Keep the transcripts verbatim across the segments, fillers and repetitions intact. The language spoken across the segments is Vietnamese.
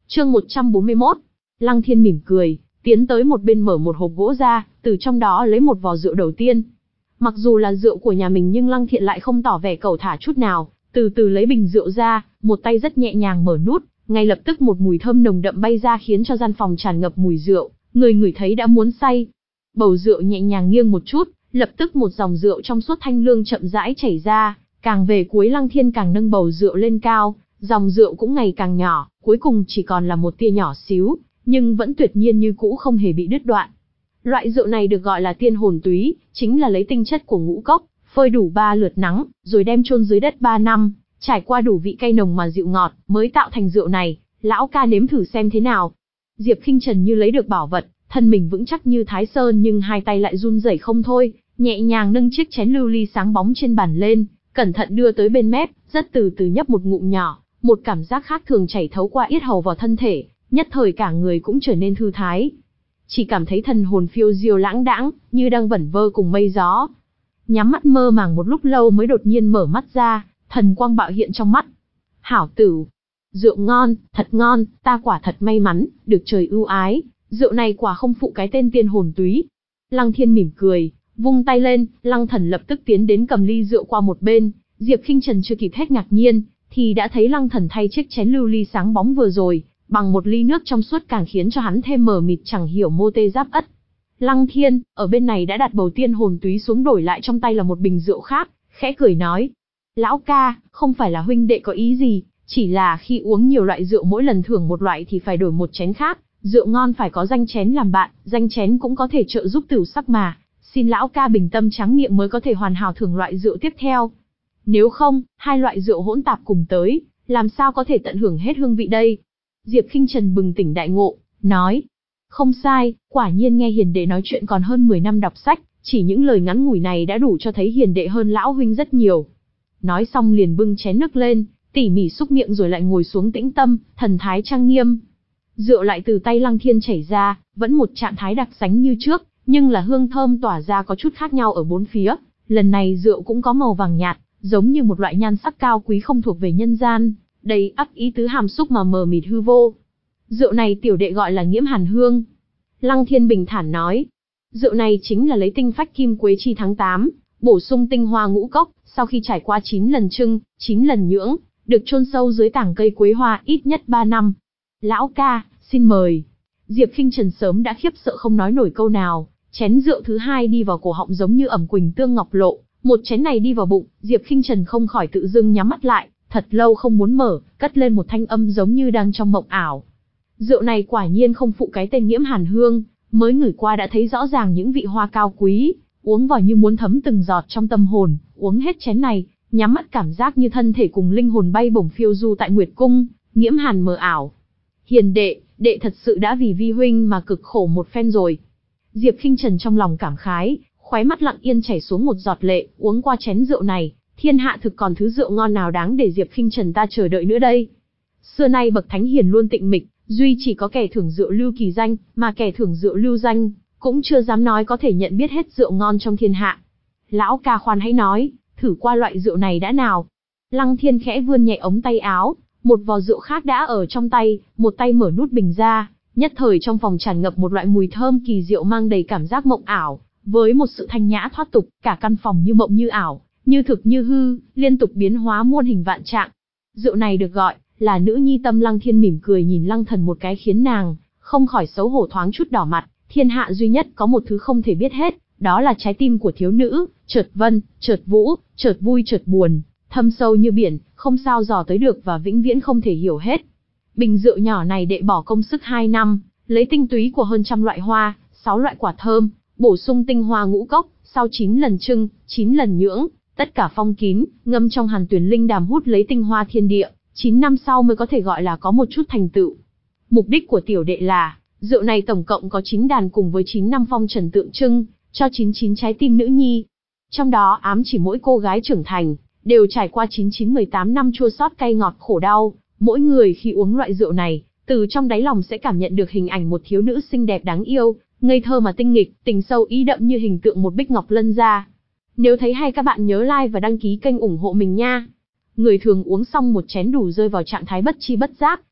Chương một trăm bốn mươi mốt. Lăng Thiên mỉm cười, tiến tới một bên mở một hộp gỗ ra, từ trong đó lấy một vò rượu đầu tiên. Mặc dù là rượu của nhà mình nhưng Lăng Thiện lại không tỏ vẻ cẩu thả chút nào, từ từ lấy bình rượu ra, một tay rất nhẹ nhàng mở nút, ngay lập tức một mùi thơm nồng đậm bay ra khiến cho gian phòng tràn ngập mùi rượu, người ngửi thấy đã muốn say. Bầu rượu nhẹ nhàng nghiêng một chút, lập tức một dòng rượu trong suốt thanh lương chậm rãi chảy ra, càng về cuối Lăng Thiên càng nâng bầu rượu lên cao, dòng rượu cũng ngày càng nhỏ, cuối cùng chỉ còn là một tia nhỏ xíu, nhưng vẫn tuyệt nhiên như cũ không hề bị đứt đoạn. Loại rượu này được gọi là tiên hồn túy, chính là lấy tinh chất của ngũ cốc, phơi đủ ba lượt nắng, rồi đem chôn dưới đất ba năm, trải qua đủ vị cay nồng mà dịu ngọt, mới tạo thành rượu này. Lão ca nếm thử xem thế nào. Diệp Khinh Trần như lấy được bảo vật, thân mình vững chắc như Thái Sơn nhưng hai tay lại run rẩy không thôi, nhẹ nhàng nâng chiếc chén lưu ly sáng bóng trên bàn lên, cẩn thận đưa tới bên mép, rất từ từ nhấp một ngụm nhỏ, một cảm giác khác thường chảy thấu qua yết hầu vào thân thể, nhất thời cả người cũng trở nên thư thái. Chỉ cảm thấy thần hồn phiêu diêu lãng đãng, như đang vẩn vơ cùng mây gió. Nhắm mắt mơ màng một lúc lâu mới đột nhiên mở mắt ra, thần quang bạo hiện trong mắt. Hảo tử, rượu ngon, thật ngon, ta quả thật may mắn, được trời ưu ái, rượu này quả không phụ cái tên tiên hồn túy. Lăng Thiên mỉm cười, vung tay lên, Lăng Thần lập tức tiến đến cầm ly rượu qua một bên. Diệp Khinh Trần chưa kịp hết ngạc nhiên, thì đã thấy Lăng Thần thay chiếc chén lưu ly sáng bóng vừa rồi bằng một ly nước trong suốt, càng khiến cho hắn thêm mờ mịt chẳng hiểu mô tê giáp ất. Lăng Thiên, ở bên này đã đặt bầu tiên hồn túy xuống, đổi lại trong tay là một bình rượu khác, khẽ cười nói. Lão ca, không phải là huynh đệ có ý gì, chỉ là khi uống nhiều loại rượu mỗi lần thưởng một loại thì phải đổi một chén khác, rượu ngon phải có danh chén làm bạn, danh chén cũng có thể trợ giúp tửu sắc mà, xin lão ca bình tâm tráng miệng mới có thể hoàn hảo thưởng loại rượu tiếp theo. Nếu không, hai loại rượu hỗn tạp cùng tới, làm sao có thể tận hưởng hết hương vị đây? Diệp Khinh Trần bừng tỉnh đại ngộ, nói. Không sai, quả nhiên nghe hiền đệ nói chuyện còn hơn mười năm đọc sách, chỉ những lời ngắn ngủi này đã đủ cho thấy hiền đệ hơn lão huynh rất nhiều. Nói xong liền bưng chén nước lên, tỉ mỉ xúc miệng rồi lại ngồi xuống tĩnh tâm, thần thái trang nghiêm. Rượu lại từ tay Lăng Thiên chảy ra, vẫn một trạng thái đặc sánh như trước, nhưng là hương thơm tỏa ra có chút khác nhau ở bốn phía. Lần này rượu cũng có màu vàng nhạt, giống như một loại nhan sắc cao quý không thuộc về nhân gian, đầy ắp ý tứ hàm xúc mà mờ mịt hư vô. Rượu này tiểu đệ gọi là nghiễm hàn hương. Lăng Thiên bình thản nói. Rượu này chính là lấy tinh phách kim quế chi tháng tám, bổ sung tinh hoa ngũ cốc, sau khi trải qua chín lần trưng, chín lần nhưỡng, được chôn sâu dưới tảng cây quế hoa ít nhất ba năm. Lão ca, xin mời. Diệp Khinh Trần sớm đã khiếp sợ không nói nổi câu nào, chén rượu thứ hai đi vào cổ họng giống như ẩm quỳnh tương ngọc lộ, một chén này đi vào bụng, Diệp Khinh Trần không khỏi tự dưng nhắm mắt lại, thật lâu không muốn mở, cất lên một thanh âm giống như đang trong mộng ảo. Rượu này quả nhiên không phụ cái tên nghiễm hàn hương, mới ngửi qua đã thấy rõ ràng những vị hoa cao quý, uống vào như muốn thấm từng giọt trong tâm hồn, uống hết chén này, nhắm mắt cảm giác như thân thể cùng linh hồn bay bổng phiêu du tại Nguyệt Cung, nghiễm hàn mờ ảo. Hiền đệ, đệ thật sự đã vì vi huynh mà cực khổ một phen rồi. Diệp Khinh Trần trong lòng cảm khái, khóe mắt lặng yên chảy xuống một giọt lệ, uống qua chén rượu này, thiên hạ thực còn thứ rượu ngon nào đáng để Diệp Khinh Trần ta chờ đợi nữa đây. Xưa nay bậc thánh hiền luôn tịnh mịch, duy chỉ có kẻ thưởng rượu lưu kỳ danh, mà kẻ thưởng rượu lưu danh, cũng chưa dám nói có thể nhận biết hết rượu ngon trong thiên hạ. Lão ca khoan hãy nói, thử qua loại rượu này đã nào. Lăng Thiên khẽ vươn nhẹ ống tay áo, một vò rượu khác đã ở trong tay, một tay mở nút bình ra, nhất thời trong phòng tràn ngập một loại mùi thơm kỳ diệu mang đầy cảm giác mộng ảo, với một sự thanh nhã thoát tục, cả căn phòng như mộng như ảo, như thực như hư, liên tục biến hóa muôn hình vạn trạng. Rượu này được gọi là nữ nhi tâm. Lăng Thiên mỉm cười nhìn Lăng Thần một cái khiến nàng không khỏi xấu hổ thoáng chút đỏ mặt. Thiên hạ duy nhất có một thứ không thể biết hết, đó là trái tim của thiếu nữ, chợt vân, chợt vũ, chợt vui chợt buồn, thâm sâu như biển, không sao dò tới được và vĩnh viễn không thể hiểu hết. Bình rượu nhỏ này đệ bỏ công sức hai năm, lấy tinh túy của hơn trăm loại hoa, sáu loại quả thơm, bổ sung tinh hoa ngũ cốc, sau chín lần trưng, chín lần nhưỡng, tất cả phong kín, ngâm trong hàn tuyển linh đàm hút lấy tinh hoa thiên địa, chín năm sau mới có thể gọi là có một chút thành tựu. Mục đích của tiểu đệ là, rượu này tổng cộng có chín đàn cùng với chín năm phong trần tượng trưng, cho chín chín trái tim nữ nhi. Trong đó ám chỉ mỗi cô gái trưởng thành, đều trải qua chín chín mười tám năm chua xót cay ngọt khổ đau, mỗi người khi uống loại rượu này, từ trong đáy lòng sẽ cảm nhận được hình ảnh một thiếu nữ xinh đẹp đáng yêu, ngây thơ mà tinh nghịch, tình sâu ý đậm như hình tượng một bích ngọc lân gia. Nếu thấy hay các bạn nhớ like và đăng ký kênh ủng hộ mình nha. Người thường uống xong một chén đủ rơi vào trạng thái bất chi bất giác,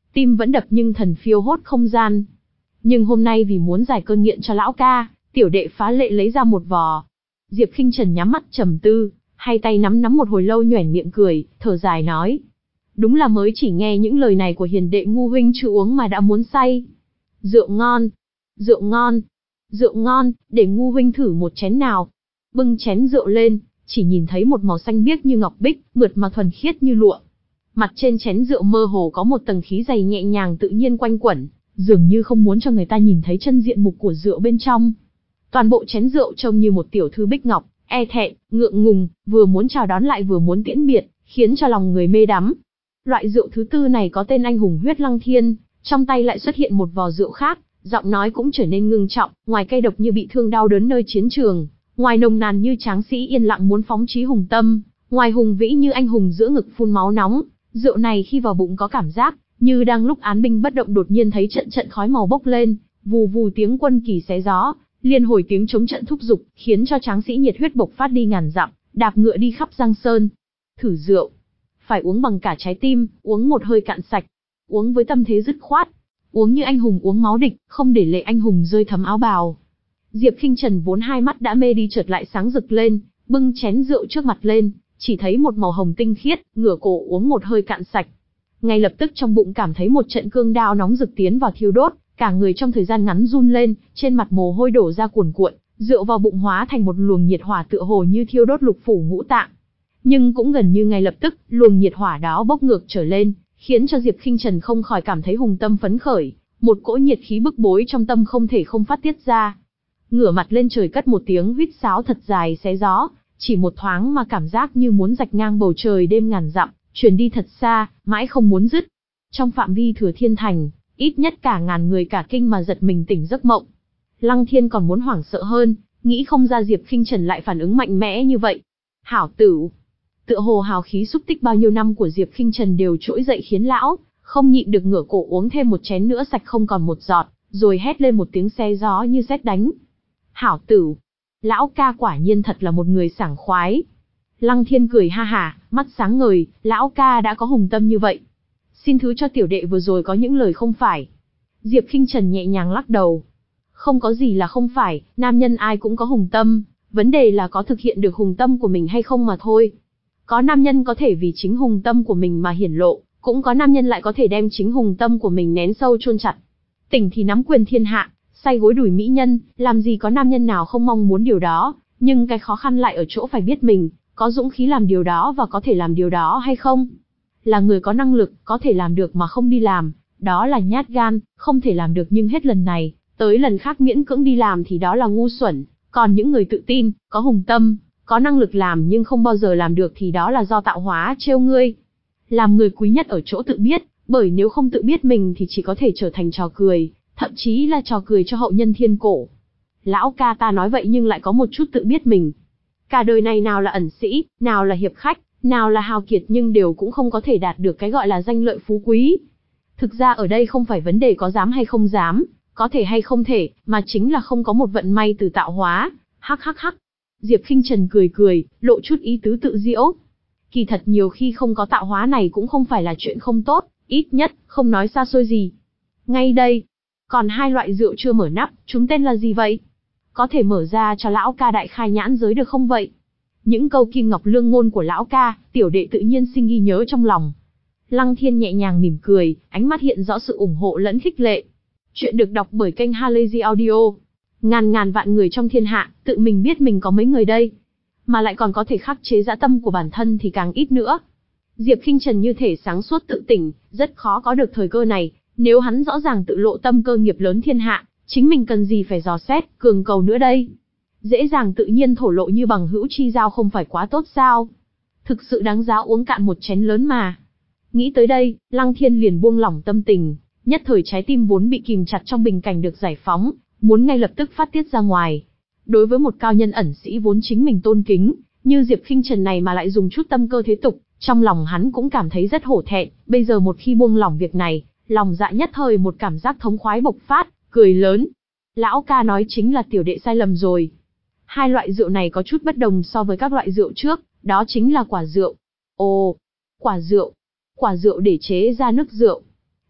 tim vẫn đập nhưng thần phiêu hốt không gian. Nhưng hôm nay vì muốn giải cơn nghiện cho lão ca, tiểu đệ phá lệ lấy ra một vò. Diệp Khinh Trần nhắm mắt trầm tư, hai tay nắm nắm một hồi lâu nhoẻn miệng cười, thở dài nói. Đúng là mới chỉ nghe những lời này của hiền đệ ngu huynh chưa uống mà đã muốn say. Rượu ngon, rượu ngon, rượu ngon, để ngu huynh thử một chén nào. Bưng chén rượu lên, chỉ nhìn thấy một màu xanh biếc như ngọc bích, mượt mà thuần khiết như lụa. Mặt trên chén rượu mơ hồ có một tầng khí dày nhẹ nhàng tự nhiên quanh quẩn, dường như không muốn cho người ta nhìn thấy chân diện mục của rượu bên trong. Toàn bộ chén rượu trông như một tiểu thư bích ngọc, e thẹn, ngượng ngùng, vừa muốn chào đón lại vừa muốn tiễn biệt, khiến cho lòng người mê đắm. Loại rượu thứ tư này có tên anh hùng huyết Lăng Thiên, trong tay lại xuất hiện một vò rượu khác, giọng nói cũng trở nên ngưng trọng, ngoài cay độc như bị thương đau đớn nơi chiến trường, ngoài nồng nàn như tráng sĩ yên lặng muốn phóng chí hùng tâm, ngoài hùng vĩ như anh hùng giữa ngực phun máu nóng. Rượu này khi vào bụng có cảm giác như đang lúc án binh bất động đột nhiên thấy trận trận khói màu bốc lên, vù vù tiếng quân kỳ xé gió, liên hồi tiếng chống trận thúc giục, khiến cho tráng sĩ nhiệt huyết bộc phát đi ngàn dặm, đạp ngựa đi khắp Giang Sơn. Thử rượu, phải uống bằng cả trái tim, uống một hơi cạn sạch, uống với tâm thế dứt khoát, uống như anh hùng uống máu địch, không để lệ anh hùng rơi thấm áo bào. Diệp Khinh Trần vốn hai mắt đã mê đi chợt lại sáng rực lên, bưng chén rượu trước mặt lên, chỉ thấy một màu hồng tinh khiết, ngửa cổ uống một hơi cạn sạch. Ngay lập tức trong bụng cảm thấy một trận cương đao nóng rực tiến vào thiêu đốt, cả người trong thời gian ngắn run lên, trên mặt mồ hôi đổ ra cuồn cuộn, rượu vào bụng hóa thành một luồng nhiệt hỏa tựa hồ như thiêu đốt lục phủ ngũ tạng. Nhưng cũng gần như ngay lập tức, luồng nhiệt hỏa đó bốc ngược trở lên, khiến cho Diệp Khinh Trần không khỏi cảm thấy hùng tâm phấn khởi, một cỗ nhiệt khí bức bối trong tâm không thể không phát tiết ra. Ngửa mặt lên trời cất một tiếng huýt sáo thật dài xé gió, chỉ một thoáng mà cảm giác như muốn rạch ngang bầu trời đêm ngàn dặm, truyền đi thật xa, mãi không muốn dứt. Trong phạm vi Thừa Thiên Thành, ít nhất cả ngàn người cả kinh mà giật mình tỉnh giấc mộng. Lăng Thiên còn muốn hoảng sợ hơn, nghĩ không ra Diệp Khinh Trần lại phản ứng mạnh mẽ như vậy. Hảo tử, tựa hồ hào khí xúc tích bao nhiêu năm của Diệp Khinh Trần đều trỗi dậy khiến lão không nhịn được ngửa cổ uống thêm một chén nữa sạch không còn một giọt, rồi hét lên một tiếng xé gió như sét đánh. Hảo tử, lão ca quả nhiên thật là một người sảng khoái. Lăng Thiên cười ha hả, mắt sáng ngời, lão ca đã có hùng tâm như vậy. Xin thứ cho tiểu đệ vừa rồi có những lời không phải. Diệp Khinh Trần nhẹ nhàng lắc đầu. Không có gì là không phải, nam nhân ai cũng có hùng tâm, vấn đề là có thực hiện được hùng tâm của mình hay không mà thôi. Có nam nhân có thể vì chính hùng tâm của mình mà hiển lộ, cũng có nam nhân lại có thể đem chính hùng tâm của mình nén sâu chôn chặt. Tỉnh thì nắm quyền thiên hạ, say gối đuổi mỹ nhân, làm gì có nam nhân nào không mong muốn điều đó, nhưng cái khó khăn lại ở chỗ phải biết mình có dũng khí làm điều đó và có thể làm điều đó hay không. Là người có năng lực, có thể làm được mà không đi làm, đó là nhát gan, không thể làm được nhưng hết lần này, tới lần khác miễn cưỡng đi làm thì đó là ngu xuẩn. Còn những người tự tin, có hùng tâm, có năng lực làm nhưng không bao giờ làm được thì đó là do tạo hóa trêu ngươi. Làm người quý nhất ở chỗ tự biết, bởi nếu không tự biết mình thì chỉ có thể trở thành trò cười, thậm chí là trò cười cho hậu nhân thiên cổ. Lão ca ta nói vậy nhưng lại có một chút tự biết mình. Cả đời này nào là ẩn sĩ, nào là hiệp khách, nào là hào kiệt nhưng đều cũng không có thể đạt được cái gọi là danh lợi phú quý. Thực ra ở đây không phải vấn đề có dám hay không dám, có thể hay không thể, mà chính là không có một vận may từ tạo hóa. Hắc hắc hắc. Diệp Khinh Trần cười cười, lộ chút ý tứ tự diễu. Kỳ thật nhiều khi không có tạo hóa này cũng không phải là chuyện không tốt, ít nhất, không nói xa xôi gì. Ngay đây, còn hai loại rượu chưa mở nắp, chúng tên là gì vậy? Có thể mở ra cho lão ca đại khai nhãn giới được không vậy? Những câu kim ngọc lương ngôn của lão ca, tiểu đệ tự nhiên sinh ghi nhớ trong lòng. Lăng Thiên nhẹ nhàng mỉm cười, ánh mắt hiện rõ sự ủng hộ lẫn khích lệ. Chuyện được đọc bởi kênh Halazy Audio. Ngàn ngàn vạn người trong thiên hạ, tự mình biết mình có mấy người đây. Mà lại còn có thể khắc chế dã tâm của bản thân thì càng ít nữa. Diệp Khinh Trần như thể sáng suốt tự tỉnh, rất khó có được thời cơ này. Nếu hắn rõ ràng tự lộ tâm cơ nghiệp lớn thiên hạ, chính mình cần gì phải dò xét, cường cầu nữa đây. Dễ dàng tự nhiên thổ lộ như bằng hữu chi giao không phải quá tốt sao? Thực sự đáng giá uống cạn một chén lớn mà. Nghĩ tới đây, Lăng Thiên liền buông lỏng tâm tình, nhất thời trái tim vốn bị kìm chặt trong bình cảnh được giải phóng, muốn ngay lập tức phát tiết ra ngoài. Đối với một cao nhân ẩn sĩ vốn chính mình tôn kính, như Diệp Khinh Trần này mà lại dùng chút tâm cơ thế tục, trong lòng hắn cũng cảm thấy rất hổ thẹn, bây giờ một khi buông lỏng việc này, lòng dạ nhất thời một cảm giác thống khoái bộc phát, cười lớn. Lão ca nói chính là tiểu đệ sai lầm rồi. Hai loại rượu này có chút bất đồng so với các loại rượu trước, đó chính là quả rượu. Ồ, quả rượu. Quả rượu để chế ra nước rượu.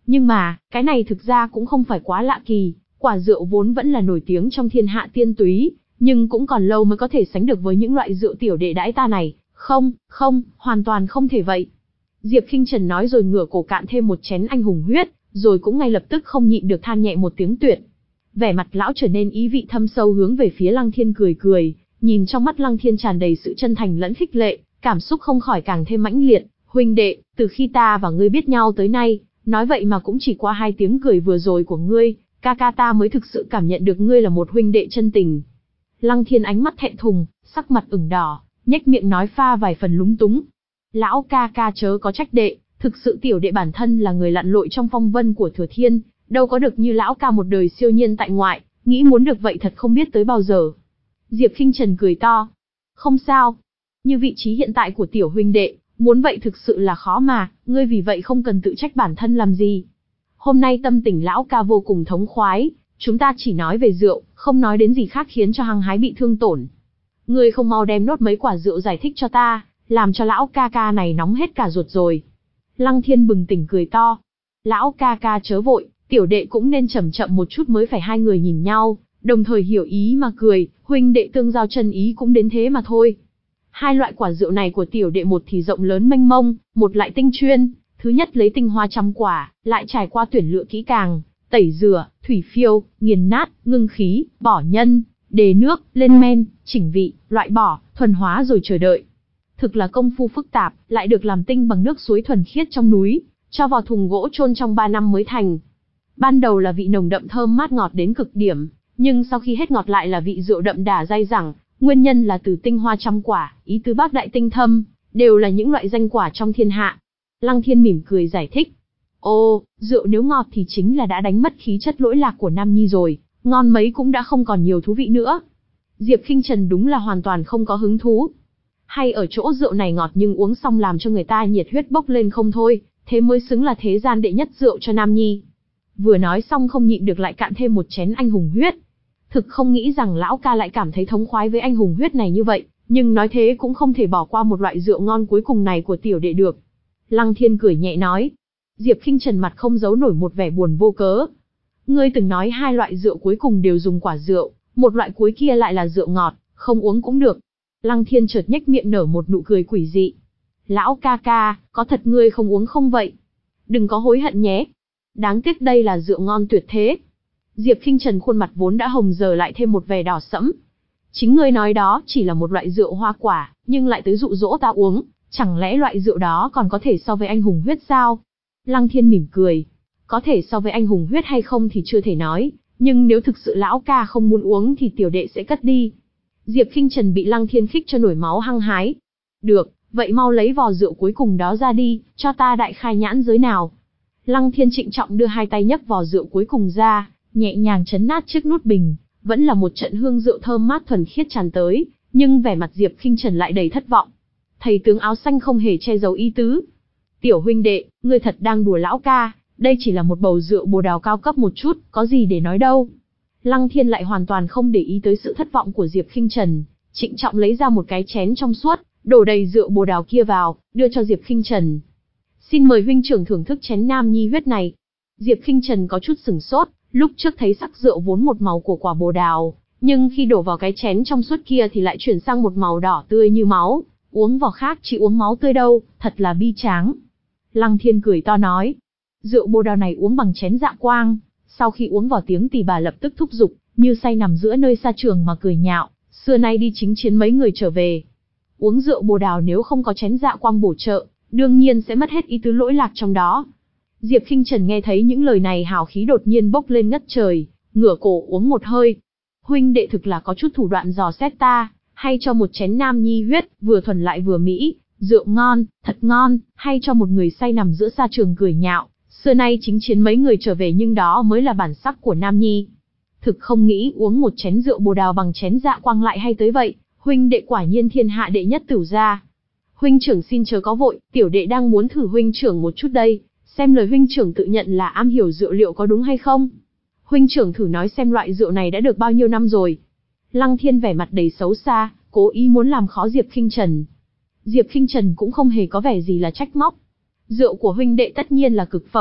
Nhưng mà, cái này thực ra cũng không phải quá lạ kỳ, quả rượu vốn vẫn là nổi tiếng trong thiên hạ tiên túy, nhưng cũng còn lâu mới có thể sánh được với những loại rượu tiểu đệ đãi ta này. Không, không, hoàn toàn không thể vậy. Diệp Khinh Trần nói rồi ngửa cổ cạn thêm một chén anh hùng huyết, rồi cũng ngay lập tức không nhịn được than nhẹ một tiếng tuyệt. Vẻ mặt lão trở nên ý vị thâm sâu hướng về phía Lăng Thiên cười cười, nhìn trong mắt Lăng Thiên tràn đầy sự chân thành lẫn khích lệ, cảm xúc không khỏi càng thêm mãnh liệt. Huynh đệ, từ khi ta và ngươi biết nhau tới nay, nói vậy mà cũng chỉ qua hai tiếng cười vừa rồi của ngươi, ca ca ta mới thực sự cảm nhận được ngươi là một huynh đệ chân tình. Lăng Thiên ánh mắt thẹn thùng, sắc mặt ửng đỏ, nhếch miệng nói pha vài phần lúng túng. Lão ca ca chớ có trách đệ, thực sự tiểu đệ bản thân là người lặn lội trong phong vân của Thừa Thiên, đâu có được như lão ca một đời siêu nhiên tại ngoại, nghĩ muốn được vậy thật không biết tới bao giờ. Diệp Khinh Trần cười to. Không sao. Như vị trí hiện tại của tiểu huynh đệ, muốn vậy thực sự là khó mà, ngươi vì vậy không cần tự trách bản thân làm gì. Hôm nay tâm tình lão ca vô cùng thống khoái, chúng ta chỉ nói về rượu, không nói đến gì khác khiến cho hăng hái bị thương tổn. Ngươi không mau đem nốt mấy quả rượu giải thích cho ta, làm cho lão ca ca này nóng hết cả ruột rồi. Lăng Thiên bừng tỉnh cười to. Lão ca ca chớ vội, tiểu đệ cũng nên chậm chậm một chút mới phải. Hai người nhìn nhau, đồng thời hiểu ý mà cười, huynh đệ tương giao chân ý cũng đến thế mà thôi. Hai loại quả rượu này của tiểu đệ một thì rộng lớn mênh mông, một lại tinh chuyên. Thứ nhất lấy tinh hoa trăm quả, lại trải qua tuyển lựa kỹ càng, tẩy rửa, thủy phiêu, nghiền nát, ngưng khí, bỏ nhân, đề nước, lên men, chỉnh vị, loại bỏ, thuần hóa rồi chờ đợi. Thực là công phu phức tạp, lại được làm tinh bằng nước suối thuần khiết trong núi, cho vào thùng gỗ chôn trong ba năm mới thành. Ban đầu là vị nồng đậm thơm mát ngọt đến cực điểm, nhưng sau khi hết ngọt lại là vị rượu đậm đà dai dẳng, nguyên nhân là từ tinh hoa trăm quả, ý tứ bác đại tinh thâm, đều là những loại danh quả trong thiên hạ. Lăng Thiên mỉm cười giải thích. Ô, rượu nếu ngọt thì chính là đã đánh mất khí chất lỗi lạc của Nam Nhi rồi, ngon mấy cũng đã không còn nhiều thú vị nữa. Diệp Khinh Trần đúng là hoàn toàn không có hứng thú. Hay ở chỗ rượu này ngọt nhưng uống xong làm cho người ta nhiệt huyết bốc lên không thôi, thế mới xứng là thế gian đệ nhất rượu cho Nam Nhi. Vừa nói xong không nhịn được lại cạn thêm một chén anh hùng huyết. Thực không nghĩ rằng lão ca lại cảm thấy thống khoái với anh hùng huyết này như vậy, nhưng nói thế cũng không thể bỏ qua một loại rượu ngon cuối cùng này của tiểu đệ được. Lăng Thiên cười nhẹ nói. Diệp Khinh Trần mặt không giấu nổi một vẻ buồn vô cớ. Ngươi từng nói hai loại rượu cuối cùng đều dùng quả rượu, một loại cuối kia lại là rượu ngọt, không uống cũng được. Lăng Thiên chợt nhếch miệng nở một nụ cười quỷ dị. Lão ca ca, có thật ngươi không uống không vậy? Đừng có hối hận nhé. Đáng tiếc đây là rượu ngon tuyệt thế. Diệp Khinh Trần khuôn mặt vốn đã hồng giờ lại thêm một vẻ đỏ sẫm. Chính ngươi nói đó chỉ là một loại rượu hoa quả, nhưng lại tới dụ dỗ ta uống, chẳng lẽ loại rượu đó còn có thể so với anh hùng huyết sao? Lăng Thiên mỉm cười. Có thể so với anh hùng huyết hay không thì chưa thể nói, nhưng nếu thực sự lão ca không muốn uống thì tiểu đệ sẽ cất đi. Diệp Khinh Trần bị Lăng Thiên khích cho nổi máu hăng hái. Được, vậy mau lấy vò rượu cuối cùng đó ra đi, cho ta đại khai nhãn giới nào. Lăng Thiên trịnh trọng đưa hai tay nhấc vò rượu cuối cùng ra, nhẹ nhàng chấn nát chiếc nút bình, vẫn là một trận hương rượu thơm mát thuần khiết tràn tới, nhưng vẻ mặt Diệp Khinh Trần lại đầy thất vọng. Thầy tướng áo xanh không hề che giấu ý tứ. Tiểu huynh đệ, ngươi thật đang đùa lão ca, đây chỉ là một bầu rượu bồ đào cao cấp một chút, có gì để nói đâu. Lăng Thiên lại hoàn toàn không để ý tới sự thất vọng của Diệp Khinh Trần, trịnh trọng lấy ra một cái chén trong suốt, đổ đầy rượu bồ đào kia vào, đưa cho Diệp Khinh Trần. Xin mời huynh trưởng thưởng thức chén nam nhi huyết này. Diệp Khinh Trần có chút sửng sốt, lúc trước thấy sắc rượu vốn một màu của quả bồ đào, nhưng khi đổ vào cái chén trong suốt kia thì lại chuyển sang một màu đỏ tươi như máu, uống vào khác chỉ uống máu tươi đâu, thật là bi tráng. Lăng Thiên cười to nói, rượu bồ đào này uống bằng chén dạ quang. Sau khi uống vào tiếng tỳ bà lập tức thúc giục, như say nằm giữa nơi xa trường mà cười nhạo, xưa nay đi chính chiến mấy người trở về. Uống rượu bồ đào nếu không có chén dạ quang bổ trợ, đương nhiên sẽ mất hết ý tứ lỗi lạc trong đó. Diệp Khinh Trần nghe thấy những lời này hào khí đột nhiên bốc lên ngất trời, ngửa cổ uống một hơi. Huynh đệ thực là có chút thủ đoạn dò xét ta, hay cho một chén nam nhi huyết, vừa thuần lại vừa mỹ, rượu ngon, thật ngon, hay cho một người say nằm giữa xa trường cười nhạo. Xưa nay chính chiến mấy người trở về nhưng đó mới là bản sắc của Nam Nhi. Thực không nghĩ uống một chén rượu bồ đào bằng chén dạ quang lại hay tới vậy, huynh đệ quả nhiên thiên hạ đệ nhất tửu gia. Huynh trưởng xin chớ có vội, tiểu đệ đang muốn thử huynh trưởng một chút đây, xem lời huynh trưởng tự nhận là am hiểu rượu liệu có đúng hay không. Huynh trưởng thử nói xem loại rượu này đã được bao nhiêu năm rồi. Lăng Thiên vẻ mặt đầy xấu xa, cố ý muốn làm khó Diệp Khinh Trần. Diệp Khinh Trần cũng không hề có vẻ gì là trách móc. Rượu của huynh đệ tất nhiên là cực phẩm,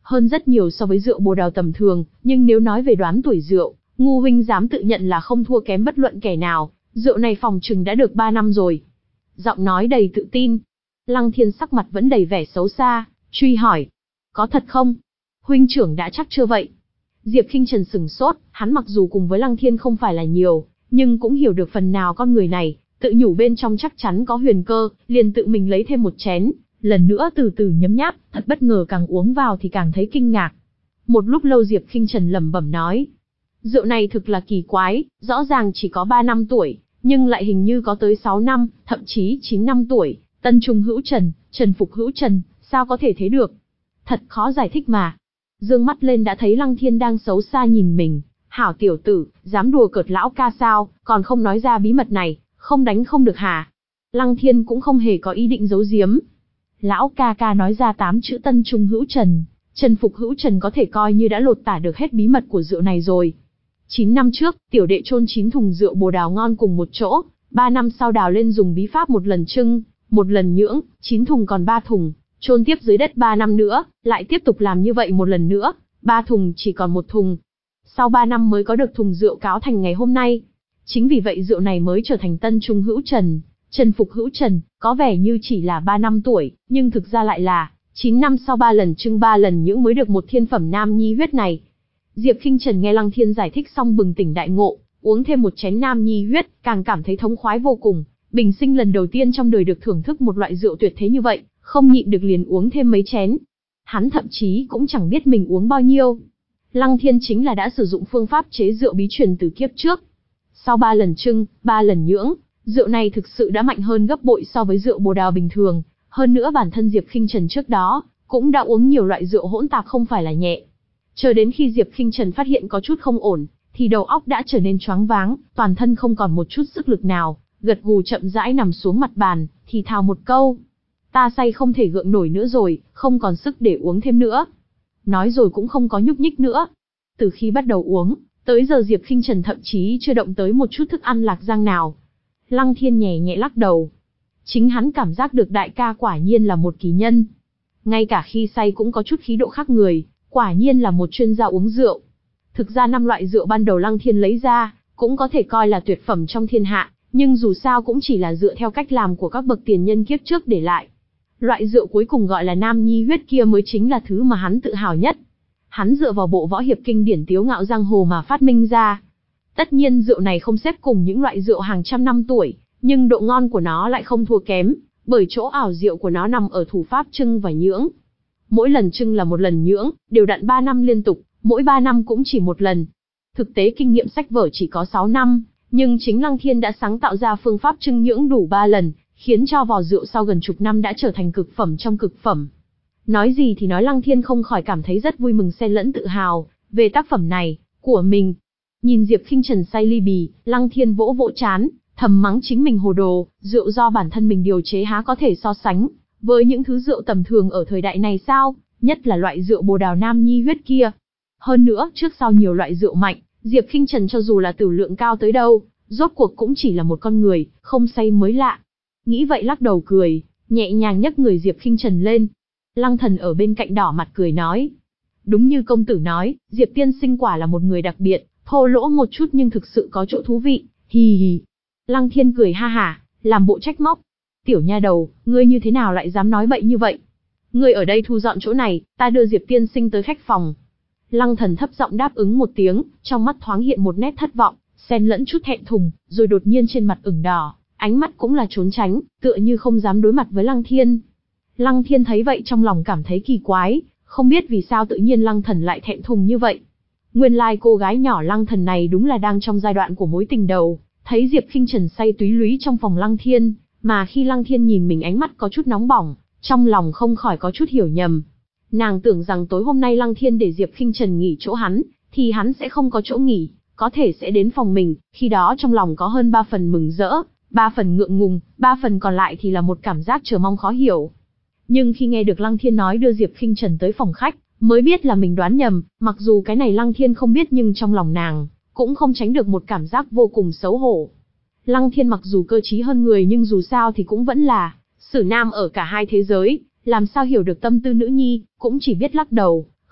hơn rất nhiều so với rượu bồ đào tầm thường, nhưng nếu nói về đoán tuổi rượu, Ngu huynh dám tự nhận là không thua kém bất luận kẻ nào, rượu này phòng chừng đã được ba năm rồi. Giọng nói đầy tự tin. Lăng Thiên sắc mặt vẫn đầy vẻ xấu xa, truy hỏi. Có thật không? Huynh trưởng đã chắc chưa vậy? Diệp Khinh Trần sửng sốt, hắn mặc dù cùng với Lăng Thiên không phải là nhiều, nhưng cũng hiểu được phần nào con người này, tự nhủ bên trong chắc chắn có huyền cơ, liền tự mình lấy thêm một chén, lần nữa từ từ nhấm nháp, thật bất ngờ càng uống vào thì càng thấy kinh ngạc. Một lúc lâu Diệp Khinh Trần lẩm bẩm nói. Rượu này thực là kỳ quái, rõ ràng chỉ có ba năm tuổi, nhưng lại hình như có tới sáu năm, thậm chí chín năm tuổi, Tân Trung hữu Trần, Trần phục hữu Trần, sao có thể thế được? Thật khó giải thích mà. Dương mắt lên đã thấy Lăng Thiên đang xấu xa nhìn mình, hảo tiểu tử, dám đùa cợt lão ca sao, còn không nói ra bí mật này, không đánh không được hả? Lăng Thiên cũng không hề có ý định giấu giếm. Lão ca ca nói ra tám chữ Tân Trung hữu Trần, Trần phục hữu Trần có thể coi như đã lột tả được hết bí mật của rượu này rồi. Chín năm trước, tiểu đệ chôn chín thùng rượu bồ đào ngon cùng một chỗ, ba năm sau đào lên dùng bí pháp một lần trưng, một lần nhưỡng, chín thùng còn ba thùng, chôn tiếp dưới đất ba năm nữa, lại tiếp tục làm như vậy một lần nữa, ba thùng chỉ còn một thùng. Sau ba năm mới có được thùng rượu cáo thành ngày hôm nay. Chính vì vậy rượu này mới trở thành Tân Trung hữu Trần, Trần phục hữu Trần, có vẻ như chỉ là ba năm tuổi, nhưng thực ra lại là chín năm sau ba lần trưng ba lần nhưỡng mới được một thiên phẩm nam nhi huyết này. Diệp Khinh Trần nghe Lăng Thiên giải thích xong bừng tỉnh đại ngộ, uống thêm một chén nam nhi huyết, càng cảm thấy thống khoái vô cùng, bình sinh lần đầu tiên trong đời được thưởng thức một loại rượu tuyệt thế như vậy, không nhịn được liền uống thêm mấy chén. Hắn thậm chí cũng chẳng biết mình uống bao nhiêu. Lăng Thiên chính là đã sử dụng phương pháp chế rượu bí truyền từ kiếp trước. Sau ba lần trưng, ba lần nhưỡng, rượu này thực sự đã mạnh hơn gấp bội so với rượu bồ đào bình thường, hơn nữa bản thân Diệp Khinh Trần trước đó cũng đã uống nhiều loại rượu hỗn tạp không phải là nhẹ. Chờ đến khi Diệp Khinh Trần phát hiện có chút không ổn, thì đầu óc đã trở nên choáng váng, toàn thân không còn một chút sức lực nào, gật gù chậm rãi nằm xuống mặt bàn, thì thào một câu. Ta say không thể gượng nổi nữa rồi, không còn sức để uống thêm nữa. Nói rồi cũng không có nhúc nhích nữa. Từ khi bắt đầu uống, tới giờ Diệp Khinh Trần thậm chí chưa động tới một chút thức ăn lạc rang nào. Lăng Thiên nhẹ nhẹ lắc đầu. Chính hắn cảm giác được đại ca quả nhiên là một kỳ nhân. Ngay cả khi say cũng có chút khí độ khác người, quả nhiên là một chuyên gia uống rượu. Thực ra năm loại rượu ban đầu Lăng Thiên lấy ra, cũng có thể coi là tuyệt phẩm trong thiên hạ, nhưng dù sao cũng chỉ là dựa theo cách làm của các bậc tiền nhân kiếp trước để lại. Loại rượu cuối cùng gọi là nam nhi huyết kia mới chính là thứ mà hắn tự hào nhất. Hắn dựa vào bộ võ hiệp kinh điển tiếu ngạo giang hồ mà phát minh ra. Tất nhiên rượu này không xếp cùng những loại rượu hàng trăm năm tuổi, nhưng độ ngon của nó lại không thua kém, bởi chỗ ảo diệu của nó nằm ở thủ pháp trưng và nhưỡng. Mỗi lần trưng là một lần nhưỡng, đều đặn ba năm liên tục, mỗi ba năm cũng chỉ một lần. Thực tế kinh nghiệm sách vở chỉ có sáu năm, nhưng chính Lăng Thiên đã sáng tạo ra phương pháp trưng nhưỡng đủ ba lần, khiến cho vò rượu sau gần chục năm đã trở thành cực phẩm trong cực phẩm. Nói gì thì nói Lăng Thiên không khỏi cảm thấy rất vui mừng xen lẫn tự hào về tác phẩm này của mình. Nhìn Diệp Khinh Trần say ly bì, Lăng Thiên vỗ vỗ trán, thầm mắng chính mình hồ đồ, rượu do bản thân mình điều chế há có thể so sánh với những thứ rượu tầm thường ở thời đại này sao, nhất là loại rượu bồ đào nam nhi huyết kia. Hơn nữa, trước sau nhiều loại rượu mạnh, Diệp Khinh Trần cho dù là tửu lượng cao tới đâu, rốt cuộc cũng chỉ là một con người, không say mới lạ. Nghĩ vậy lắc đầu cười, nhẹ nhàng nhấc người Diệp Khinh Trần lên. Lăng Thần ở bên cạnh đỏ mặt cười nói. Đúng như công tử nói, Diệp tiên sinh quả là một người đặc biệt, thô lỗ một chút nhưng thực sự có chỗ thú vị, hì hì. Lăng Thiên cười ha hả, làm bộ trách móc. Tiểu nha đầu, ngươi như thế nào lại dám nói bậy như vậy? Ngươi ở đây thu dọn chỗ này, ta đưa Diệp tiên sinh tới khách phòng. Lăng Thần thấp giọng đáp ứng một tiếng, trong mắt thoáng hiện một nét thất vọng, xen lẫn chút thẹn thùng, rồi đột nhiên trên mặt ửng đỏ, ánh mắt cũng là trốn tránh, tựa như không dám đối mặt với Lăng Thiên. Lăng Thiên thấy vậy trong lòng cảm thấy kỳ quái, không biết vì sao tự nhiên Lăng Thần lại thẹn thùng như vậy. Nguyên lai like cô gái nhỏ Lăng Thần này đúng là đang trong giai đoạn của mối tình đầu, thấy Diệp Khinh Trần say túy lúy trong phòng Lăng Thiên, mà khi Lăng Thiên nhìn mình ánh mắt có chút nóng bỏng, trong lòng không khỏi có chút hiểu nhầm. Nàng tưởng rằng tối hôm nay Lăng Thiên để Diệp Khinh Trần nghỉ chỗ hắn, thì hắn sẽ không có chỗ nghỉ, có thể sẽ đến phòng mình, khi đó trong lòng có hơn ba phần mừng rỡ, ba phần ngượng ngùng, ba phần còn lại thì là một cảm giác chờ mong khó hiểu. Nhưng khi nghe được Lăng Thiên nói đưa Diệp Khinh Trần tới phòng khách, mới biết là mình đoán nhầm, mặc dù cái này Lăng Thiên không biết nhưng trong lòng nàng cũng không tránh được một cảm giác vô cùng xấu hổ. Lăng Thiên mặc dù cơ trí hơn người nhưng dù sao thì cũng vẫn là sử nam ở cả hai thế giới, làm sao hiểu được tâm tư nữ nhi, cũng chỉ biết lắc đầu,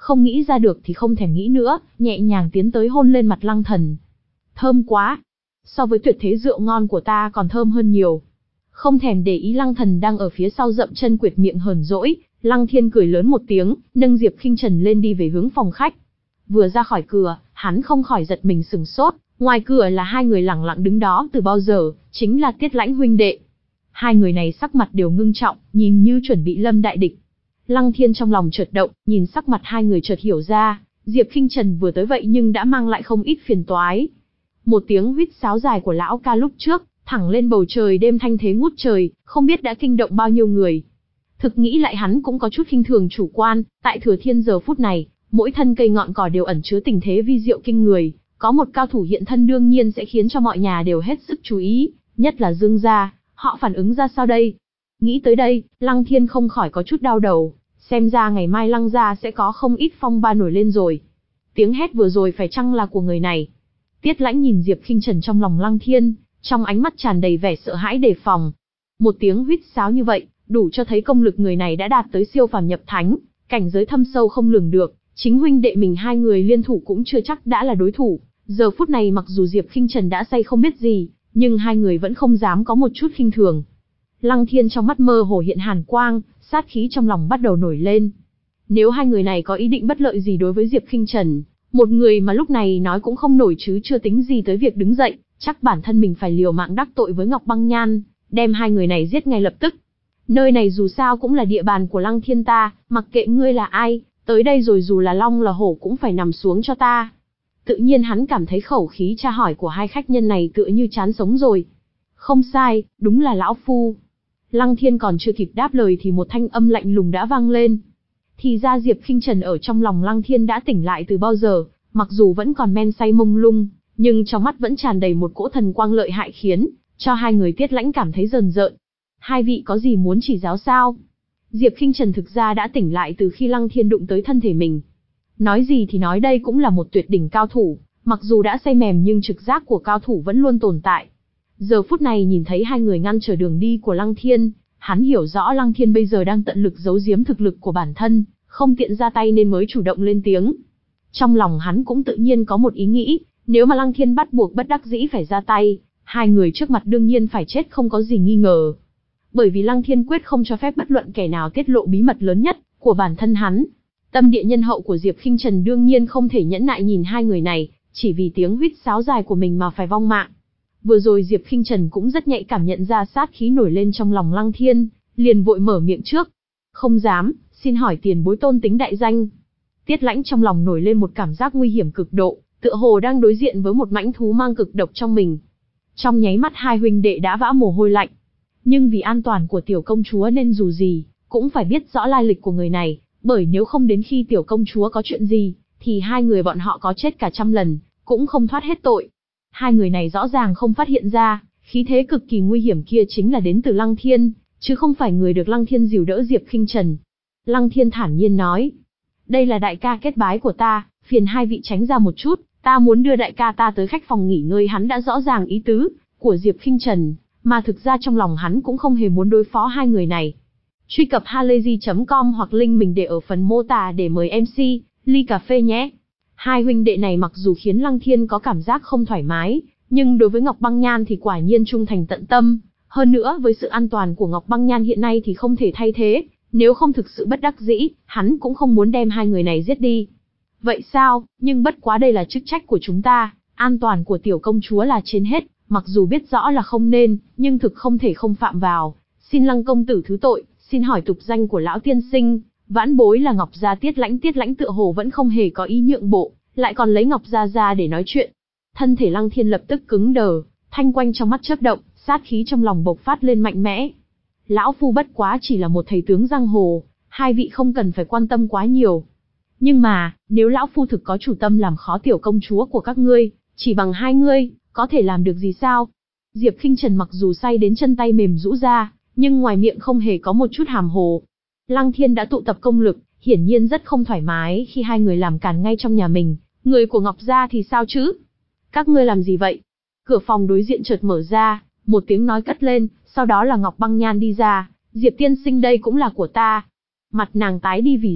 không nghĩ ra được thì không thèm nghĩ nữa, nhẹ nhàng tiến tới hôn lên mặt Lăng Thần. Thơm quá! So với tuyệt thế rượu ngon của ta còn thơm hơn nhiều. Không thèm để ý Lăng Thần đang ở phía sau dậm chân quệt miệng hờn dỗi, Lăng Thiên cười lớn một tiếng, nâng Diệp Khinh Trần lên đi về hướng phòng khách. Vừa ra khỏi cửa, hắn không khỏi giật mình sừng sốt, ngoài cửa là hai người lẳng lặng đứng đó từ bao giờ, chính là Tiết Lãnh huynh đệ. Hai người này sắc mặt đều ngưng trọng, nhìn như chuẩn bị lâm đại địch. Lăng Thiên trong lòng chợt động, nhìn sắc mặt hai người chợt hiểu ra, Diệp Khinh Trần vừa tới vậy nhưng đã mang lại không ít phiền toái. Một tiếng huýt sáo dài của lão ca lúc trước, thẳng lên bầu trời đêm thanh thế ngút trời, không biết đã kinh động bao nhiêu người. Thực nghĩ lại hắn cũng có chút khinh thường chủ quan, tại Thừa Thiên giờ phút này, mỗi thân cây ngọn cỏ đều ẩn chứa tình thế vi diệu kinh người, có một cao thủ hiện thân đương nhiên sẽ khiến cho mọi nhà đều hết sức chú ý, nhất là Dương gia, họ phản ứng ra sao đây? Nghĩ tới đây, Lăng Thiên không khỏi có chút đau đầu, xem ra ngày mai Lăng gia sẽ có không ít phong ba nổi lên rồi. Tiếng hét vừa rồi phải chăng là của người này? Tiết Lãnh nhìn Diệp Khinh Trần trong lòng Lăng Thiên, trong ánh mắt tràn đầy vẻ sợ hãi đề phòng. Một tiếng huýt sáo như vậy, đủ cho thấy công lực người này đã đạt tới siêu phàm nhập thánh, cảnh giới thâm sâu không lường được, chính huynh đệ mình hai người liên thủ cũng chưa chắc đã là đối thủ. Giờ phút này mặc dù Diệp Khinh Trần đã say không biết gì, nhưng hai người vẫn không dám có một chút khinh thường. Lăng Thiên trong mắt mơ hồ hiện hàn quang, sát khí trong lòng bắt đầu nổi lên. Nếu hai người này có ý định bất lợi gì đối với Diệp Khinh Trần, một người mà lúc này nói cũng không nổi chứ chưa tính gì tới việc đứng dậy, chắc bản thân mình phải liều mạng đắc tội với Ngọc Băng Nhan, đem hai người này giết ngay lập tức. Nơi này dù sao cũng là địa bàn của Lăng Thiên ta, mặc kệ ngươi là ai, tới đây rồi dù là long là hổ cũng phải nằm xuống cho ta. Tự nhiên hắn cảm thấy khẩu khí tra hỏi của hai khách nhân này tựa như chán sống rồi. Không sai, đúng là lão phu. Lăng Thiên còn chưa kịp đáp lời thì một thanh âm lạnh lùng đã vang lên. Thì ra Diệp Khinh Trần ở trong lòng Lăng Thiên đã tỉnh lại từ bao giờ, mặc dù vẫn còn men say mông lung, nhưng trong mắt vẫn tràn đầy một cỗ thần quang lợi hại khiến cho hai người Tiết Lãnh cảm thấy rờn rợn. Hai vị có gì muốn chỉ giáo sao? Diệp Khinh Trần thực ra đã tỉnh lại từ khi Lăng Thiên đụng tới thân thể mình. Nói gì thì nói đây cũng là một tuyệt đỉnh cao thủ, mặc dù đã say mềm nhưng trực giác của cao thủ vẫn luôn tồn tại. Giờ phút này nhìn thấy hai người ngăn trở đường đi của Lăng Thiên, hắn hiểu rõ Lăng Thiên bây giờ đang tận lực giấu giếm thực lực của bản thân, không tiện ra tay nên mới chủ động lên tiếng. Trong lòng hắn cũng tự nhiên có một ý nghĩ, nếu mà Lăng Thiên bắt buộc bất đắc dĩ phải ra tay, hai người trước mặt đương nhiên phải chết không có gì nghi ngờ. Bởi vì Lăng Thiên quyết không cho phép bất luận kẻ nào tiết lộ bí mật lớn nhất của bản thân hắn. Tâm địa nhân hậu của Diệp Khinh Trần đương nhiên không thể nhẫn nại nhìn hai người này, chỉ vì tiếng huýt sáo dài của mình mà phải vong mạng. Vừa rồi Diệp Khinh Trần cũng rất nhạy cảm nhận ra sát khí nổi lên trong lòng Lăng Thiên, liền vội mở miệng trước. Không dám, xin hỏi tiền bối tôn tính đại danh. Tiết Lãnh trong lòng nổi lên một cảm giác nguy hiểm cực độ, tựa hồ đang đối diện với một mãnh thú mang cực độc trong mình. Trong nháy mắt hai huynh đệ đã vã mồ hôi lạnh. Nhưng vì an toàn của tiểu công chúa nên dù gì, cũng phải biết rõ lai lịch của người này, bởi nếu không đến khi tiểu công chúa có chuyện gì, thì hai người bọn họ có chết cả trăm lần, cũng không thoát hết tội. Hai người này rõ ràng không phát hiện ra, khí thế cực kỳ nguy hiểm kia chính là đến từ Lăng Thiên, chứ không phải người được Lăng Thiên dìu đỡ Diệp Khinh Trần. Lăng Thiên thản nhiên nói, đây là đại ca kết bái của ta, phiền hai vị tránh ra một chút, ta muốn đưa đại ca ta tới khách phòng nghỉ ngơi. Hắn đã rõ ràng ý tứ của Diệp Khinh Trần, mà thực ra trong lòng hắn cũng không hề muốn đối phó hai người này. Truy cập halayzi chấm com hoặc link mình để ở phần mô tả để mời em xê, ly cà phê nhé. Hai huynh đệ này mặc dù khiến Lăng Thiên có cảm giác không thoải mái, nhưng đối với Ngọc Băng Nhan thì quả nhiên trung thành tận tâm. Hơn nữa với sự an toàn của Ngọc Băng Nhan hiện nay thì không thể thay thế, nếu không thực sự bất đắc dĩ, hắn cũng không muốn đem hai người này giết đi. Vậy sao, nhưng bất quá đây là chức trách của chúng ta, an toàn của tiểu công chúa là trên hết, mặc dù biết rõ là không nên, nhưng thực không thể không phạm vào. Xin Lăng công tử thứ tội, xin hỏi tục danh của lão tiên sinh. Vãn bối là Ngọc gia Tiết Lãnh. Tiết Lãnh tựa hồ vẫn không hề có ý nhượng bộ, lại còn lấy Ngọc gia ra để nói chuyện. Thân thể Lăng Thiên lập tức cứng đờ, thanh quanh trong mắt chớp động, sát khí trong lòng bộc phát lên mạnh mẽ. Lão phu bất quá chỉ là một thầy tướng giang hồ, hai vị không cần phải quan tâm quá nhiều. Nhưng mà, nếu lão phu thực có chủ tâm làm khó tiểu công chúa của các ngươi, chỉ bằng hai ngươi, có thể làm được gì sao? Diệp Khinh Trần mặc dù say đến chân tay mềm rũ ra, nhưng ngoài miệng không hề có một chút hàm hồ. Lăng Thiên đã tụ tập công lực, hiển nhiên rất không thoải mái khi hai người làm càn ngay trong nhà mình. Người của Ngọc gia thì sao chứ? Các ngươi làm gì vậy? Cửa phòng đối diện chợt mở ra, một tiếng nói cất lên, sau đó là Ngọc Băng Nhan đi ra. Diệp tiên sinh đây cũng là của ta. Mặt nàng tái đi vì giận,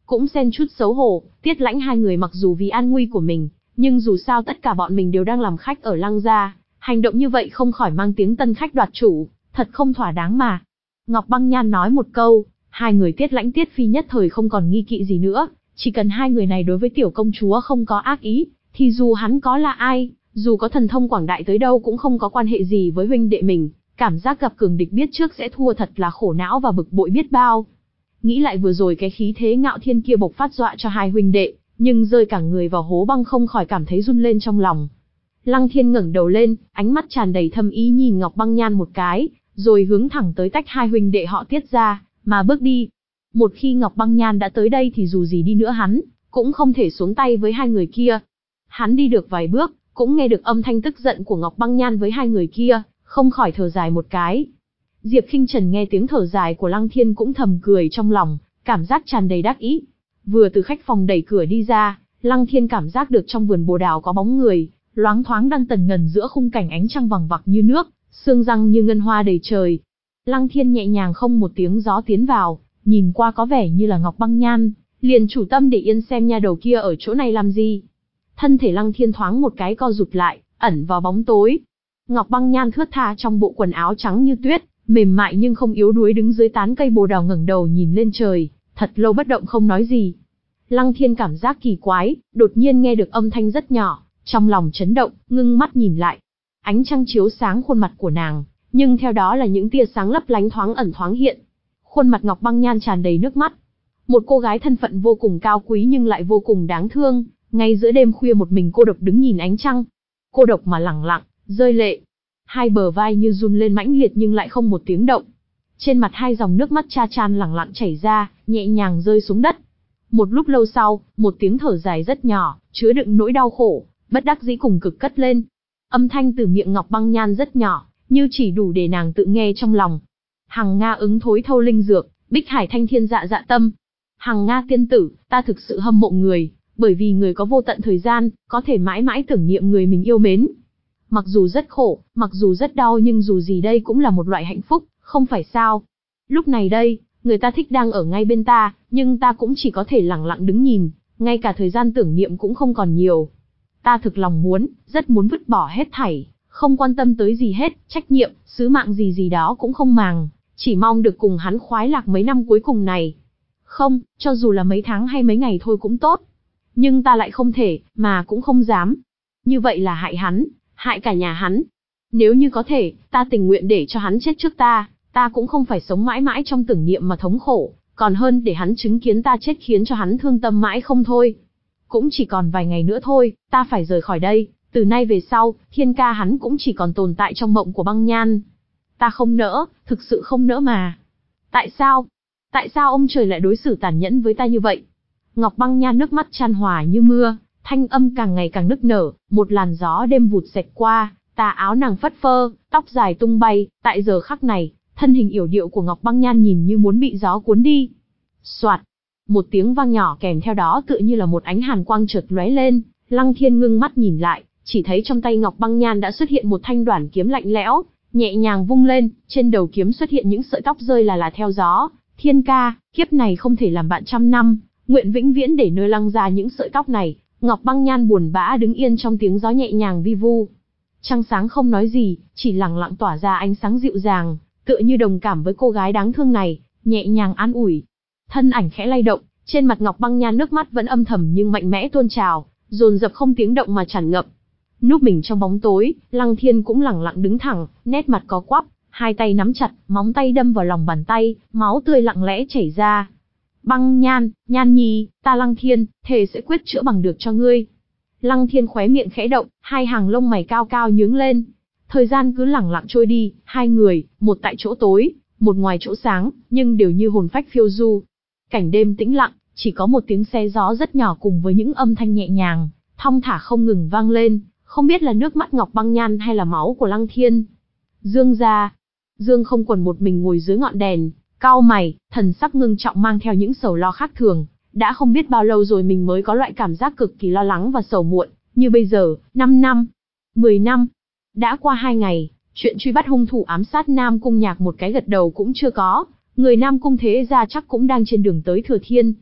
cũng xen chút xấu hổ. Tiết Lãnh hai người mặc dù vì an nguy của mình, nhưng dù sao tất cả bọn mình đều đang làm khách ở Lăng gia, hành động như vậy không khỏi mang tiếng tân khách đoạt chủ, thật không thỏa đáng mà. Ngọc Băng Nhan nói một câu, hai người Tiết Lãnh Tiết Phi nhất thời không còn nghi kỵ gì nữa, chỉ cần hai người này đối với tiểu công chúa không có ác ý, thì dù hắn có là ai, dù có thần thông quảng đại tới đâu cũng không có quan hệ gì với huynh đệ mình. Cảm giác gặp cường địch biết trước sẽ thua thật là khổ não và bực bội biết bao. Nghĩ lại vừa rồi cái khí thế ngạo thiên kia bộc phát dọa cho hai huynh đệ, nhưng rơi cả người vào hố băng không khỏi cảm thấy run lên trong lòng. Lăng Thiên ngẩng đầu lên, ánh mắt tràn đầy thâm ý nhìn Ngọc Băng Nhan một cái, rồi hướng thẳng tới tách hai huynh đệ họ Tiết ra, mà bước đi. Một khi Ngọc Băng Nhan đã tới đây thì dù gì đi nữa hắn cũng không thể xuống tay với hai người kia. Hắn đi được vài bước, cũng nghe được âm thanh tức giận của Ngọc Băng Nhan với hai người kia, không khỏi thở dài một cái. Diệp Khinh Trần nghe tiếng thở dài của Lăng Thiên cũng thầm cười trong lòng, cảm giác tràn đầy đắc ý. Vừa từ khách phòng đẩy cửa đi ra, Lăng Thiên cảm giác được trong vườn bồ đào có bóng người, loáng thoáng đang tần ngần giữa khung cảnh ánh trăng vằng vặc như nước, sương răng như ngân hoa đầy trời. Lăng Thiên nhẹ nhàng không một tiếng gió tiến vào, nhìn qua có vẻ như là Ngọc Băng Nhan, liền chủ tâm để yên xem nha đầu kia ở chỗ này làm gì. Thân thể Lăng Thiên thoáng một cái co rụt lại, ẩn vào bóng tối. Ngọc Băng Nhan thướt tha trong bộ quần áo trắng như tuyết, mềm mại nhưng không yếu đuối đứng dưới tán cây bồ đào ngẩng đầu nhìn lên trời, thật lâu bất động không nói gì. Lăng Thiên cảm giác kỳ quái, đột nhiên nghe được âm thanh rất nhỏ, trong lòng chấn động, ngưng mắt nhìn lại. Ánh trăng chiếu sáng khuôn mặt của nàng, nhưng theo đó là những tia sáng lấp lánh thoáng ẩn thoáng hiện. Khuôn mặt Ngọc Băng Nhan tràn đầy nước mắt. Một cô gái thân phận vô cùng cao quý nhưng lại vô cùng đáng thương, ngay giữa đêm khuya một mình cô độc đứng nhìn ánh trăng. Cô độc mà lẳng lặng, rơi lệ. Hai bờ vai như run lên mãnh liệt nhưng lại không một tiếng động. Trên mặt hai dòng nước mắt cha chan lẳng lặng chảy ra, nhẹ nhàng rơi xuống đất. Một lúc lâu sau, một tiếng thở dài rất nhỏ, chứa đựng nỗi đau khổ, bất đắc dĩ cùng cực cất lên. Âm thanh từ miệng Ngọc Băng Nhan rất nhỏ, như chỉ đủ để nàng tự nghe trong lòng. Hằng Nga ứng thối thâu linh dược, Bích Hải thanh thiên dạ dạ tâm. Hằng Nga tiên tử, ta thực sự hâm mộ người, bởi vì người có vô tận thời gian, có thể mãi mãi tưởng niệm người mình yêu mến. Mặc dù rất khổ, mặc dù rất đau nhưng dù gì đây cũng là một loại hạnh phúc, không phải sao? Lúc này đây, người ta thích đang ở ngay bên ta, nhưng ta cũng chỉ có thể lẳng lặng đứng nhìn, ngay cả thời gian tưởng niệm cũng không còn nhiều. Ta thực lòng muốn, rất muốn vứt bỏ hết thảy, không quan tâm tới gì hết, trách nhiệm, sứ mạng gì gì đó cũng không màng, chỉ mong được cùng hắn khoái lạc mấy năm cuối cùng này. Không, cho dù là mấy tháng hay mấy ngày thôi cũng tốt. Nhưng ta lại không thể, mà cũng không dám. Như vậy là hại hắn, hại cả nhà hắn. Nếu như có thể, ta tình nguyện để cho hắn chết trước ta, ta cũng không phải sống mãi mãi trong tưởng niệm mà thống khổ, còn hơn để hắn chứng kiến ta chết khiến cho hắn thương tâm mãi không thôi. Cũng chỉ còn vài ngày nữa thôi, ta phải rời khỏi đây, từ nay về sau, Thiên ca hắn cũng chỉ còn tồn tại trong mộng của Băng Nhan. Ta không nỡ, thực sự không nỡ mà. Tại sao? Tại sao ông trời lại đối xử tàn nhẫn với ta như vậy? Ngọc Băng Nhan nước mắt chan hòa như mưa, thanh âm càng ngày càng nức nở, một làn gió đêm vụt xẹt qua, tà áo nàng phất phơ, tóc dài tung bay, tại giờ khắc này, thân hình yểu điệu của Ngọc Băng Nhan nhìn như muốn bị gió cuốn đi. Soạt, một tiếng vang nhỏ kèm theo đó tựa như là một ánh hàn quang chợt lóe lên, Lăng Thiên ngưng mắt nhìn lại, chỉ thấy trong tay Ngọc Băng Nhan đã xuất hiện một thanh đoản kiếm lạnh lẽo, nhẹ nhàng vung lên, trên đầu kiếm xuất hiện những sợi tóc rơi là là theo gió. Thiên ca, kiếp này không thể làm bạn trăm năm, nguyện vĩnh viễn để nơi Lăng ra những sợi tóc này. Ngọc Băng Nhan buồn bã đứng yên trong tiếng gió nhẹ nhàng vi vu. Trăng sáng không nói gì, chỉ lặng lặng tỏa ra ánh sáng dịu dàng, tựa như đồng cảm với cô gái đáng thương này, nhẹ nhàng an ủi. Thân ảnh khẽ lay động, trên mặt Ngọc Băng Nhan nước mắt vẫn âm thầm nhưng mạnh mẽ tuôn trào, dồn dập không tiếng động mà tràn ngập. Núp mình trong bóng tối, Lăng Thiên cũng lẳng lặng đứng thẳng, nét mặt có quắp, hai tay nắm chặt, móng tay đâm vào lòng bàn tay, máu tươi lặng lẽ chảy ra. Băng Nhan, Nhan nhi, ta Lăng Thiên, thề sẽ quyết chữa bằng được cho ngươi. Lăng Thiên khóe miệng khẽ động, hai hàng lông mày cao cao nhướng lên. Thời gian cứ lẳng lặng trôi đi, hai người, một tại chỗ tối, một ngoài chỗ sáng, nhưng đều như hồn phách phiêu du. Cảnh đêm tĩnh lặng, chỉ có một tiếng xe gió rất nhỏ cùng với những âm thanh nhẹ nhàng, thong thả không ngừng vang lên, không biết là nước mắt Ngọc Băng Nhan hay là máu của Lăng Thiên. Dương gia, Dương Không Quần một mình ngồi dưới ngọn đèn, cau mày, thần sắc ngưng trọng mang theo những sầu lo khác thường. Đã không biết bao lâu rồi mình mới có loại cảm giác cực kỳ lo lắng và sầu muộn, như bây giờ, năm năm, mười năm. Đã qua hai ngày, chuyện truy bắt hung thủ ám sát Nam Cung Nhạc một cái gật đầu cũng chưa có, người Nam Cung thế gia chắc cũng đang trên đường tới Thừa Thiên.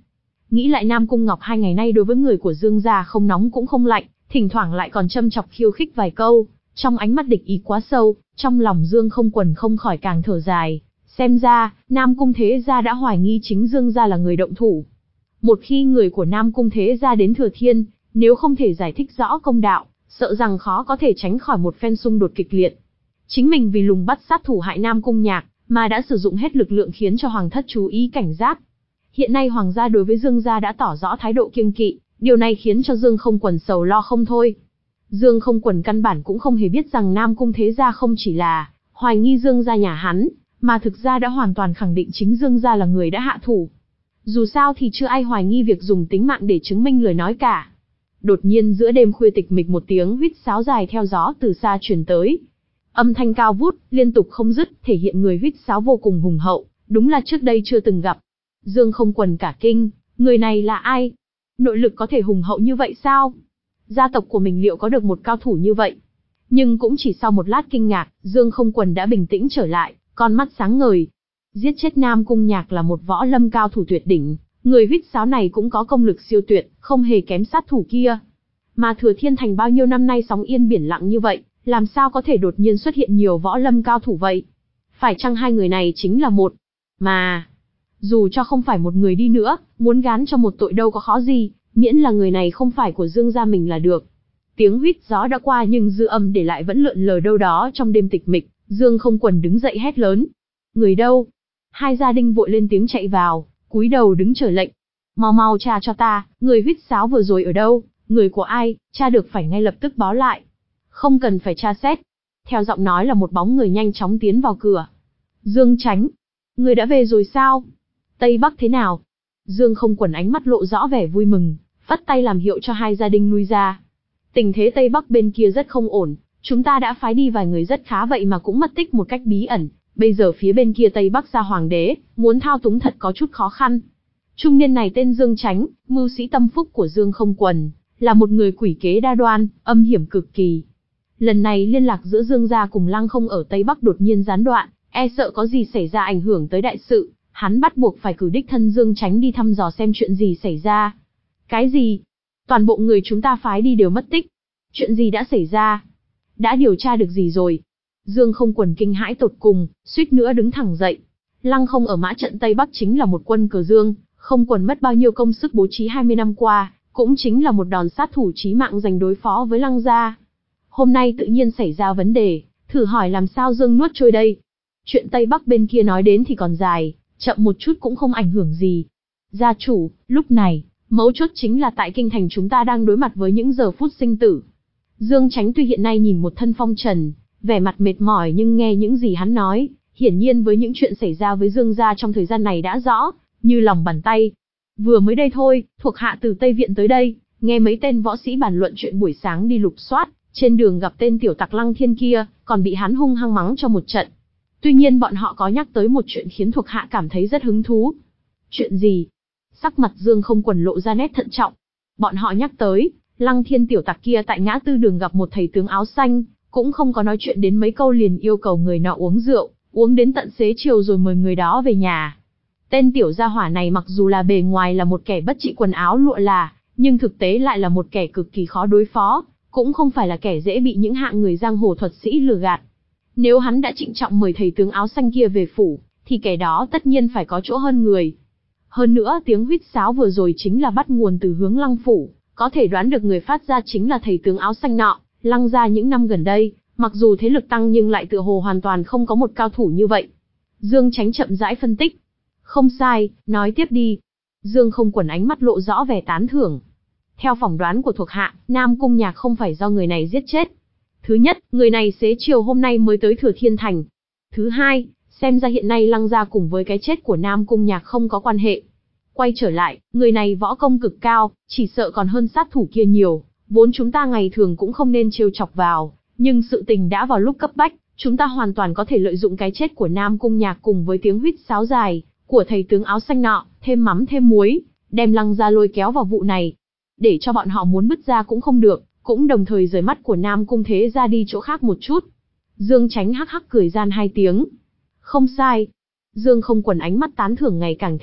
nghĩ lại Nam Cung Ngọc hai ngày nay đối với người của Dương gia không nóng cũng không lạnh, thỉnh thoảng lại còn châm chọc khiêu khích vài câu, trong ánh mắt địch ý quá sâu, trong lòng Dương Không Quần không khỏi càng thở dài, xem ra, Nam Cung Thế gia đã hoài nghi chính Dương gia là người động thủ. Một khi người của Nam Cung Thế gia đến Thừa Thiên, nếu không thể giải thích rõ công đạo, sợ rằng khó có thể tránh khỏi một phen xung đột kịch liệt. Chính mình vì lùng bắt sát thủ hại Nam Cung Nhạc, mà đã sử dụng hết lực lượng khiến cho Hoàng thất chú ý cảnh giác. Hiện nay Hoàng gia đối với Dương gia đã tỏ rõ thái độ kiêng kỵ, điều này khiến cho Dương Không Quần sầu lo không thôi. Dương Không Quần căn bản cũng không hề biết rằng Nam Cung Thế gia không chỉ là hoài nghi Dương gia nhà hắn, mà thực ra đã hoàn toàn khẳng định chính Dương gia là người đã hạ thủ. Dù sao thì chưa ai hoài nghi việc dùng tính mạng để chứng minh lời nói cả. Đột nhiên giữa đêm khuya tịch mịch một tiếng huýt sáo dài theo gió từ xa truyền tới. Âm thanh cao vút, liên tục không dứt, thể hiện người huýt sáo vô cùng hùng hậu, đúng là trước đây chưa từng gặp. Dương Không Quần cả kinh, người này là ai? Nội lực có thể hùng hậu như vậy sao? Gia tộc của mình liệu có được một cao thủ như vậy? Nhưng cũng chỉ sau một lát kinh ngạc, Dương Không Quần đã bình tĩnh trở lại, con mắt sáng ngời. Giết chết Nam Cung Nhạc là một võ lâm cao thủ tuyệt đỉnh, người huýt sáo này cũng có công lực siêu tuyệt, không hề kém sát thủ kia. Mà Thừa Thiên Thành bao nhiêu năm nay sóng yên biển lặng như vậy, làm sao có thể đột nhiên xuất hiện nhiều võ lâm cao thủ vậy? Phải chăng hai người này chính là một? Mà, dù cho không phải một người đi nữa, muốn gán cho một tội đâu có khó gì, miễn là người này không phải của Dương gia mình là được. Tiếng huýt gió đã qua nhưng dư âm để lại vẫn lượn lờ đâu đó trong đêm tịch mịch, Dương Không Quần đứng dậy hét lớn. Người đâu? Hai gia đình vội lên tiếng chạy vào, cúi đầu đứng chờ lệnh. Mau mau tra cho ta, người huýt sáo vừa rồi ở đâu, người của ai, tra được phải ngay lập tức báo lại. Không cần phải tra xét. Theo giọng nói là một bóng người nhanh chóng tiến vào cửa. Dương Chánh, người đã về rồi sao? Tây Bắc thế nào? Dương Không Quần ánh mắt lộ rõ vẻ vui mừng, phất tay làm hiệu cho hai gia đình lui ra. Tình thế Tây Bắc bên kia rất không ổn, chúng ta đã phái đi vài người rất khá vậy mà cũng mất tích một cách bí ẩn. Bây giờ phía bên kia Tây Bắc gia hoàng đế, muốn thao túng thật có chút khó khăn. Trung niên này tên Dương Chánh, mưu sĩ tâm phúc của Dương Không Quần, là một người quỷ kế đa đoan, âm hiểm cực kỳ. Lần này liên lạc giữa Dương gia cùng Lăng Không ở Tây Bắc đột nhiên gián đoạn, e sợ có gì xảy ra ảnh hưởng tới đại sự, hắn bắt buộc phải cử đích thân Dương Chánh đi thăm dò xem chuyện gì xảy ra. Cái gì? Toàn bộ người chúng ta phái đi đều mất tích. Chuyện gì đã xảy ra? Đã điều tra được gì rồi? Dương Không Quần kinh hãi tột cùng, suýt nữa đứng thẳng dậy. Lăng Không ở mã trận Tây Bắc chính là một quân cờ Dương, Không Quần mất bao nhiêu công sức bố trí hai mươi năm qua, cũng chính là một đòn sát thủ chí mạng dành đối phó với Lăng gia. Hôm nay tự nhiên xảy ra vấn đề, thử hỏi làm sao Dương nuốt trôi đây. Chuyện Tây Bắc bên kia nói đến thì còn dài, chậm một chút cũng không ảnh hưởng gì. Gia chủ, lúc này, mấu chốt chính là tại kinh thành chúng ta đang đối mặt với những giờ phút sinh tử. Dương Chánh tuy hiện nay nhìn một thân phong trần, vẻ mặt mệt mỏi nhưng nghe những gì hắn nói, hiển nhiên với những chuyện xảy ra với Dương gia trong thời gian này đã rõ, như lòng bàn tay. Vừa mới đây thôi, thuộc hạ từ Tây Viện tới đây, nghe mấy tên võ sĩ bàn luận chuyện buổi sáng đi lục soát, trên đường gặp tên tiểu tặc Lăng Thiên kia, còn bị hắn hung hăng mắng cho một trận. Tuy nhiên bọn họ có nhắc tới một chuyện khiến thuộc hạ cảm thấy rất hứng thú. Chuyện gì? Sắc mặt Dương Không Quần lộ ra nét thận trọng. Bọn họ nhắc tới, Lăng Thiên tiểu tặc kia tại ngã tư đường gặp một thầy tướng áo xanh, cũng không có nói chuyện đến mấy câu liền yêu cầu người nọ uống rượu, uống đến tận xế chiều rồi mời người đó về nhà. Tên tiểu gia hỏa này mặc dù là bề ngoài là một kẻ bất trị quần áo lụa là, nhưng thực tế lại là một kẻ cực kỳ khó đối phó, cũng không phải là kẻ dễ bị những hạng người giang hồ thuật sĩ lừa gạt. Nếu hắn đã trịnh trọng mời thầy tướng áo xanh kia về phủ, thì kẻ đó tất nhiên phải có chỗ hơn người. Hơn nữa tiếng huýt sáo vừa rồi chính là bắt nguồn từ hướng Lăng phủ, có thể đoán được người phát ra chính là thầy tướng áo xanh nọ. Lăng gia những năm gần đây, mặc dù thế lực tăng nhưng lại tựa hồ hoàn toàn không có một cao thủ như vậy. Dương Chánh chậm rãi phân tích. Không sai, nói tiếp đi. Dương Không Quần ánh mắt lộ rõ vẻ tán thưởng. Theo phỏng đoán của thuộc hạ, Nam Cung Nhạc không phải do người này giết chết. Thứ nhất, người này xế chiều hôm nay mới tới Thừa Thiên Thành. Thứ hai, xem ra hiện nay Lăng gia cùng với cái chết của Nam Cung Nhạc không có quan hệ. Quay trở lại, người này võ công cực cao, chỉ sợ còn hơn sát thủ kia nhiều. Vốn chúng ta ngày thường cũng không nên trêu chọc vào, nhưng sự tình đã vào lúc cấp bách, chúng ta hoàn toàn có thể lợi dụng cái chết của Nam Cung Nhạc cùng với tiếng huýt sáo dài của thầy tướng áo xanh nọ, thêm mắm thêm muối, đem Lăng gia lôi kéo vào vụ này, để cho bọn họ muốn bứt ra cũng không được, cũng đồng thời rời mắt của Nam Cung Thế gia đi chỗ khác một chút. Dương Chánh hắc hắc cười gian hai tiếng. Không sai. Dương Không Quần ánh mắt tán thưởng ngày càng thịnh,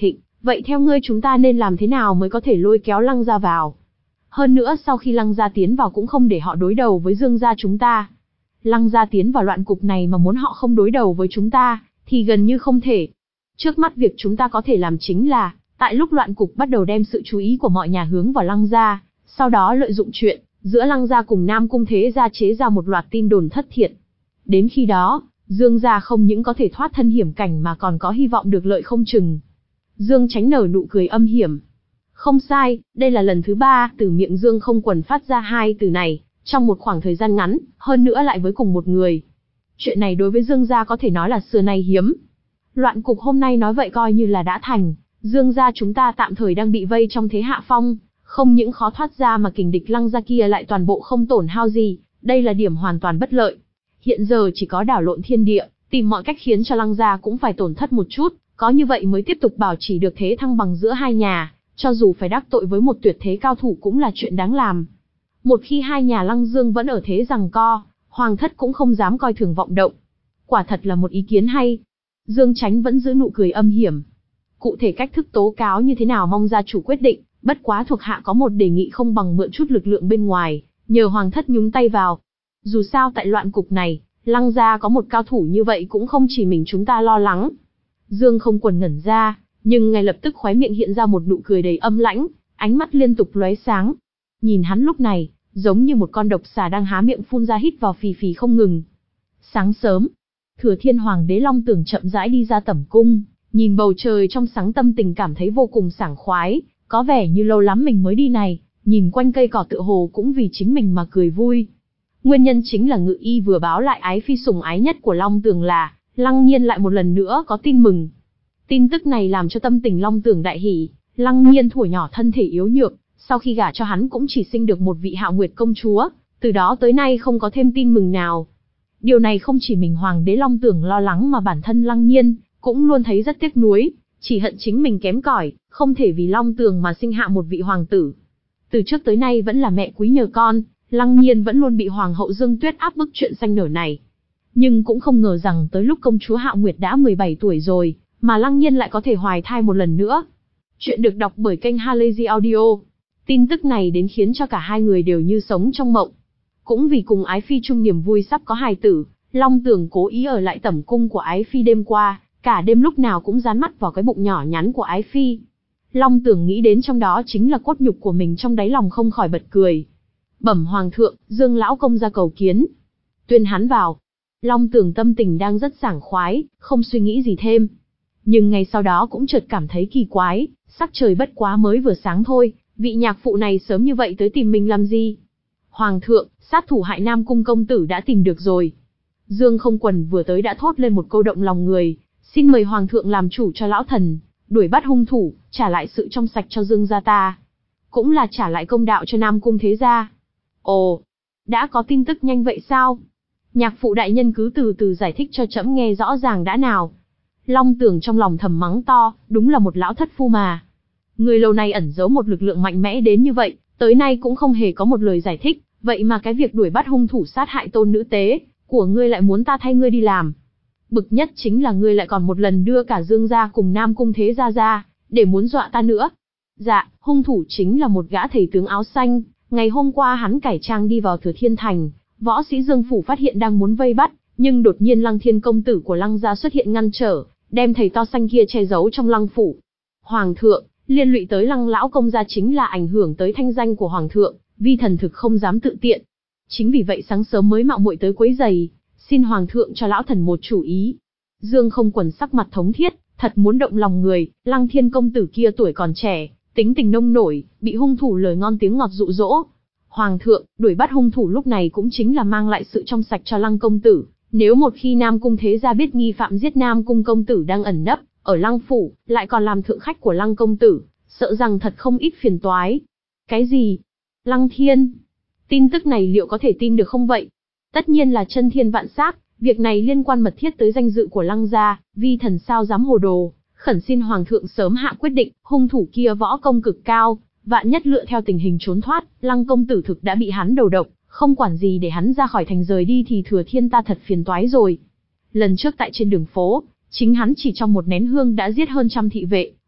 Vậy theo ngươi chúng ta nên làm thế nào mới có thể lôi kéo Lăng gia vào? Hơn nữa sau khi Lăng gia tiến vào cũng không để họ đối đầu với Dương gia chúng ta. Lăng gia tiến vào loạn cục này mà muốn họ không đối đầu với chúng ta, thì gần như không thể. Trước mắt việc chúng ta có thể làm chính là, tại lúc loạn cục bắt đầu đem sự chú ý của mọi nhà hướng vào Lăng gia, sau đó lợi dụng chuyện giữa Lăng gia cùng Nam Cung Thế gia chế ra một loạt tin đồn thất thiệt. Đến khi đó, Dương gia không những có thể thoát thân hiểm cảnh mà còn có hy vọng được lợi không chừng. Dương Chánh nở nụ cười âm hiểm. Không sai, đây là lần thứ ba từ miệng Dương Không Quần phát ra hai từ này, trong một khoảng thời gian ngắn, hơn nữa lại với cùng một người. Chuyện này đối với Dương gia có thể nói là xưa nay hiếm. Loạn cục hôm nay nói vậy coi như là đã thành, Dương gia chúng ta tạm thời đang bị vây trong thế hạ phong, không những khó thoát ra mà kình địch Lăng gia kia lại toàn bộ không tổn hao gì, đây là điểm hoàn toàn bất lợi. Hiện giờ chỉ có đảo lộn thiên địa, tìm mọi cách khiến cho Lăng gia cũng phải tổn thất một chút, có như vậy mới tiếp tục bảo trì được thế thăng bằng giữa hai nhà, cho dù phải đắc tội với một tuyệt thế cao thủ cũng là chuyện đáng làm. Một khi hai nhà Lăng Dương vẫn ở thế giằng co, Hoàng thất cũng không dám coi thường vọng động. Quả thật là một ý kiến hay. Dương Chánh vẫn giữ nụ cười âm hiểm. Cụ thể cách thức tố cáo như thế nào mong gia chủ quyết định, bất quá thuộc hạ có một đề nghị không bằng mượn chút lực lượng bên ngoài, nhờ Hoàng thất nhúng tay vào. Dù sao tại loạn cục này, Lăng gia có một cao thủ như vậy cũng không chỉ mình chúng ta lo lắng. Dương Không Quần ngẩn ra, nhưng ngay lập tức khóe miệng hiện ra một nụ cười đầy âm lãnh, ánh mắt liên tục lóe sáng. Nhìn hắn lúc này, giống như một con độc xà đang há miệng phun ra hít vào phì phì không ngừng. Sáng sớm, Thừa Thiên Hoàng đế Long Tưởng chậm rãi đi ra tẩm cung, nhìn bầu trời trong sáng tâm tình cảm thấy vô cùng sảng khoái, có vẻ như lâu lắm mình mới đi này, nhìn quanh cây cỏ tựa hồ cũng vì chính mình mà cười vui. Nguyên nhân chính là Ngự Y vừa báo lại ái phi sủng ái nhất của Long Tưởng là Lăng Nhiên lại một lần nữa có tin mừng. Tin tức này làm cho tâm tình Long Tưởng đại hỉ. Lăng Nhiên thuở nhỏ thân thể yếu nhược, sau khi gả cho hắn cũng chỉ sinh được một vị Hạo Nguyệt công chúa, từ đó tới nay không có thêm tin mừng nào. Điều này không chỉ mình Hoàng đế Long Tưởng lo lắng mà bản thân Lăng Nhiên cũng luôn thấy rất tiếc nuối, chỉ hận chính mình kém cỏi, không thể vì Long Tưởng mà sinh hạ một vị hoàng tử. Từ trước tới nay vẫn là mẹ quý nhờ con, Lăng Nhiên vẫn luôn bị Hoàng hậu Dương Tuyết áp bức chuyện sanh nở này. Nhưng cũng không ngờ rằng tới lúc công chúa Hạo Nguyệt đã mười bảy tuổi rồi, mà Lăng Nhiên lại có thể hoài thai một lần nữa. Chuyện được đọc bởi kênh Halazy Audio. Tin tức này đến khiến cho cả hai người đều như sống trong mộng. Cũng vì cùng ái phi chung niềm vui sắp có hài tử, Long Tưởng cố ý ở lại tẩm cung của ái phi đêm qua, cả đêm lúc nào cũng dán mắt vào cái bụng nhỏ nhắn của ái phi. Long Tưởng nghĩ đến trong đó chính là cốt nhục của mình, trong đáy lòng không khỏi bật cười. Bẩm Hoàng thượng, Dương lão công ra cầu kiến. Tuyên hắn vào. Long Tưởng tâm tình đang rất sảng khoái, không suy nghĩ gì thêm. Nhưng ngay sau đó cũng chợt cảm thấy kỳ quái, sắc trời bất quá mới vừa sáng thôi, vị nhạc phụ này sớm như vậy tới tìm mình làm gì? Hoàng thượng, sát thủ hại Nam Cung công tử đã tìm được rồi. Dương Không Quần vừa tới đã thốt lên một câu động lòng người, xin mời Hoàng thượng làm chủ cho lão thần, đuổi bắt hung thủ, trả lại sự trong sạch cho Dương gia ta. Cũng là trả lại công đạo cho Nam Cung thế gia. Ồ, đã có tin tức nhanh vậy sao? Nhạc phụ đại nhân cứ từ từ giải thích cho trẫm nghe rõ ràng đã nào. Long Tưởng trong lòng thầm mắng to, đúng là một lão thất phu mà. Người lâu nay ẩn giấu một lực lượng mạnh mẽ đến như vậy, tới nay cũng không hề có một lời giải thích, vậy mà cái việc đuổi bắt hung thủ sát hại tôn nữ tế của ngươi lại muốn ta thay ngươi đi làm. Bực nhất chính là ngươi lại còn một lần đưa cả Dương gia cùng Nam Cung thế gia ra, để muốn dọa ta nữa. Dạ, hung thủ chính là một gã thầy tướng áo xanh, ngày hôm qua hắn cải trang đi vào Thừa Thiên Thành, võ sĩ Dương phủ phát hiện đang muốn vây bắt, nhưng đột nhiên Lăng Thiên công tử của Lăng gia xuất hiện ngăn trở, đem thầy to xanh kia che giấu trong Lăng phủ. Hoàng thượng, liên lụy tới Lăng lão công gia chính là ảnh hưởng tới thanh danh của Hoàng thượng, vi thần thực không dám tự tiện. Chính vì vậy sáng sớm mới mạo muội tới quấy giày, xin Hoàng thượng cho lão thần một chủ ý. Dương Không Quần sắc mặt thống thiết, thật muốn động lòng người, Lăng Thiên công tử kia tuổi còn trẻ, tính tình nông nổi, bị hung thủ lời ngon tiếng ngọt dụ dỗ. Hoàng thượng, đuổi bắt hung thủ lúc này cũng chính là mang lại sự trong sạch cho Lăng công tử, nếu một khi Nam Cung thế gia biết nghi phạm giết Nam Cung công tử đang ẩn nấp ở Lăng phủ, lại còn làm thượng khách của Lăng công tử, sợ rằng thật không ít phiền toái. Cái gì? Lăng Thiên? Tin tức này liệu có thể tin được không vậy? Tất nhiên là chân thiên vạn xác, việc này liên quan mật thiết tới danh dự của Lăng gia, vi thần sao dám hồ đồ, khẩn xin Hoàng thượng sớm hạ quyết định, hung thủ kia võ công cực cao, vạn nhất lựa theo tình hình trốn thoát, Lăng công tử thực đã bị hắn đầu độc, không quản gì để hắn ra khỏi thành rời đi thì Thừa Thiên ta thật phiền toái rồi. Lần trước tại trên đường phố, chính hắn chỉ trong một nén hương đã giết hơn trăm thị vệ,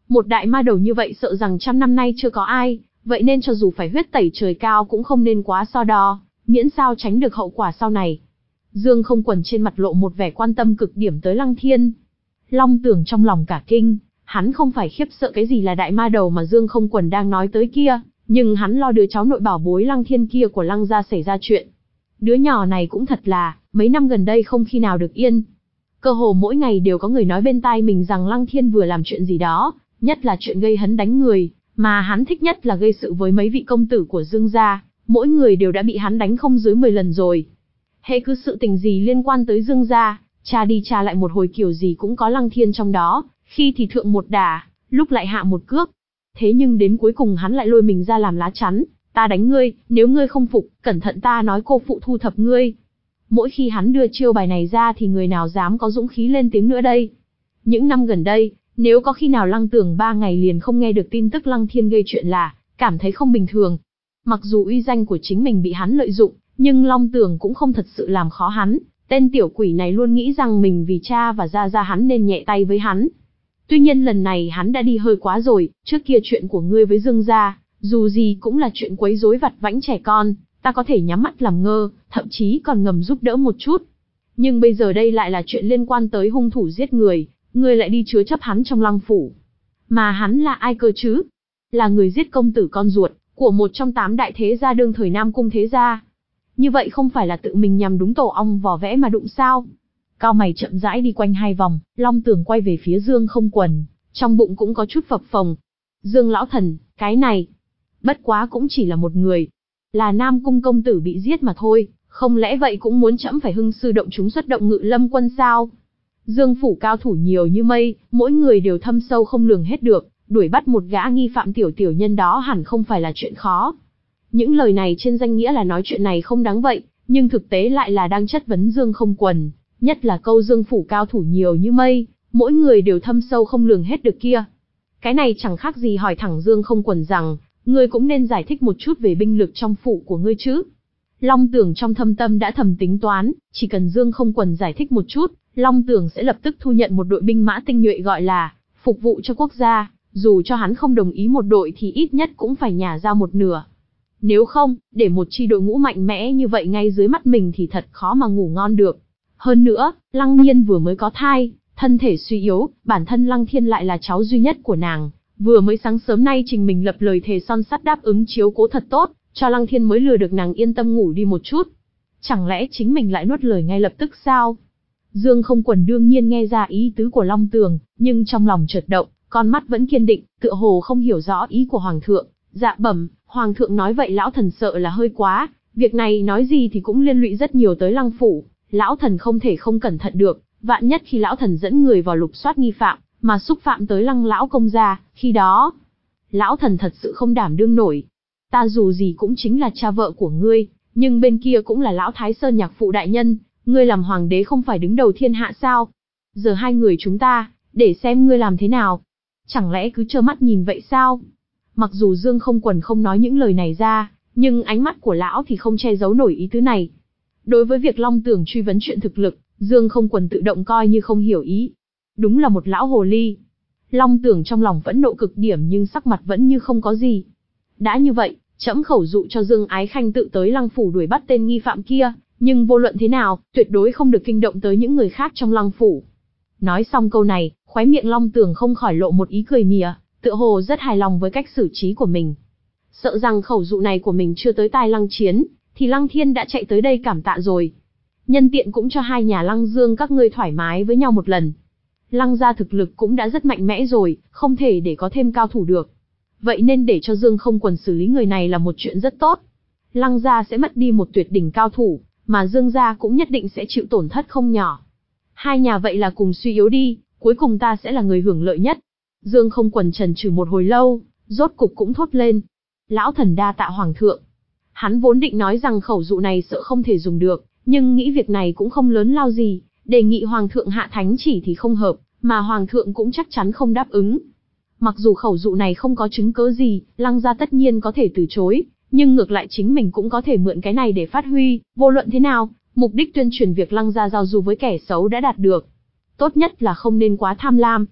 Một đại ma đầu như vậy sợ rằng trăm năm nay chưa có ai, vậy nên cho dù phải huyết tẩy trời cao cũng không nên quá so đo, miễn sao tránh được hậu quả sau này. Dương Không Quần trên mặt lộ một vẻ quan tâm cực điểm tới Lăng Thiên. Long Tưởng trong lòng cả kinh, hắn không phải khiếp sợ cái gì là đại ma đầu mà Dương Không Quần đang nói tới kia, nhưng hắn lo đứa cháu nội bảo bối Lăng Thiên kia của Lăng gia xảy ra chuyện. Đứa nhỏ này cũng thật là, mấy năm gần đây không khi nào được yên. Cơ hồ mỗi ngày đều có người nói bên tai mình rằng Lăng Thiên vừa làm chuyện gì đó, nhất là chuyện gây hấn đánh người, mà hắn thích nhất là gây sự với mấy vị công tử của Dương gia, mỗi người đều đã bị hắn đánh không dưới mười lần rồi. Hễ cứ sự tình gì liên quan tới Dương gia, tra đi tra lại một hồi kiểu gì cũng có Lăng Thiên trong đó, khi thì thượng một đả, lúc lại hạ một cước. Thế nhưng đến cuối cùng hắn lại lôi mình ra làm lá chắn, ta đánh ngươi, nếu ngươi không phục, cẩn thận ta nói cô phụ thu thập ngươi. Mỗi khi hắn đưa chiêu bài này ra thì người nào dám có dũng khí lên tiếng nữa đây. Những năm gần đây, nếu có khi nào Lăng Tưởng ba ngày liền không nghe được tin tức Lăng Thiên gây chuyện là, cảm thấy không bình thường. Mặc dù uy danh của chính mình bị hắn lợi dụng, nhưng Long Tưởng cũng không thật sự làm khó hắn, tên tiểu quỷ này luôn nghĩ rằng mình vì cha và gia gia hắn nên nhẹ tay với hắn. Tuy nhiên lần này hắn đã đi hơi quá rồi, trước kia chuyện của ngươi với Dương gia, dù gì cũng là chuyện quấy rối vặt vãnh trẻ con, ta có thể nhắm mắt làm ngơ, thậm chí còn ngầm giúp đỡ một chút. Nhưng bây giờ đây lại là chuyện liên quan tới hung thủ giết người, ngươi lại đi chứa chấp hắn trong Lăng phủ. Mà hắn là ai cơ chứ? Là người giết công tử con ruột của một trong tám đại thế gia đương thời Nam Cung thế gia. Như vậy không phải là tự mình nhằm đúng tổ ong vò vẽ mà đụng sao? Cao mày chậm rãi đi quanh hai vòng, Long Tưởng quay về phía Dương Không Quần, trong bụng cũng có chút phập phồng. Dương lão thần, cái này, bất quá cũng chỉ là một người, là Nam Cung công tử bị giết mà thôi, không lẽ vậy cũng muốn trẫm phải hưng sư động chúng xuất động Ngự Lâm quân sao? Dương phủ cao thủ nhiều như mây, mỗi người đều thâm sâu không lường hết được, đuổi bắt một gã nghi phạm tiểu tiểu nhân đó hẳn không phải là chuyện khó. Những lời này trên danh nghĩa là nói chuyện này không đáng vậy, nhưng thực tế lại là đang chất vấn Dương Không Quần, nhất là câu Dương phủ cao thủ nhiều như mây, mỗi người đều thâm sâu không lường hết được kia. Cái này chẳng khác gì hỏi thẳng Dương Không Quần rằng, ngươi cũng nên giải thích một chút về binh lực trong phủ của ngươi chứ. Long Tưởng trong thâm tâm đã thầm tính toán, chỉ cần Dương Không Quần giải thích một chút, Long Tưởng sẽ lập tức thu nhận một đội binh mã tinh nhuệ gọi là phục vụ cho quốc gia, dù cho hắn không đồng ý một đội thì ít nhất cũng phải nhả ra một nửa. Nếu không, để một chi đội ngũ mạnh mẽ như vậy ngay dưới mắt mình thì thật khó mà ngủ ngon được. Hơn nữa, Lăng Nhiên vừa mới có thai, thân thể suy yếu, bản thân Lăng Thiên lại là cháu duy nhất của nàng, vừa mới sáng sớm nay trình mình lập lời thề son sắt đáp ứng chiếu cố thật tốt, cho Lăng Thiên mới lừa được nàng yên tâm ngủ đi một chút. Chẳng lẽ chính mình lại nuốt lời ngay lập tức sao? Dương Không Quần đương nhiên nghe ra ý tứ của Long Tưởng, nhưng trong lòng chợt động, con mắt vẫn kiên định, tựa hồ không hiểu rõ ý của Hoàng thượng. Dạ bẩm, Hoàng thượng nói vậy lão thần sợ là hơi quá, việc này nói gì thì cũng liên lụy rất nhiều tới Lăng phủ, lão thần không thể không cẩn thận được, vạn nhất khi lão thần dẫn người vào lục soát nghi phạm, mà xúc phạm tới Lăng lão công gia, khi đó, lão thần thật sự không đảm đương nổi. Ta dù gì cũng chính là cha vợ của ngươi, nhưng bên kia cũng là lão Thái Sơn nhạc phụ đại nhân, ngươi làm hoàng đế không phải đứng đầu thiên hạ sao? Giờ hai người chúng ta, để xem ngươi làm thế nào. Chẳng lẽ cứ trơ mắt nhìn vậy sao? Mặc dù Dương Không Quần không nói những lời này ra, nhưng ánh mắt của lão thì không che giấu nổi ý tứ này. Đối với việc Long Tưởng truy vấn chuyện thực lực, Dương Không Quần tự động coi như không hiểu ý. Đúng là một lão hồ ly. Long Tưởng trong lòng phẫn nộ cực điểm nhưng sắc mặt vẫn như không có gì. Đã như vậy, trẫm khẩu dụ cho Dương Ái Khanh tự tới Lăng phủ đuổi bắt tên nghi phạm kia, nhưng vô luận thế nào, tuyệt đối không được kinh động tới những người khác trong Lăng phủ. Nói xong câu này, khóe miệng Long Tưởng không khỏi lộ một ý cười mỉa, tựa hồ rất hài lòng với cách xử trí của mình. Sợ rằng khẩu dụ này của mình chưa tới tai Lăng Chiến, thì Lăng Thiên đã chạy tới đây cảm tạ rồi. Nhân tiện cũng cho hai nhà Lăng Dương các ngươi thoải mái với nhau một lần. Lăng gia thực lực cũng đã rất mạnh mẽ rồi, không thể để có thêm cao thủ được. Vậy nên để cho Dương Không Quần xử lý người này là một chuyện rất tốt. Lăng gia sẽ mất đi một tuyệt đỉnh cao thủ, mà Dương gia cũng nhất định sẽ chịu tổn thất không nhỏ. Hai nhà vậy là cùng suy yếu đi, cuối cùng ta sẽ là người hưởng lợi nhất. Dương Không Quần chần chừ một hồi lâu, rốt cục cũng thốt lên. Lão thần đa tạ Hoàng thượng. Hắn vốn định nói rằng khẩu dụ này sợ không thể dùng được, nhưng nghĩ việc này cũng không lớn lao gì, đề nghị Hoàng thượng hạ thánh chỉ thì không hợp, mà Hoàng thượng cũng chắc chắn không đáp ứng. Mặc dù khẩu dụ này không có chứng cớ gì, Lăng gia tất nhiên có thể từ chối, nhưng ngược lại chính mình cũng có thể mượn cái này để phát huy, vô luận thế nào, mục đích tuyên truyền việc Lăng gia giao du với kẻ xấu đã đạt được. Tốt nhất là không nên quá tham lam.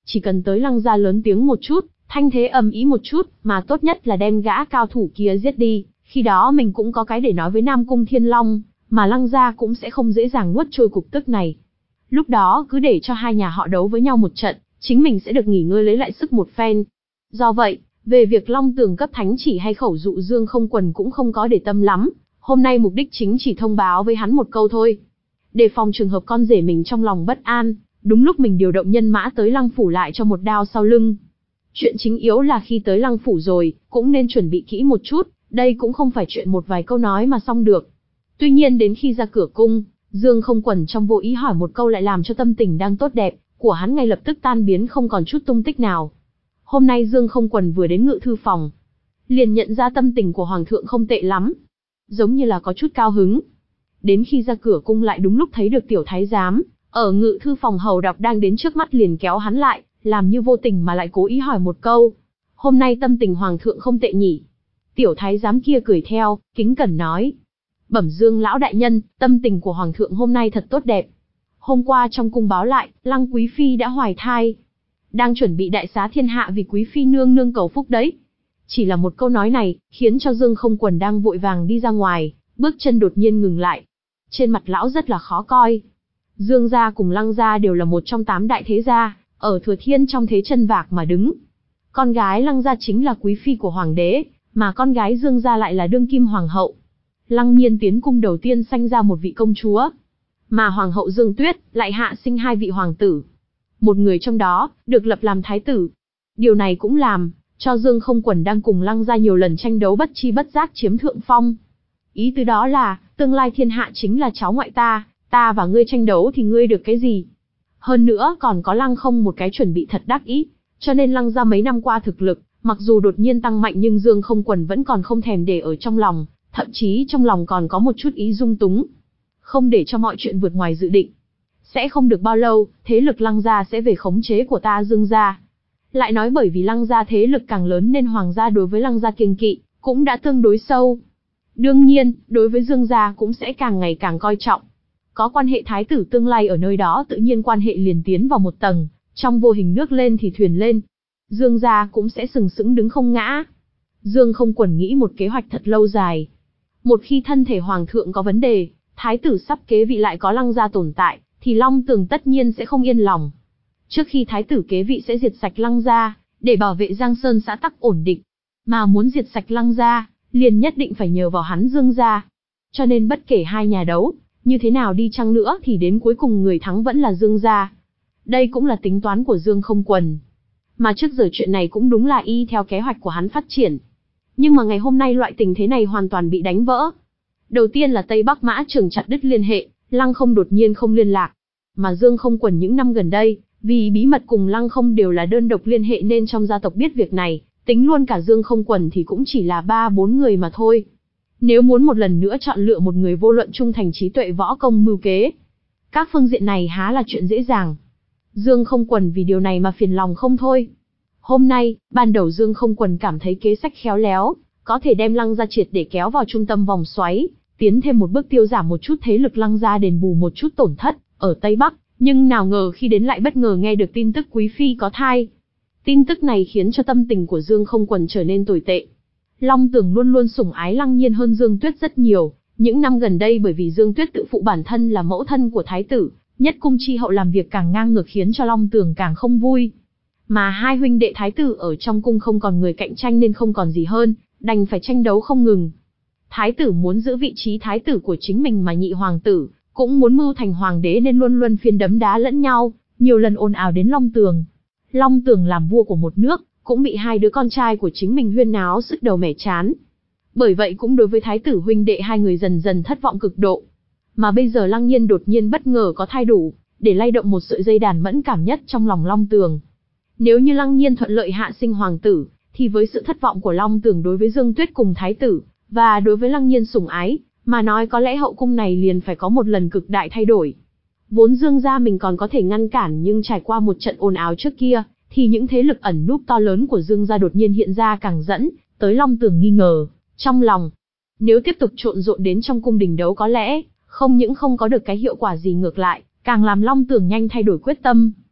Chỉ cần tới Lăng gia lớn tiếng một chút, thanh thế ầm ĩ một chút, mà tốt nhất là đem gã cao thủ kia giết đi, khi đó mình cũng có cái để nói với Nam Cung Thiên Long, mà Lăng gia cũng sẽ không dễ dàng nuốt trôi cục tức này. Lúc đó cứ để cho hai nhà họ đấu với nhau một trận, chính mình sẽ được nghỉ ngơi lấy lại sức một phen. Do vậy, về việc Long Tường cấp thánh chỉ hay khẩu dụ Dương Không Quần cũng không có để tâm lắm, hôm nay mục đích chính chỉ thông báo với hắn một câu thôi. Đề phòng trường hợp con rể mình trong lòng bất an, đúng lúc mình điều động nhân mã tới Lăng phủ lại cho một đao sau lưng. Chuyện chính yếu là khi tới Lăng phủ rồi, cũng nên chuẩn bị kỹ một chút, đây cũng không phải chuyện một vài câu nói mà xong được. Tuy nhiên đến khi ra cửa cung, Dương Không Quần trong vô ý hỏi một câu lại làm cho tâm tình đang tốt đẹp của hắn ngay lập tức tan biến không còn chút tung tích nào. Hôm nay Dương Không Quần vừa đến ngự thư phòng, liền nhận ra tâm tình của Hoàng thượng không tệ lắm, giống như là có chút cao hứng. Đến khi ra cửa cung lại đúng lúc thấy được tiểu thái giám, ở ngự thư phòng hầu đọc đang đến trước mắt liền kéo hắn lại, làm như vô tình mà lại cố ý hỏi một câu. Hôm nay tâm tình Hoàng thượng không tệ nhỉ? Tiểu thái giám kia cười theo, kính cẩn nói. Bẩm Dương lão đại nhân, tâm tình của Hoàng thượng hôm nay thật tốt đẹp. Hôm qua trong cung báo lại, Lăng quý phi đã hoài thai, đang chuẩn bị đại xá thiên hạ vì quý phi nương nương cầu phúc đấy. Chỉ là một câu nói này, khiến cho Dương Không Quần đang vội vàng đi ra ngoài, bước chân đột nhiên ngừng lại. Trên mặt lão rất là khó coi. Dương gia cùng Lăng gia đều là một trong tám đại thế gia, ở Thừa Thiên trong thế chân vạc mà đứng. Con gái Lăng gia chính là quý phi của hoàng đế, mà con gái Dương gia lại là đương kim hoàng hậu. Lăng Nhiên tiến cung đầu tiên sanh ra một vị công chúa, mà hoàng hậu Dương Tuyết lại hạ sinh hai vị hoàng tử. Một người trong đó được lập làm thái tử. Điều này cũng làm cho Dương Không Quần đang cùng Lăng gia nhiều lần tranh đấu bất chi bất giác chiếm thượng phong. Ý tứ đó là, tương lai thiên hạ chính là cháu ngoại ta, ta và ngươi tranh đấu thì ngươi được cái gì? Hơn nữa còn có Lăng Không một cái chuẩn bị thật đắc ý, cho nên Lăng gia mấy năm qua thực lực, mặc dù đột nhiên tăng mạnh nhưng Dương Không Quần vẫn còn không thèm để ở trong lòng, thậm chí trong lòng còn có một chút ý dung túng. Không để cho mọi chuyện vượt ngoài dự định. Sẽ không được bao lâu, thế lực Lăng gia sẽ về khống chế của ta Dương gia. Lại nói bởi vì Lăng gia thế lực càng lớn nên hoàng gia đối với Lăng gia kiêng kỵ, cũng đã tương đối sâu. Đương nhiên, đối với Dương gia cũng sẽ càng ngày càng coi trọng. Có quan hệ thái tử tương lai ở nơi đó tự nhiên quan hệ liền tiến vào một tầng, trong vô hình nước lên thì thuyền lên. Dương gia cũng sẽ sừng sững đứng không ngã. Dương Không Quần nghĩ một kế hoạch thật lâu dài. Một khi thân thể hoàng thượng có vấn đề, thái tử sắp kế vị lại có Lăng gia tồn tại, thì Long Tường tất nhiên sẽ không yên lòng. Trước khi thái tử kế vị sẽ diệt sạch Lăng gia, để bảo vệ Giang Sơn xã tắc ổn định. Mà muốn diệt sạch Lăng gia, liền nhất định phải nhờ vào hắn Dương gia. Cho nên bất kể hai nhà đấu, như thế nào đi chăng nữa thì đến cuối cùng người thắng vẫn là Dương gia. Đây cũng là tính toán của Dương Không Quần. Mà trước giờ chuyện này cũng đúng là y theo kế hoạch của hắn phát triển. Nhưng mà ngày hôm nay loại tình thế này hoàn toàn bị đánh vỡ. Đầu tiên là Tây Bắc Mã Trường chặt đứt liên hệ, Lăng Không đột nhiên không liên lạc. Mà Dương Không Quần những năm gần đây, vì bí mật cùng Lăng Không đều là đơn độc liên hệ nên trong gia tộc biết việc này, tính luôn cả Dương Không Quần thì cũng chỉ là ba bốn người mà thôi. Nếu muốn một lần nữa chọn lựa một người vô luận trung thành trí tuệ võ công mưu kế, các phương diện này há là chuyện dễ dàng. Dương Không Quần vì điều này mà phiền lòng không thôi. Hôm nay, ban đầu Dương Không Quần cảm thấy kế sách khéo léo, có thể đem Lăng gia triệt để kéo vào trung tâm vòng xoáy, tiến thêm một bước tiêu giảm một chút thế lực Lăng gia đền bù một chút tổn thất ở Tây Bắc, nhưng nào ngờ khi đến lại bất ngờ nghe được tin tức quý phi có thai. Tin tức này khiến cho tâm tình của Dương Không Quần trở nên tồi tệ. Long Tường luôn luôn sủng ái Lăng Nhiên hơn Dương Tuyết rất nhiều, những năm gần đây bởi vì Dương Tuyết tự phụ bản thân là mẫu thân của thái tử, nhất cung chi hậu làm việc càng ngang ngược khiến cho Long Tường càng không vui. Mà hai huynh đệ thái tử ở trong cung không còn người cạnh tranh nên không còn gì hơn, đành phải tranh đấu không ngừng. Thái tử muốn giữ vị trí thái tử của chính mình mà nhị hoàng tử cũng muốn mưu thành hoàng đế nên luôn luôn phiên đấm đá lẫn nhau, nhiều lần ồn ào đến Long Tường. Long Tường làm vua của một nước, cũng bị hai đứa con trai của chính mình huyên náo sức đầu mẻ chán. Bởi vậy cũng đối với thái tử huynh đệ hai người dần dần thất vọng cực độ. Mà bây giờ Lăng Nhiên đột nhiên bất ngờ có thai đủ, để lay động một sợi dây đàn mẫn cảm nhất trong lòng Long Tường. Nếu như Lăng Nhiên thuận lợi hạ sinh hoàng tử, thì với sự thất vọng của Long Tường đối với Dương Tuyết cùng thái tử, và đối với Lăng Nhiên sủng ái, mà nói có lẽ hậu cung này liền phải có một lần cực đại thay đổi. Vốn Dương gia mình còn có thể ngăn cản nhưng trải qua một trận ồn ào trước kia, thì những thế lực ẩn núp to lớn của Dương gia đột nhiên hiện ra càng dẫn tới Long Tường nghi ngờ trong lòng. Nếu tiếp tục trộn rộn đến trong cung đình đấu có lẽ không những không có được cái hiệu quả gì ngược lại, càng làm Long Tường nhanh thay đổi quyết tâm.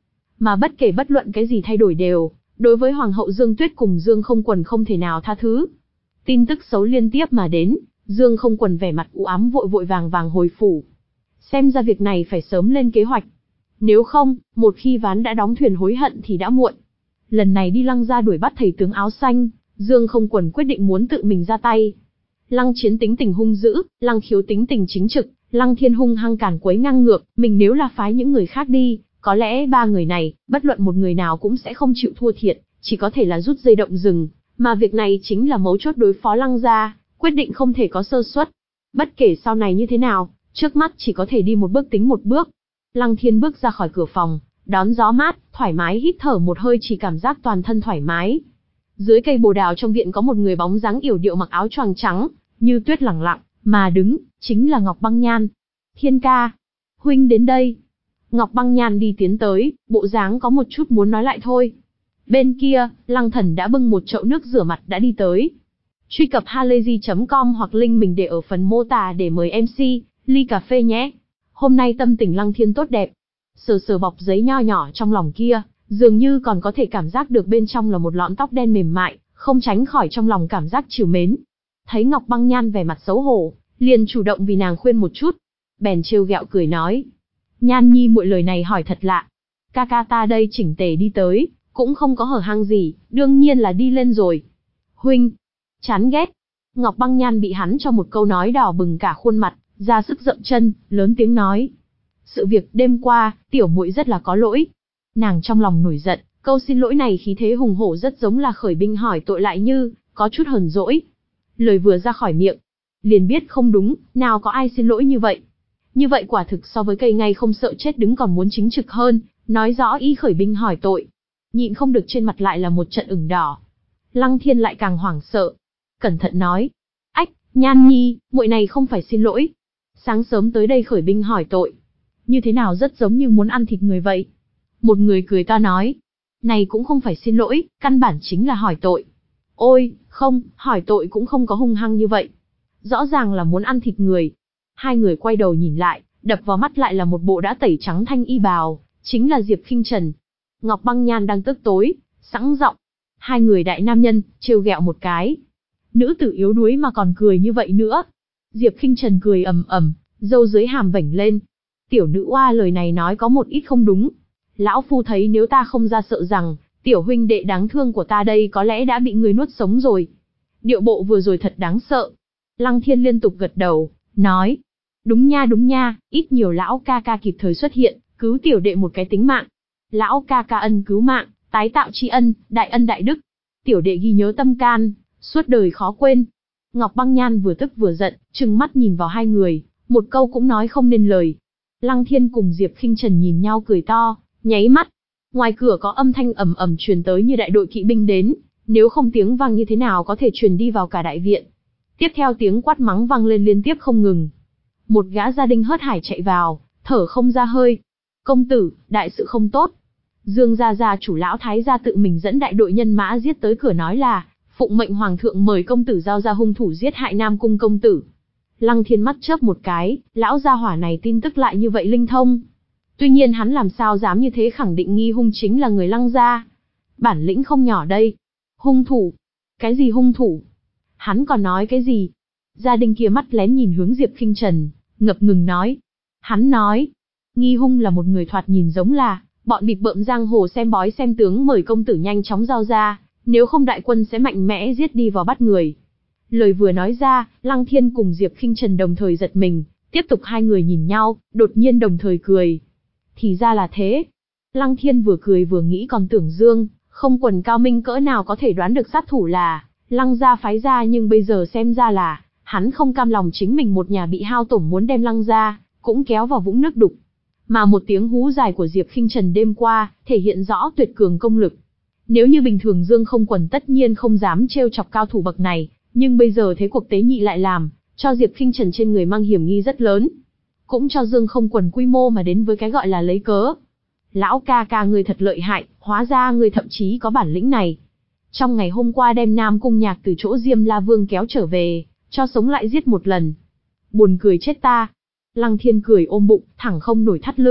mà bất kể bất luận cái gì thay đổi đều, đối với Hoàng hậu Dương Tuyết cùng Dương Không Quần không thể nào tha thứ. Tin tức xấu liên tiếp mà đến, Dương Không Quần vẻ mặt u ám vội vội vàng vàng hồi phủ. Xem ra việc này phải sớm lên kế hoạch. Nếu không, một khi ván đã đóng thuyền hối hận thì đã muộn. Lần này đi Lăng gia đuổi bắt thầy tướng áo xanh, Dương Không Quần quyết định muốn tự mình ra tay. Lăng Chiến tính tình hung dữ, Lăng Khiếu tính tình chính trực, Lăng Thiên hung hăng cản quấy ngang ngược, mình nếu là phái những người khác đi, có lẽ ba người này, bất luận một người nào cũng sẽ không chịu thua thiệt, chỉ có thể là rút dây động rừng, mà việc này chính là mấu chốt đối phó Lăng gia, quyết định không thể có sơ suất. Bất kể sau này như thế nào, trước mắt chỉ có thể đi một bước tính một bước. Lăng Thiên bước ra khỏi cửa phòng, đón gió mát, thoải mái hít thở một hơi, chỉ cảm giác toàn thân thoải mái. Dưới cây bồ đào trong viện có một người bóng dáng yểu điệu mặc áo choàng trắng, như tuyết lẳng lặng mà đứng, chính là Ngọc Băng Nhan. Thiên ca, huynh đến đây. Ngọc Băng Nhan đi tiến tới, bộ dáng có một chút muốn nói lại thôi. Bên kia, Lăng Thần đã bưng một chậu nước rửa mặt đã đi tới. Truy cập halayzi chấm com hoặc link mình để ở phần mô tả để mời em xê, ly cà phê nhé. Hôm nay tâm tình Lăng Thiên tốt đẹp. Sờ sờ bọc giấy nho nhỏ trong lòng kia, dường như còn có thể cảm giác được bên trong là một lọn tóc đen mềm mại, không tránh khỏi trong lòng cảm giác trìu mến. Thấy Ngọc Băng Nhan vẻ mặt xấu hổ, liền chủ động vì nàng khuyên một chút. Bèn trêu ghẹo cười nói. Nhan nhi muội lời này hỏi thật lạ. Ca ca ta đây chỉnh tề đi tới, cũng không có hở hang gì, đương nhiên là đi lên rồi. Huynh, chán ghét. Ngọc Băng Nhan bị hắn cho một câu nói đỏ bừng cả khuôn mặt, ra sức dậm chân, lớn tiếng nói. Sự việc đêm qua, tiểu muội rất là có lỗi. Nàng trong lòng nổi giận, câu xin lỗi này khí thế hùng hổ rất giống là khởi binh hỏi tội lại như, có chút hờn dỗi. Lời vừa ra khỏi miệng, liền biết không đúng, nào có ai xin lỗi như vậy. Như vậy quả thực so với cây ngay không sợ chết đứng còn muốn chính trực hơn, nói rõ y khởi binh hỏi tội. Nhịn không được trên mặt lại là một trận ửng đỏ. Lăng Thiên lại càng hoảng sợ. Cẩn thận nói. Ách, Nhan nhi, muội này không phải xin lỗi. Sáng sớm tới đây khởi binh hỏi tội. Như thế nào rất giống như muốn ăn thịt người vậy. Một người cười to nói. Này cũng không phải xin lỗi, căn bản chính là hỏi tội. Ôi, không, hỏi tội cũng không có hung hăng như vậy. Rõ ràng là muốn ăn thịt người. Hai người quay đầu nhìn lại, đập vào mắt lại là một bộ đã tẩy trắng thanh y bào, chính là Diệp Khinh Trần. Ngọc Băng Nhan đang tức tối, sẵn giọng. Hai người đại nam nhân, trêu ghẹo một cái. Nữ tử yếu đuối mà còn cười như vậy nữa. Diệp Khinh Trần cười ầm ầm, râu dưới hàm vểnh lên. Tiểu nữ oa lời này nói có một ít không đúng. Lão phu thấy nếu ta không ra sợ rằng, tiểu huynh đệ đáng thương của ta đây có lẽ đã bị người nuốt sống rồi. Điệu bộ vừa rồi thật đáng sợ. Lăng Thiên liên tục gật đầu, nói. Đúng nha đúng nha, ít nhiều lão ca ca kịp thời xuất hiện, cứu tiểu đệ một cái tính mạng. Lão ca ca ân cứu mạng, tái tạo tri ân, đại ân đại đức. Tiểu đệ ghi nhớ tâm can, suốt đời khó quên. Ngọc Băng Nhan vừa tức vừa giận, trừng mắt nhìn vào hai người, một câu cũng nói không nên lời. Lăng Thiên cùng Diệp Khinh Trần nhìn nhau cười to, nháy mắt. Ngoài cửa có âm thanh ầm ầm truyền tới như đại đội kỵ binh đến, nếu không tiếng vang như thế nào có thể truyền đi vào cả đại viện. Tiếp theo tiếng quát mắng vang lên liên tiếp không ngừng. Một gã gia đình hớt hải chạy vào, thở không ra hơi. Công tử, đại sự không tốt. Dương gia gia chủ lão thái gia tự mình dẫn đại đội nhân mã giết tới cửa nói là, phụng mệnh hoàng thượng mời công tử giao ra hung thủ giết hại Nam cung công tử. Lăng Thiên mắt chớp một cái, lão gia hỏa này tin tức lại như vậy linh thông. Tuy nhiên hắn làm sao dám như thế khẳng định nghi hung chính là người Lăng gia. Bản lĩnh không nhỏ đây. Hung thủ? Cái gì hung thủ? Hắn còn nói cái gì? Gia đình kia mắt lén nhìn hướng Diệp Khinh Trần, ngập ngừng nói. Hắn nói, nghi hung là một người thoạt nhìn giống là, bọn bịp bợm giang hồ xem bói xem tướng mời công tử nhanh chóng giao ra, nếu không đại quân sẽ mạnh mẽ giết đi vào bắt người. Lời vừa nói ra, Lăng Thiên cùng Diệp Khinh Trần đồng thời giật mình, tiếp tục hai người nhìn nhau, đột nhiên đồng thời cười. Thì ra là thế. Lăng Thiên vừa cười vừa nghĩ còn tưởng Dương, không quần cao minh cỡ nào có thể đoán được sát thủ là Lăng gia phái ra, nhưng bây giờ xem ra là hắn không cam lòng chính mình một nhà bị hao tổn muốn đem Lăng gia cũng kéo vào vũng nước đục. Mà một tiếng hú dài của Diệp Khinh Trần đêm qua thể hiện rõ tuyệt cường công lực. Nếu như bình thường Dương không quần tất nhiên không dám trêu chọc cao thủ bậc này, nhưng bây giờ thế cuộc tế nhị lại làm cho Diệp Khinh Trần trên người mang hiểm nghi rất lớn, cũng cho Dương không quần quy mô mà đến với cái gọi là lấy cớ. Lão ca ca người thật lợi hại, hóa ra người thậm chí có bản lĩnh này. Trong ngày hôm qua đem Nam Cung Nhạc từ chỗ Diêm La Vương kéo trở về, cho sống lại giết một lần. Buồn cười chết ta. Lăng Thiên cười ôm bụng, thẳng không nổi thắt lưng,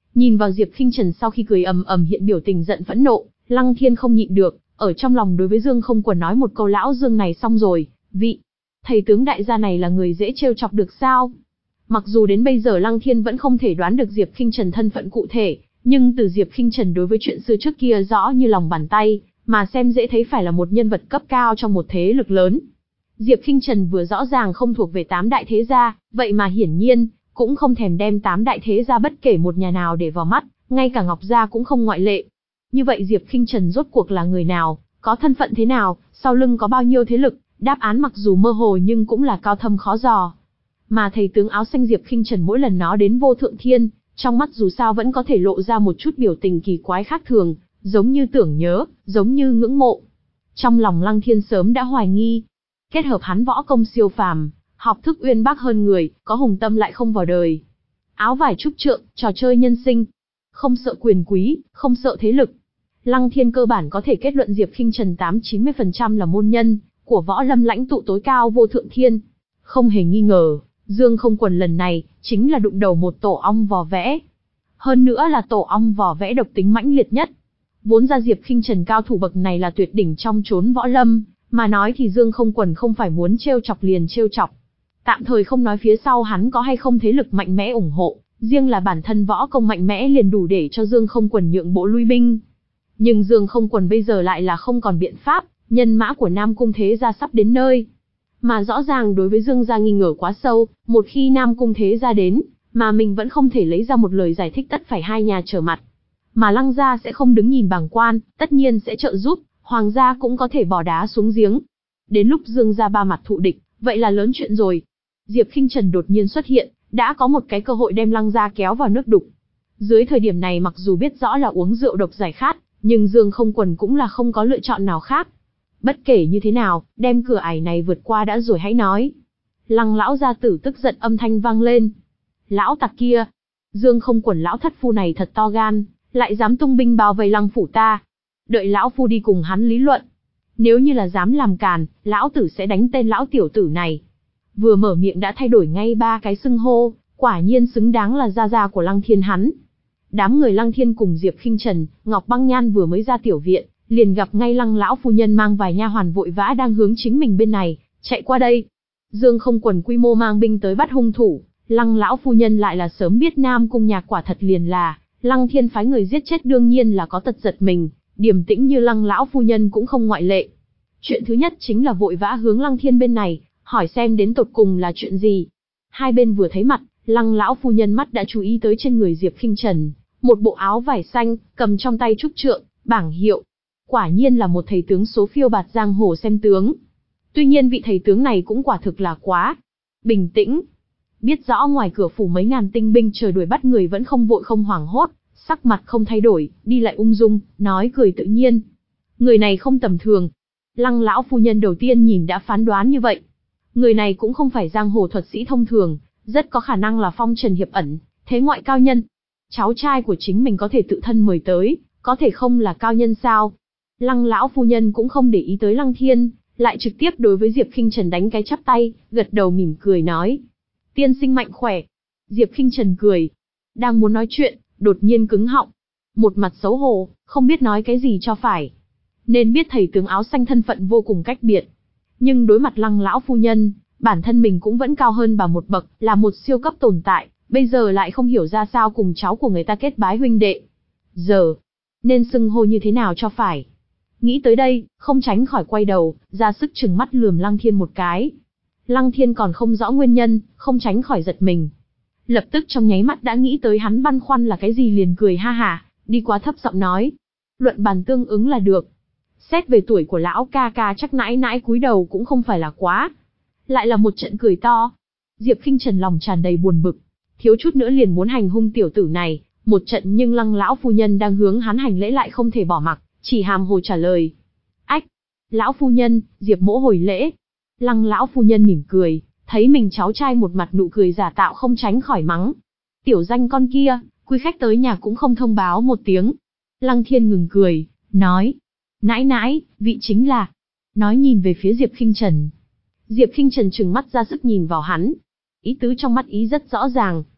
Nhìn vào Diệp Khinh Trần sau khi cười ầm ầm hiện biểu tình giận phẫn nộ, Lăng Thiên không nhịn được, ở trong lòng đối với Dương Không Quần nói một câu lão Dương này xong rồi, vị thầy tướng đại gia này là người dễ trêu chọc được sao? Mặc dù đến bây giờ Lăng Thiên vẫn không thể đoán được Diệp Khinh Trần thân phận cụ thể, nhưng từ Diệp Khinh Trần đối với chuyện xưa trước kia rõ như lòng bàn tay, mà xem dễ thấy phải là một nhân vật cấp cao trong một thế lực lớn. Diệp Khinh Trần vừa rõ ràng không thuộc về tám đại thế gia, vậy mà hiển nhiên cũng không thèm đem tám đại thế gia bất kể một nhà nào để vào mắt, ngay cả Ngọc gia cũng không ngoại lệ. Như vậy Diệp Khinh Trần rốt cuộc là người nào, có thân phận thế nào, sau lưng có bao nhiêu thế lực, đáp án mặc dù mơ hồ nhưng cũng là cao thâm khó dò. Mà thầy tướng áo xanh Diệp Khinh Trần mỗi lần nó đến Vô Thượng Thiên, trong mắt dù sao vẫn có thể lộ ra một chút biểu tình kỳ quái khác thường, giống như tưởng nhớ, giống như ngưỡng mộ. Trong lòng Lăng Thiên sớm đã hoài nghi, kết hợp hắn võ công siêu phàm, học thức uyên bác hơn người, có hùng tâm lại không vào đời. Áo vải trúc trượng, trò chơi nhân sinh, không sợ quyền quý, không sợ thế lực. Lăng Thiên cơ bản có thể kết luận Diệp Khinh Trần tám chín mươi phần trăm là môn nhân của võ lâm lãnh tụ tối cao Vô Thượng Thiên. Không hề nghi ngờ, Dương Không Quần lần này chính là đụng đầu một tổ ong vò vẽ. Hơn nữa là tổ ong vò vẽ độc tính mãnh liệt nhất. Vốn ra Diệp Khinh Trần cao thủ bậc này là tuyệt đỉnh trong chốn võ lâm, mà nói thì Dương Không Quần không phải muốn trêu chọc liền trêu chọc. Tạm thời không nói phía sau hắn có hay không thế lực mạnh mẽ ủng hộ, riêng là bản thân võ công mạnh mẽ liền đủ để cho Dương Không Quần nhượng bộ lui binh. Nhưng Dương Không Quần bây giờ lại là không còn biện pháp, nhân mã của Nam Cung Thế Gia sắp đến nơi. Mà rõ ràng đối với Dương gia nghi ngờ quá sâu, một khi Nam Cung Thế Gia đến, mà mình vẫn không thể lấy ra một lời giải thích tất phải hai nhà trở mặt. Mà Lăng gia sẽ không đứng nhìn bàng quan, tất nhiên sẽ trợ giúp, Hoàng gia cũng có thể bỏ đá xuống giếng. Đến lúc Dương gia ba mặt thụ địch, vậy là lớn chuyện rồi. Diệp Khinh Trần đột nhiên xuất hiện, đã có một cái cơ hội đem Lăng gia kéo vào nước đục. Dưới thời điểm này mặc dù biết rõ là uống rượu độc giải khát, nhưng Dương Không Quần cũng là không có lựa chọn nào khác. Bất kể như thế nào, đem cửa ải này vượt qua đã rồi hãy nói. Lăng lão gia tử tức giận âm thanh vang lên. Lão tặc kia, Dương Không Quần lão thất phu này thật to gan, lại dám tung binh bao vây Lăng phủ ta. Đợi lão phu đi cùng hắn lý luận. Nếu như là dám làm càn, lão tử sẽ đánh tên lão tiểu tử này. Vừa mở miệng đã thay đổi ngay ba cái xưng hô, quả nhiên xứng đáng là gia gia của Lăng Thiên hắn. Đám người Lăng Thiên cùng Diệp Khinh Trần, Ngọc Băng Nhan vừa mới ra tiểu viện, liền gặp ngay Lăng lão phu nhân mang vài nha hoàn vội vã đang hướng chính mình bên này chạy qua đây. Dương Không Quần quy mô mang binh tới bắt hung thủ, Lăng lão phu nhân lại là sớm biết Nam Cung Nhạc quả thật liền là Lăng Thiên phái người giết chết, đương nhiên là có tật giật mình, điềm tĩnh như Lăng lão phu nhân cũng không ngoại lệ. Chuyện thứ nhất chính là vội vã hướng Lăng Thiên bên này, hỏi xem đến tột cùng là chuyện gì. Hai bên vừa thấy mặt, Lăng lão phu nhân mắt đã chú ý tới trên người Diệp Khinh Trần, một bộ áo vải xanh, cầm trong tay trúc trượng, bảng hiệu. Quả nhiên là một thầy tướng số phiêu bạt giang hồ xem tướng. Tuy nhiên vị thầy tướng này cũng quả thực là quá bình tĩnh. Biết rõ ngoài cửa phủ mấy ngàn tinh binh chờ đuổi bắt người vẫn không vội không hoảng hốt, sắc mặt không thay đổi, đi lại ung dung, nói cười tự nhiên. Người này không tầm thường. Lăng lão phu nhân đầu tiên nhìn đã phán đoán như vậy. Người này cũng không phải giang hồ thuật sĩ thông thường, rất có khả năng là phong trần hiệp ẩn, thế ngoại cao nhân. Cháu trai của chính mình có thể tự thân mời tới, có thể không là cao nhân sao? Lăng lão phu nhân cũng không để ý tới Lăng Thiên, lại trực tiếp đối với Diệp Khinh Trần đánh cái chắp tay, gật đầu mỉm cười nói. Tiên sinh mạnh khỏe. Diệp Khinh Trần cười. Đang muốn nói chuyện, đột nhiên cứng họng. Một mặt xấu hổ, không biết nói cái gì cho phải. Nên biết thầy tướng áo xanh thân phận vô cùng cách biệt. Nhưng đối mặt Lăng lão phu nhân, bản thân mình cũng vẫn cao hơn bà một bậc, là một siêu cấp tồn tại, bây giờ lại không hiểu ra sao cùng cháu của người ta kết bái huynh đệ. Giờ, nên xưng hô như thế nào cho phải. Nghĩ tới đây, không tránh khỏi quay đầu, ra sức trừng mắt lườm Lăng Thiên một cái. Lăng Thiên còn không rõ nguyên nhân, không tránh khỏi giật mình. Lập tức trong nháy mắt đã nghĩ tới hắn băn khoăn là cái gì, liền cười ha hả, đi quá thấp giọng nói. Luận bàn tương ứng là được. Xét về tuổi của lão ca ca chắc nãi nãi cúi đầu cũng không phải là quá. Lại là một trận cười to. Diệp Khinh Trần lòng tràn đầy buồn bực, thiếu chút nữa liền muốn hành hung tiểu tử này một trận, nhưng Lăng lão phu nhân đang hướng hắn hành lễ lại không thể bỏ mặc, chỉ hàm hồ trả lời. Ách, lão phu nhân, Diệp mỗ hồi lễ. Lăng lão phu nhân mỉm cười, thấy mình cháu trai một mặt nụ cười giả tạo không tránh khỏi mắng. Tiểu danh con kia, quý khách tới nhà cũng không thông báo một tiếng. Lăng Thiên ngừng cười, nói. Nãi nãi, vị chính là. Nói nhìn về phía Diệp Khinh Trần. Diệp Khinh Trần trừng mắt ra sức nhìn vào hắn. Ý tứ trong mắt ý rất rõ ràng.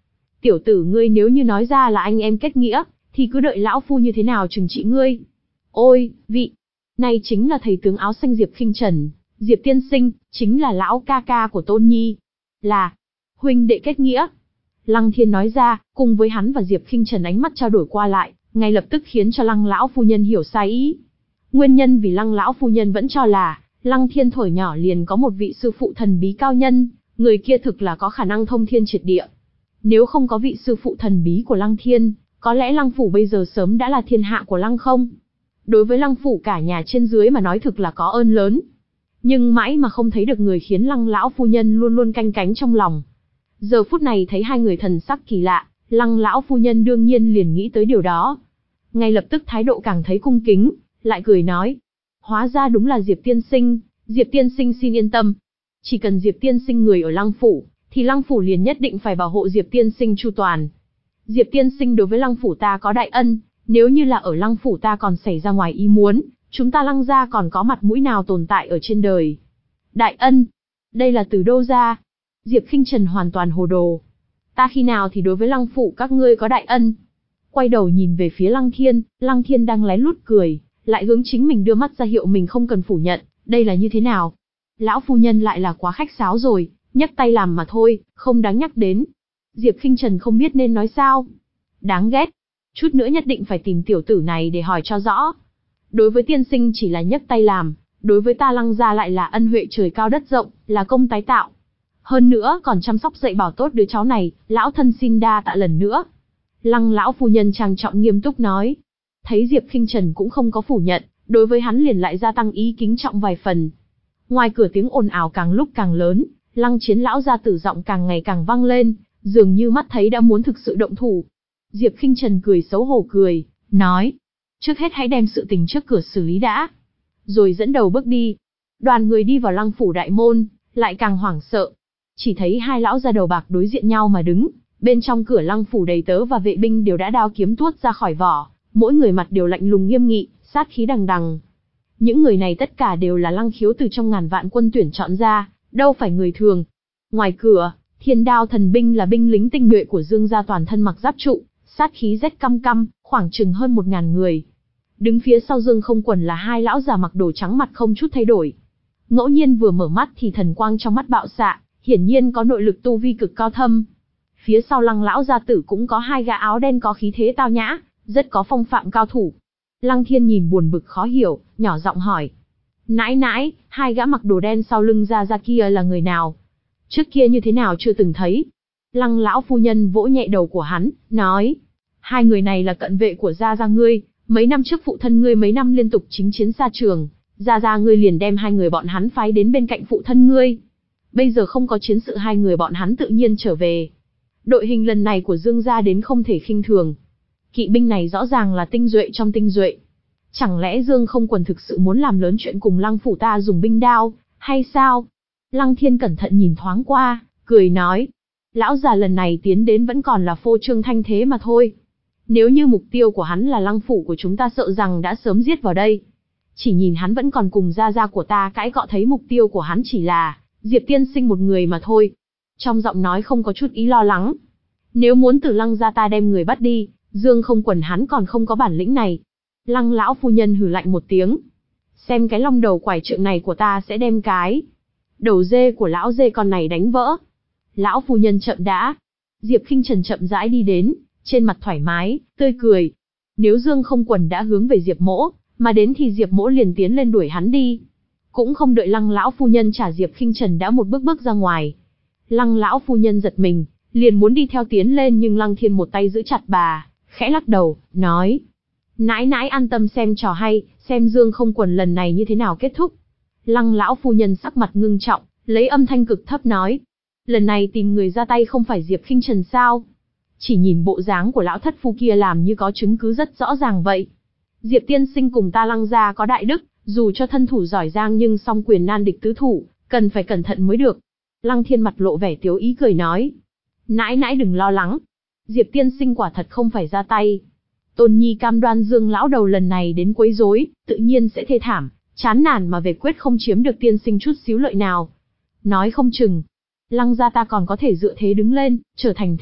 Tiểu tử ngươi nếu như nói ra là anh em kết nghĩa, thì cứ đợi lão phu như thế nào trừng trị ngươi. Ôi, vị, này chính là thầy tướng áo xanh Diệp Khinh Trần, Diệp tiên sinh, chính là lão ca ca của Tôn Nhi. Là, huynh đệ kết nghĩa. Lăng Thiên nói ra, cùng với hắn và Diệp Khinh Trần ánh mắt trao đổi qua lại, ngay lập tức khiến cho Lăng lão phu nhân hiểu sai ý. Nguyên nhân vì Lăng lão phu nhân vẫn cho là, Lăng Thiên thổi nhỏ liền có một vị sư phụ thần bí cao nhân, người kia thực là có khả năng thông thiên triệt địa. Nếu không có vị sư phụ thần bí của Lăng Thiên, có lẽ Lăng phủ bây giờ sớm đã là thiên hạ của Lăng không. Đối với Lăng phủ cả nhà trên dưới mà nói thực là có ơn lớn. Nhưng mãi mà không thấy được người khiến Lăng lão phu nhân luôn luôn canh cánh trong lòng. Giờ phút này thấy hai người thần sắc kỳ lạ, Lăng lão phu nhân đương nhiên liền nghĩ tới điều đó. Ngay lập tức thái độ càng thấy cung kính, lại cười nói. Hóa ra đúng là Diệp tiên sinh, Diệp tiên sinh xin yên tâm. Chỉ cần Diệp tiên sinh người ở Lăng phủ, thì Lăng phủ liền nhất định phải bảo hộ Diệp tiên sinh chu toàn. Diệp tiên sinh đối với Lăng phủ ta có đại ân, nếu như là ở Lăng phủ ta còn xảy ra ngoài ý muốn, chúng ta Lăng gia còn có mặt mũi nào tồn tại ở trên đời. Đại ân? Đây là từ đâu ra? Diệp Khinh Trần hoàn toàn hồ đồ. Ta khi nào thì đối với Lăng phủ các ngươi có đại ân? Quay đầu nhìn về phía Lăng Thiên, Lăng Thiên đang lén lút cười, lại hướng chính mình đưa mắt ra hiệu mình không cần phủ nhận, đây là như thế nào? Lão phu nhân lại là quá khách sáo rồi, nhấc tay làm mà thôi, không đáng nhắc đến. Diệp Khinh Trần không biết nên nói sao. Đáng ghét. Chút nữa nhất định phải tìm tiểu tử này để hỏi cho rõ. Đối với tiên sinh chỉ là nhấc tay làm, đối với ta Lăng gia lại là ân huệ trời cao đất rộng, là công tái tạo. Hơn nữa còn chăm sóc dạy bảo tốt đứa cháu này, lão thân xin đa tạ lần nữa. Lăng lão phu nhân trang trọng nghiêm túc nói. Thấy Diệp Khinh Trần cũng không có phủ nhận, đối với hắn liền lại gia tăng ý kính trọng vài phần. Ngoài cửa tiếng ồn ào càng lúc càng lớn, Lăng Chiến lão gia tử giọng càng ngày càng vang lên, dường như mắt thấy đã muốn thực sự động thủ. Diệp Khinh Trần cười xấu hổ cười, nói, trước hết hãy đem sự tình trước cửa xử lý đã, rồi dẫn đầu bước đi. Đoàn người đi vào Lăng phủ đại môn, lại càng hoảng sợ. Chỉ thấy hai lão gia đầu bạc đối diện nhau mà đứng, bên trong cửa Lăng phủ đầy tớ và vệ binh đều đã đao kiếm tuốt ra khỏi vỏ, mỗi người mặt đều lạnh lùng nghiêm nghị, sát khí đằng đằng. Những người này tất cả đều là Lăng Khiếu từ trong ngàn vạn quân tuyển chọn ra, đâu phải người thường. Ngoài cửa, Thiên Đao thần binh là binh lính tinh nhuệ của Dương gia toàn thân mặc giáp trụ, sát khí rét căm căm, khoảng chừng hơn một ngàn người. Đứng phía sau Dương Không Quần là hai lão già mặc đồ trắng mặt không chút thay đổi. Ngẫu nhiên vừa mở mắt thì thần quang trong mắt bạo xạ, hiển nhiên có nội lực tu vi cực cao thâm. Phía sau Lăng lão gia tử cũng có hai gã áo đen có khí thế tao nhã, rất có phong phạm cao thủ. Lăng Thiên nhìn buồn bực khó hiểu, nhỏ giọng hỏi. Nãi nãi, hai gã mặc đồ đen sau lưng Gia Gia kia là người nào? Trước kia như thế nào chưa từng thấy? Lăng lão phu nhân vỗ nhẹ đầu của hắn, nói. Hai người này là cận vệ của Gia Gia ngươi, mấy năm trước phụ thân ngươi mấy năm liên tục chính chiến xa trường, Gia Gia ngươi liền đem hai người bọn hắn phái đến bên cạnh phụ thân ngươi. Bây giờ không có chiến sự hai người bọn hắn tự nhiên trở về. Đội hình lần này của Dương gia đến không thể khinh thường. Kỵ binh này rõ ràng là tinh duệ trong tinh duệ. Chẳng lẽ Dương Không Quần thực sự muốn làm lớn chuyện cùng Lăng phủ ta dùng binh đao, hay sao? Lăng Thiên cẩn thận nhìn thoáng qua, cười nói. Lão già lần này tiến đến vẫn còn là phô trương thanh thế mà thôi. Nếu như mục tiêu của hắn là Lăng phủ của chúng ta sợ rằng đã sớm giết vào đây. Chỉ nhìn hắn vẫn còn cùng gia gia của ta cãi cọ thấy mục tiêu của hắn chỉ là Diệp tiên sinh một người mà thôi. Trong giọng nói không có chút ý lo lắng. Nếu muốn từ Lăng gia ta đem người bắt đi, Dương Không Quần hắn còn không có bản lĩnh này. Lăng lão phu nhân hừ lạnh một tiếng. Xem cái long đầu quải trượng này của ta sẽ đem cái đầu dê của lão dê con này đánh vỡ. Lão phu nhân chậm đã. Diệp Khinh Trần chậm rãi đi đến, trên mặt thoải mái, tươi cười. Nếu Dương Không Quần đã hướng về Diệp Mỗ, mà đến thì Diệp Mỗ liền tiến lên đuổi hắn đi. Cũng không đợi Lăng lão phu nhân trả Diệp Khinh Trần đã một bước bước ra ngoài. Lăng lão phu nhân giật mình, liền muốn đi theo tiến lên nhưng Lăng Thiên một tay giữ chặt bà, khẽ lắc đầu, nói. Nãi nãi an tâm xem trò hay, xem Dương Không Quần lần này như thế nào kết thúc. Lăng lão phu nhân sắc mặt ngưng trọng, lấy âm thanh cực thấp nói. Lần này tìm người ra tay không phải Diệp Khinh Trần sao? Chỉ nhìn bộ dáng của lão thất phu kia làm như có chứng cứ rất rõ ràng vậy. Diệp tiên sinh cùng ta Lăng gia có đại đức, dù cho thân thủ giỏi giang nhưng song quyền nan địch tứ thủ, cần phải cẩn thận mới được. Lăng Thiên mặt lộ vẻ tiếu ý cười nói. Nãi nãi đừng lo lắng. Diệp tiên sinh quả thật không phải ra tay. Tôn Nhi cam đoan Dương lão đầu lần này đến quấy rối, tự nhiên sẽ thê thảm, chán nản mà về quyết không chiếm được tiên sinh chút xíu lợi nào. Nói không chừng, Lăng gia ta còn có thể dựa thế đứng lên, trở thành thế lực,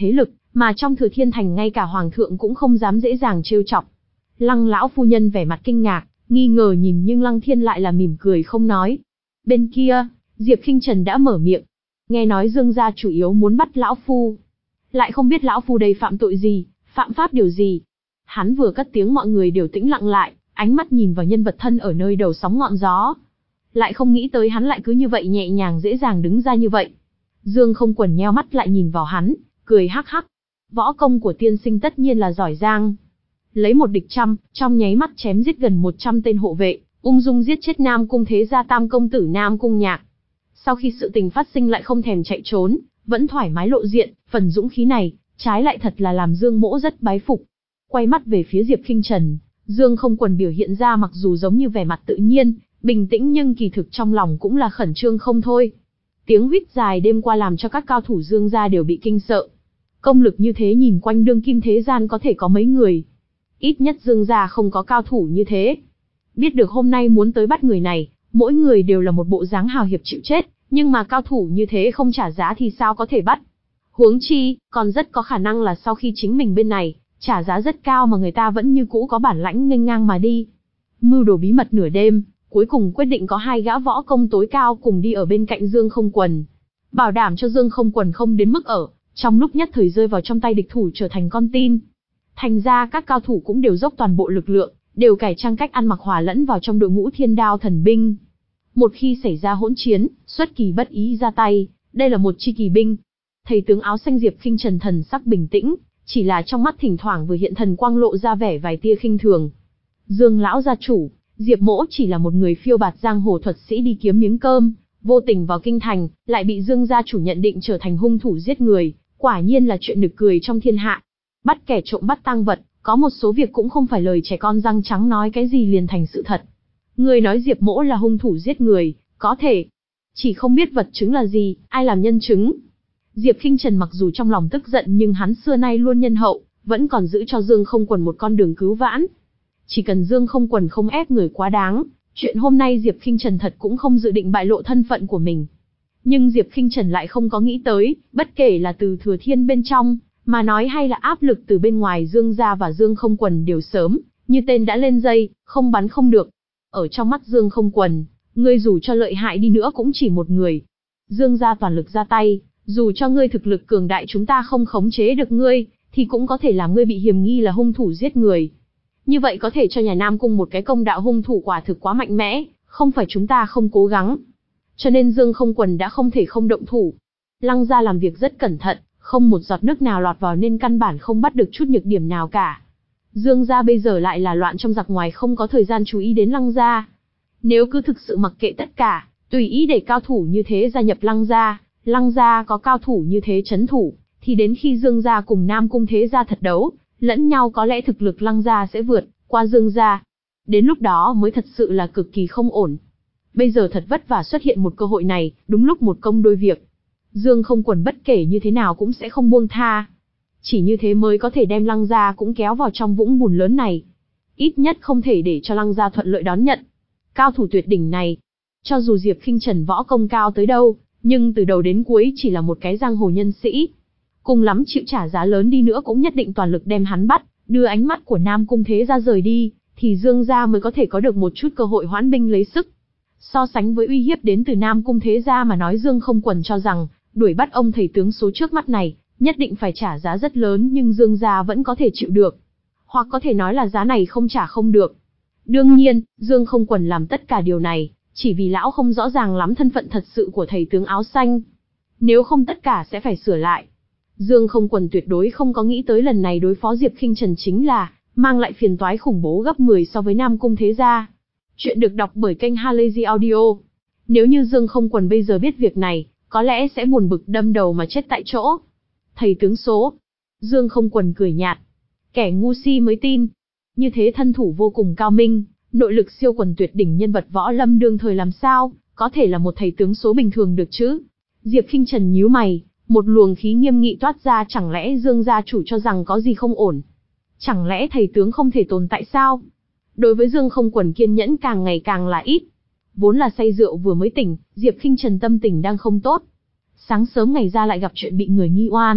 mà trong Thừa Thiên Thành ngay cả hoàng thượng cũng không dám dễ dàng trêu chọc. Lăng lão phu nhân vẻ mặt kinh ngạc, nghi ngờ nhìn nhưng Lăng Thiên lại là mỉm cười không nói. Bên kia, Diệp Khinh Trần đã mở miệng. Nghe nói Dương gia chủ yếu muốn bắt lão phu. Lại không biết lão phu đây phạm tội gì, phạm pháp điều gì. Hắn vừa cất tiếng mọi người đều tĩnh lặng lại, ánh mắt nhìn vào nhân vật thân ở nơi đầu sóng ngọn gió. Lại không nghĩ tới hắn lại cứ như vậy nhẹ nhàng dễ dàng đứng ra như vậy. Dương Không Quần nheo mắt lại nhìn vào hắn, cười hắc hắc. Võ công của tiên sinh tất nhiên là giỏi giang. Lấy một địch trăm, trong nháy mắt chém giết gần một trăm tên hộ vệ, ung dung giết chết Nam Cung Thế Gia tam công tử Nam Cung Nhạc. Sau khi sự tình phát sinh lại không thèm chạy trốn, vẫn thoải mái lộ diện, phần dũng khí này, trái lại thật là làm Dương Mỗ rất bái phục. Quay mắt về phía Diệp Khinh Trần, Dương Không Quần biểu hiện ra mặc dù giống như vẻ mặt tự nhiên, bình tĩnh nhưng kỳ thực trong lòng cũng là khẩn trương không thôi. Tiếng huýt dài đêm qua làm cho các cao thủ Dương gia đều bị kinh sợ. Công lực như thế nhìn quanh đương kim thế gian có thể có mấy người. Ít nhất Dương gia không có cao thủ như thế. Biết được hôm nay muốn tới bắt người này, mỗi người đều là một bộ dáng hào hiệp chịu chết, nhưng mà cao thủ như thế không trả giá thì sao có thể bắt. Huống chi, còn rất có khả năng là sau khi chính mình bên này, trả giá rất cao mà người ta vẫn như cũ có bản lãnh nghênh ngang mà đi. Mưu đồ bí mật nửa đêm, cuối cùng quyết định có hai gã võ công tối cao cùng đi ở bên cạnh Dương Không Quần. Bảo đảm cho Dương Không Quần không đến mức ở, trong lúc nhất thời rơi vào trong tay địch thủ trở thành con tin. Thành ra các cao thủ cũng đều dốc toàn bộ lực lượng, đều cải trang cách ăn mặc hòa lẫn vào trong đội ngũ Thiên Đao thần binh. Một khi xảy ra hỗn chiến, xuất kỳ bất ý ra tay, đây là một chi kỳ binh. Thầy tướng áo xanh Diệp Khinh Trần thần sắc bình tĩnh, chỉ là trong mắt thỉnh thoảng vừa hiện thần quang lộ ra vẻ vài tia khinh thường. Dương lão gia chủ, Diệp Mỗ chỉ là một người phiêu bạt giang hồ thuật sĩ đi kiếm miếng cơm, vô tình vào kinh thành, lại bị Dương gia chủ nhận định trở thành hung thủ giết người, quả nhiên là chuyện nực cười trong thiên hạ. Bắt kẻ trộm bắt tang vật, có một số việc cũng không phải lời trẻ con răng trắng nói cái gì liền thành sự thật. Người nói Diệp Mỗ là hung thủ giết người, có thể. Chỉ không biết vật chứng là gì, ai làm nhân chứng. Diệp Khinh Trần mặc dù trong lòng tức giận nhưng hắn xưa nay luôn nhân hậu, vẫn còn giữ cho Dương Không Quần một con đường cứu vãn. Chỉ cần Dương Không Quần không ép người quá đáng, chuyện hôm nay Diệp Khinh Trần thật cũng không dự định bại lộ thân phận của mình. Nhưng Diệp Khinh Trần lại không có nghĩ tới, bất kể là từ Thừa Thiên bên trong, mà nói hay là áp lực từ bên ngoài Dương gia và Dương Không Quần đều sớm, như tên đã lên dây, không bắn không được. Ở trong mắt Dương Không Quần, ngươi dù cho lợi hại đi nữa cũng chỉ một người. Dương gia toàn lực ra tay, dù cho ngươi thực lực cường đại chúng ta không khống chế được ngươi, thì cũng có thể làm ngươi bị hiềm nghi là hung thủ giết người. Như vậy có thể cho nhà Nam Cung một cái công đạo, hung thủ quả thực quá mạnh mẽ, không phải chúng ta không cố gắng. Cho nên Dương Không Quần đã không thể không động thủ. Lăng gia làm việc rất cẩn thận, không một giọt nước nào lọt vào nên căn bản không bắt được chút nhược điểm nào cả. Dương gia bây giờ lại là loạn trong giặc ngoài, không có thời gian chú ý đến Lăng gia. Nếu cứ thực sự mặc kệ tất cả, tùy ý để cao thủ như thế gia nhập Lăng gia, Lăng gia có cao thủ như thế trấn thủ, thì đến khi Dương gia cùng Nam Cung Thế gia thật đấu, lẫn nhau có lẽ thực lực Lăng gia sẽ vượt qua Dương gia. Đến lúc đó mới thật sự là cực kỳ không ổn. Bây giờ thật vất vả xuất hiện một cơ hội này, đúng lúc một công đôi việc. Dương Không Quần bất kể như thế nào cũng sẽ không buông tha. Chỉ như thế mới có thể đem Lăng gia cũng kéo vào trong vũng bùn lớn này. Ít nhất không thể để cho Lăng gia thuận lợi đón nhận cao thủ tuyệt đỉnh này. Cho dù Diệp Khinh Trần võ công cao tới đâu, nhưng từ đầu đến cuối chỉ là một cái giang hồ nhân sĩ. Cùng lắm chịu trả giá lớn đi nữa cũng nhất định toàn lực đem hắn bắt, đưa ánh mắt của Nam Cung Thế gia rời đi, thì Dương gia mới có thể có được một chút cơ hội hoãn binh lấy sức. So sánh với uy hiếp đến từ Nam Cung Thế gia mà nói, Dương Không Quần cho rằng, đuổi bắt ông thầy tướng số trước mắt này, nhất định phải trả giá rất lớn, nhưng Dương gia vẫn có thể chịu được. Hoặc có thể nói là giá này không trả không được. Đương nhiên, Dương Không Quần làm tất cả điều này, chỉ vì lão không rõ ràng lắm thân phận thật sự của thầy tướng áo xanh. Nếu không tất cả sẽ phải sửa lại. Dương Không Quần tuyệt đối không có nghĩ tới lần này đối phó Diệp Khinh Trần chính là mang lại phiền toái khủng bố gấp mười so với Nam Cung Thế gia. Chuyện được đọc bởi kênh Halazy Audio. Nếu như Dương Không Quần bây giờ biết việc này, có lẽ sẽ buồn bực đâm đầu mà chết tại chỗ. Thầy tướng số. Dương Không Quần cười nhạt. Kẻ ngu si mới tin. Như thế thân thủ vô cùng cao minh, nội lực siêu quần tuyệt đỉnh nhân vật võ lâm đương thời làm sao có thể là một thầy tướng số bình thường được chứ? Diệp Khinh Trần nhíu mày, một luồng khí nghiêm nghị toát ra, chẳng lẽ Dương gia chủ cho rằng có gì không ổn? Chẳng lẽ thầy tướng không thể tồn tại sao? Đối với Dương Không Quần kiên nhẫn càng ngày càng là ít. Vốn là say rượu vừa mới tỉnh, Diệp Khinh Trần tâm tình đang không tốt. Sáng sớm ngày ra lại gặp chuyện bị người nghi oan,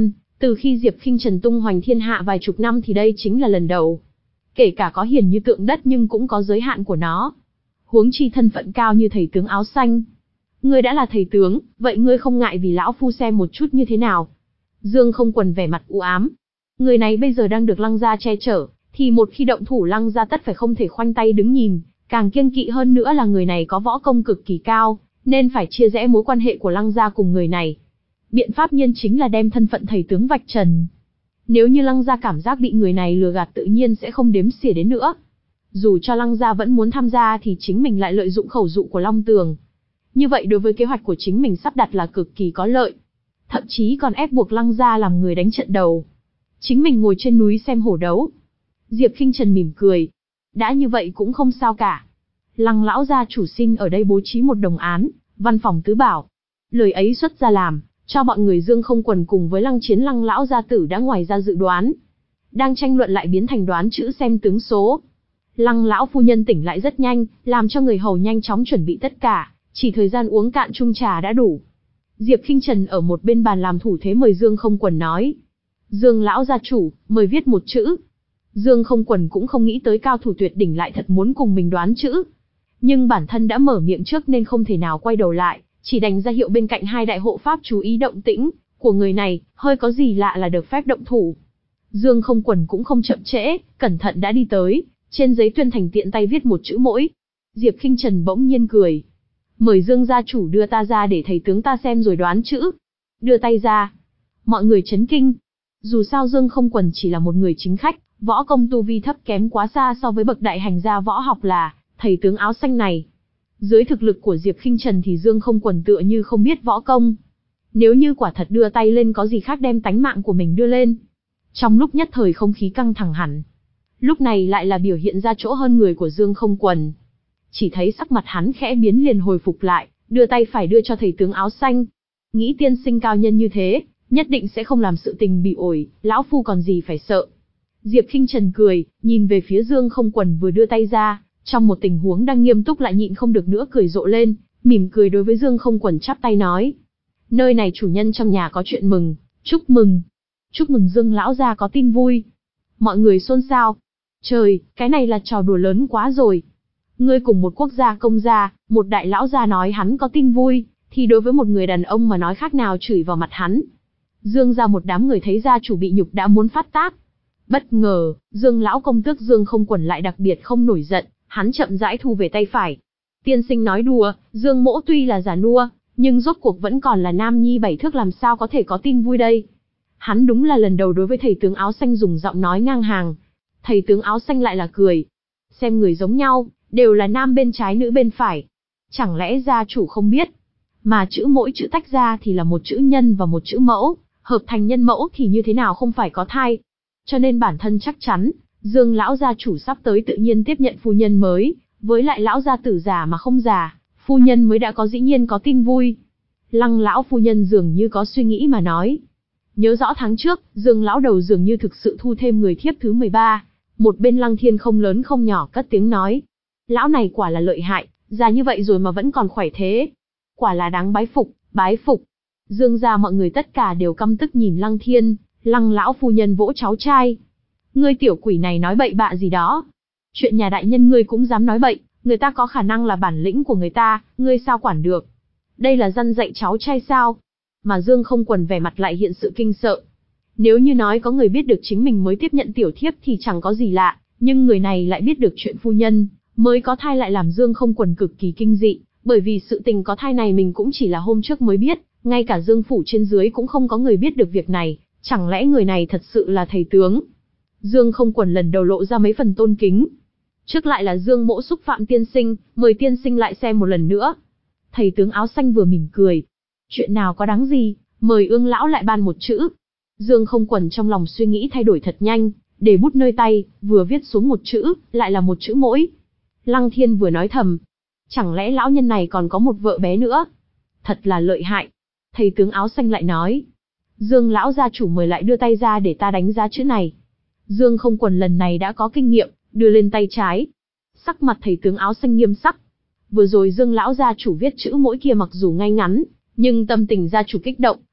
Từ khi Diệp Khinh Trần tung hoành thiên hạ vài chục năm thì đây chính là lần đầu. Kể cả có hiền như tượng đất nhưng cũng có giới hạn của nó. Huống chi thân phận cao như thầy tướng áo xanh. Ngươi đã là thầy tướng, vậy ngươi không ngại vì lão phu xem một chút như thế nào? Dương Không Quần vẻ mặt u ám. Người này bây giờ đang được Lăng gia che chở, thì một khi động thủ Lăng gia tất phải không thể khoanh tay đứng nhìn, càng kiêng kỵ hơn nữa là người này có võ công cực kỳ cao, nên phải chia rẽ mối quan hệ của Lăng gia cùng người này. Biện pháp nhiên chính là đem thân phận thầy tướng vạch trần. Nếu như Lăng gia cảm giác bị người này lừa gạt tự nhiên sẽ không đếm xỉa đến nữa. Dù cho Lăng gia vẫn muốn tham gia thì chính mình lại lợi dụng khẩu dụ của Long Tường. Như vậy đối với kế hoạch của chính mình sắp đặt là cực kỳ có lợi. Thậm chí còn ép buộc Lăng gia làm người đánh trận đầu. Chính mình ngồi trên núi xem hổ đấu. Diệp Khinh Trần mỉm cười. Đã như vậy cũng không sao cả. Lăng lão gia chủ xin ở đây bố trí một đồng án, văn phòng tứ bảo. Lời ấy xuất ra làm, cho bọn người Dương Không Quần cùng với Lăng Chiến Lăng lão gia tử đã ngoài ra dự đoán. Đang tranh luận lại biến thành đoán chữ xem tướng số. Lăng lão phu nhân tỉnh lại rất nhanh, làm cho người hầu nhanh chóng chuẩn bị tất cả, chỉ thời gian uống cạn chung trà đã đủ. Diệp Khinh Trần ở một bên bàn làm thủ thế mời Dương Không Quần nói. Dương lão gia chủ, mời viết một chữ. Dương Không Quần cũng không nghĩ tới cao thủ tuyệt đỉnh lại thật muốn cùng mình đoán chữ. Nhưng bản thân đã mở miệng trước nên không thể nào quay đầu lại, chỉ đành ra hiệu bên cạnh hai đại hộ pháp chú ý động tĩnh của người này, hơi có gì lạ là được phép động thủ. Dương Không Quần cũng không chậm trễ, cẩn thận đã đi tới, trên giấy tuyên thành tiện tay viết một chữ mỗi. Diệp Khinh Trần bỗng nhiên cười. Mời Dương gia chủ đưa ta ra để thầy tướng ta xem rồi đoán chữ. Đưa tay ra. Mọi người chấn kinh. Dù sao Dương Không Quần chỉ là một người chính khách, võ công tu vi thấp kém quá xa so với bậc đại hành gia võ học là thầy tướng áo xanh này. Dưới thực lực của Diệp Khinh Trần thì Dương Không Quần tựa như không biết võ công. Nếu như quả thật đưa tay lên có gì khác đem tánh mạng của mình đưa lên. Trong lúc nhất thời không khí căng thẳng hẳn. Lúc này lại là biểu hiện ra chỗ hơn người của Dương Không Quần. Chỉ thấy sắc mặt hắn khẽ biến liền hồi phục lại, đưa tay phải đưa cho thầy tướng áo xanh. Nghĩ tiên sinh cao nhân như thế, nhất định sẽ không làm sự tình bị ổi, lão phu còn gì phải sợ. Diệp Khinh Trần cười, nhìn về phía Dương Không Quần vừa đưa tay ra, trong một tình huống đang nghiêm túc lại nhịn không được nữa cười rộ lên, mỉm cười đối với Dương Không Quần chắp tay nói. Nơi này chủ nhân trong nhà có chuyện mừng, chúc mừng. Chúc mừng Dương lão gia có tin vui. Mọi người xôn xao. Trời, cái này là trò đùa lớn quá rồi. Ngươi cùng một quốc gia công gia, một đại lão gia nói hắn có tin vui, thì đối với một người đàn ông mà nói khác nào chửi vào mặt hắn. Dương gia một đám người thấy gia chủ bị nhục đã muốn phát tác. Bất ngờ, Dương lão công tước Dương Không Quần lại đặc biệt không nổi giận, hắn chậm rãi thu về tay phải. Tiên sinh nói đùa, Dương mỗ tuy là già nua, nhưng rốt cuộc vẫn còn là nam nhi bảy thước làm sao có thể có tin vui đây. Hắn đúng là lần đầu đối với thầy tướng áo xanh dùng giọng nói ngang hàng. Thầy tướng áo xanh lại là cười. Xem người giống nhau, đều là nam bên trái nữ bên phải. Chẳng lẽ gia chủ không biết? Mà chữ mỗi chữ tách ra thì là một chữ nhân và một chữ mẫu, hợp thành nhân mẫu thì như thế nào không phải có thai. Cho nên bản thân chắc chắn, Dương lão gia chủ sắp tới tự nhiên tiếp nhận phu nhân mới, với lại lão gia tử già mà không già, phu nhân mới đã có dĩ nhiên có tin vui. Lăng lão phu nhân dường như có suy nghĩ mà nói. Nhớ rõ tháng trước, Dương lão đầu dường như thực sự thu thêm người thiếp thứ mười ba, một bên Lăng Thiên không lớn không nhỏ cất tiếng nói. Lão này quả là lợi hại, già như vậy rồi mà vẫn còn khỏe thế. Quả là đáng bái phục, bái phục. Dương gia mọi người tất cả đều căm tức nhìn Lăng Thiên, Lăng lão phu nhân vỗ cháu trai. Ngươi tiểu quỷ này nói bậy bạ gì đó. Chuyện nhà đại nhân ngươi cũng dám nói bậy, người ta có khả năng là bản lĩnh của người ta, ngươi sao quản được. Đây là răn dạy cháu trai sao? Mà Dương Không Quần vẻ mặt lại hiện sự kinh sợ. Nếu như nói có người biết được chính mình mới tiếp nhận tiểu thiếp thì chẳng có gì lạ, nhưng người này lại biết được chuyện phu nhân mới có thai lại làm Dương Không Quần cực kỳ kinh dị, bởi vì sự tình có thai này mình cũng chỉ là hôm trước mới biết, ngay cả Dương phủ trên dưới cũng không có người biết được việc này, chẳng lẽ người này thật sự là thầy tướng? Dương Không Quần lần đầu lộ ra mấy phần tôn kính. Trước lại là Dương mỗ xúc phạm tiên sinh, mời tiên sinh lại xem một lần nữa. Thầy tướng áo xanh vừa mỉm cười. Chuyện nào có đáng gì, mời Ương lão lại ban một chữ. Dương Không Quần trong lòng suy nghĩ thay đổi thật nhanh, để bút nơi tay, vừa viết xuống một chữ, lại là một chữ mỗi. Lăng Thiên vừa nói thầm, chẳng lẽ lão nhân này còn có một vợ bé nữa? Thật là lợi hại. Thầy tướng áo xanh lại nói, Dương lão gia chủ mời lại đưa tay ra để ta đánh giá chữ này. Dương Không Quần lần này đã có kinh nghiệm, đưa lên tay trái. Sắc mặt thầy tướng áo xanh nghiêm sắc. Vừa rồi Dương lão gia chủ viết chữ mỗi kia mặc dù ngay ngắn, nhưng tâm tình gia chủ kích động,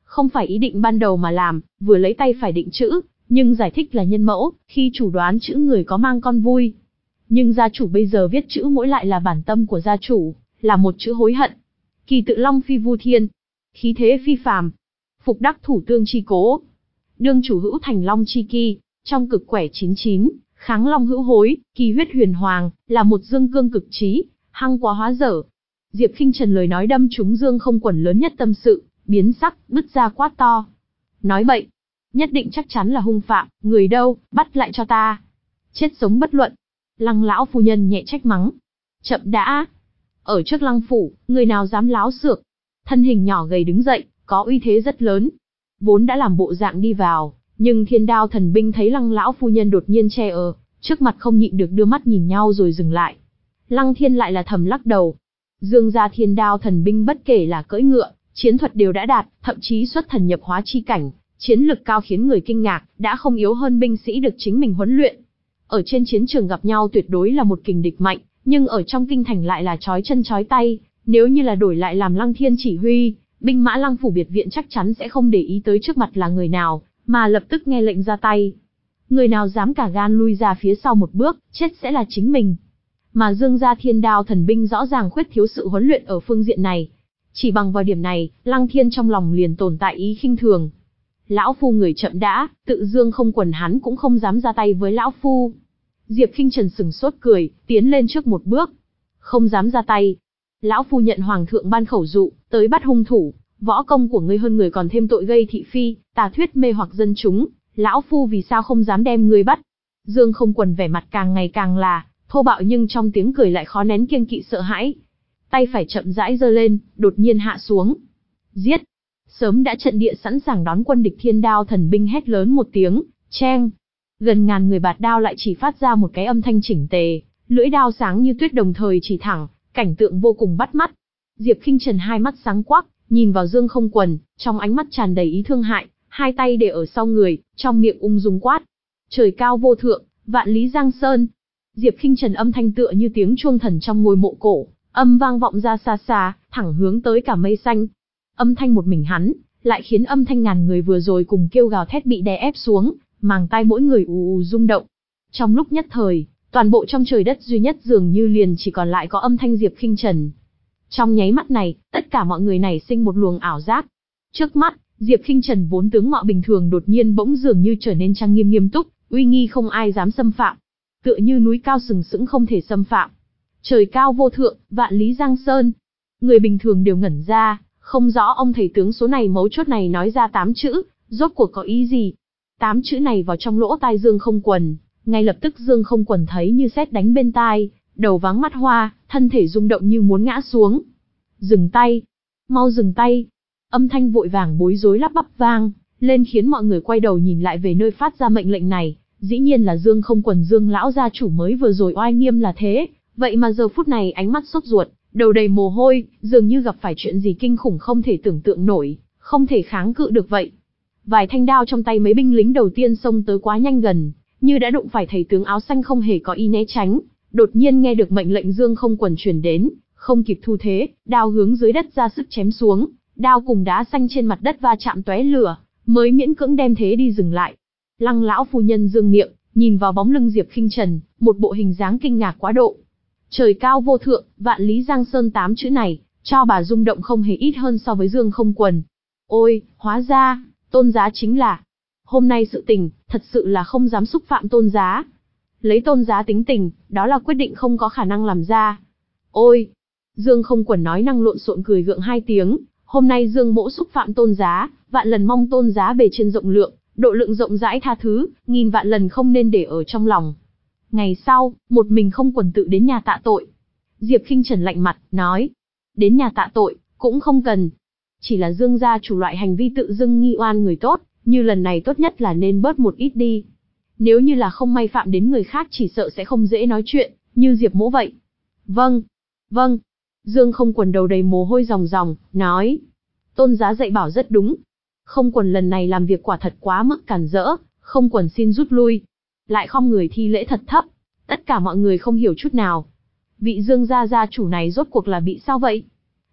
Không phải ý định ban đầu mà làm, vừa lấy tay phải định chữ, nhưng giải thích là nhân mẫu, khi chủ đoán chữ người có mang con vui. Nhưng gia chủ bây giờ viết chữ mỗi lại là bản tâm của gia chủ, là một chữ hối hận. Kỳ tự long phi vu thiên, khí thế phi phàm, phục đắc thủ tương chi cố. Đương chủ hữu thành long chi kỳ, trong cực quẻ chín chín, kháng long hữu hối, kỳ huyết huyền hoàng, là một dương cương cực trí, hăng quá hóa dở. Diệp Khinh Trần lời nói đâm trúng Dương Không Quần lớn nhất tâm sự, biến sắc, bứt ra quát to. Nói bậy, nhất định chắc chắn là hung phạm, người đâu, bắt lại cho ta. Chết sống bất luận. Lăng lão phu nhân nhẹ trách mắng. Chậm đã. Ở trước lăng phủ, người nào dám láo xược. Thân hình nhỏ gầy đứng dậy, có uy thế rất lớn. Vốn đã làm bộ dạng đi vào, nhưng Thiên Đao thần binh thấy lăng lão phu nhân đột nhiên che ở trước mặt, không nhịn được đưa mắt nhìn nhau rồi dừng lại. Lăng Thiên lại là thầm lắc đầu. Dương gia Thiên Đao thần binh bất kể là cưỡi ngựa, chiến thuật đều đã đạt, thậm chí xuất thần nhập hóa chi cảnh, chiến lực cao khiến người kinh ngạc, đã không yếu hơn binh sĩ được chính mình huấn luyện. Ở trên chiến trường gặp nhau tuyệt đối là một kình địch mạnh, nhưng ở trong kinh thành lại là chói chân chói tay, nếu như là đổi lại làm Lăng Thiên chỉ huy, binh mã Lăng phủ biệt viện chắc chắn sẽ không để ý tới trước mặt là người nào, mà lập tức nghe lệnh ra tay. Người nào dám cả gan lui ra phía sau một bước, chết sẽ là chính mình. Mà Dương gia Thiên Đao thần binh rõ ràng khuyết thiếu sự huấn luyện ở phương diện này. Chỉ bằng vào điểm này, Lăng Thiên trong lòng liền tồn tại ý khinh thường. Lão phu người chậm đã, tự Dương Không Quần hắn cũng không dám ra tay với lão phu. Diệp Khinh Trần sừng sốt cười, tiến lên trước một bước. Không dám ra tay. Lão phu nhận hoàng thượng ban khẩu dụ, tới bắt hung thủ, võ công của ngươi hơn người còn thêm tội gây thị phi, tà thuyết mê hoặc dân chúng, lão phu vì sao không dám đem ngươi bắt? Dương Không Quần vẻ mặt càng ngày càng là thô bạo, nhưng trong tiếng cười lại khó nén kiêng kỵ sợ hãi. Tay phải chậm rãi giơ lên, đột nhiên hạ xuống. Giết! Sớm đã trận địa sẵn sàng đón quân địch Thiên Đao thần binh hét lớn một tiếng, cheng. Gần ngàn người bạt đao lại chỉ phát ra một cái âm thanh chỉnh tề, lưỡi đao sáng như tuyết đồng thời chỉ thẳng, cảnh tượng vô cùng bắt mắt. Diệp Khinh Trần hai mắt sáng quắc, nhìn vào Dương Không Quần, trong ánh mắt tràn đầy ý thương hại, hai tay để ở sau người, trong miệng ung dung quát. Trời cao vô thượng, vạn lý giang sơn. Diệp Khinh Trần âm thanh tựa như tiếng chuông thần trong ngôi mộ cổ, âm vang vọng ra xa xa, thẳng hướng tới cả mây xanh. Âm thanh một mình hắn, lại khiến âm thanh ngàn người vừa rồi cùng kêu gào thét bị đè ép xuống, màng tai mỗi người ù ù rung động. Trong lúc nhất thời, toàn bộ trong trời đất duy nhất dường như liền chỉ còn lại có âm thanh Diệp Khinh Trần. Trong nháy mắt này, tất cả mọi người nảy sinh một luồng ảo giác. Trước mắt, Diệp Khinh Trần vốn tướng mạo bình thường đột nhiên bỗng dường như trở nên trang nghiêm nghiêm túc, uy nghi không ai dám xâm phạm. Tựa như núi cao sừng sững không thể xâm phạm. Trời cao vô thượng, vạn lý giang sơn. Người bình thường đều ngẩn ra, không rõ ông thầy tướng số này mấu chốt này nói ra tám chữ, rốt cuộc có ý gì. Tám chữ này vào trong lỗ tai Dương Không Quần, ngay lập tức Dương Không Quần thấy như sét đánh bên tai, đầu váng mắt hoa, thân thể rung động như muốn ngã xuống. Dừng tay! Mau dừng tay! Âm thanh vội vàng bối rối lắp bắp vang lên khiến mọi người quay đầu nhìn lại về nơi phát ra mệnh lệnh này. Dĩ nhiên là Dương Không Quần Dương lão gia chủ mới vừa rồi oai nghiêm là thế, vậy mà giờ phút này ánh mắt sốt ruột, đầu đầy mồ hôi, dường như gặp phải chuyện gì kinh khủng không thể tưởng tượng nổi, không thể kháng cự được vậy. Vài thanh đao trong tay mấy binh lính đầu tiên xông tới quá nhanh gần, như đã đụng phải thầy tướng áo xanh không hề có ý né tránh, đột nhiên nghe được mệnh lệnh Dương Không Quần truyền đến, không kịp thu thế, đao hướng dưới đất ra sức chém xuống, đao cùng đá xanh trên mặt đất va chạm tóe lửa, mới miễn cưỡng đem thế đi dừng lại. Lăng lão phu nhân dương miệng, nhìn vào bóng lưng Diệp Khinh Trần, một bộ hình dáng kinh ngạc quá độ. Trời cao vô thượng, vạn lý giang sơn tám chữ này, cho bà rung động không hề ít hơn so với Dương Không Quần. Ôi, hóa ra, tôn giá chính là. Hôm nay sự tình, thật sự là không dám xúc phạm tôn giá. Lấy tôn giá tính tình, đó là quyết định không có khả năng làm ra. Ôi, Dương Không Quần nói năng lộn xộn cười gượng hai tiếng, hôm nay Dương mỗ xúc phạm tôn giá, vạn lần mong tôn giá bề trên rộng lượng, độ lượng rộng rãi tha thứ, nghìn vạn lần không nên để ở trong lòng. Ngày sau, một mình Không Quần tự đến nhà tạ tội. Diệp Khinh Trần lạnh mặt, nói. Đến nhà tạ tội, cũng không cần. Chỉ là Dương gia chủ loại hành vi tự dưng nghi oan người tốt, như lần này tốt nhất là nên bớt một ít đi. Nếu như là không may phạm đến người khác chỉ sợ sẽ không dễ nói chuyện, như Diệp mỗ vậy. Vâng, vâng. Dương Không Quần đầu đầy mồ hôi ròng ròng, nói. Tôn giá dạy bảo rất đúng. Không Quần lần này làm việc quả thật quá mức cản rỡ, Không Quần xin rút lui. Lại khom người thi lễ thật thấp. Tất cả mọi người không hiểu chút nào. Vị Dương gia gia chủ này rốt cuộc là bị sao vậy?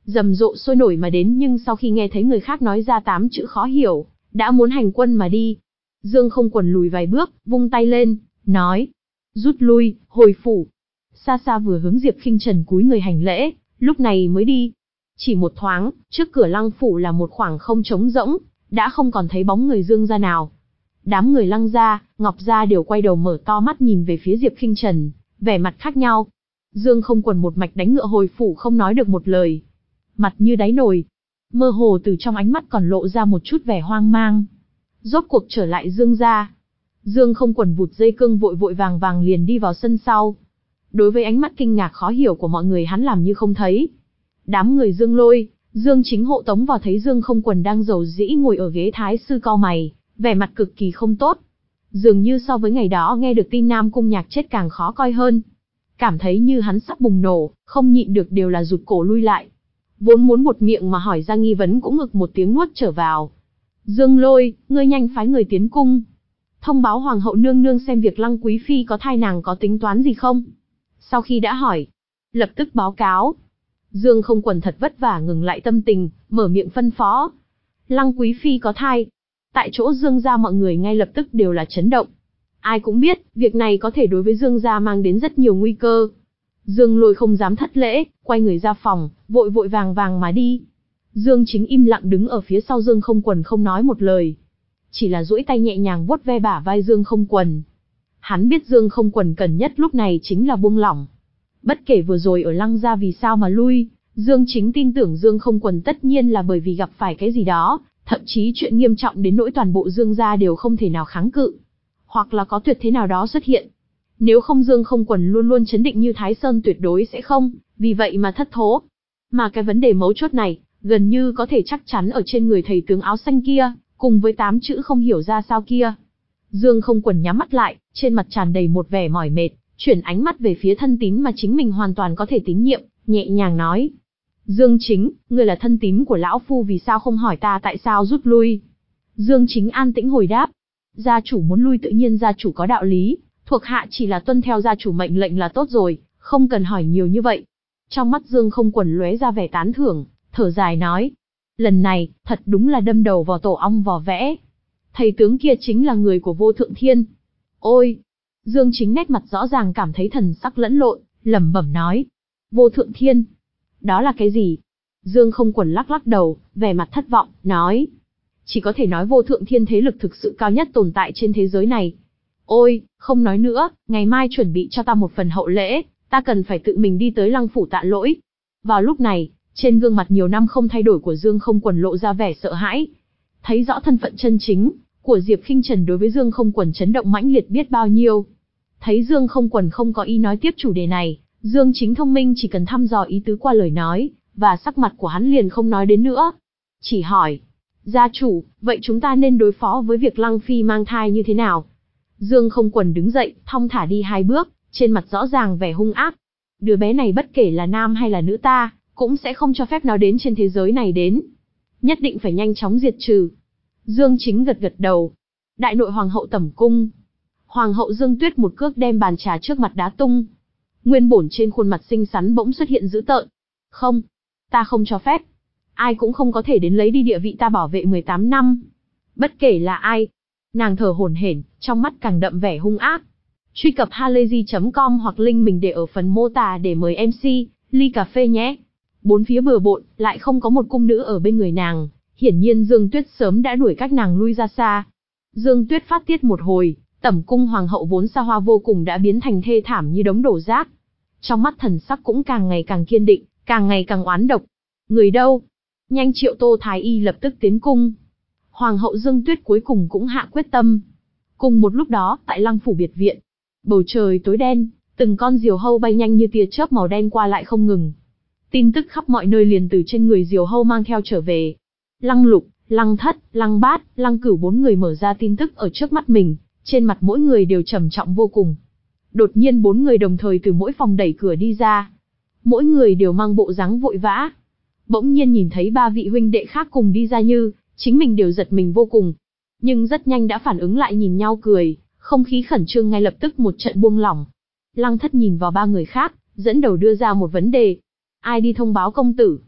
rầm rộ sôi nổi mà đến, nhưng sau khi nghe thấy người khác nói ra tám chữ khó hiểu, đã muốn hành quân mà đi. Dương Không Quần lùi vài bước, vung tay lên, nói: rút lui, hồi phủ. Xa xa vừa hướng Diệp Khinh Trần cúi người hành lễ, lúc này mới đi. Chỉ một thoáng, trước cửa Lăng phủ là một khoảng không trống rỗng, đã không còn thấy bóng người Dương gia nào. Đám người Lăng gia, Ngọc gia đều quay đầu mở to mắt nhìn về phía Diệp Khinh Trần, vẻ mặt khác nhau. Dương Không Quần một mạch đánh ngựa hồi phủ không nói được một lời, mặt như đáy nồi, mơ hồ từ trong ánh mắt còn lộ ra một chút vẻ hoang mang. Rốt cuộc trở lại Dương gia, Dương Không Quần vụt dây cương vội vội vàng vàng liền đi vào sân sau. Đối với ánh mắt kinh ngạc khó hiểu của mọi người, hắn làm như không thấy. Đám người Dương Lôi, Dương Chính hộ tống vào thấy Dương Không Quần đang rầu rĩ ngồi ở ghế thái sư cau mày, vẻ mặt cực kỳ không tốt. Dường như so với ngày đó nghe được tin Nam Cung Nhạc chết càng khó coi hơn. Cảm thấy như hắn sắp bùng nổ, không nhịn được đều là rụt cổ lui lại. Vốn muốn một miệng mà hỏi ra nghi vấn cũng ngực một tiếng nuốt trở vào. Dương Lôi, ngươi nhanh phái người tiến cung, thông báo hoàng hậu nương nương xem việc Lăng quý phi có thai nàng có tính toán gì không. Sau khi đã hỏi, lập tức báo cáo. Dương Không Quần thật vất vả ngừng lại tâm tình, mở miệng phân phó. Lăng quý phi có thai. Tại chỗ Dương gia mọi người ngay lập tức đều là chấn động. Ai cũng biết, việc này có thể đối với Dương gia mang đến rất nhiều nguy cơ. Dương Lôi không dám thất lễ, quay người ra phòng, vội vội vàng vàng mà đi. Dương Chính im lặng đứng ở phía sau Dương Không Quần không nói một lời, chỉ là duỗi tay nhẹ nhàng vuốt ve bả vai Dương Không Quần. Hắn biết Dương Không Quần cần nhất lúc này chính là buông lỏng. Bất kể vừa rồi ở Lăng gia vì sao mà lui, Dương Chính tin tưởng Dương Không Quần tất nhiên là bởi vì gặp phải cái gì đó, thậm chí chuyện nghiêm trọng đến nỗi toàn bộ Dương gia đều không thể nào kháng cự, hoặc là có tuyệt thế nào đó xuất hiện. Nếu không Dương Không Quần luôn luôn chấn định như Thái Sơn tuyệt đối sẽ không, vì vậy mà thất thố. Mà cái vấn đề mấu chốt này, gần như có thể chắc chắn ở trên người thầy tướng áo xanh kia, cùng với tám chữ không hiểu ra sao kia. Dương Không Quần nhắm mắt lại, trên mặt tràn đầy một vẻ mỏi mệt, chuyển ánh mắt về phía thân tín mà chính mình hoàn toàn có thể tín nhiệm, nhẹ nhàng nói: Dương Chính, ngươi là thân tín của lão phu, vì sao không hỏi ta tại sao rút lui? Dương Chính an tĩnh hồi đáp: gia chủ muốn lui tự nhiên gia chủ có đạo lý, thuộc hạ chỉ là tuân theo gia chủ mệnh lệnh là tốt rồi, không cần hỏi nhiều như vậy. Trong mắt Dương Không Quần lóe ra vẻ tán thưởng, thở dài nói: lần này, thật đúng là đâm đầu vào tổ ong vò vẽ. Thầy tướng kia chính là người của Vô Thượng Thiên. Ôi! Dương Chính nét mặt rõ ràng cảm thấy thần sắc lẫn lộn, lẩm bẩm nói: Vô Thượng Thiên? Đó là cái gì? Dương Không Quần lắc lắc đầu, vẻ mặt thất vọng, nói: chỉ có thể nói Vô Thượng Thiên thế lực thực sự cao nhất tồn tại trên thế giới này. Ôi, không nói nữa, ngày mai chuẩn bị cho ta một phần hậu lễ, ta cần phải tự mình đi tới Lăng phủ tạ lỗi. Vào lúc này, trên gương mặt nhiều năm không thay đổi của Dương Không Quần lộ ra vẻ sợ hãi. Thấy rõ thân phận chân chính của Diệp Khinh Trần đối với Dương Không Quần chấn động mãnh liệt biết bao nhiêu. Thấy Dương Không Quần không có ý nói tiếp chủ đề này, Dương Chính thông minh chỉ cần thăm dò ý tứ qua lời nói, và sắc mặt của hắn liền không nói đến nữa. Chỉ hỏi: gia chủ, vậy chúng ta nên đối phó với việc Lăng Phi mang thai như thế nào? Dương Không Quần đứng dậy, thong thả đi hai bước, trên mặt rõ ràng vẻ hung ác. Đứa bé này bất kể là nam hay là nữ ta, cũng sẽ không cho phép nó đến trên thế giới này đến. Nhất định phải nhanh chóng diệt trừ. Dương Chính gật gật đầu. Đại nội hoàng hậu tẩm cung. Hoàng hậu Dương Tuyết một cước đem bàn trà trước mặt đá tung. Nguyên bổn trên khuôn mặt xinh xắn bỗng xuất hiện dữ tợn. Không, ta không cho phép. Ai cũng không có thể đến lấy đi địa vị ta bảo vệ mười tám năm. Bất kể là ai. Nàng thở hổn hển, trong mắt càng đậm vẻ hung ác. Truy cập halayzi chấm com hoặc link mình để ở phần mô tả để mời em xê, ly cà phê nhé. Bốn phía bừa bộn, lại không có một cung nữ ở bên người nàng, hiển nhiên Dương Tuyết sớm đã đuổi các nàng lui ra xa. Dương Tuyết phát tiết một hồi, tẩm cung hoàng hậu vốn xa hoa vô cùng đã biến thành thê thảm như đống đổ rác. Trong mắt thần sắc cũng càng ngày càng kiên định, càng ngày càng oán độc. Người đâu? Nhanh triệu Tô Thái Y lập tức tiến cung. Hoàng hậu Dương Tuyết cuối cùng cũng hạ quyết tâm. Cùng một lúc đó, tại Lăng phủ biệt viện, bầu trời tối đen, từng con diều hâu bay nhanh như tia chớp màu đen qua lại không ngừng. Tin tức khắp mọi nơi liền từ trên người diều hâu mang theo trở về. Lăng Lục, Lăng Thất, Lăng Bát, Lăng Cửu bốn người mở ra tin tức ở trước mắt mình, trên mặt mỗi người đều trầm trọng vô cùng. Đột nhiên bốn người đồng thời từ mỗi phòng đẩy cửa đi ra. Mỗi người đều mang bộ dáng vội vã. Bỗng nhiên nhìn thấy ba vị huynh đệ khác cùng đi ra như, chính mình đều giật mình vô cùng. Nhưng rất nhanh đã phản ứng lại nhìn nhau cười, không khí khẩn trương ngay lập tức một trận buông lỏng. Lăng Thất nhìn vào ba người khác, dẫn đầu đưa ra một vấn đề. Ai đi thông báo công tử?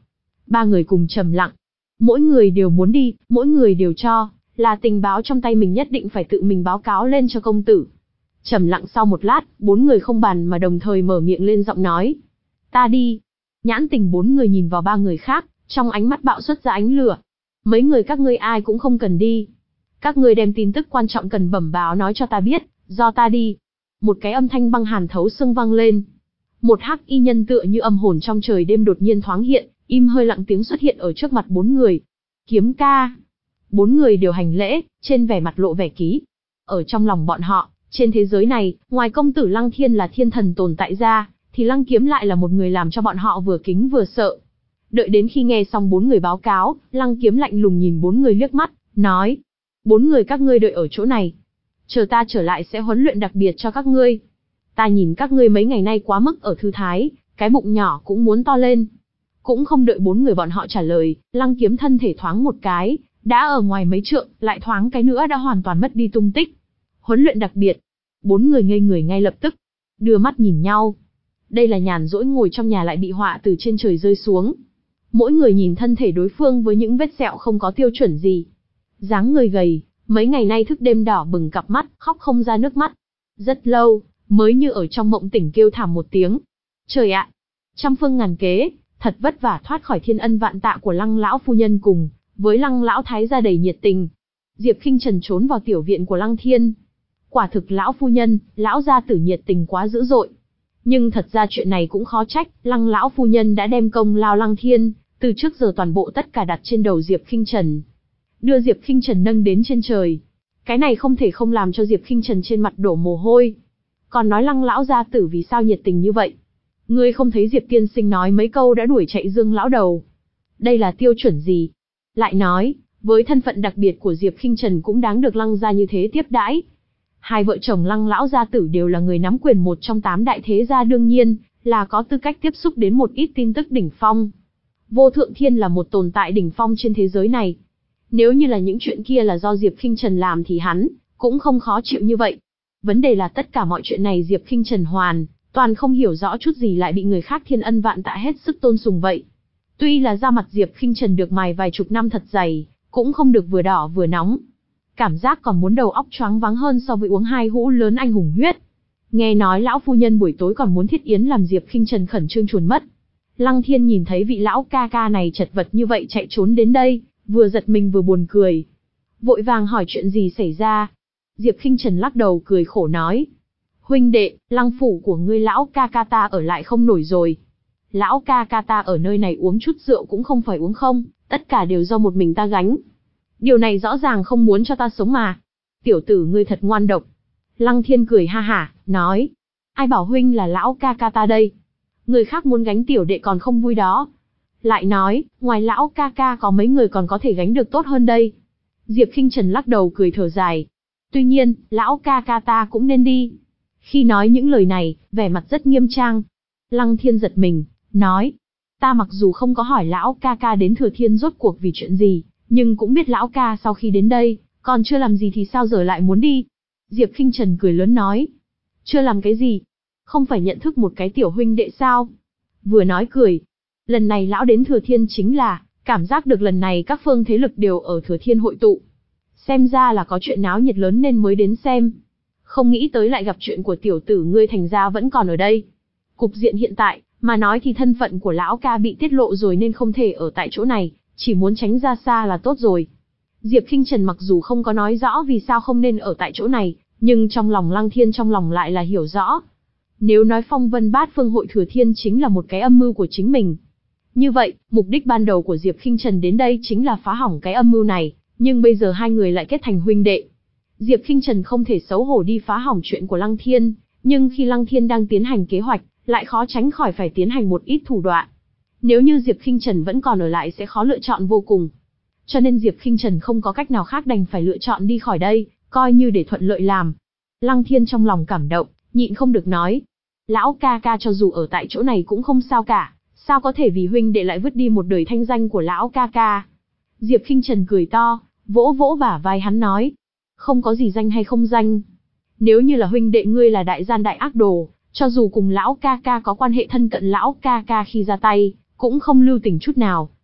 Ba người cùng trầm lặng. Mỗi người đều muốn đi, mỗi người đều cho là tình báo trong tay mình nhất định phải tự mình báo cáo lên cho công tử. Trầm lặng sau một lát, bốn người không bàn mà đồng thời mở miệng lên giọng nói. Ta đi. Nhãn tình bốn người nhìn vào ba người khác, trong ánh mắt bạo xuất ra ánh lửa. Mấy người các ngươi ai cũng không cần đi. Các ngươi đem tin tức quan trọng cần bẩm báo nói cho ta biết, do ta đi. Một cái âm thanh băng hàn thấu xương vang lên. Một hắc y nhân tựa như âm hồn trong trời đêm đột nhiên thoáng hiện, im hơi lặng tiếng xuất hiện ở trước mặt bốn người. Kiếm ca. Bốn người đều hành lễ, trên vẻ mặt lộ vẻ ký. Ở trong lòng bọn họ, trên thế giới này, ngoài công tử Lăng Thiên là thiên thần tồn tại ra, thì Lăng Kiếm lại là một người làm cho bọn họ vừa kính vừa sợ. Đợi đến khi nghe xong bốn người báo cáo, Lăng Kiếm lạnh lùng nhìn bốn người liếc mắt, nói. Bốn người các ngươi đợi ở chỗ này. Chờ ta trở lại sẽ huấn luyện đặc biệt cho các ngươi. Ta nhìn các ngươi mấy ngày nay quá mức ở thư thái, cái bụng nhỏ cũng muốn to lên. Cũng không đợi bốn người bọn họ trả lời, Lăng Kiếm thân thể thoáng một cái, đã ở ngoài mấy trượng, lại thoáng cái nữa đã hoàn toàn mất đi tung tích. Huấn luyện đặc biệt. Bốn người ngây người ngay lập tức, đưa mắt nhìn nhau. Đây là nhàn rỗi ngồi trong nhà lại bị họa từ trên trời rơi xuống. Mỗi người nhìn thân thể đối phương với những vết sẹo không có tiêu chuẩn gì. Dáng người gầy, mấy ngày nay thức đêm đỏ bừng cặp mắt, khóc không ra nước mắt. Rất lâu, mới như ở trong mộng tỉnh kêu thảm một tiếng. Trời ạ! Trăm phương ngàn kế, thật vất vả thoát khỏi thiên ân vạn tạ của Lăng lão phu nhân cùng với Lăng lão thái gia đầy nhiệt tình. Diệp Khinh Trần trốn vào tiểu viện của Lăng Thiên. Quả thực lão phu nhân, lão gia tử nhiệt tình quá dữ dội. Nhưng thật ra chuyện này cũng khó trách, Lăng lão phu nhân đã đem công lao Lăng Thiên, từ trước giờ toàn bộ tất cả đặt trên đầu Diệp Khinh Trần. Đưa Diệp Khinh Trần nâng đến trên trời. Cái này không thể không làm cho Diệp Khinh Trần trên mặt đổ mồ hôi. Còn nói Lăng lão gia tử vì sao nhiệt tình như vậy? Ngươi không thấy Diệp tiên sinh nói mấy câu đã đuổi chạy Dương lão đầu. Đây là tiêu chuẩn gì? Lại nói, với thân phận đặc biệt của Diệp Khinh Trần cũng đáng được Lăng gia như thế tiếp đãi. Hai vợ chồng Lăng lão gia tử đều là người nắm quyền một trong tám đại thế gia, đương nhiên là có tư cách tiếp xúc đến một ít tin tức đỉnh phong. Vô Thượng Thiên là một tồn tại đỉnh phong trên thế giới này. Nếu như là những chuyện kia là do Diệp Khinh Trần làm thì hắn cũng không khó chịu như vậy. Vấn đề là tất cả mọi chuyện này Diệp Khinh Trần hoàn toàn không hiểu rõ chút gì lại bị người khác thiên ân vạn tạ hết sức tôn sùng vậy. Tuy là da mặt Diệp Khinh Trần được mài vài chục năm thật dày, cũng không được vừa đỏ vừa nóng. Cảm giác còn muốn đầu óc choáng váng hơn so với uống hai hũ lớn anh hùng huyết. Nghe nói lão phu nhân buổi tối còn muốn thiết yến làm Diệp Khinh Trần khẩn trương chuồn mất. Lăng Thiên nhìn thấy vị lão ca ca này chật vật như vậy chạy trốn đến đây, vừa giật mình vừa buồn cười. Vội vàng hỏi chuyện gì xảy ra. Diệp Khinh Trần lắc đầu cười khổ nói. Huynh đệ, Lăng phủ của ngươi lão ca ca ta ở lại không nổi rồi. Lão ca ca ta ở nơi này uống chút rượu cũng không phải uống không, tất cả đều do một mình ta gánh. Điều này rõ ràng không muốn cho ta sống mà. Tiểu tử ngươi thật ngoan độc. Lăng Thiên cười ha hả, nói. Ai bảo huynh là lão ca ca ta đây? Người khác muốn gánh tiểu đệ còn không vui đó. Lại nói, ngoài lão ca ca có mấy người còn có thể gánh được tốt hơn đây. Diệp Khinh Trần lắc đầu cười thở dài. Tuy nhiên, lão ca ca ta cũng nên đi. Khi nói những lời này, vẻ mặt rất nghiêm trang. Lăng Thiên giật mình, nói. Ta mặc dù không có hỏi lão ca ca đến Thừa Thiên rốt cuộc vì chuyện gì, nhưng cũng biết lão ca sau khi đến đây, còn chưa làm gì thì sao giờ lại muốn đi. Diệp Khinh Trần cười lớn nói. Chưa làm cái gì? Không phải nhận thức một cái tiểu huynh đệ sao? Vừa nói cười. Lần này lão đến Thừa Thiên chính là, cảm giác được lần này các phương thế lực đều ở Thừa Thiên hội tụ. Xem ra là có chuyện náo nhiệt lớn nên mới đến xem. Không nghĩ tới lại gặp chuyện của tiểu tử ngươi thành ra vẫn còn ở đây. Cục diện hiện tại, mà nói thì thân phận của lão ca bị tiết lộ rồi nên không thể ở tại chỗ này, chỉ muốn tránh ra xa là tốt rồi. Diệp Khinh Trần mặc dù không có nói rõ vì sao không nên ở tại chỗ này, nhưng trong lòng Lăng Thiên trong lòng lại là hiểu rõ. Nếu nói Phong Vân Bát Phương hội Thừa Thiên chính là một cái âm mưu của chính mình. Như vậy, mục đích ban đầu của Diệp Khinh Trần đến đây chính là phá hỏng cái âm mưu này, nhưng bây giờ hai người lại kết thành huynh đệ. Diệp Khinh Trần không thể xấu hổ đi phá hỏng chuyện của Lăng Thiên, nhưng khi Lăng Thiên đang tiến hành kế hoạch, lại khó tránh khỏi phải tiến hành một ít thủ đoạn. Nếu như Diệp Khinh Trần vẫn còn ở lại sẽ khó lựa chọn vô cùng. Cho nên Diệp Khinh Trần không có cách nào khác đành phải lựa chọn đi khỏi đây, coi như để thuận lợi làm. Lăng Thiên trong lòng cảm động, nhịn không được nói. Lão ca ca cho dù ở tại chỗ này cũng không sao cả, sao có thể vì huynh đệ lại vứt đi một đời thanh danh của lão ca ca. Diệp Khinh Trần cười to, vỗ vỗ bả vai hắn nói. Không có gì danh hay không danh. Nếu như là huynh đệ ngươi là đại gian đại ác đồ, cho dù cùng lão ca ca có quan hệ thân cận lão ca ca khi ra tay, cũng không lưu tình chút nào.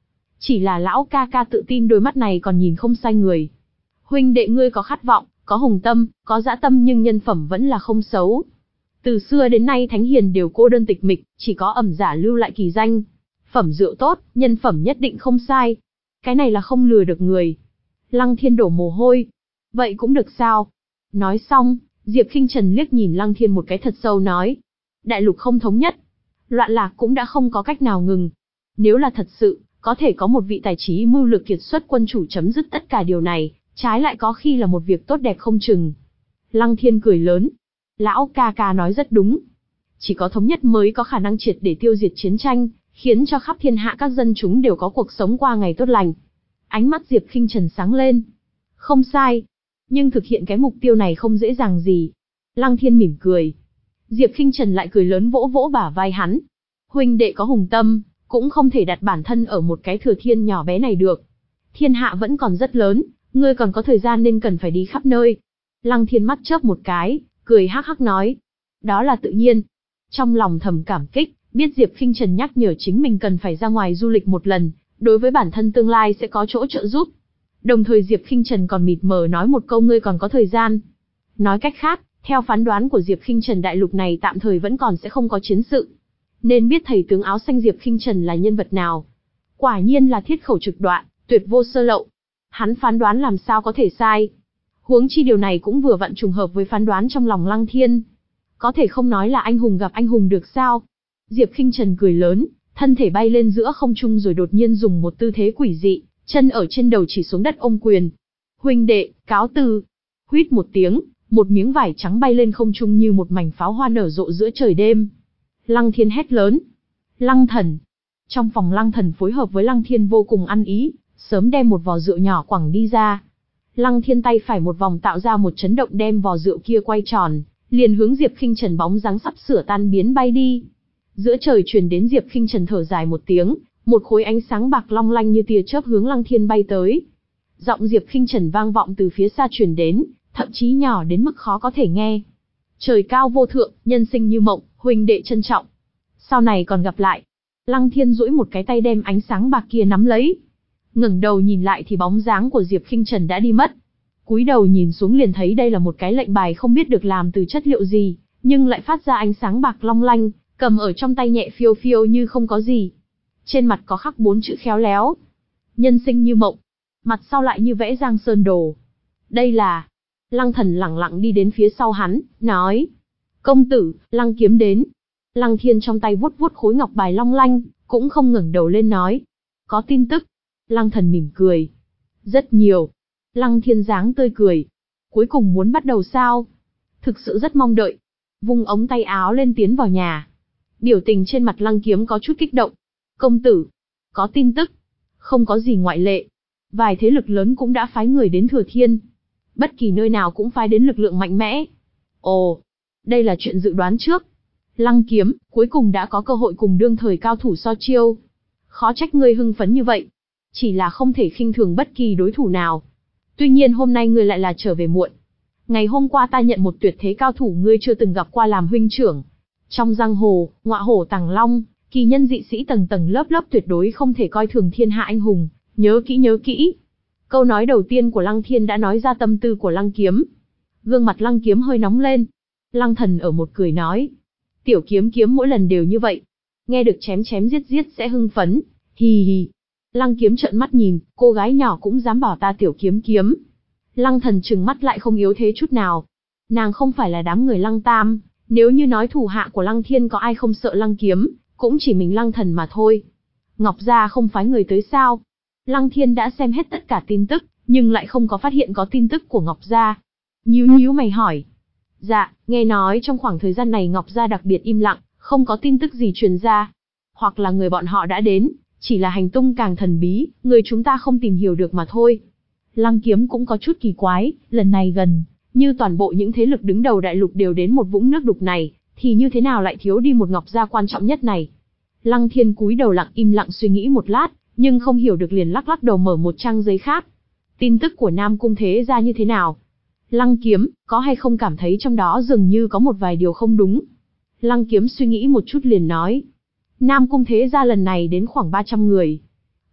Chỉ là lão ca ca tự tin đôi mắt này còn nhìn không sai người. Huynh đệ ngươi có khát vọng, có hùng tâm, có dã tâm nhưng nhân phẩm vẫn là không xấu. Từ xưa đến nay thánh hiền đều cô đơn tịch mịch, chỉ có ẩm giả lưu lại kỳ danh. Phẩm rượu tốt, nhân phẩm nhất định không sai. Cái này là không lừa được người. Lăng Thiên đổ mồ hôi. Vậy cũng được sao? Nói xong, Diệp Khinh Trần liếc nhìn Lăng Thiên một cái thật sâu nói. Đại lục không thống nhất. Loạn lạc cũng đã không có cách nào ngừng. Nếu là thật sự, có thể có một vị tài trí mưu lược kiệt xuất quân chủ chấm dứt tất cả điều này, trái lại có khi là một việc tốt đẹp không chừng. Lăng Thiên cười lớn. Lão ca ca nói rất đúng. Chỉ có thống nhất mới có khả năng triệt để tiêu diệt chiến tranh, khiến cho khắp thiên hạ các dân chúng đều có cuộc sống qua ngày tốt lành. Ánh mắt Diệp Khinh Trần sáng lên. Không sai. Nhưng thực hiện cái mục tiêu này không dễ dàng gì. Lăng Thiên mỉm cười. Diệp Khinh Trần lại cười lớn vỗ vỗ bả vai hắn. Huynh đệ có hùng tâm, cũng không thể đặt bản thân ở một cái thừa thiên nhỏ bé này được. Thiên hạ vẫn còn rất lớn, ngươi còn có thời gian nên cần phải đi khắp nơi. Lăng Thiên mắt chớp một cái, cười hắc hắc nói. Đó là tự nhiên. Trong lòng thầm cảm kích, biết Diệp Khinh Trần nhắc nhở chính mình cần phải ra ngoài du lịch một lần, đối với bản thân tương lai sẽ có chỗ trợ giúp. Đồng thời Diệp Khinh Trần còn mịt mờ nói một câu ngươi còn có thời gian. Nói cách khác, theo phán đoán của Diệp Khinh Trần đại lục này tạm thời vẫn còn sẽ không có chiến sự. Nên biết thầy tướng áo xanh Diệp Khinh Trần là nhân vật nào. Quả nhiên là thiết khẩu trực đoạn, tuyệt vô sơ lậu. Hắn phán đoán làm sao có thể sai. Huống chi điều này cũng vừa vặn trùng hợp với phán đoán trong lòng Lăng Thiên. Có thể không nói là anh hùng gặp anh hùng được sao? Diệp Khinh Trần cười lớn, thân thể bay lên giữa không trung rồi đột nhiên dùng một tư thế quỷ dị, chân ở trên đầu chỉ xuống đất ôm quyền. Huynh đệ, cáo từ. Huýt một tiếng, một miếng vải trắng bay lên không trung như một mảnh pháo hoa nở rộ giữa trời đêm. Lăng Thiên hét lớn. Lăng Thần. Trong phòng Lăng Thần phối hợp với Lăng Thiên vô cùng ăn ý, sớm đem một vò rượu nhỏ quẳng đi ra. Lăng Thiên tay phải một vòng tạo ra một chấn động đem vò rượu kia quay tròn, liền hướng Diệp Khinh Trần bóng dáng sắp sửa tan biến bay đi. Giữa trời truyền đến Diệp Khinh Trần thở dài một tiếng, một khối ánh sáng bạc long lanh như tia chớp hướng Lăng Thiên bay tới. Giọng Diệp Khinh Trần vang vọng từ phía xa truyền đến, thậm chí nhỏ đến mức khó có thể nghe. Trời cao vô thượng, nhân sinh như mộng, huynh đệ trân trọng. Sau này còn gặp lại. Lăng Thiên duỗi một cái tay đem ánh sáng bạc kia nắm lấy. Ngẩng đầu nhìn lại thì bóng dáng của Diệp Khinh Trần đã đi mất. Cúi đầu nhìn xuống liền thấy đây là một cái lệnh bài không biết được làm từ chất liệu gì, nhưng lại phát ra ánh sáng bạc long lanh, cầm ở trong tay nhẹ phiêu phiêu như không có gì. Trên mặt có khắc bốn chữ khéo léo. Nhân sinh như mộng. Mặt sau lại như vẽ Giang Sơn Đồ. Đây là... Lăng Thần lẳng lặng đi đến phía sau hắn, nói. Công tử, Lăng Kiếm đến. Lăng Thiên trong tay vuốt vuốt khối ngọc bài long lanh, cũng không ngẩng đầu lên nói. Có tin tức. Lăng Thần mỉm cười. Rất nhiều. Lăng Thiên dáng tươi cười. Cuối cùng muốn bắt đầu sao? Thực sự rất mong đợi. Vung ống tay áo lên tiến vào nhà. Biểu tình trên mặt Lăng Kiếm có chút kích động. Công tử. Có tin tức. Không có gì ngoại lệ. Vài thế lực lớn cũng đã phái người đến Thừa Thiên. Bất kỳ nơi nào cũng phái đến lực lượng mạnh mẽ. Ồ. Đây là chuyện dự đoán trước. Lăng Kiếm, cuối cùng đã có cơ hội cùng đương thời cao thủ so chiêu. Khó trách ngươi hưng phấn như vậy. Chỉ là không thể khinh thường bất kỳ đối thủ nào. Tuy nhiên hôm nay ngươi lại là trở về muộn. Ngày hôm qua ta nhận một tuyệt thế cao thủ ngươi chưa từng gặp qua làm huynh trưởng. Trong giang hồ, ngọa hổ tàng long, kỳ nhân dị sĩ tầng tầng lớp lớp tuyệt đối không thể coi thường thiên hạ anh hùng. Nhớ kỹ nhớ kỹ. Câu nói đầu tiên của Lăng Thiên đã nói ra tâm tư của Lăng Kiếm. Gương mặt Lăng Kiếm hơi nóng lên. Lăng Thần ở một cười nói. Tiểu Kiếm Kiếm mỗi lần đều như vậy. Nghe được chém chém giết giết sẽ hưng phấn. Hì hì. Lăng Kiếm trợn mắt nhìn, cô gái nhỏ cũng dám bảo ta Tiểu Kiếm Kiếm. Lăng Thần trừng mắt lại không yếu thế chút nào. Nàng không phải là đám người Lăng Tam, nếu như nói thủ hạ của Lăng Thiên có ai không sợ Lăng Kiếm, cũng chỉ mình Lăng Thần mà thôi. Ngọc Gia không phái người tới sao? Lăng Thiên đã xem hết tất cả tin tức, nhưng lại không có phát hiện có tin tức của Ngọc Gia. Nhíu nhíu mày hỏi. Dạ, nghe nói trong khoảng thời gian này Ngọc Gia đặc biệt im lặng, không có tin tức gì truyền ra. Hoặc là người bọn họ đã đến, chỉ là hành tung càng thần bí, người chúng ta không tìm hiểu được mà thôi. Lăng Kiếm cũng có chút kỳ quái, lần này gần, như toàn bộ những thế lực đứng đầu đại lục đều đến một vũng nước đục này, thì như thế nào lại thiếu đi một Ngọc Gia quan trọng nhất này. Lăng Thiên cúi đầu lặng im lặng suy nghĩ một lát, nhưng không hiểu được liền lắc lắc đầu mở một trang giấy khác. Tin tức của Nam Cung Thế Gia như thế nào? Lăng Kiếm, có hay không cảm thấy trong đó dường như có một vài điều không đúng? Lăng Kiếm suy nghĩ một chút liền nói. Nam Cung Thế Gia lần này đến khoảng ba trăm người.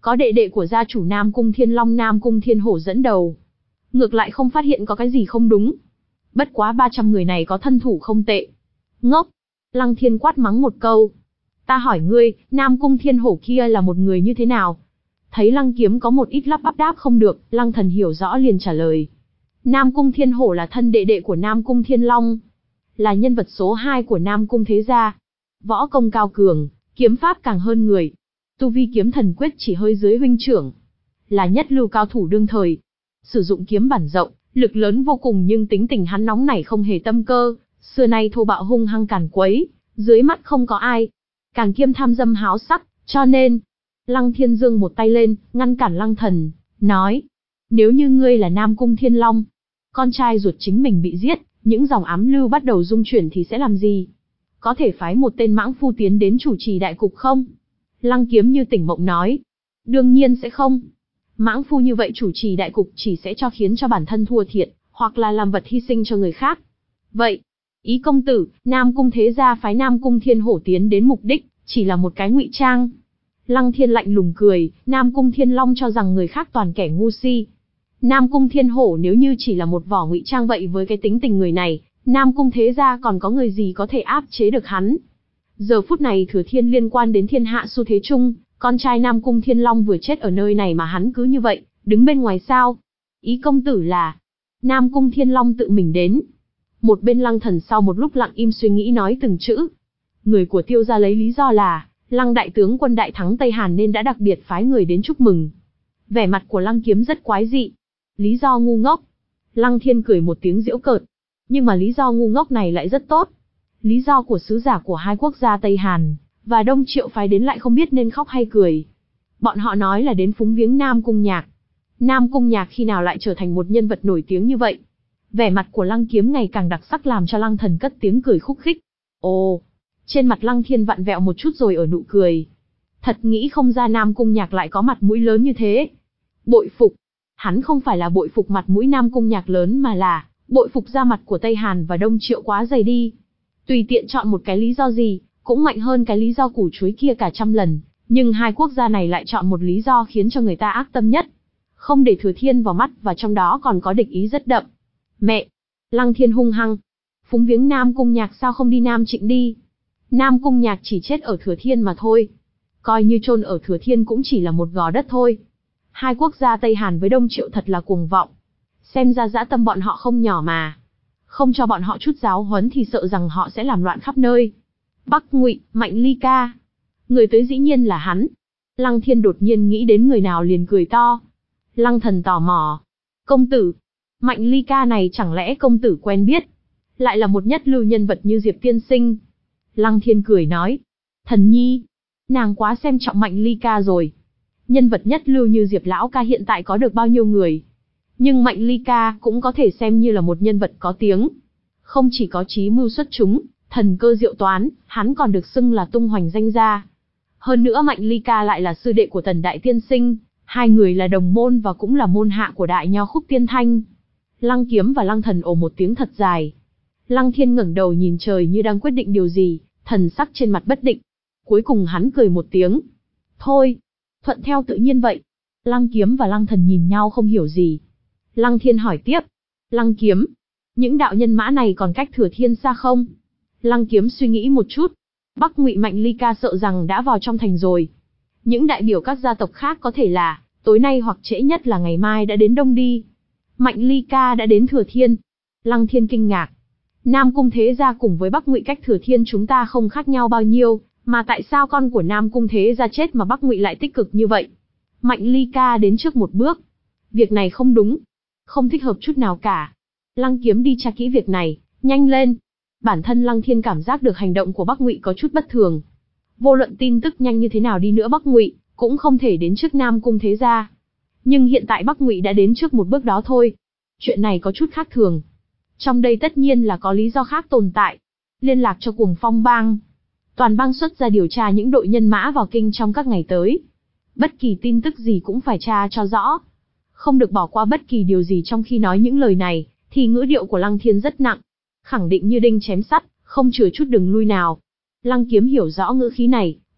có đệ đệ của gia chủ Nam Cung Thiên Long Nam Cung Thiên Hổ dẫn đầu. Ngược lại không phát hiện có cái gì không đúng. Bất quá ba trăm người này có thân thủ không tệ. Ngốc! Lăng Thiên quát mắng một câu. Ta hỏi ngươi, Nam Cung Thiên Hổ kia là một người như thế nào? Thấy Lăng Kiếm có một ít lắp bắp đáp không được, Lăng Thần hiểu rõ liền trả lời. Nam Cung Thiên Hổ là thân đệ đệ của Nam Cung Thiên Long, là nhân vật số hai của Nam Cung thế gia. Võ công cao cường, kiếm pháp càng hơn người. Tu vi kiếm thần quyết chỉ hơi dưới huynh trưởng. Là nhất lưu cao thủ đương thời. Sử dụng kiếm bản rộng, lực lớn vô cùng nhưng tính tình hắn nóng nảy không hề tâm cơ. Xưa nay thô bạo hung hăng càn quấy, dưới mắt không có ai. Càng kiêm tham dâm háo sắc, cho nên... Lăng Thiên giương một tay lên, ngăn cản Lăng Thần, nói. Nếu như ngươi là Nam Cung Thiên Long, con trai ruột chính mình bị giết, những dòng ám lưu bắt đầu dung chuyển thì sẽ làm gì? Có thể phái một tên mãng phu tiến đến chủ trì đại cục không? Lăng Kiếm như tỉnh mộng nói. Đương nhiên sẽ không. Mãng phu như vậy chủ trì đại cục chỉ sẽ cho khiến cho bản thân thua thiệt, hoặc là làm vật hy sinh cho người khác. Vậy, ý công tử, Nam Cung thế gia phái Nam Cung Thiên Hổ tiến đến mục đích, chỉ là một cái ngụy trang. Lăng Thiên lạnh lùng cười, Nam Cung Thiên Long cho rằng người khác toàn kẻ ngu si. Nam Cung Thiên Hổ nếu như chỉ là một vỏ ngụy trang vậy với cái tính tình người này, Nam Cung thế gia còn có người gì có thể áp chế được hắn. Giờ phút này Thừa Thiên liên quan đến thiên hạ xu thế chung, con trai Nam Cung Thiên Long vừa chết ở nơi này mà hắn cứ như vậy, đứng bên ngoài sao? Ý công tử là, Nam Cung Thiên Long tự mình đến. Một bên Lăng Thần sau một lúc lặng im suy nghĩ nói từng chữ. Người của Tiêu gia lấy lý do là, Lăng đại tướng quân đại thắng Tây Hàn nên đã đặc biệt phái người đến chúc mừng. Vẻ mặt của Lăng Kiếm rất quái dị. Lý do ngu ngốc. Lăng Thiên cười một tiếng giễu cợt. Nhưng mà lý do ngu ngốc này lại rất tốt. Lý do của sứ giả của hai quốc gia Tây Hàn và Đông Triệu phái đến lại không biết nên khóc hay cười. Bọn họ nói là đến phúng viếng Nam Cung Nhạc. Nam Cung Nhạc khi nào lại trở thành một nhân vật nổi tiếng như vậy? Vẻ mặt của Lăng Kiếm ngày càng đặc sắc làm cho Lăng Thần cất tiếng cười khúc khích. Ồ, trên mặt Lăng Thiên vặn vẹo một chút rồi ở nụ cười. Thật nghĩ không ra Nam Cung Nhạc lại có mặt mũi lớn như thế. Bội phục. Hắn không phải là bội phục mặt mũi Nam Cung Nhạc lớn mà là bội phục da mặt của Tây Hàn và Đông Triệu quá dày đi. Tùy tiện chọn một cái lý do gì, cũng mạnh hơn cái lý do củ chuối kia cả trăm lần, nhưng hai quốc gia này lại chọn một lý do khiến cho người ta ác tâm nhất. Không để Thừa Thiên vào mắt và trong đó còn có địch ý rất đậm. Mẹ! Lăng Thiên hung hăng. Phúng viếng Nam Cung Nhạc sao không đi Nam Trịnh đi? Nam Cung Nhạc chỉ chết ở Thừa Thiên mà thôi. Coi như chôn ở Thừa Thiên cũng chỉ là một gò đất thôi. Hai quốc gia Tây Hàn với Đông Triệu thật là cuồng vọng. Xem ra dã tâm bọn họ không nhỏ mà. Không cho bọn họ chút giáo huấn thì sợ rằng họ sẽ làm loạn khắp nơi. Bắc Ngụy, Mạnh Ly ca. Người tới dĩ nhiên là hắn. Lăng Thiên đột nhiên nghĩ đến người nào liền cười to. Lăng Thần tò mò. Công tử. Mạnh Ly ca này chẳng lẽ công tử quen biết? Lại là một nhất lưu nhân vật như Diệp tiên sinh. Lăng Thiên cười nói. Thần nhi. Nàng quá xem trọng Mạnh Ly ca rồi. Nhân vật nhất lưu như Diệp lão ca hiện tại có được bao nhiêu người? Nhưng Mạnh Ly ca cũng có thể xem như là một nhân vật có tiếng. Không chỉ có trí mưu xuất chúng, thần cơ diệu toán, hắn còn được xưng là tung hoành danh gia. Hơn nữa Mạnh Ly ca lại là sư đệ của Tần Đại Tiên Sinh, hai người là đồng môn và cũng là môn hạ của Đại Nho Khúc Tiên Thanh. Lăng Kiếm và Lăng Thần ồ một tiếng thật dài. Lăng Thiên ngẩng đầu nhìn trời như đang quyết định điều gì, thần sắc trên mặt bất định. Cuối cùng hắn cười một tiếng. Thôi, thuận theo tự nhiên vậy. Lăng Kiếm và Lăng Thần nhìn nhau không hiểu gì. Lăng Thiên hỏi tiếp. Lăng Kiếm, những đạo nhân mã này còn cách Thừa Thiên xa không? Lăng Kiếm suy nghĩ một chút. Bắc Ngụy Mạnh Ly ca sợ rằng đã vào trong thành rồi. Những đại biểu các gia tộc khác có thể là, tối nay hoặc trễ nhất là ngày mai đã đến Đông đi. Mạnh Ly ca đã đến Thừa Thiên. Lăng Thiên kinh ngạc. Nam Cung thế gia cùng với Bắc Ngụy cách Thừa Thiên chúng ta không khác nhau bao nhiêu, mà tại sao con của Nam Cung thế gia chết mà Bắc Ngụy lại tích cực như vậy? Mạnh Ly ca đến trước một bước. Việc này không đúng. Không thích hợp chút nào cả. Lăng Kiếm đi tra kỹ việc này, nhanh lên. Bản thân Lăng Thiên cảm giác được hành động của Bắc Ngụy có chút bất thường. Vô luận tin tức nhanh như thế nào đi nữa Bắc Ngụy cũng không thể đến trước Nam Cung thế gia. Nhưng hiện tại Bắc Ngụy đã đến trước một bước đó thôi. Chuyện này có chút khác thường. Trong đây tất nhiên là có lý do khác tồn tại. Liên lạc cho Cuồng Phong bang. Toàn bang xuất ra điều tra những đội nhân mã vào kinh trong các ngày tới. Bất kỳ tin tức gì cũng phải tra cho rõ. Không được bỏ qua bất kỳ điều gì trong khi nói những lời này, thì ngữ điệu của Lăng Thiên rất nặng. Khẳng định như đinh chém sắt, không chừa chút đường lui nào. Lăng Kiếm hiểu rõ ngữ khí này,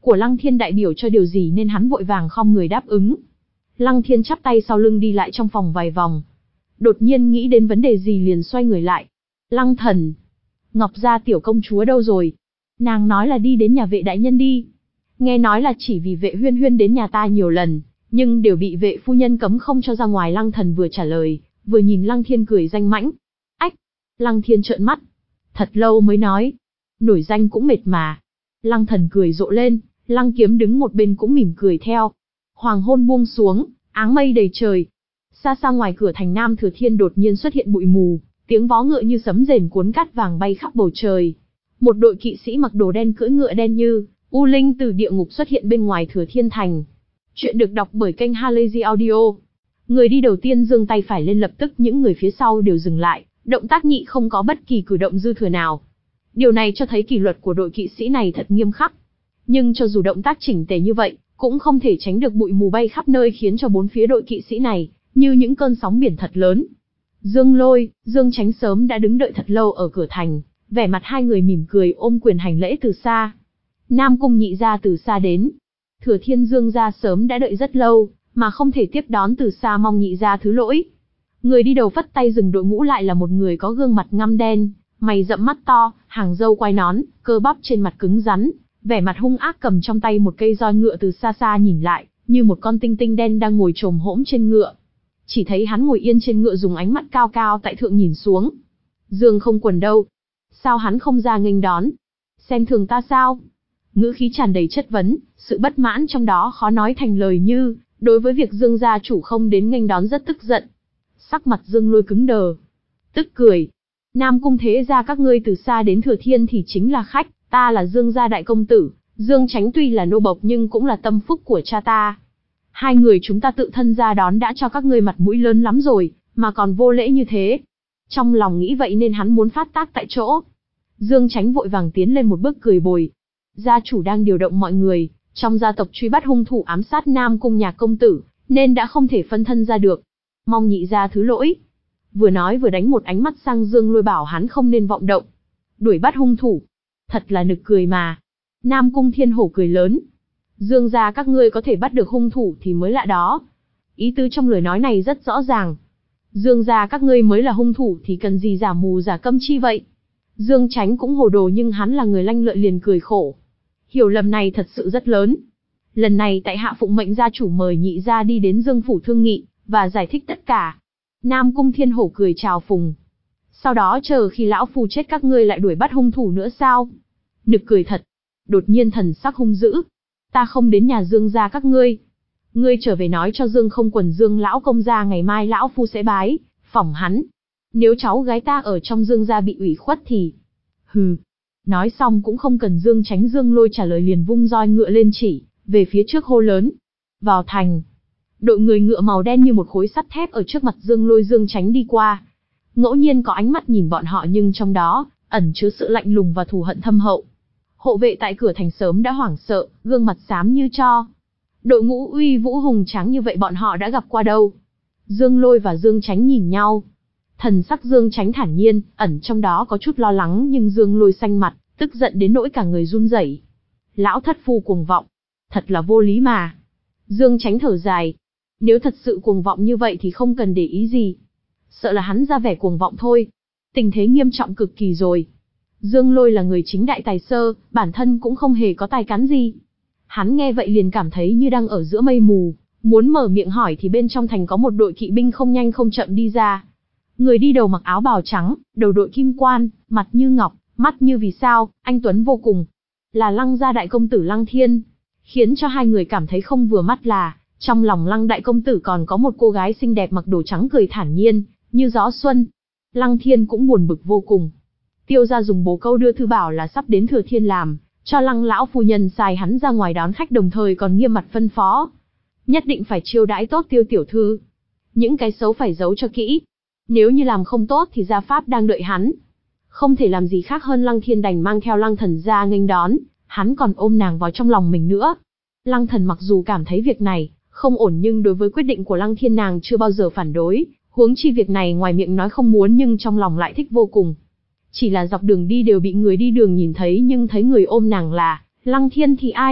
của Lăng Thiên đại biểu cho điều gì nên hắn vội vàng khom người đáp ứng. Lăng Thiên chắp tay sau lưng đi lại trong phòng vài vòng. Đột nhiên nghĩ đến vấn đề gì liền xoay người lại. Lăng thần, Ngọc Gia tiểu công chúa đâu rồi? Nàng nói là đi đến nhà Vệ đại nhân đi. Nghe nói là chỉ vì Vệ Huyên Huyên đến nhà ta nhiều lần, nhưng đều bị Vệ phu nhân cấm không cho ra ngoài. Lăng thần vừa trả lời, vừa nhìn Lăng Thiên cười danh mãnh. Ách! Lăng Thiên trợn mắt. Thật lâu mới nói. Nổi danh cũng mệt mà. Lăng thần cười rộ lên, Lăng Kiếm đứng một bên cũng mỉm cười theo. Hoàng hôn buông xuống, áng mây đầy trời. Xa xa ngoài cửa thành Nam Thừa Thiên đột nhiên xuất hiện bụi mù, tiếng vó ngựa như sấm rền cuốn cát vàng bay khắp bầu trời. Một đội kỵ sĩ mặc đồ đen cưỡi ngựa đen như u linh từ địa ngục xuất hiện bên ngoài Thừa Thiên thành. Chuyện được đọc bởi kênh Halazy Audio. Người đi đầu tiên giương tay phải lên, lập tức những người phía sau đều dừng lại, động tác nhị không có bất kỳ cử động dư thừa nào. Điều này cho thấy kỷ luật của đội kỵ sĩ này thật nghiêm khắc. Nhưng cho dù động tác chỉnh tề như vậy, cũng không thể tránh được bụi mù bay khắp nơi khiến cho bốn phía đội kỵ sĩ này như những cơn sóng biển thật lớn. Dương Lôi, Dương Chánh sớm đã đứng đợi thật lâu ở cửa thành, vẻ mặt hai người mỉm cười ôm quyền hành lễ từ xa. Nam Cung nhị gia từ xa đến. Thừa Thiên Dương gia sớm đã đợi rất lâu, mà không thể tiếp đón từ xa, mong nhị gia thứ lỗi. Người đi đầu phất tay dừng đội ngũ lại là một người có gương mặt ngăm đen, mày rậm mắt to, hàng râu quai nón, cơ bắp trên mặt cứng rắn, vẻ mặt hung ác cầm trong tay một cây roi ngựa, từ xa xa nhìn lại, như một con tinh tinh đen đang ngồi chồm hỗn trên ngựa. Chỉ thấy hắn ngồi yên trên ngựa dùng ánh mắt cao cao tại thượng nhìn xuống. Dương Không Quần đâu? Sao hắn không ra nghênh đón? Xem thường ta sao? Ngữ khí tràn đầy chất vấn, sự bất mãn trong đó khó nói thành lời, như đối với việc Dương gia chủ không đến nghênh đón rất tức giận. Sắc mặt Dương Lôi cứng đờ, tức cười. Nam Cung thế gia các ngươi từ xa đến Thừa Thiên thì chính là khách, ta là Dương gia đại công tử, Dương Chánh tuy là nô bộc nhưng cũng là tâm phúc của cha ta. Hai người chúng ta tự thân ra đón đã cho các ngươi mặt mũi lớn lắm rồi, mà còn vô lễ như thế. Trong lòng nghĩ vậy nên hắn muốn phát tác tại chỗ. Dương Chánh vội vàng tiến lên một bước cười bồi. Gia chủ đang điều động mọi người, trong gia tộc truy bắt hung thủ ám sát Nam Cung nhà công tử, nên đã không thể phân thân ra được. Mong nhị gia thứ lỗi. Vừa nói vừa đánh một ánh mắt sang Dương Lôi bảo hắn không nên vọng động. Đuổi bắt hung thủ. Thật là nực cười mà. Nam Cung Thiên Hổ cười lớn. Dương gia các ngươi có thể bắt được hung thủ thì mới lạ đó. Ý tứ trong lời nói này rất rõ ràng. Dương gia các ngươi mới là hung thủ thì cần gì giả mù giả câm chi vậy? Dương Chánh cũng hồ đồ nhưng hắn là người lanh lợi liền cười khổ. Hiểu lầm này thật sự rất lớn. Lần này tại hạ phụng mệnh gia chủ mời nhị gia đi đến Dương phủ thương nghị, và giải thích tất cả. Nam Cung Thiên Hổ cười chào phùng. Sau đó chờ khi lão phu chết các ngươi lại đuổi bắt hung thủ nữa sao? Nực cười thật. Đột nhiên thần sắc hung dữ. Ta không đến nhà Dương gia các ngươi. Ngươi trở về nói cho Dương Không Quần Dương lão công gia ngày mai lão phu sẽ bái phỏng hắn. Nếu cháu gái ta ở trong Dương gia bị ủy khuất thì... Hừ. Nói xong cũng không cần Dương Chánh Dương Lôi trả lời liền vung roi ngựa lên chỉ, về phía trước hô lớn. Vào thành. Đội người ngựa màu đen như một khối sắt thép ở trước mặt Dương Lôi Dương Chánh đi qua. Ngẫu nhiên có ánh mắt nhìn bọn họ nhưng trong đó, ẩn chứa sự lạnh lùng và thù hận thâm hậu. Hộ vệ tại cửa thành sớm đã hoảng sợ, gương mặt xám như tro. Đội ngũ uy vũ hùng tráng như vậy bọn họ đã gặp qua đâu. Dương Lôi và Dương Chánh nhìn nhau. Thần sắc Dương Chánh thản nhiên, ẩn trong đó có chút lo lắng nhưng Dương Lôi xanh mặt, tức giận đến nỗi cả người run rẩy. Lão thất phu cuồng vọng. Thật là vô lý mà. Dương Chánh thở dài. Nếu thật sự cuồng vọng như vậy thì không cần để ý gì. Sợ là hắn ra vẻ cuồng vọng thôi. Tình thế nghiêm trọng cực kỳ rồi. Dương Lôi là người chính đại tài sơ, bản thân cũng không hề có tài cán gì. Hắn nghe vậy liền cảm thấy như đang ở giữa mây mù, muốn mở miệng hỏi thì bên trong thành có một đội kỵ binh không nhanh không chậm đi ra. Người đi đầu mặc áo bào trắng, đầu đội kim quan, mặt như ngọc, mắt như vì sao, anh tuấn vô cùng. Là Lăng gia đại công tử Lăng Thiên. Khiến cho hai người cảm thấy không vừa mắt là, trong lòng Lăng đại công tử còn có một cô gái xinh đẹp mặc đồ trắng cười thản nhiên, như gió xuân. Lăng Thiên cũng buồn bực vô cùng. Tiêu gia dùng bồ câu đưa thư bảo là sắp đến Thừa Thiên làm, cho Lăng lão phu nhân sai hắn ra ngoài đón khách đồng thời còn nghiêm mặt phân phó. Nhất định phải chiêu đãi tốt Tiêu tiểu thư. Những cái xấu phải giấu cho kỹ. Nếu như làm không tốt thì gia pháp đang đợi hắn. Không thể làm gì khác hơn Lăng Thiên đành mang theo Lăng Thần ra nghênh đón, hắn còn ôm nàng vào trong lòng mình nữa. Lăng Thần mặc dù cảm thấy việc này không ổn nhưng đối với quyết định của Lăng Thiên nàng chưa bao giờ phản đối, huống chi việc này ngoài miệng nói không muốn nhưng trong lòng lại thích vô cùng. Chỉ là dọc đường đi đều bị người đi đường nhìn thấy nhưng thấy người ôm nàng là Lăng Thiên thì ai,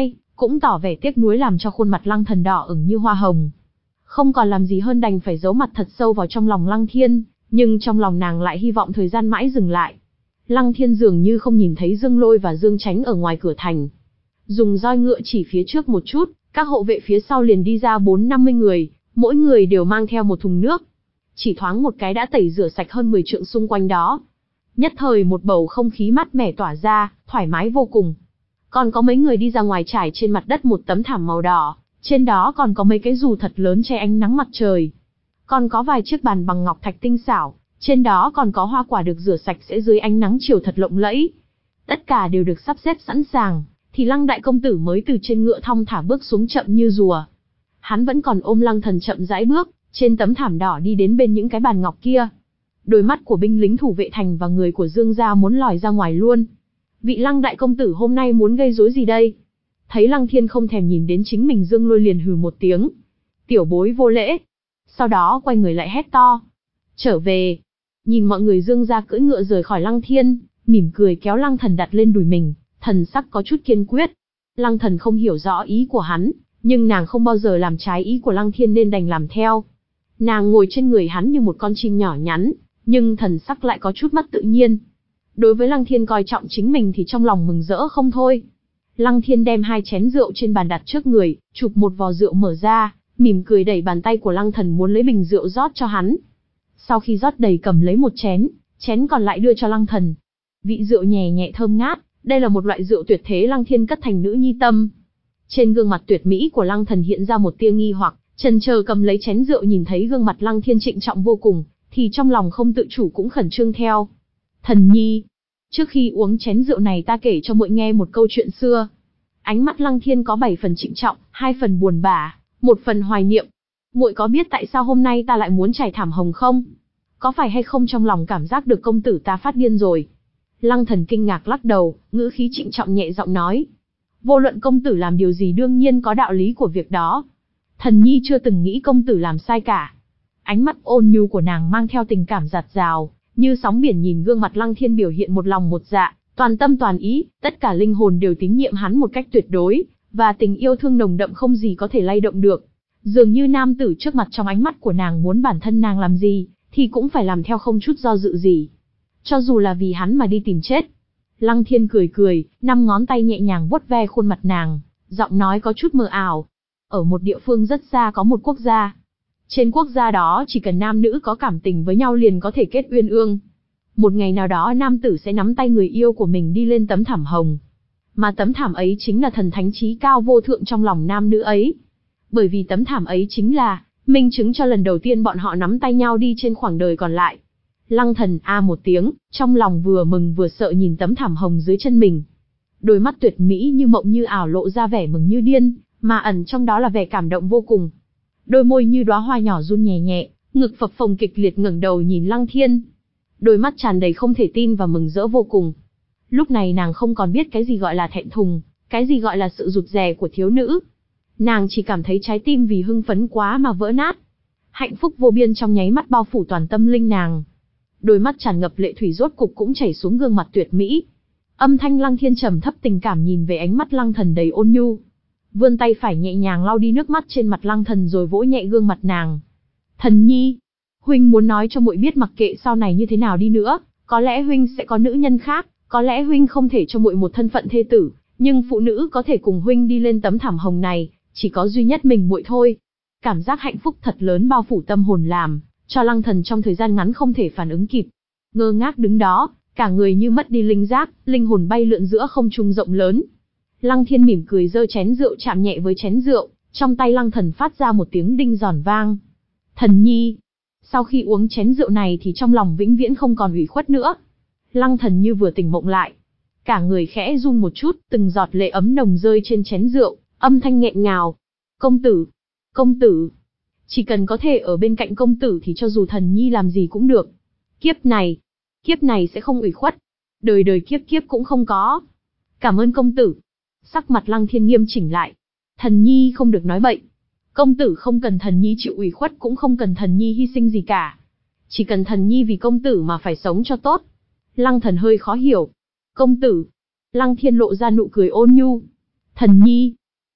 cũng tỏ vẻ tiếc nuối làm cho khuôn mặt Lăng Thần đỏ ửng như hoa hồng. Không còn làm gì hơn đành phải giấu mặt thật sâu vào trong lòng Lăng Thiên, nhưng trong lòng nàng lại hy vọng thời gian mãi dừng lại. Lăng Thiên dường như không nhìn thấy Dương Lôi và Dương Chánh ở ngoài cửa thành. Dùng roi ngựa chỉ phía trước một chút, các hộ vệ phía sau liền đi ra bốn năm mươi người, mỗi người đều mang theo một thùng nước. Chỉ thoáng một cái đã tẩy rửa sạch hơn mười trượng xung quanh đó. Nhất thời một bầu không khí mát mẻ tỏa ra, thoải mái vô cùng. Còn có mấy người đi ra ngoài trải trên mặt đất một tấm thảm màu đỏ, trên đó còn có mấy cái dù thật lớn che ánh nắng mặt trời. Còn có vài chiếc bàn bằng ngọc thạch tinh xảo, trên đó còn có hoa quả được rửa sạch sẽ dưới ánh nắng chiều thật lộng lẫy. Tất cả đều được sắp xếp sẵn sàng, thì Lăng đại công tử mới từ trên ngựa thong thả bước xuống chậm như rùa. Hắn vẫn còn ôm Lăng Thần chậm rãi bước, trên tấm thảm đỏ đi đến bên những cái bàn ngọc kia. Đôi mắt của binh lính thủ vệ thành và người của Dương gia muốn lòi ra ngoài luôn. Vị Lăng đại công tử hôm nay muốn gây rối gì đây? Thấy Lăng Thiên không thèm nhìn đến chính mình, Dương Lôi liền hừ một tiếng. Tiểu bối vô lễ. Sau đó quay người lại hét to. Trở về. Nhìn mọi người Dương gia cưỡi ngựa rời khỏi Lăng Thiên, mỉm cười kéo Lăng Thần đặt lên đùi mình, thần sắc có chút kiên quyết. Lăng Thần không hiểu rõ ý của hắn, nhưng nàng không bao giờ làm trái ý của Lăng Thiên nên đành làm theo. Nàng ngồi trên người hắn như một con chim nhỏ nhắn, nhưng thần sắc lại có chút mất tự nhiên. Đối với Lăng Thiên coi trọng chính mình thì trong lòng mừng rỡ không thôi. Lăng Thiên đem hai chén rượu trên bàn đặt trước người, chụp một vò rượu mở ra, mỉm cười đẩy bàn tay của Lăng Thần muốn lấy bình rượu rót cho hắn. Sau khi rót đầy cầm lấy một chén, chén còn lại đưa cho Lăng Thần. Vị rượu nhẹ nhẹ thơm ngát, đây là một loại rượu tuyệt thế Lăng Thiên cất thành nữ nhi tâm. Trên gương mặt tuyệt mỹ của Lăng Thần hiện ra một tia nghi hoặc, chần chờ cầm lấy chén rượu, nhìn thấy gương mặt Lăng Thiên trịnh trọng vô cùng, thì trong lòng không tự chủ cũng khẩn trương theo. Thần nhi, trước khi uống chén rượu này ta kể cho muội nghe một câu chuyện xưa. Ánh mắt Lăng Thiên có bảy phần trịnh trọng, hai phần buồn bã, một phần hoài niệm. Muội có biết tại sao hôm nay ta lại muốn trải thảm hồng không? Có phải hay không trong lòng cảm giác được công tử ta phát điên rồi? Lăng Thần kinh ngạc lắc đầu, ngữ khí trịnh trọng nhẹ giọng nói. Vô luận công tử làm điều gì đương nhiên có đạo lý của việc đó. Thần nhi chưa từng nghĩ công tử làm sai cả. Ánh mắt ôn nhu của nàng mang theo tình cảm dạt dào, như sóng biển nhìn gương mặt Lăng Thiên biểu hiện một lòng một dạ, toàn tâm toàn ý, tất cả linh hồn đều tín nhiệm hắn một cách tuyệt đối, và tình yêu thương nồng đậm không gì có thể lay động được. Dường như nam tử trước mặt trong ánh mắt của nàng muốn bản thân nàng làm gì, thì cũng phải làm theo không chút do dự gì. Cho dù là vì hắn mà đi tìm chết. Lăng Thiên cười cười, năm ngón tay nhẹ nhàng vuốt ve khuôn mặt nàng, giọng nói có chút mờ ảo. Ở một địa phương rất xa có một quốc gia. Trên quốc gia đó chỉ cần nam nữ có cảm tình với nhau liền có thể kết uyên ương. Một ngày nào đó nam tử sẽ nắm tay người yêu của mình đi lên tấm thảm hồng. Mà tấm thảm ấy chính là thần thánh trí cao vô thượng trong lòng nam nữ ấy. Bởi vì tấm thảm ấy chính là minh chứng cho lần đầu tiên bọn họ nắm tay nhau đi trên khoảng đời còn lại. Lăng Thần a một tiếng, trong lòng vừa mừng vừa sợ nhìn tấm thảm hồng dưới chân mình. Đôi mắt tuyệt mỹ như mộng như ảo lộ ra vẻ mừng như điên, mà ẩn trong đó là vẻ cảm động vô cùng. Đôi môi như đóa hoa nhỏ run nhẹ nhẹ, ngực phập phồng kịch liệt ngẩng đầu nhìn Lăng Thiên. Đôi mắt tràn đầy không thể tin và mừng rỡ vô cùng. Lúc này nàng không còn biết cái gì gọi là thẹn thùng, cái gì gọi là sự rụt rè của thiếu nữ. Nàng chỉ cảm thấy trái tim vì hưng phấn quá mà vỡ nát. Hạnh phúc vô biên trong nháy mắt bao phủ toàn tâm linh nàng. Đôi mắt tràn ngập lệ thủy rốt cục cũng chảy xuống gương mặt tuyệt mỹ. Âm thanh Lăng Thiên trầm thấp tình cảm nhìn về ánh mắt Lăng Thần đầy ôn nhu. Vươn tay phải nhẹ nhàng lau đi nước mắt trên mặt Lăng Thần rồi vỗ nhẹ gương mặt nàng. Thần nhi, huynh muốn nói cho muội biết mặc kệ sau này như thế nào đi nữa, có lẽ huynh sẽ có nữ nhân khác, có lẽ huynh không thể cho muội một thân phận thê tử, nhưng phụ nữ có thể cùng huynh đi lên tấm thảm hồng này, chỉ có duy nhất mình muội thôi. Cảm giác hạnh phúc thật lớn bao phủ tâm hồn làm cho Lăng Thần trong thời gian ngắn không thể phản ứng kịp. Ngơ ngác đứng đó, cả người như mất đi linh giác, linh hồn bay lượn giữa không trung rộng lớn. Lăng Thiên mỉm cười giơ chén rượu chạm nhẹ với chén rượu, trong tay Lăng Thần phát ra một tiếng đinh giòn vang. Thần nhi, sau khi uống chén rượu này thì trong lòng vĩnh viễn không còn ủy khuất nữa. Lăng Thần như vừa tỉnh mộng lại, cả người khẽ run một chút, từng giọt lệ ấm nồng rơi trên chén rượu, âm thanh nghẹn ngào. Công tử, công tử, chỉ cần có thể ở bên cạnh công tử thì cho dù thần nhi làm gì cũng được. Kiếp này, kiếp này sẽ không ủy khuất, đời đời kiếp kiếp cũng không có. Cảm ơn công tử. Sắc mặt Lăng Thiên nghiêm chỉnh lại. Thần nhi không được nói bậy. Công tử không cần thần nhi chịu ủy khuất, cũng không cần thần nhi hy sinh gì cả. Chỉ cần thần nhi vì công tử mà phải sống cho tốt. Lăng Thần hơi khó hiểu. Công tử. Lăng Thiên lộ ra nụ cười ôn nhu. Thần nhi,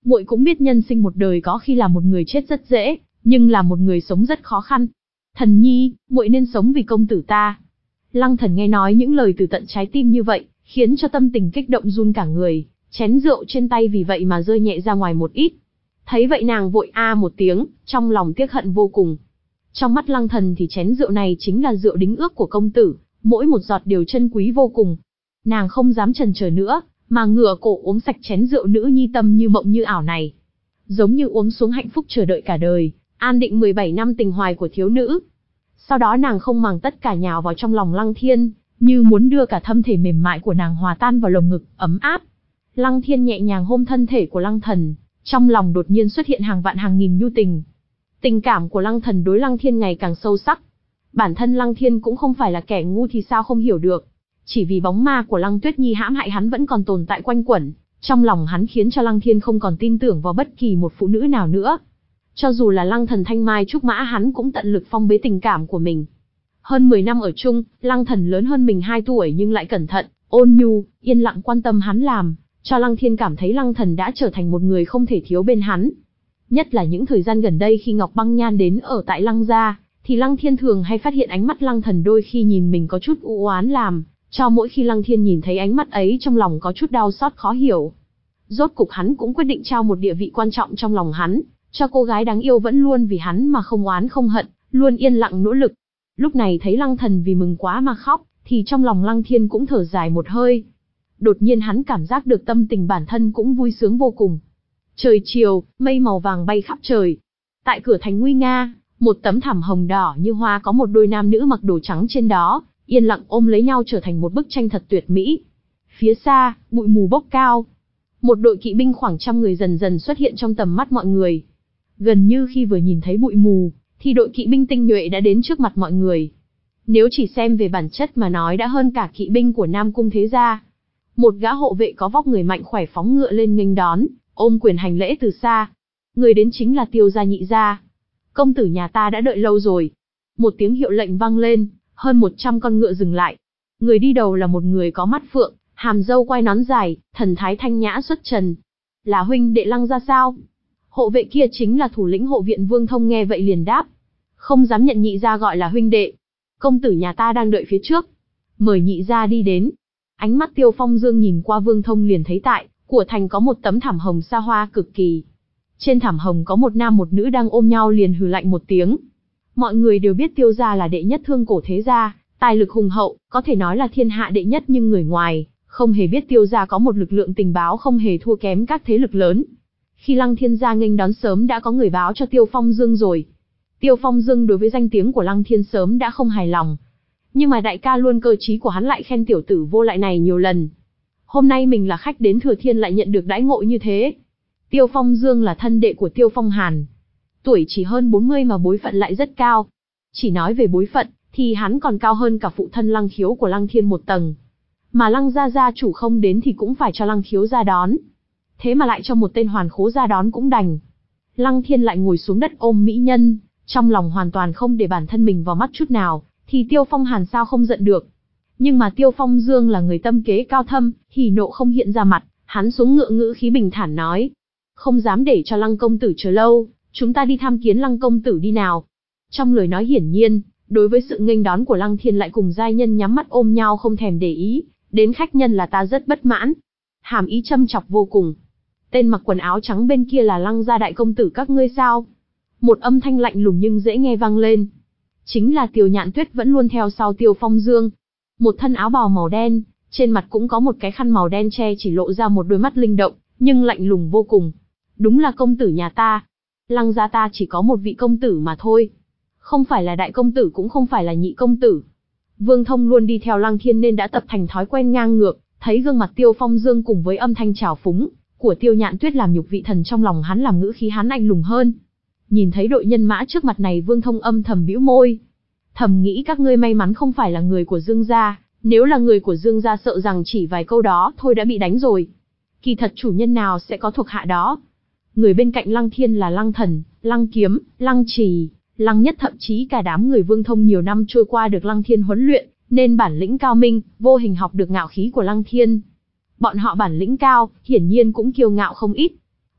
muội cũng biết nhân sinh một đời có khi là một người chết rất dễ, nhưng là một người sống rất khó khăn. Thần nhi, muội nên sống vì công tử ta. Lăng Thần nghe nói những lời từ tận trái tim như vậy, khiến cho tâm tình kích động run cả người, chén rượu trên tay vì vậy mà rơi nhẹ ra ngoài một ít. Thấy vậy nàng vội a một tiếng, trong lòng tiếc hận vô cùng. Trong mắt Lăng Thần thì chén rượu này chính là rượu đính ước của công tử, mỗi một giọt đều chân quý vô cùng. Nàng không dám chần chờ nữa, mà ngửa cổ uống sạch chén rượu nữ nhi tâm như mộng như ảo này. Giống như uống xuống hạnh phúc chờ đợi cả đời, an định mười bảy năm tình hoài của thiếu nữ. Sau đó nàng không màng tất cả nhào vào trong lòng Lăng Thiên, như muốn đưa cả thân thể mềm mại của nàng hòa tan vào lồng ngực, ấm áp. Lăng Thiên nhẹ nhàng hôn thân thể của Lăng Thần, trong lòng đột nhiên xuất hiện hàng vạn hàng nghìn nhu tình. Tình cảm của Lăng Thần đối Lăng Thiên ngày càng sâu sắc. Bản thân Lăng Thiên cũng không phải là kẻ ngu thì sao không hiểu được. Chỉ vì bóng ma của Lăng Tuyết Nhi hãm hại hắn vẫn còn tồn tại quanh quẩn, trong lòng hắn khiến cho Lăng Thiên không còn tin tưởng vào bất kỳ một phụ nữ nào nữa. Cho dù là Lăng Thần thanh mai trúc mã hắn cũng tận lực phong bế tình cảm của mình. Hơn mười năm ở chung, Lăng Thần lớn hơn mình hai tuổi nhưng lại cẩn thận, ôn nhu, yên lặng quan tâm hắn làm, cho Lăng Thiên cảm thấy Lăng Thần đã trở thành một người không thể thiếu bên hắn. Nhất là những thời gian gần đây khi Ngọc Băng Nhan đến ở tại Lăng gia, thì Lăng Thiên thường hay phát hiện ánh mắt Lăng Thần đôi khi nhìn mình có chút u oán làm, cho mỗi khi Lăng Thiên nhìn thấy ánh mắt ấy trong lòng có chút đau xót khó hiểu. Rốt cục hắn cũng quyết định trao một địa vị quan trọng trong lòng hắn, cho cô gái đáng yêu vẫn luôn vì hắn mà không oán không hận, luôn yên lặng nỗ lực. Lúc này thấy Lăng Thần vì mừng quá mà khóc, thì trong lòng Lăng Thiên cũng thở dài một hơi. Đột nhiên hắn cảm giác được tâm tình bản thân cũng vui sướng vô cùng. Trời chiều, mây màu vàng bay khắp trời. Tại cửa thành nguy nga, một tấm thảm hồng đỏ như hoa có một đôi nam nữ mặc đồ trắng trên đó, yên lặng ôm lấy nhau trở thành một bức tranh thật tuyệt mỹ. Phía xa, bụi mù bốc cao. Một đội kỵ binh khoảng trăm người dần dần xuất hiện trong tầm mắt mọi người. Gần như khi vừa nhìn thấy bụi mù, thì đội kỵ binh tinh nhuệ đã đến trước mặt mọi người. Nếu chỉ xem về bản chất mà nói đã hơn cả kỵ binh của Nam Cung thế gia. Một gã hộ vệ có vóc người mạnh khỏe phóng ngựa lên nghênh đón, ôm quyền hành lễ từ xa. Người đến chính là Tiêu gia nhị gia. Công tử nhà ta đã đợi lâu rồi. Một tiếng hiệu lệnh vang lên, hơn một trăm con ngựa dừng lại. Người đi đầu là một người có mắt phượng, hàm râu quai nón dài, thần thái thanh nhã xuất trần. Là huynh đệ Lăng gia sao? Hộ vệ kia chính là thủ lĩnh hộ viện Vương Thông nghe vậy liền đáp. Không dám nhận nhị gia gọi là huynh đệ. Công tử nhà ta đang đợi phía trước. Mời nhị gia đi đến. Ánh mắt Tiêu Phong Dương nhìn qua Vương Thông liền thấy tại của thành có một tấm thảm hồng xa hoa cực kỳ. Trên thảm hồng có một nam một nữ đang ôm nhau liền hừ lạnh một tiếng. Mọi người đều biết Tiêu gia là đệ nhất thương cổ thế gia, tài lực hùng hậu, có thể nói là thiên hạ đệ nhất, nhưng người ngoài không hề biết Tiêu gia có một lực lượng tình báo không hề thua kém các thế lực lớn. Khi Lăng Thiên gia nghênh đón sớm đã có người báo cho Tiêu Phong Dương rồi. Tiêu Phong Dương đối với danh tiếng của Lăng Thiên sớm đã không hài lòng. Nhưng mà đại ca luôn cơ trí của hắn lại khen tiểu tử vô lại này nhiều lần. Hôm nay mình là khách đến Thừa Thiên lại nhận được đãi ngộ như thế. Tiêu Phong Dương là thân đệ của Tiêu Phong Hàn. Tuổi chỉ hơn bốn mươi mà bối phận lại rất cao. Chỉ nói về bối phận, thì hắn còn cao hơn cả phụ thân Lăng Khiếu của Lăng Thiên một tầng. Mà Lăng gia gia chủ không đến thì cũng phải cho Lăng Khiếu ra đón. Thế mà lại cho một tên hoàn khố ra đón cũng đành. Lăng Thiên lại ngồi xuống đất ôm mỹ nhân, trong lòng hoàn toàn không để bản thân mình vào mắt chút nào, thì Tiêu Phong Hàn sao không giận được. Nhưng mà Tiêu Phong Dương là người tâm kế cao thâm, hỉ nộ không hiện ra mặt, hắn xuống ngựa ngữ khí bình thản nói. Không dám để cho Lăng công tử chờ lâu, chúng ta đi tham kiến Lăng công tử đi nào. Trong lời nói hiển nhiên, đối với sự nghênh đón của Lăng Thiên lại cùng giai nhân nhắm mắt ôm nhau không thèm để ý, đến khách nhân là ta rất bất mãn. Hàm ý châm chọc vô cùng. Tên mặc quần áo trắng bên kia là Lăng gia đại công tử các ngươi sao? Một âm thanh lạnh lùng nhưng dễ nghe vang lên. Chính là Tiêu Nhạn Tuyết vẫn luôn theo sau Tiêu Phong Dương. Một thân áo bào màu đen, trên mặt cũng có một cái khăn màu đen che chỉ lộ ra một đôi mắt linh động, nhưng lạnh lùng vô cùng. Đúng là công tử nhà ta. Lăng gia ta chỉ có một vị công tử mà thôi. Không phải là đại công tử cũng không phải là nhị công tử. Vương Thông luôn đi theo Lăng Thiên nên đã tập thành thói quen ngang ngược, thấy gương mặt Tiêu Phong Dương cùng với âm thanh trào phúng của Tiêu Nhạn Tuyết làm nhục vị thần trong lòng hắn, làm ngữ khí hắn anh lùng hơn. Nhìn thấy đội nhân mã trước mặt này, Vương Thông âm thầm bĩu môi. Thầm nghĩ các ngươi may mắn không phải là người của Dương gia, nếu là người của Dương gia sợ rằng chỉ vài câu đó thôi đã bị đánh rồi. Kỳ thật chủ nhân nào sẽ có thuộc hạ đó. Người bên cạnh Lăng Thiên là Lăng Thần, Lăng Kiếm, Lăng Trì, Lăng Nhất, thậm chí cả đám người Vương Thông nhiều năm trôi qua được Lăng Thiên huấn luyện, nên bản lĩnh cao minh, vô hình học được ngạo khí của Lăng Thiên. Bọn họ bản lĩnh cao, hiển nhiên cũng kiêu ngạo không ít.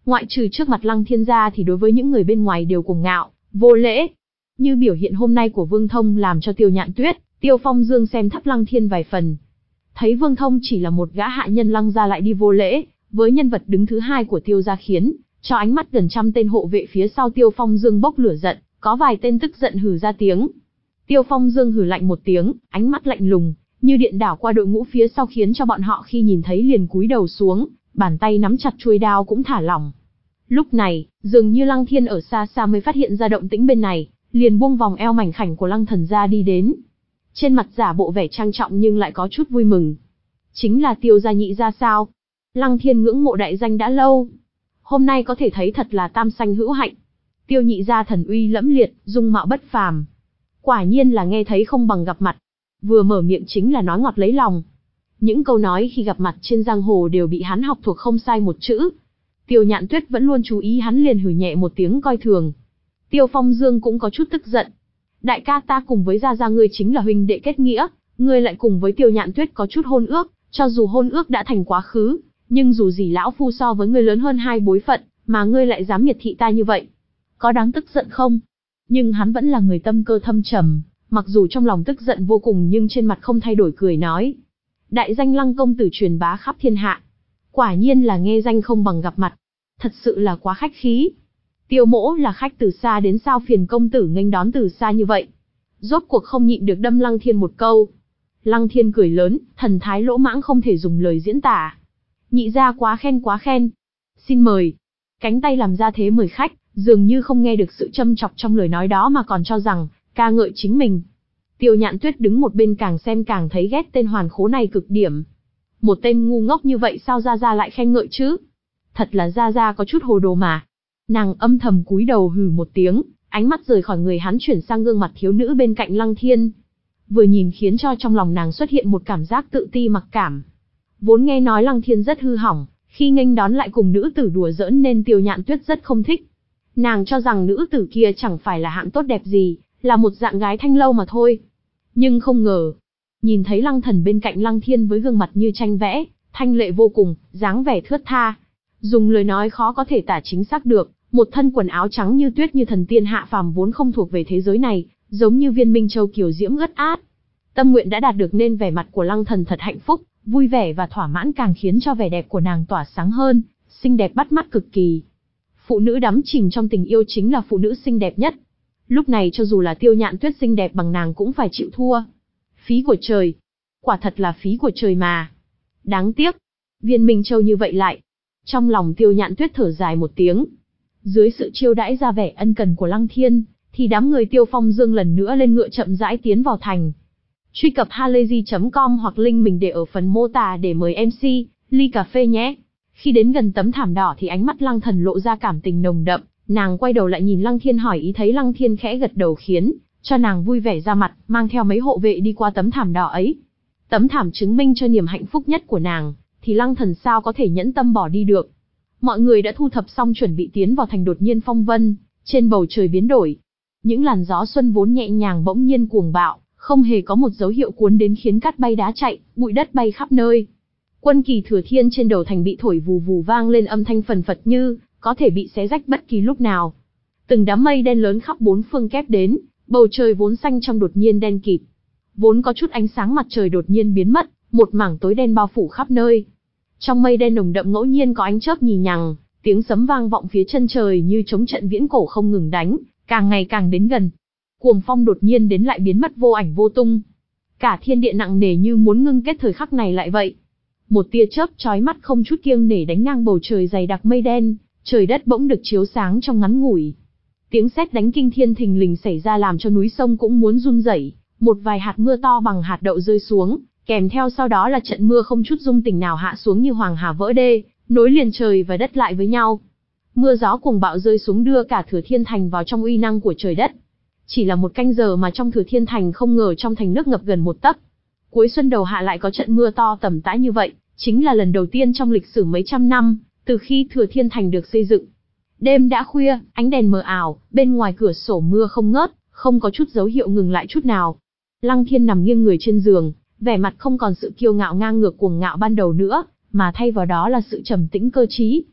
Ngoại trừ trước mặt Lăng Thiên ra thì đối với những người bên ngoài đều cuồng ngạo, vô lễ. Như biểu hiện hôm nay của Vương Thông làm cho Tiêu Nhạn Tuyết, Tiêu Phong Dương xem thấp Lăng Thiên vài phần. Thấy Vương Thông chỉ là một gã hạ nhân Lăng gia lại đi vô lễ, với nhân vật đứng thứ hai của Tiêu gia khiến cho ánh mắt gần trăm tên hộ vệ phía sau Tiêu Phong Dương bốc lửa giận, có vài tên tức giận hừ ra tiếng. Tiêu Phong Dương hừ lạnh một tiếng, ánh mắt lạnh lùng, như điện đảo qua đội ngũ phía sau khiến cho bọn họ khi nhìn thấy liền cúi đầu xuống, bàn tay nắm chặt chuôi đao cũng thả lỏng. Lúc này, dường như Lăng Thiên ở xa xa mới phát hiện ra động tĩnh bên này, liền buông vòng eo mảnh khảnh của Lăng Thần ra đi đến. Trên mặt giả bộ vẻ trang trọng nhưng lại có chút vui mừng. Chính là Tiêu gia nhị gia sao? Lăng Thiên ngưỡng mộ đại danh đã lâu. Hôm nay có thể thấy thật là tam sanh hữu hạnh. Tiêu nhị gia thần uy lẫm liệt, dung mạo bất phàm. Quả nhiên là nghe thấy không bằng gặp mặt. Vừa mở miệng chính là nói ngọt lấy lòng. Những câu nói khi gặp mặt trên giang hồ đều bị hắn học thuộc không sai một chữ. Tiêu Nhạn Tuyết vẫn luôn chú ý hắn liền hừ nhẹ một tiếng coi thường. Tiêu Phong Dương cũng có chút tức giận. Đại ca ta cùng với gia gia ngươi chính là huynh đệ kết nghĩa, ngươi lại cùng với Tiêu Nhạn Tuyết có chút hôn ước, cho dù hôn ước đã thành quá khứ, nhưng dù gì lão phu so với ngươi lớn hơn hai bối phận, mà ngươi lại dám miệt thị ta như vậy. Có đáng tức giận không? Nhưng hắn vẫn là người tâm cơ thâm trầm, mặc dù trong lòng tức giận vô cùng nhưng trên mặt không thay đổi cười nói. Đại danh Lăng công tử truyền bá khắp thiên hạ. Quả nhiên là nghe danh không bằng gặp mặt. Thật sự là quá khách khí. Tiêu mỗ là khách từ xa đến sao phiền công tử nghênh đón từ xa như vậy. Rốt cuộc không nhịn được đâm Lăng Thiên một câu. Lăng Thiên cười lớn, thần thái lỗ mãng không thể dùng lời diễn tả. Nhị gia quá khen quá khen. Xin mời. Cánh tay làm ra thế mời khách, dường như không nghe được sự châm chọc trong lời nói đó mà còn cho rằng, ca ngợi chính mình. Tiêu Nhạn Tuyết đứng một bên càng xem càng thấy ghét tên hoàn khố này cực điểm. Một tên ngu ngốc như vậy sao gia gia lại khen ngợi chứ? Thật là gia gia có chút hồ đồ mà. Nàng âm thầm cúi đầu hừ một tiếng, ánh mắt rời khỏi người hắn chuyển sang gương mặt thiếu nữ bên cạnh Lăng Thiên. Vừa nhìn khiến cho trong lòng nàng xuất hiện một cảm giác tự ti mặc cảm. Vốn nghe nói Lăng Thiên rất hư hỏng, khi nghênh đón lại cùng nữ tử đùa giỡn nên Tiêu Nhạn Tuyết rất không thích. Nàng cho rằng nữ tử kia chẳng phải là hạng tốt đẹp gì, là một dạng gái thanh lâu mà thôi. Nhưng không ngờ, nhìn thấy Lăng Thần bên cạnh Lăng Thiên với gương mặt như tranh vẽ, thanh lệ vô cùng, dáng vẻ thướt tha. Dùng lời nói khó có thể tả chính xác được, một thân quần áo trắng như tuyết như thần tiên hạ phàm vốn không thuộc về thế giới này, giống như viên minh châu kiều diễm ướt át. Tâm nguyện đã đạt được nên vẻ mặt của Lăng Thần thật hạnh phúc, vui vẻ và thỏa mãn càng khiến cho vẻ đẹp của nàng tỏa sáng hơn, xinh đẹp bắt mắt cực kỳ. Phụ nữ đắm chìm trong tình yêu chính là phụ nữ xinh đẹp nhất. Lúc này cho dù là Tiêu Nhạn Tuyết xinh đẹp bằng nàng cũng phải chịu thua. Phí của trời. Quả thật là phí của trời mà. Đáng tiếc. Viên Minh Châu như vậy lại. Trong lòng Tiêu Nhạn Tuyết thở dài một tiếng. Dưới sự chiêu đãi ra vẻ ân cần của Lăng Thiên, thì đám người Tiêu Phong Dương lần nữa lên ngựa chậm rãi tiến vào thành. Truy cập halayzi chấm com hoặc link mình để ở phần mô tả để mời em xê, ly cà phê nhé. Khi đến gần tấm thảm đỏ thì ánh mắt Lăng Thần lộ ra cảm tình nồng đậm, nàng quay đầu lại nhìn Lăng Thiên hỏi ý thấy Lăng Thiên khẽ gật đầu khiến cho nàng vui vẻ ra mặt, mang theo mấy hộ vệ đi qua tấm thảm đỏ ấy. Tấm thảm chứng minh cho niềm hạnh phúc nhất của nàng, thì Lăng Thần sao có thể nhẫn tâm bỏ đi được. Mọi người đã thu thập xong chuẩn bị tiến vào thành, đột nhiên phong vân trên bầu trời biến đổi. Những làn gió xuân vốn nhẹ nhàng bỗng nhiên cuồng bạo, không hề có một dấu hiệu cuốn đến khiến cát bay đá chạy, bụi đất bay khắp nơi. Quân kỳ thừa thiên trên đầu thành bị thổi vù vù vang lên âm thanh phần phật như có thể bị xé rách bất kỳ lúc nào. Từng đám mây đen lớn khắp bốn phương kép đến, bầu trời vốn xanh trong đột nhiên đen kịt. Vốn có chút ánh sáng mặt trời đột nhiên biến mất, một mảng tối đen bao phủ khắp nơi. Trong mây đen nồng đậm ngẫu nhiên có ánh chớp nhì nhằng, tiếng sấm vang vọng phía chân trời như chống trận viễn cổ không ngừng đánh, càng ngày càng đến gần. Cuồng phong đột nhiên đến lại biến mất vô ảnh vô tung. Cả thiên địa nặng nề như muốn ngưng kết thời khắc này lại vậy. Một tia chớp chói mắt không chút kiêng nể đánh ngang bầu trời dày đặc mây đen, trời đất bỗng được chiếu sáng trong ngắn ngủi. Tiếng sét đánh kinh thiên thình lình xảy ra làm cho núi sông cũng muốn run rẩy, một vài hạt mưa to bằng hạt đậu rơi xuống, kèm theo sau đó là trận mưa không chút dung tình nào hạ xuống như hoàng hà vỡ đê, nối liền trời và đất lại với nhau. Mưa gió cuồng bạo rơi xuống đưa cả Thừa Thiên Thành vào trong uy năng của trời đất. Chỉ là một canh giờ mà trong Thừa Thiên Thành không ngờ trong thành nước ngập gần một tấc. Cuối xuân đầu hạ lại có trận mưa to tầm tã như vậy, chính là lần đầu tiên trong lịch sử mấy trăm năm, từ khi Thừa Thiên Thành được xây dựng. Đêm đã khuya, ánh đèn mờ ảo, bên ngoài cửa sổ mưa không ngớt, không có chút dấu hiệu ngừng lại chút nào. Lăng Thiên nằm nghiêng người trên giường, vẻ mặt không còn sự kiêu ngạo ngang ngược cuồng ngạo ban đầu nữa, mà thay vào đó là sự trầm tĩnh cơ trí.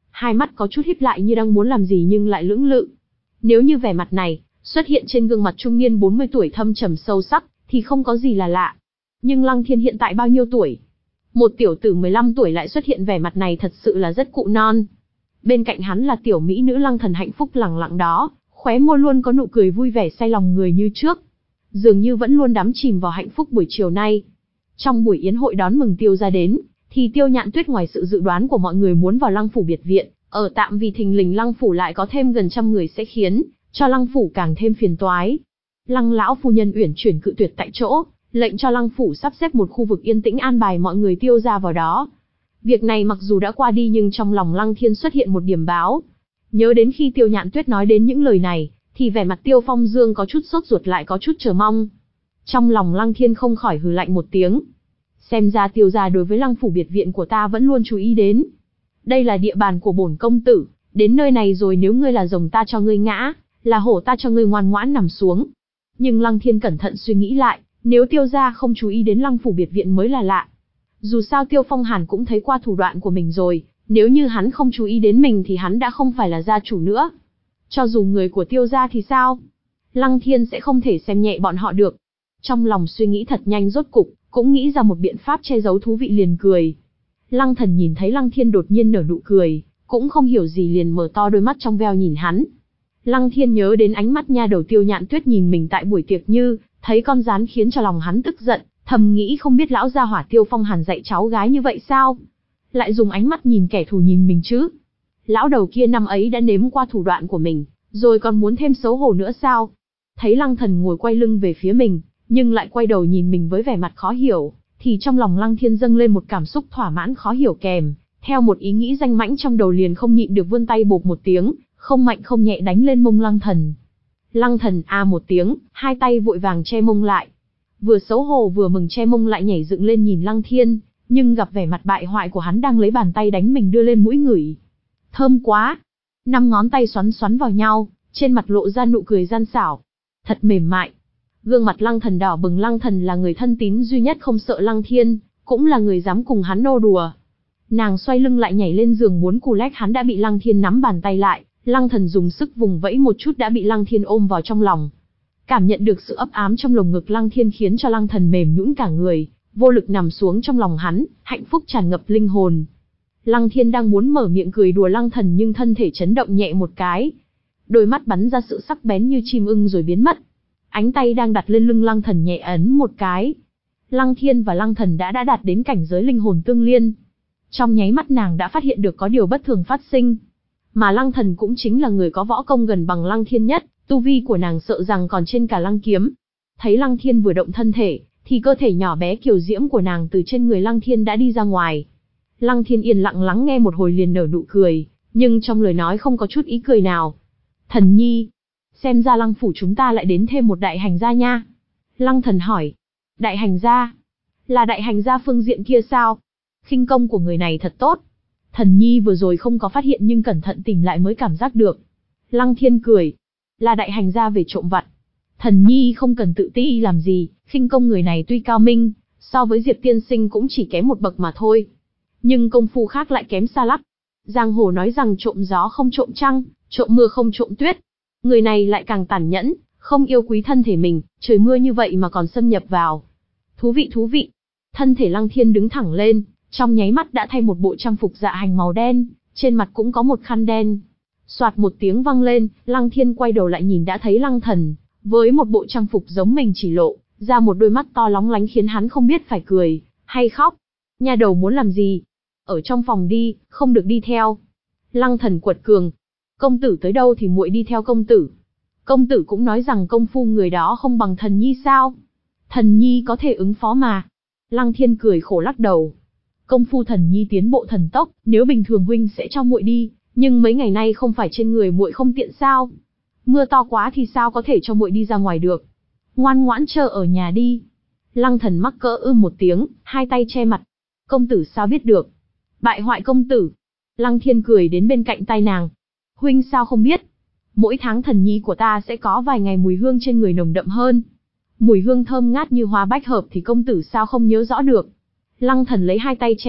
hai mắt có chút híp lại như đang muốn làm gì nhưng lại lưỡng lự. Nếu như vẻ mặt này xuất hiện trên gương mặt trung niên bốn mươi tuổi thâm trầm sâu sắc, thì không có gì là lạ. Nhưng Lăng Thiên hiện tại bao nhiêu tuổi? Một tiểu tử mười lăm tuổi lại xuất hiện vẻ mặt này thật sự là rất cụ non. Bên cạnh hắn là tiểu mỹ nữ Lăng Thần hạnh phúc lẳng lặng đó, khóe môi luôn có nụ cười vui vẻ say lòng người như trước. Dường như vẫn luôn đắm chìm vào hạnh phúc buổi chiều nay. Trong buổi yến hội đón mừng Tiêu gia đến, thì Tiêu Nhạn Tuyết ngoài sự dự đoán của mọi người muốn vào Lăng phủ biệt viện, ở tạm vì thình lình Lăng phủ lại có thêm gần trăm người sẽ khiến cho Lăng phủ càng thêm phiền toái. Lăng lão phu nhân uyển chuyển cự tuyệt tại chỗ, lệnh cho Lăng phủ sắp xếp một khu vực yên tĩnh an bài mọi người Tiêu gia vào đó. Việc này mặc dù đã qua đi nhưng trong lòng Lăng Thiên xuất hiện một điểm báo. Nhớ đến khi Tiêu Nhạn Tuyết nói đến những lời này, thì vẻ mặt Tiêu Phong Dương có chút sốt ruột lại có chút chờ mong. Trong lòng Lăng Thiên không khỏi hừ lạnh một tiếng. Xem ra Tiêu gia đối với Lăng phủ biệt viện của ta vẫn luôn chú ý đến. Đây là địa bàn của bổn công tử, đến nơi này rồi nếu ngươi là rồng ta cho ngươi ngã, là hổ ta cho ngươi ngoan ngoãn nằm xuống. Nhưng Lăng Thiên cẩn thận suy nghĩ lại, nếu Tiêu gia không chú ý đến Lăng phủ biệt viện mới là lạ. Dù sao Tiêu Phong Hàn cũng thấy qua thủ đoạn của mình rồi, nếu như hắn không chú ý đến mình thì hắn đã không phải là gia chủ nữa. Cho dù người của Tiêu gia thì sao? Lăng Thiên sẽ không thể xem nhẹ bọn họ được. Trong lòng suy nghĩ thật nhanh rốt cục, cũng nghĩ ra một biện pháp che giấu thú vị liền cười. Lăng Thần nhìn thấy Lăng Thiên đột nhiên nở nụ cười, cũng không hiểu gì liền mở to đôi mắt trong veo nhìn hắn. Lăng Thiên nhớ đến ánh mắt nha đầu Tiêu Nhạn Tuyết nhìn mình tại buổi tiệc như thấy con gián khiến cho lòng hắn tức giận, thầm nghĩ không biết lão gia hỏa Tiêu Phong Hàn dạy cháu gái như vậy sao? Lại dùng ánh mắt nhìn kẻ thù nhìn mình chứ? Lão đầu kia năm ấy đã nếm qua thủ đoạn của mình, rồi còn muốn thêm xấu hổ nữa sao? Thấy Lăng Thần ngồi quay lưng về phía mình, nhưng lại quay đầu nhìn mình với vẻ mặt khó hiểu, thì trong lòng Lăng Thiên dâng lên một cảm xúc thỏa mãn khó hiểu kèm, theo một ý nghĩ danh mãnh trong đầu liền không nhịn được vươn tay bộp một tiếng, không mạnh không nhẹ đánh lên mông Lăng Thần. Lăng Thần a một tiếng, hai tay vội vàng che mông lại. Vừa xấu hổ vừa mừng che mông lại nhảy dựng lên nhìn Lăng Thiên, nhưng gặp vẻ mặt bại hoại của hắn đang lấy bàn tay đánh mình đưa lên mũi ngửi. Thơm quá! Năm ngón tay xoắn xoắn vào nhau, trên mặt lộ ra nụ cười gian xảo. Thật mềm mại. Gương mặt Lăng Thần đỏ bừng. Lăng Thần là người thân tín duy nhất không sợ Lăng Thiên, cũng là người dám cùng hắn nô đùa. Nàng xoay lưng lại nhảy lên giường muốn cù lách hắn đã bị Lăng Thiên nắm bàn tay lại, Lăng Thần dùng sức vùng vẫy một chút đã bị Lăng Thiên ôm vào trong lòng. Cảm nhận được sự ấp ám trong lồng ngực Lăng Thiên khiến cho Lăng Thần mềm nhũn cả người, vô lực nằm xuống trong lòng hắn, hạnh phúc tràn ngập linh hồn. Lăng Thiên đang muốn mở miệng cười đùa Lăng Thần nhưng thân thể chấn động nhẹ một cái. Đôi mắt bắn ra sự sắc bén như chim ưng rồi biến mất. Ánh tay đang đặt lên lưng Lăng Thần nhẹ ấn một cái. Lăng Thiên và Lăng Thần đã đã đạt đến cảnh giới linh hồn tương liên. Trong nháy mắt nàng đã phát hiện được có điều bất thường phát sinh. Mà Lăng Thần cũng chính là người có võ công gần bằng Lăng Thiên nhất, tu vi của nàng sợ rằng còn trên cả Lăng Kiếm. Thấy Lăng Thiên vừa động thân thể, thì cơ thể nhỏ bé kiều diễm của nàng từ trên người Lăng Thiên đã đi ra ngoài. Lăng Thiên yên lặng lắng nghe một hồi liền nở nụ cười, nhưng trong lời nói không có chút ý cười nào. Thần nhi, xem ra Lăng phủ chúng ta lại đến thêm một đại hành gia nha. Lăng Thần hỏi, đại hành gia? Là đại hành gia phương diện kia sao? Khinh công của người này thật tốt. Thần nhi vừa rồi không có phát hiện nhưng cẩn thận tìm lại mới cảm giác được. Lăng Thiên cười, là đại hành gia về trộm vặt. Thần nhi không cần tự ti làm gì, khinh công người này tuy cao minh, so với Diệp tiên sinh cũng chỉ kém một bậc mà thôi. Nhưng công phu khác lại kém xa lắm. Giang hồ nói rằng trộm gió không trộm trăng, trộm mưa không trộm tuyết. Người này lại càng tàn nhẫn, không yêu quý thân thể mình, trời mưa như vậy mà còn xâm nhập vào. Thú vị thú vị. Thân thể Lăng Thiên đứng thẳng lên, trong nháy mắt đã thay một bộ trang phục dạ hành màu đen, trên mặt cũng có một khăn đen. Soạt một tiếng vang lên, Lăng Thiên quay đầu lại nhìn đã thấy Lăng Thần, với một bộ trang phục giống mình chỉ lộ ra một đôi mắt to lóng lánh khiến hắn không biết phải cười hay khóc. Nha đầu muốn làm gì? Ở trong phòng đi, không được đi theo. Lăng Thần quật cường. Công tử tới đâu thì muội đi theo công tử. Công tử cũng nói rằng công phu người đó không bằng thần nhi sao? Thần nhi có thể ứng phó mà. Lăng Thiên cười khổ lắc đầu. Công phu thần nhi tiến bộ thần tốc, nếu bình thường huynh sẽ cho muội đi, nhưng mấy ngày nay không phải trên người muội không tiện sao? Mưa to quá thì sao có thể cho muội đi ra ngoài được? Ngoan ngoãn chờ ở nhà đi. Lăng Thần mắc cỡ ư một tiếng, hai tay che mặt. Công tử sao biết được? Bại hoại công tử. Lăng Thiên cười đến bên cạnh tai nàng. Huynh sao không biết? Mỗi tháng thần nhi của ta sẽ có vài ngày mùi hương trên người nồng đậm hơn. Mùi hương thơm ngát như hoa bách hợp thì công tử sao không nhớ rõ được? Lăng Thần lấy hai tay che mặt,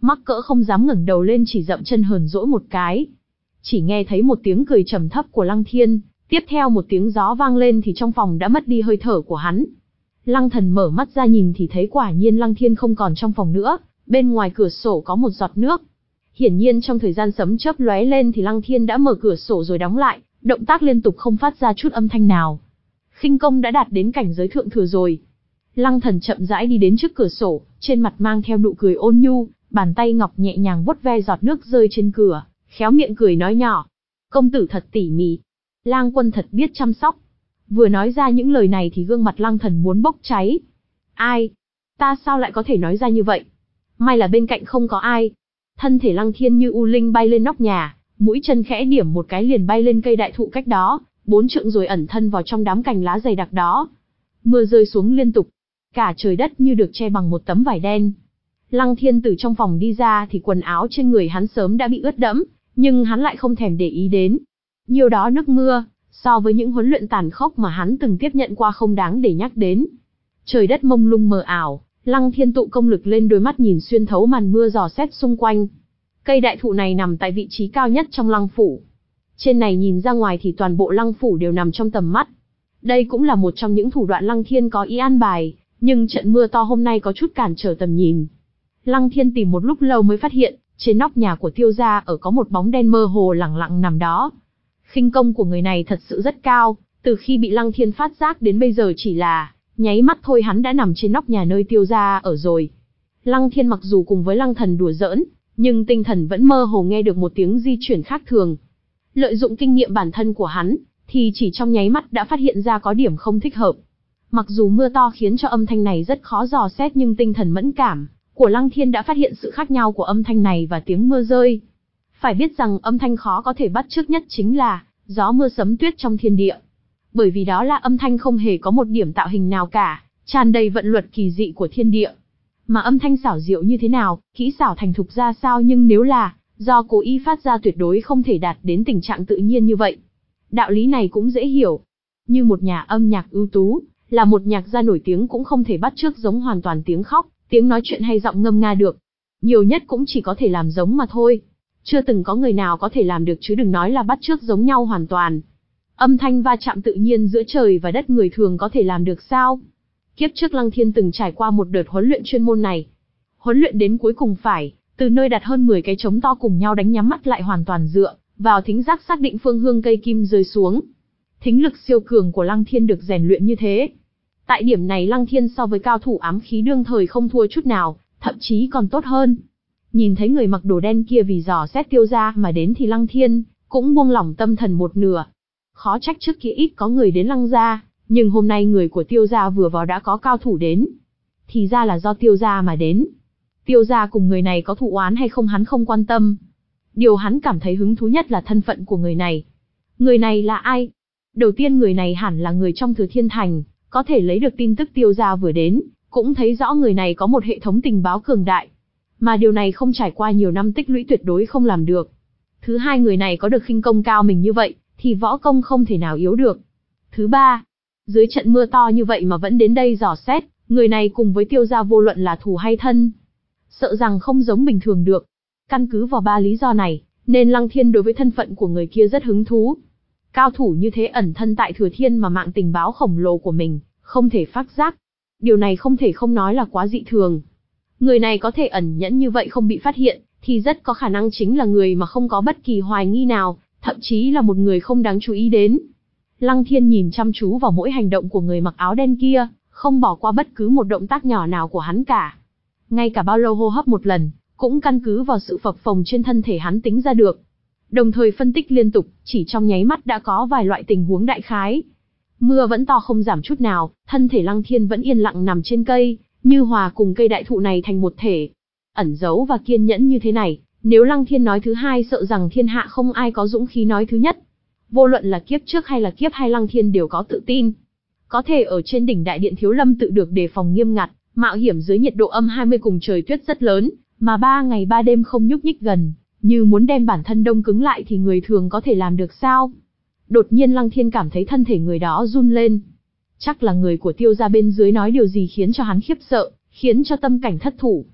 mắc cỡ không dám ngẩng đầu lên, chỉ dậm chân hờn dỗi một cái. Chỉ nghe thấy một tiếng cười trầm thấp của Lăng Thiên, tiếp theo một tiếng gió vang lên thì trong phòng đã mất đi hơi thở của hắn. Lăng Thần mở mắt ra nhìn thì thấy quả nhiên Lăng Thiên không còn trong phòng nữa, bên ngoài cửa sổ có một giọt nước. Hiển nhiên trong thời gian sấm chớp lóe lên thì Lăng Thiên đã mở cửa sổ rồi đóng lại, động tác liên tục không phát ra chút âm thanh nào. Khinh công đã đạt đến cảnh giới thượng thừa rồi. Lăng Thần chậm rãi đi đến trước cửa sổ, trên mặt mang theo nụ cười ôn nhu, bàn tay ngọc nhẹ nhàng vuốt ve giọt nước rơi trên cửa, khéo miệng cười nói nhỏ: "Công tử thật tỉ mỉ, Lang quân thật biết chăm sóc." Vừa nói ra những lời này thì gương mặt Lăng Thần muốn bốc cháy. Ai? Ta sao lại có thể nói ra như vậy? May là bên cạnh không có ai. Thân thể Lăng Thiên như u linh bay lên nóc nhà, mũi chân khẽ điểm một cái liền bay lên cây đại thụ cách đó, bốn trượng rồi ẩn thân vào trong đám cành lá dày đặc đó. Mưa rơi xuống liên tục, cả trời đất như được che bằng một tấm vải đen. Lăng Thiên từ trong phòng đi ra thì quần áo trên người hắn sớm đã bị ướt đẫm, nhưng hắn lại không thèm để ý đến. Nhiều đó nước mưa, so với những huấn luyện tàn khốc mà hắn từng tiếp nhận qua không đáng để nhắc đến. Trời đất mông lung mờ ảo, Lăng Thiên tụ công lực lên, đôi mắt nhìn xuyên thấu màn mưa dò xét xung quanh. Cây đại thụ này nằm tại vị trí cao nhất trong Lăng phủ. Trên này nhìn ra ngoài thì toàn bộ Lăng phủ đều nằm trong tầm mắt. Đây cũng là một trong những thủ đoạn Lăng Thiên có ý an bài, nhưng trận mưa to hôm nay có chút cản trở tầm nhìn. Lăng Thiên tìm một lúc lâu mới phát hiện, trên nóc nhà của Tiêu gia ở có một bóng đen mơ hồ lẳng lặng nằm đó. Khinh công của người này thật sự rất cao, từ khi bị Lăng Thiên phát giác đến bây giờ chỉ là nháy mắt thôi hắn đã nằm trên nóc nhà nơi Tiêu gia ở rồi. Lăng Thiên mặc dù cùng với Lăng Thần đùa giỡn, nhưng tinh thần vẫn mơ hồ nghe được một tiếng di chuyển khác thường. Lợi dụng kinh nghiệm bản thân của hắn, thì chỉ trong nháy mắt đã phát hiện ra có điểm không thích hợp. Mặc dù mưa to khiến cho âm thanh này rất khó dò xét, nhưng tinh thần mẫn cảm của Lăng Thiên đã phát hiện sự khác nhau của âm thanh này và tiếng mưa rơi. Phải biết rằng âm thanh khó có thể bắt chước nhất chính là gió mưa sấm tuyết trong thiên địa. Bởi vì đó là âm thanh không hề có một điểm tạo hình nào cả, tràn đầy vận luật kỳ dị của thiên địa. Mà âm thanh xảo diệu như thế nào, kỹ xảo thành thục ra sao, nhưng nếu là do cố ý phát ra tuyệt đối không thể đạt đến tình trạng tự nhiên như vậy. Đạo lý này cũng dễ hiểu. Như một nhà âm nhạc ưu tú, là một nhạc gia nổi tiếng cũng không thể bắt chước giống hoàn toàn tiếng khóc, tiếng nói chuyện hay giọng ngâm nga được. Nhiều nhất cũng chỉ có thể làm giống mà thôi. Chưa từng có người nào có thể làm được, chứ đừng nói là bắt chước giống nhau hoàn toàn. Âm thanh va chạm tự nhiên giữa trời và đất người thường có thể làm được sao? Kiếp trước Lăng Thiên từng trải qua một đợt huấn luyện chuyên môn này. Huấn luyện đến cuối cùng phải, từ nơi đặt hơn mười cái trống to cùng nhau đánh, nhắm mắt lại hoàn toàn dựa vào thính giác xác định phương hướng cây kim rơi xuống. Thính lực siêu cường của Lăng Thiên được rèn luyện như thế. Tại điểm này Lăng Thiên so với cao thủ ám khí đương thời không thua chút nào, thậm chí còn tốt hơn. Nhìn thấy người mặc đồ đen kia vì dò xét Tiêu gia mà đến thì Lăng Thiên cũng buông lỏng tâm thần một nửa. Khó trách trước kia ít có người đến Lăng gia, nhưng hôm nay người của Tiêu gia vừa vào đã có cao thủ đến. Thì ra là do Tiêu gia mà đến. Tiêu gia cùng người này có thù oán hay không hắn không quan tâm. Điều hắn cảm thấy hứng thú nhất là thân phận của người này. Người này là ai? Đầu tiên người này hẳn là người trong Thừa Thiên Thành, có thể lấy được tin tức Tiêu gia vừa đến, cũng thấy rõ người này có một hệ thống tình báo cường đại. Mà điều này không trải qua nhiều năm tích lũy tuyệt đối không làm được. Thứ hai, người này có được khinh công cao mình như vậy, thì võ công không thể nào yếu được. Thứ ba, dưới trận mưa to như vậy mà vẫn đến đây dò xét, người này cùng với Tiêu gia vô luận là thù hay thân, sợ rằng không giống bình thường được. Căn cứ vào ba lý do này, nên Lăng Thiên đối với thân phận của người kia rất hứng thú. Cao thủ như thế ẩn thân tại Thừa Thiên mà mạng tình báo khổng lồ của mình không thể phát giác. Điều này không thể không nói là quá dị thường. Người này có thể ẩn nhẫn như vậy không bị phát hiện, thì rất có khả năng chính là người mà không có bất kỳ hoài nghi nào, thậm chí là một người không đáng chú ý đến. Lăng Thiên nhìn chăm chú vào mỗi hành động của người mặc áo đen kia, không bỏ qua bất cứ một động tác nhỏ nào của hắn cả. Ngay cả bao lâu hô hấp một lần, cũng căn cứ vào sự phập phồng trên thân thể hắn tính ra được. Đồng thời phân tích liên tục, chỉ trong nháy mắt đã có vài loại tình huống đại khái. Mưa vẫn to không giảm chút nào, thân thể Lăng Thiên vẫn yên lặng nằm trên cây, như hòa cùng cây đại thụ này thành một thể. Ẩn giấu và kiên nhẫn như thế này, nếu Lăng Thiên nói thứ hai sợ rằng thiên hạ không ai có dũng khí nói thứ nhất. Vô luận là kiếp trước hay là kiếp hay, Lăng Thiên đều có tự tin. Có thể ở trên đỉnh đại điện Thiếu Lâm tự được đề phòng nghiêm ngặt, mạo hiểm dưới nhiệt độ âm hai mươi cùng trời tuyết rất lớn, mà ba ngày ba đêm không nhúc nhích gần, như muốn đem bản thân đông cứng lại thì người thường có thể làm được sao? Đột nhiên Lăng Thiên cảm thấy thân thể người đó run lên. Chắc là người của Tiêu gia bên dưới nói điều gì khiến cho hắn khiếp sợ, khiến cho tâm cảnh thất thủ.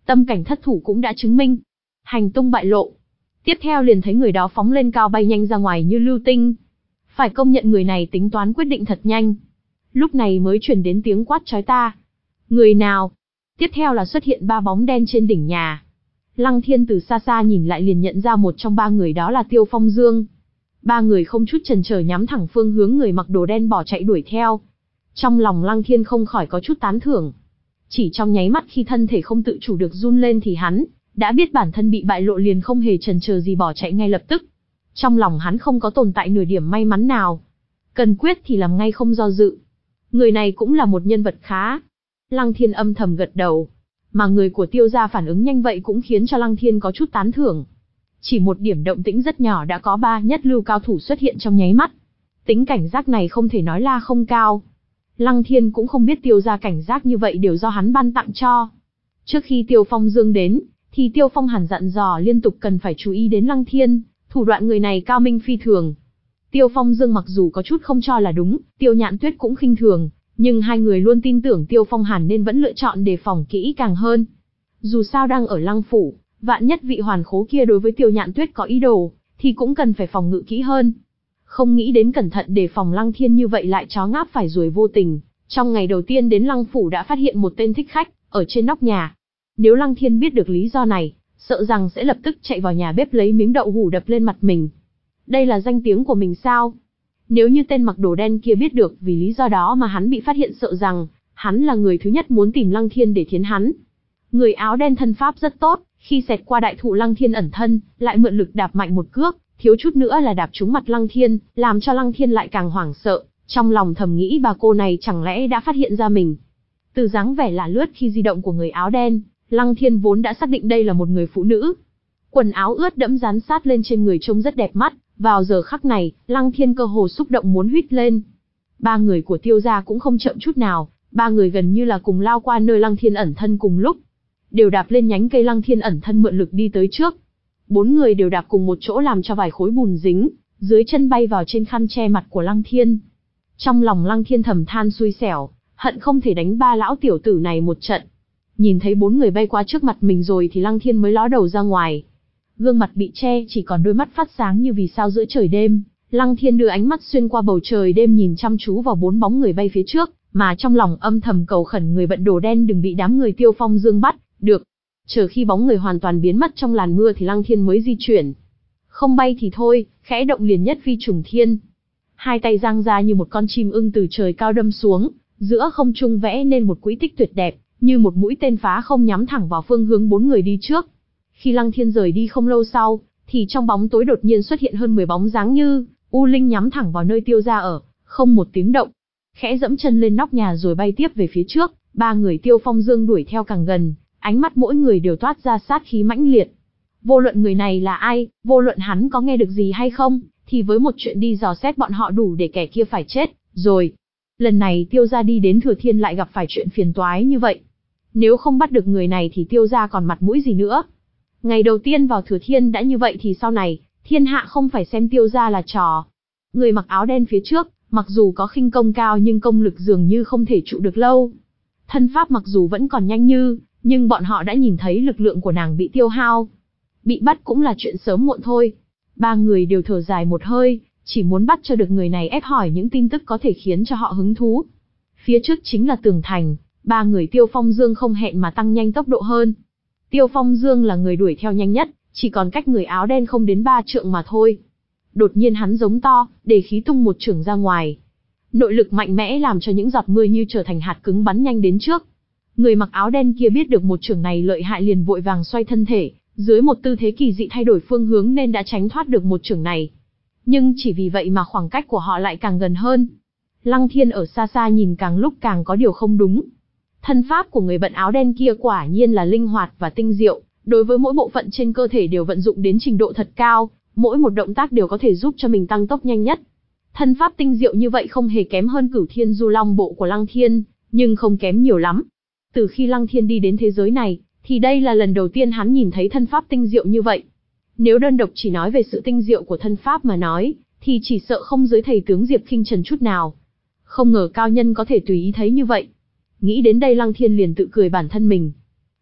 Tâm cảnh thất thủ cũng đã chứng minh. Hành tung bại lộ. Tiếp theo liền thấy người đó phóng lên cao bay nhanh ra ngoài như lưu tinh. Phải công nhận người này tính toán quyết định thật nhanh. Lúc này mới truyền đến tiếng quát chói ta. Người nào? Tiếp theo là xuất hiện ba bóng đen trên đỉnh nhà. Lăng Thiên từ xa xa nhìn lại liền nhận ra một trong ba người đó là Tiêu Phong Dương. Ba người không chút chần chờ nhắm thẳng phương hướng người mặc đồ đen bỏ chạy đuổi theo. Trong lòng Lăng Thiên không khỏi có chút tán thưởng. Chỉ trong nháy mắt khi thân thể không tự chủ được run lên thì hắn đã biết bản thân bị bại lộ, liền không hề chần chờ gì bỏ chạy ngay lập tức. Trong lòng hắn không có tồn tại nửa điểm may mắn nào. Cần quyết thì làm ngay không do dự. Người này cũng là một nhân vật khá. Lăng Thiên âm thầm gật đầu. Mà người của Tiêu gia phản ứng nhanh vậy cũng khiến cho Lăng Thiên có chút tán thưởng. Chỉ một điểm động tĩnh rất nhỏ đã có ba nhất lưu cao thủ xuất hiện trong nháy mắt. Tính cảnh giác này không thể nói là không cao. Lăng Thiên cũng không biết Tiêu gia cảnh giác như vậy đều do hắn ban tặng cho. Trước khi Tiêu Phong Dương đến, thì Tiêu Phong hẳn dặn dò liên tục cần phải chú ý đến Lăng Thiên, thủ đoạn người này cao minh phi thường. Tiêu Phong Dương mặc dù có chút không cho là đúng, Tiêu Nhạn Tuyết cũng khinh thường, nhưng hai người luôn tin tưởng Tiêu Phong hẳn nên vẫn lựa chọn đề phòng kỹ càng hơn. Dù sao đang ở Lăng phủ, vạn nhất vị hoàn khố kia đối với Tiêu Nhạn Tuyết có ý đồ, thì cũng cần phải phòng ngự kỹ hơn. Không nghĩ đến cẩn thận đề phòng Lăng Thiên như vậy lại chó ngáp phải ruồi vô tình. Trong ngày đầu tiên đến Lăng phủ đã phát hiện một tên thích khách ở trên nóc nhà. Nếu Lăng Thiên biết được lý do này, sợ rằng sẽ lập tức chạy vào nhà bếp lấy miếng đậu hủ đập lên mặt mình. Đây là danh tiếng của mình sao? Nếu như tên mặc đồ đen kia biết được vì lý do đó mà hắn bị phát hiện, sợ rằng hắn là người thứ nhất muốn tìm Lăng Thiên để thiến hắn. Người áo đen thân pháp rất tốt, khi xẹt qua đại thụ Lăng Thiên ẩn thân, lại mượn lực đạp mạnh một cước, thiếu chút nữa là đạp trúng mặt Lăng Thiên, làm cho Lăng Thiên lại càng hoảng sợ, trong lòng thầm nghĩ bà cô này chẳng lẽ đã phát hiện ra mình. Từ dáng vẻ lả lướt khi di động của người áo đen, Lăng Thiên vốn đã xác định đây là một người phụ nữ. Quần áo ướt đẫm dán sát lên trên người trông rất đẹp mắt, vào giờ khắc này, Lăng Thiên cơ hồ xúc động muốn huýt lên. Ba người của Tiêu gia cũng không chậm chút nào, ba người gần như là cùng lao qua nơi Lăng Thiên ẩn thân cùng lúc. Đều đạp lên nhánh cây Lăng Thiên ẩn thân mượn lực đi tới trước. Bốn người đều đạp cùng một chỗ làm cho vài khối bùn dính, dưới chân bay vào trên khăn che mặt của Lăng Thiên. Trong lòng Lăng Thiên thầm than xui xẻo, hận không thể đánh ba lão tiểu tử này một trận. Nhìn thấy bốn người bay qua trước mặt mình rồi thì Lăng Thiên mới ló đầu ra ngoài. Gương mặt bị che, chỉ còn đôi mắt phát sáng như vì sao giữa trời đêm. Lăng Thiên đưa ánh mắt xuyên qua bầu trời đêm nhìn chăm chú vào bốn bóng người bay phía trước, mà trong lòng âm thầm cầu khẩn người bận đồ đen đừng bị đám người Tiêu Phong Dương bắt được. Chờ khi bóng người hoàn toàn biến mất trong làn mưa thì Lăng Thiên mới di chuyển. Không bay thì thôi, khẽ động liền nhất phi trùng thiên. Hai tay giang ra như một con chim ưng từ trời cao đâm xuống, giữa không trung vẽ nên một quỹ tích tuyệt đẹp, như một mũi tên phá không nhắm thẳng vào phương hướng bốn người đi trước. Khi Lăng Thiên rời đi không lâu sau, thì trong bóng tối đột nhiên xuất hiện hơn mười bóng dáng như u linh nhắm thẳng vào nơi Tiêu gia ở, không một tiếng động. Khẽ dẫm chân lên nóc nhà rồi bay tiếp về phía trước, ba người Tiêu Phong Dương đuổi theo càng gần, ánh mắt mỗi người đều toát ra sát khí mãnh liệt. Vô luận người này là ai, vô luận hắn có nghe được gì hay không, thì với một chuyện đi dò xét bọn họ đủ để kẻ kia phải chết, rồi. Lần này Tiêu gia đi đến Thừa Thiên lại gặp phải chuyện phiền toái như vậy. Nếu không bắt được người này thì Tiêu gia còn mặt mũi gì nữa. Ngày đầu tiên vào Thừa Thiên đã như vậy thì sau này, thiên hạ không phải xem Tiêu gia là trò. Người mặc áo đen phía trước, mặc dù có khinh công cao nhưng công lực dường như không thể trụ được lâu. Thân pháp mặc dù vẫn còn nhanh như, nhưng bọn họ đã nhìn thấy lực lượng của nàng bị tiêu hao. Bị bắt cũng là chuyện sớm muộn thôi. Ba người đều thở dài một hơi, chỉ muốn bắt cho được người này ép hỏi những tin tức có thể khiến cho họ hứng thú. Phía trước chính là tường thành, ba người Tiêu Phong Dương không hẹn mà tăng nhanh tốc độ hơn. Tiêu Phong Dương là người đuổi theo nhanh nhất, chỉ còn cách người áo đen không đến ba trượng mà thôi. Đột nhiên hắn giống to, để khí tung một chưởng ra ngoài. Nội lực mạnh mẽ làm cho những giọt mưa như trở thành hạt cứng bắn nhanh đến trước. Người mặc áo đen kia biết được một chưởng này lợi hại liền vội vàng xoay thân thể, dưới một tư thế kỳ dị thay đổi phương hướng nên đã tránh thoát được một chưởng này. Nhưng chỉ vì vậy mà khoảng cách của họ lại càng gần hơn. Lăng Thiên ở xa xa nhìn càng lúc càng có điều không đúng. Thân pháp của người bận áo đen kia quả nhiên là linh hoạt và tinh diệu, đối với mỗi bộ phận trên cơ thể đều vận dụng đến trình độ thật cao, mỗi một động tác đều có thể giúp cho mình tăng tốc nhanh nhất. Thân pháp tinh diệu như vậy không hề kém hơn Cửu Thiên Du Long bộ của Lăng Thiên, nhưng không kém nhiều lắm. Từ khi Lăng Thiên đi đến thế giới này, thì đây là lần đầu tiên hắn nhìn thấy thân pháp tinh diệu như vậy. Nếu đơn độc chỉ nói về sự tinh diệu của thân pháp mà nói, thì chỉ sợ không dưới thầy tướng Diệp Khinh Trần chút nào. Không ngờ cao nhân có thể tùy ý thấy như vậy. Nghĩ đến đây Lăng Thiên liền tự cười bản thân mình.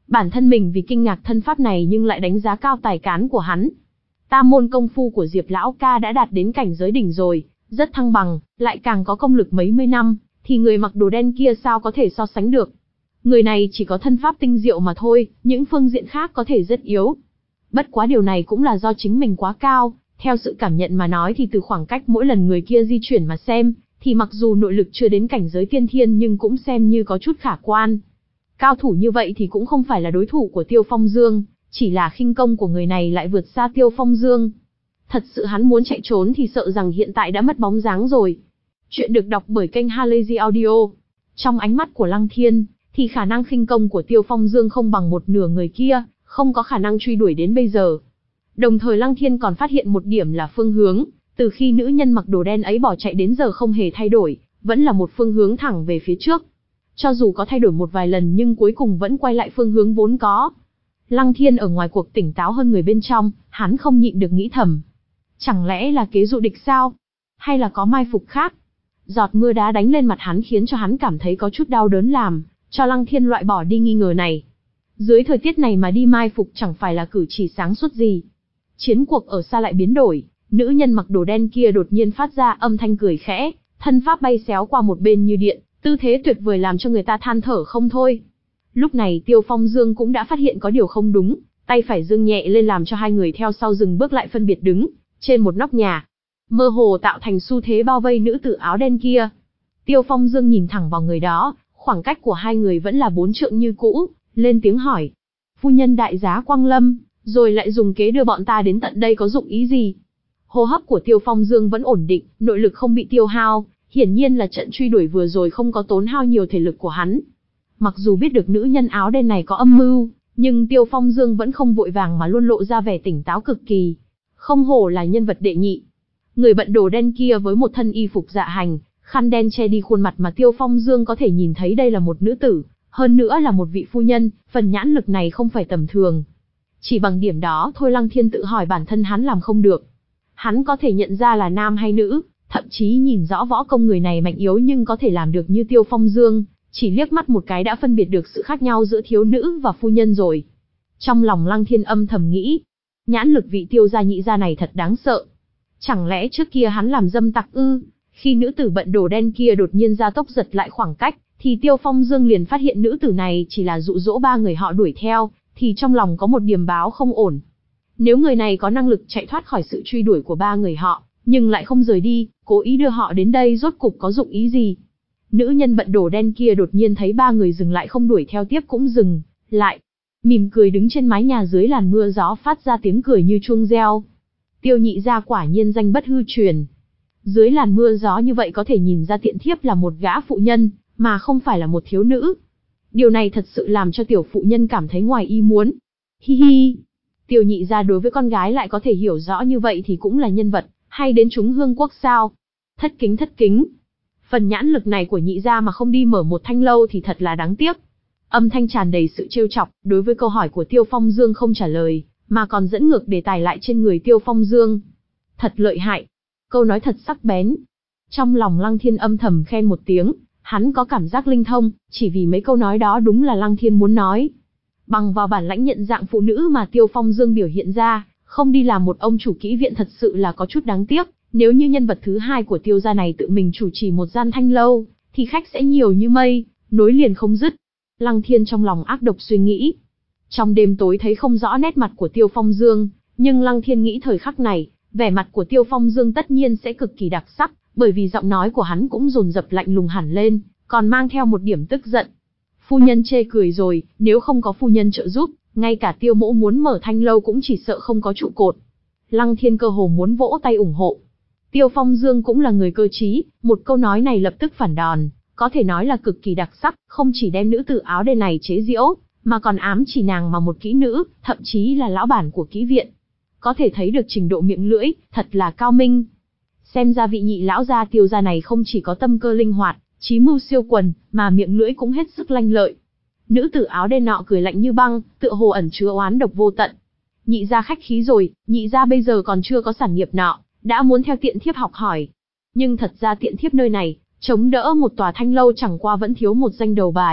Bản thân mình vì kinh ngạc thân pháp này nhưng lại đánh giá cao tài cán của hắn. Tam môn công phu của Diệp lão ca đã đạt đến cảnh giới đỉnh rồi, rất thăng bằng, lại càng có công lực mấy mươi năm, thì người mặc đồ đen kia sao có thể so sánh được. Người này chỉ có thân pháp tinh diệu mà thôi, những phương diện khác có thể rất yếu. Bất quá điều này cũng là do chính mình quá cao, theo sự cảm nhận mà nói thì từ khoảng cách mỗi lần người kia di chuyển mà xem, thì mặc dù nội lực chưa đến cảnh giới tiên thiên nhưng cũng xem như có chút khả quan. Cao thủ như vậy thì cũng không phải là đối thủ của Tiêu Phong Dương, chỉ là khinh công của người này lại vượt xa Tiêu Phong Dương. Thật sự hắn muốn chạy trốn thì sợ rằng hiện tại đã mất bóng dáng rồi. Chuyện được đọc bởi kênh Halazy Audio. Trong ánh mắt của Lăng Thiên, thì khả năng khinh công của Tiêu Phong Dương không bằng một nửa người kia, không có khả năng truy đuổi đến bây giờ. Đồng thời Lăng Thiên còn phát hiện một điểm là phương hướng, từ khi nữ nhân mặc đồ đen ấy bỏ chạy đến giờ không hề thay đổi, vẫn là một phương hướng thẳng về phía trước. Cho dù có thay đổi một vài lần nhưng cuối cùng vẫn quay lại phương hướng vốn có. Lăng Thiên ở ngoài cuộc tỉnh táo hơn người bên trong, hắn không nhịn được nghĩ thầm. Chẳng lẽ là kế dụ địch sao? Hay là có mai phục khác? Giọt mưa đá đánh lên mặt hắn khiến cho hắn cảm thấy có chút đau đớn làm, cho Lăng Thiên loại bỏ đi nghi ngờ này. Dưới thời tiết này mà đi mai phục chẳng phải là cử chỉ sáng suốt gì. Chiến cuộc ở xa lại biến đổi, nữ nhân mặc đồ đen kia đột nhiên phát ra âm thanh cười khẽ, thân pháp bay xéo qua một bên như điện, tư thế tuyệt vời làm cho người ta than thở không thôi. Lúc này Tiêu Phong Dương cũng đã phát hiện có điều không đúng, tay phải giương nhẹ lên làm cho hai người theo sau dừng bước lại phân biệt đứng trên một nóc nhà, mơ hồ tạo thành xu thế bao vây nữ tử áo đen kia. Tiêu Phong Dương nhìn thẳng vào người đó, khoảng cách của hai người vẫn là bốn trượng như cũ, lên tiếng hỏi: "Phu nhân đại giá quang lâm, rồi lại dùng kế đưa bọn ta đến tận đây có dụng ý gì?" Hô hấp của Tiêu Phong Dương vẫn ổn định, nội lực không bị tiêu hao, hiển nhiên là trận truy đuổi vừa rồi không có tốn hao nhiều thể lực của hắn. Mặc dù biết được nữ nhân áo đen này có âm mưu, nhưng Tiêu Phong Dương vẫn không vội vàng mà luôn lộ ra vẻ tỉnh táo cực kỳ. Không hổ là nhân vật đệ nhị. Người bận đồ đen kia với một thân y phục dạ hành, khăn đen che đi khuôn mặt mà Tiêu Phong Dương có thể nhìn thấy đây là một nữ tử, hơn nữa là một vị phu nhân, phần nhãn lực này không phải tầm thường. Chỉ bằng điểm đó thôi Lăng Thiên tự hỏi bản thân hắn làm không được. Hắn có thể nhận ra là nam hay nữ, thậm chí nhìn rõ võ công người này mạnh yếu nhưng có thể làm được như Tiêu Phong Dương, chỉ liếc mắt một cái đã phân biệt được sự khác nhau giữa thiếu nữ và phu nhân rồi. Trong lòng Lăng Thiên âm thầm nghĩ, nhãn lực vị Tiêu gia nhị gia này thật đáng sợ. Chẳng lẽ trước kia hắn làm dâm tặc ư? Khi nữ tử bận đồ đen kia đột nhiên ra tốc giật lại khoảng cách, thì Tiêu Phong Dương liền phát hiện nữ tử này chỉ là dụ dỗ ba người họ đuổi theo, thì trong lòng có một điềm báo không ổn. Nếu người này có năng lực chạy thoát khỏi sự truy đuổi của ba người họ, nhưng lại không rời đi, cố ý đưa họ đến đây rốt cục có dụng ý gì? Nữ nhân bận đồ đen kia đột nhiên thấy ba người dừng lại không đuổi theo tiếp cũng dừng lại, mỉm cười đứng trên mái nhà dưới làn mưa gió phát ra tiếng cười như chuông reo. Tiêu nhị gia quả nhiên danh bất hư truyền. Dưới làn mưa gió như vậy có thể nhìn ra tiện thiếp là một gã phụ nhân, mà không phải là một thiếu nữ. Điều này thật sự làm cho tiểu phụ nhân cảm thấy ngoài ý muốn. Hi hi. Tiêu nhị gia đối với con gái lại có thể hiểu rõ như vậy thì cũng là nhân vật, hay đến chúng hương quốc sao? Thất kính thất kính. Phần nhãn lực này của nhị gia mà không đi mở một thanh lâu thì thật là đáng tiếc. Âm thanh tràn đầy sự trêu chọc, đối với câu hỏi của Tiêu Phong Dương không trả lời, mà còn dẫn ngược đề tài lại trên người Tiêu Phong Dương. Thật lợi hại. Câu nói thật sắc bén. Trong lòng Lăng Thiên âm thầm khen một tiếng, hắn có cảm giác linh thông, chỉ vì mấy câu nói đó đúng là Lăng Thiên muốn nói. Bằng vào bản lãnh nhận dạng phụ nữ mà Tiêu Phong Dương biểu hiện ra, không đi làm một ông chủ kỹ viện thật sự là có chút đáng tiếc. Nếu như nhân vật thứ hai của Tiêu gia này tự mình chủ trì một gian thanh lâu, thì khách sẽ nhiều như mây, nối liền không dứt. Lăng Thiên trong lòng ác độc suy nghĩ. Trong đêm tối thấy không rõ nét mặt của Tiêu Phong Dương, nhưng Lăng Thiên nghĩ thời khắc này, vẻ mặt của Tiêu Phong Dương tất nhiên sẽ cực kỳ đặc sắc, bởi vì giọng nói của hắn cũng dồn dập lạnh lùng hẳn lên, còn mang theo một điểm tức giận. Phu nhân chê cười rồi, nếu không có phu nhân trợ giúp, ngay cả Tiêu mỗ muốn mở thanh lâu cũng chỉ sợ không có trụ cột. Lăng Thiên cơ hồ muốn vỗ tay ủng hộ. Tiêu Phong Dương cũng là người cơ trí, một câu nói này lập tức phản đòn, có thể nói là cực kỳ đặc sắc, không chỉ đem nữ tử áo đen này chế giễu, mà còn ám chỉ nàng mà một kỹ nữ, thậm chí là lão bản của kỹ viện. Có thể thấy được trình độ miệng lưỡi, thật là cao minh. Xem ra vị nhị lão gia Tiêu gia này không chỉ có tâm cơ linh hoạt, trí mưu siêu quần, mà miệng lưỡi cũng hết sức lanh lợi. Nữ tử áo đen nọ cười lạnh như băng, tựa hồ ẩn chứa oán độc vô tận. Nhị gia khách khí rồi, nhị gia bây giờ còn chưa có sản nghiệp nọ, đã muốn theo tiện thiếp học hỏi. Nhưng thật ra tiện thiếp nơi này, chống đỡ một tòa thanh lâu chẳng qua vẫn thiếu một danh đầu bài,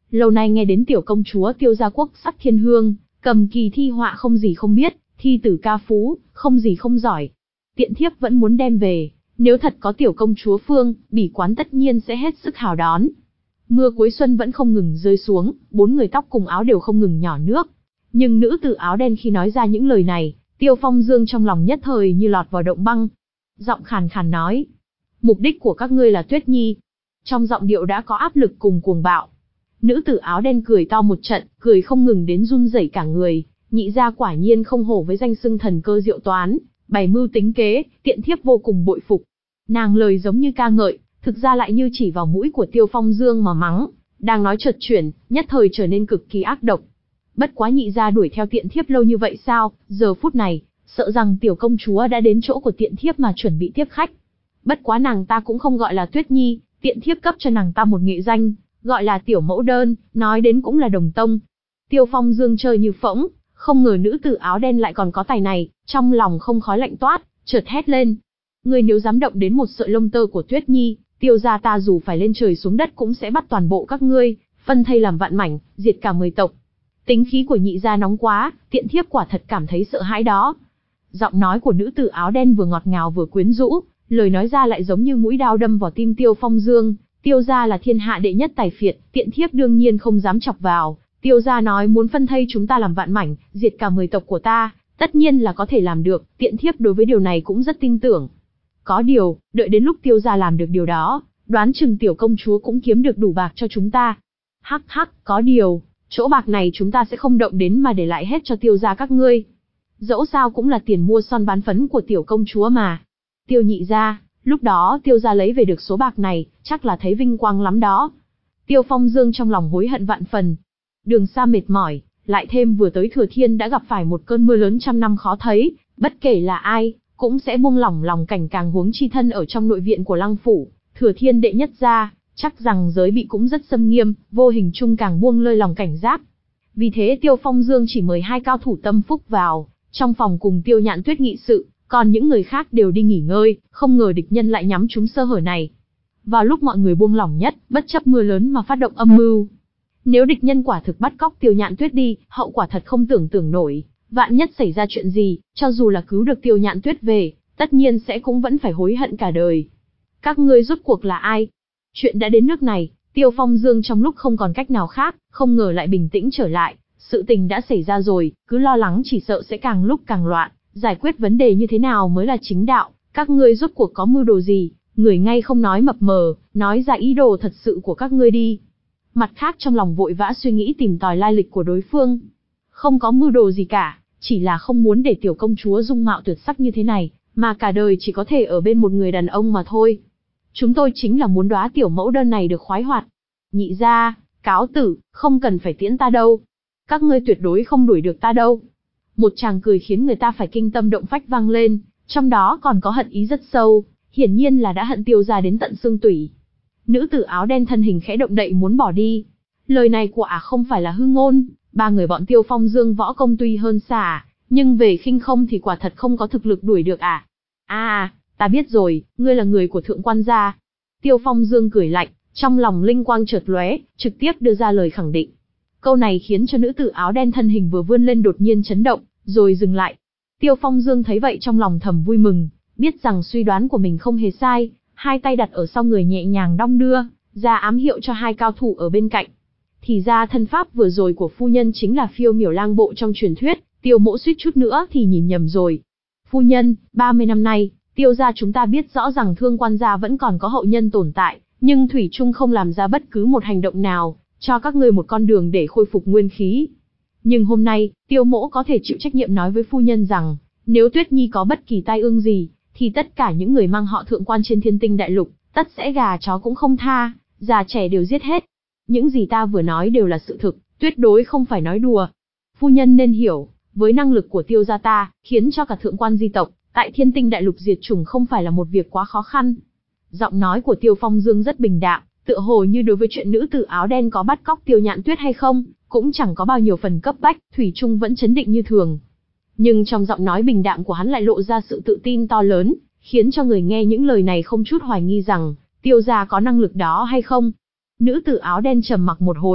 Lâu nay nghe đến tiểu công chúa Tiêu gia quốc sắc thiên hương, cầm kỳ thi họa không gì không biết, thi tử ca phú, không gì không giỏi. Tiện thiếp vẫn muốn đem về, nếu thật có tiểu công chúa Phương, bỉ quán tất nhiên sẽ hết sức hào đón. Mưa cuối xuân vẫn không ngừng rơi xuống, bốn người tóc cùng áo đều không ngừng nhỏ nước. Nhưng nữ tử áo đen khi nói ra những lời này, Tiêu Phong Dương trong lòng nhất thời như lọt vào động băng. Giọng khàn khàn nói, mục đích của các ngươi là Tuyết Nhi. Trong giọng điệu đã có áp lực cùng cuồng bạo. Nữ tử áo đen cười to một trận, cười không ngừng đến run rẩy cả người, nhị gia quả nhiên không hổ với danh xưng thần cơ diệu toán, bày mưu tính kế, tiện thiếp vô cùng bội phục. Nàng lời giống như ca ngợi, thực ra lại như chỉ vào mũi của Tiêu Phong Dương mà mắng, đang nói chợt chuyển, nhất thời trở nên cực kỳ ác độc. Bất quá nhị gia đuổi theo tiện thiếp lâu như vậy sao, giờ phút này, sợ rằng tiểu công chúa đã đến chỗ của tiện thiếp mà chuẩn bị tiếp khách. Bất quá nàng ta cũng không gọi là Tuyết Nhi, tiện thiếp cấp cho nàng ta một nghệ danh, gọi là tiểu mẫu đơn, nói đến cũng là đồng tông. Tiêu Phong Dương chơi như phỗng, không ngờ nữ tử áo đen lại còn có tài này, trong lòng không khói lạnh toát, chợt hét lên. Ngươi nếu dám động đến một sợi lông tơ của Tuyết Nhi, Tiêu gia ta dù phải lên trời xuống đất cũng sẽ bắt toàn bộ các ngươi, phân thây làm vạn mảnh, diệt cả mười tộc. Tính khí của nhị gia nóng quá, tiện thiếp quả thật cảm thấy sợ hãi đó. Giọng nói của nữ tử áo đen vừa ngọt ngào vừa quyến rũ, lời nói ra lại giống như mũi dao đâm vào tim Tiêu Phong Dương. Tiêu gia là thiên hạ đệ nhất tài phiệt, tiện thiếp đương nhiên không dám chọc vào. Tiêu gia nói muốn phân thây chúng ta làm vạn mảnh, diệt cả mười tộc của ta, tất nhiên là có thể làm được, tiện thiếp đối với điều này cũng rất tin tưởng. Có điều, đợi đến lúc Tiêu gia làm được điều đó, đoán chừng tiểu công chúa cũng kiếm được đủ bạc cho chúng ta. Hắc hắc, có điều, chỗ bạc này chúng ta sẽ không động đến mà để lại hết cho Tiêu gia các ngươi. Dẫu sao cũng là tiền mua son bán phấn của tiểu công chúa mà. Tiêu nhị gia, lúc đó Tiêu gia lấy về được số bạc này, chắc là thấy vinh quang lắm đó. Tiêu Phong Dương trong lòng hối hận vạn phần. Đường xa mệt mỏi, lại thêm vừa tới Thừa Thiên đã gặp phải một cơn mưa lớn trăm năm khó thấy, bất kể là ai, cũng sẽ buông lỏng lòng cảnh, càng huống chi thân ở trong nội viện của Lăng phủ, Thừa Thiên đệ nhất gia, chắc rằng giới bị cũng rất xâm nghiêm, vô hình chung càng buông lơi lòng cảnh giác. Vì thế Tiêu Phong Dương chỉ mời hai cao thủ tâm phúc vào trong phòng cùng Tiêu Nhạn Tuyết nghị sự, còn những người khác đều đi nghỉ ngơi, không ngờ địch nhân lại nhắm trúng sơ hở này. Vào lúc mọi người buông lỏng nhất, bất chấp mưa lớn mà phát động âm mưu. Nếu địch nhân quả thực bắt cóc Tiêu Nhạn Tuyết đi, hậu quả thật không tưởng tượng nổi, vạn nhất xảy ra chuyện gì, cho dù là cứu được Tiêu Nhạn Tuyết về, tất nhiên sẽ cũng vẫn phải hối hận cả đời. Các ngươi rốt cuộc là ai? Chuyện đã đến nước này, Tiêu Phong Dương trong lúc không còn cách nào khác, không ngờ lại bình tĩnh trở lại, sự tình đã xảy ra rồi, cứ lo lắng chỉ sợ sẽ càng lúc càng loạn, giải quyết vấn đề như thế nào mới là chính đạo, các ngươi rốt cuộc có mưu đồ gì? Người ngay không nói mập mờ, nói ra ý đồ thật sự của các ngươi đi. Mặt khác trong lòng vội vã suy nghĩ tìm tòi lai lịch của đối phương. Không có mưu đồ gì cả, chỉ là không muốn để tiểu công chúa dung mạo tuyệt sắc như thế này, mà cả đời chỉ có thể ở bên một người đàn ông mà thôi. Chúng tôi chính là muốn đóa tiểu mẫu đơn này được khoái hoạt. Nhị gia, cáo tử, không cần phải tiễn ta đâu. Các ngươi tuyệt đối không đuổi được ta đâu. Một tràng cười khiến người ta phải kinh tâm động phách vang lên, trong đó còn có hận ý rất sâu, hiển nhiên là đã hận Tiêu gia đến tận xương tủy. Nữ tử áo đen thân hình khẽ động đậy muốn bỏ đi. Lời này của ả không phải là hư ngôn, ba người bọn Tiêu Phong Dương võ công tuy hơn xa, nhưng về khinh không thì quả thật không có thực lực đuổi được ả. À, ta biết rồi, ngươi là người của thượng quan gia. Tiêu Phong Dương cười lạnh, trong lòng linh quang chợt lóe, trực tiếp đưa ra lời khẳng định. Câu này khiến cho nữ tử áo đen thân hình vừa vươn lên đột nhiên chấn động, rồi dừng lại. Tiêu Phong Dương thấy vậy trong lòng thầm vui mừng, biết rằng suy đoán của mình không hề sai, hai tay đặt ở sau người nhẹ nhàng đong đưa, ra ám hiệu cho hai cao thủ ở bên cạnh. Thì ra thân pháp vừa rồi của phu nhân chính là phiêu miểu lang bộ trong truyền thuyết, Tiêu mỗ suýt chút nữa thì nhìn nhầm rồi. Phu nhân, ba mươi năm nay, Tiêu gia chúng ta biết rõ rằng Thương quan gia vẫn còn có hậu nhân tồn tại, nhưng thủy chung không làm ra bất cứ một hành động nào, cho các ngươi một con đường để khôi phục nguyên khí. Nhưng hôm nay, Tiêu mỗ có thể chịu trách nhiệm nói với phu nhân rằng, nếu Tuyết Nhi có bất kỳ tai ương gì, thì tất cả những người mang họ Thượng quan trên Thiên Tinh Đại Lục, tất sẽ gà chó cũng không tha, già trẻ đều giết hết. Những gì ta vừa nói đều là sự thực, tuyệt đối không phải nói đùa. Phu nhân nên hiểu, với năng lực của Tiêu gia ta, khiến cho cả Thượng quan di tộc, tại Thiên Tinh Đại Lục diệt chủng không phải là một việc quá khó khăn. Giọng nói của Tiêu Phong Dương rất bình đạm, tựa hồ như đối với chuyện nữ tử áo đen có bắt cóc Tiêu Nhạn Tuyết hay không, cũng chẳng có bao nhiêu phần cấp bách, thủy chung vẫn chấn định như thường. Nhưng trong giọng nói bình đạm của hắn lại lộ ra sự tự tin to lớn, khiến cho người nghe những lời này không chút hoài nghi rằng, Tiêu gia có năng lực đó hay không. Nữ tử áo đen trầm mặc một hồi,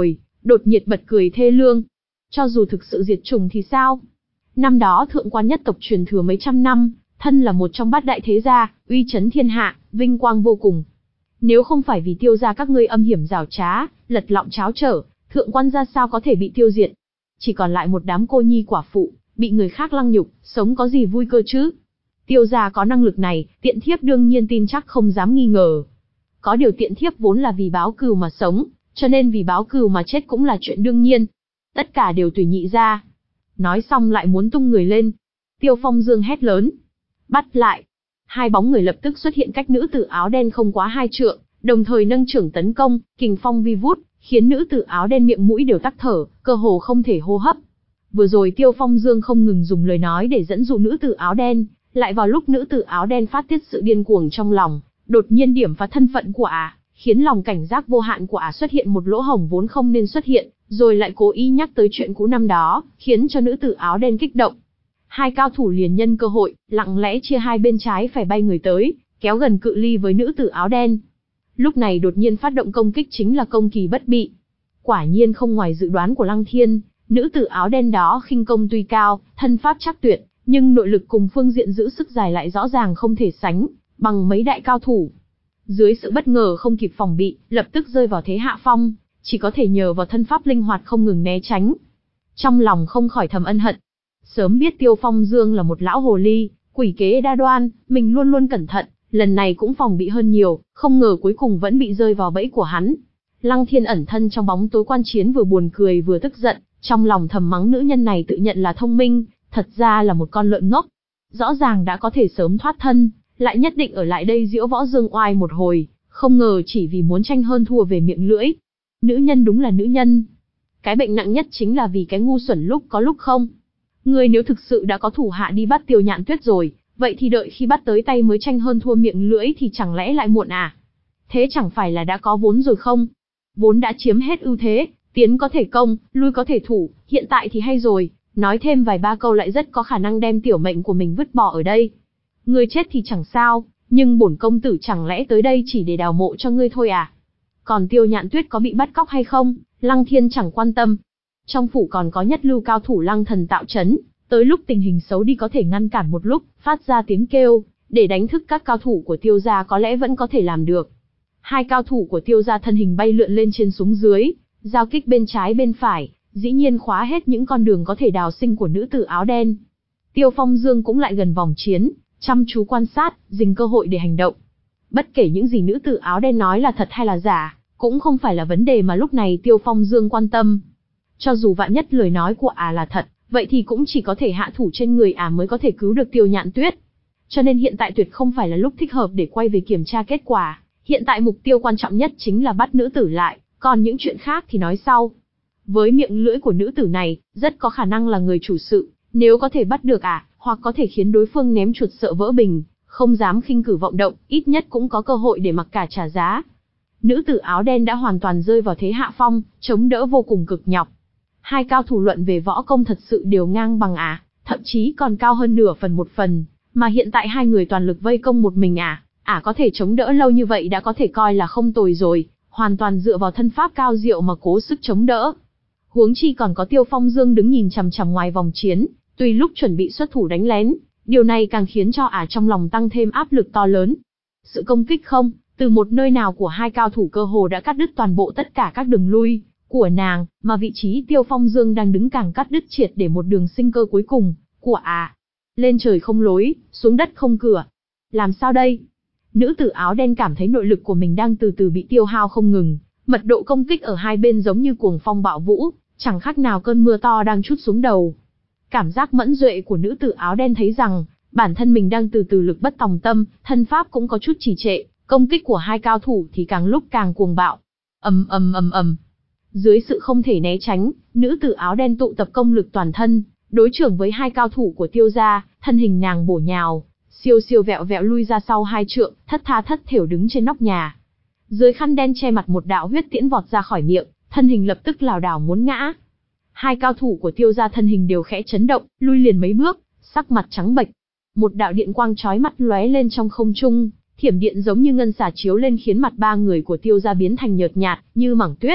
đột nhiệt bật cười thê lương. Cho dù thực sự diệt chủng thì sao? Năm đó thượng quan nhất tộc truyền thừa mấy trăm năm, thân là một trong bát đại thế gia, uy chấn thiên hạ, vinh quang vô cùng. Nếu không phải vì Tiêu gia các ngươi âm hiểm giảo trá, lật lọng tráo trở, thượng quan gia sao có thể bị tiêu diệt? Chỉ còn lại một đám cô nhi quả phụ, bị người khác lăng nhục, sống có gì vui cơ chứ? Tiêu gia có năng lực này, tiện thiếp đương nhiên tin chắc không dám nghi ngờ. Có điều tiện thiếp vốn là vì báo cừu mà sống, cho nên vì báo cừu mà chết cũng là chuyện đương nhiên. Tất cả đều tùy nhị gia. Nói xong lại muốn tung người lên. Tiêu Phong Dương hét lớn. Bắt lại. Hai bóng người lập tức xuất hiện cách nữ tử áo đen không quá hai trượng, đồng thời nâng chưởng tấn công, kình phong vi vút, khiến nữ tử áo đen miệng mũi đều tắc thở, cơ hồ không thể hô hấp. Vừa rồi Tiêu Phong Dương không ngừng dùng lời nói để dẫn dụ nữ tử áo đen, lại vào lúc nữ tử áo đen phát tiết sự điên cuồng trong lòng, đột nhiên điểm phá thân phận của ả, khiến lòng cảnh giác vô hạn của ả xuất hiện một lỗ hổng vốn không nên xuất hiện, rồi lại cố ý nhắc tới chuyện cũ năm đó, khiến cho nữ tử áo đen kích động. Hai cao thủ liền nhân cơ hội, lặng lẽ chia hai bên trái phải bay người tới, kéo gần cự ly với nữ tử áo đen. Lúc này đột nhiên phát động công kích chính là công kỳ bất bị. Quả nhiên không ngoài dự đoán của Lăng Thiên, nữ tử áo đen đó khinh công tuy cao, thân pháp chắc tuyệt, nhưng nội lực cùng phương diện giữ sức dài lại rõ ràng không thể sánh bằng mấy đại cao thủ. Dưới sự bất ngờ không kịp phòng bị, lập tức rơi vào thế hạ phong, chỉ có thể nhờ vào thân pháp linh hoạt không ngừng né tránh. Trong lòng không khỏi thầm ân hận. Sớm biết Tiêu Phong Dương là một lão hồ ly, quỷ kế đa đoan, mình luôn luôn cẩn thận, lần này cũng phòng bị hơn nhiều, không ngờ cuối cùng vẫn bị rơi vào bẫy của hắn. Lăng Thiên ẩn thân trong bóng tối quan chiến vừa buồn cười vừa tức giận, trong lòng thầm mắng nữ nhân này tự nhận là thông minh, thật ra là một con lợn ngốc. Rõ ràng đã có thể sớm thoát thân, lại nhất định ở lại đây diễu võ dương oai một hồi, không ngờ chỉ vì muốn tranh hơn thua về miệng lưỡi. Nữ nhân đúng là nữ nhân. Cái bệnh nặng nhất chính là vì cái ngu xuẩn lúc có lúc không. Người nếu thực sự đã có thủ hạ đi bắt Tiêu Nhạn Tuyết rồi, vậy thì đợi khi bắt tới tay mới tranh hơn thua miệng lưỡi thì chẳng lẽ lại muộn à? Thế chẳng phải là đã có vốn rồi không? Vốn đã chiếm hết ưu thế, tiến có thể công, lui có thể thủ, hiện tại thì hay rồi, nói thêm vài ba câu lại rất có khả năng đem tiểu mệnh của mình vứt bỏ ở đây. Ngươi chết thì chẳng sao, nhưng bổn công tử chẳng lẽ tới đây chỉ để đào mộ cho ngươi thôi à? Còn Tiêu Nhạn Tuyết có bị bắt cóc hay không, Lăng Thiên chẳng quan tâm. Trong phủ còn có nhất lưu cao thủ Lăng Thần tạo chấn, tới lúc tình hình xấu đi có thể ngăn cản một lúc, phát ra tiếng kêu, để đánh thức các cao thủ của Tiêu gia có lẽ vẫn có thể làm được. Hai cao thủ của Tiêu gia thân hình bay lượn lên trên xuống dưới, giao kích bên trái bên phải, dĩ nhiên khóa hết những con đường có thể đào sinh của nữ tử áo đen. Tiêu Phong Dương cũng lại gần vòng chiến, chăm chú quan sát, dình cơ hội để hành động. Bất kể những gì nữ tử áo đen nói là thật hay là giả, cũng không phải là vấn đề mà lúc này Tiêu Phong Dương quan tâm. Cho dù vạn nhất lời nói của ả là thật, vậy thì cũng chỉ có thể hạ thủ trên người ả mới có thể cứu được Tiêu Nhạn Tuyết. Cho nên hiện tại tuyệt không phải là lúc thích hợp để quay về kiểm tra kết quả. Hiện tại mục tiêu quan trọng nhất chính là bắt nữ tử lại, còn những chuyện khác thì nói sau. Với miệng lưỡi của nữ tử này, rất có khả năng là người chủ sự, nếu có thể bắt được ả, hoặc có thể khiến đối phương ném chuột sợ vỡ bình, không dám khinh cử vọng động, ít nhất cũng có cơ hội để mặc cả trả giá. Nữ tử áo đen đã hoàn toàn rơi vào thế hạ phong, chống đỡ vô cùng cực nhọc. Hai cao thủ luận về võ công thật sự đều ngang bằng ả, thậm chí còn cao hơn nửa phần một phần, mà hiện tại hai người toàn lực vây công một mình ả, ả có thể chống đỡ lâu như vậy đã có thể coi là không tồi rồi, hoàn toàn dựa vào thân pháp cao diệu mà cố sức chống đỡ. Huống chi còn có Tiêu Phong Dương đứng nhìn chằm chằm ngoài vòng chiến, tùy lúc chuẩn bị xuất thủ đánh lén, điều này càng khiến cho ả trong lòng tăng thêm áp lực to lớn. Sự công kích không, từ một nơi nào của hai cao thủ cơ hồ đã cắt đứt toàn bộ tất cả các đường lui của nàng, mà vị trí Tiêu Phong Dương đang đứng càng cắt đứt triệt để một đường sinh cơ cuối cùng của ả. Lên trời không lối, xuống đất không cửa. Làm sao đây? Nữ tử áo đen cảm thấy nội lực của mình đang từ từ bị tiêu hao không ngừng, mật độ công kích ở hai bên giống như cuồng phong bạo vũ, chẳng khác nào cơn mưa to đang trút xuống đầu. Cảm giác mẫn duệ của nữ tử áo đen thấy rằng, bản thân mình đang từ từ lực bất tòng tâm, thân pháp cũng có chút trì trệ, công kích của hai cao thủ thì càng lúc càng cuồng bạo. Ầm ầm ầm ầm. Dưới sự không thể né tránh, nữ tử áo đen tụ tập công lực toàn thân, đối chưởng với hai cao thủ của Tiêu gia, thân hình nàng bổ nhào, siêu siêu vẹo vẹo lui ra sau hai trượng, thất tha thất thểu đứng trên nóc nhà. Dưới khăn đen che mặt một đạo huyết tiễn vọt ra khỏi miệng, thân hình lập tức lảo đảo muốn ngã. Hai cao thủ của Tiêu gia thân hình đều khẽ chấn động, lui liền mấy bước, sắc mặt trắng bệch. Một đạo điện quang chói mắt lóe lên trong không trung, thiểm điện giống như ngân xà chiếu lên khiến mặt ba người của Tiêu gia biến thành nhợt nhạt như mảng tuyết.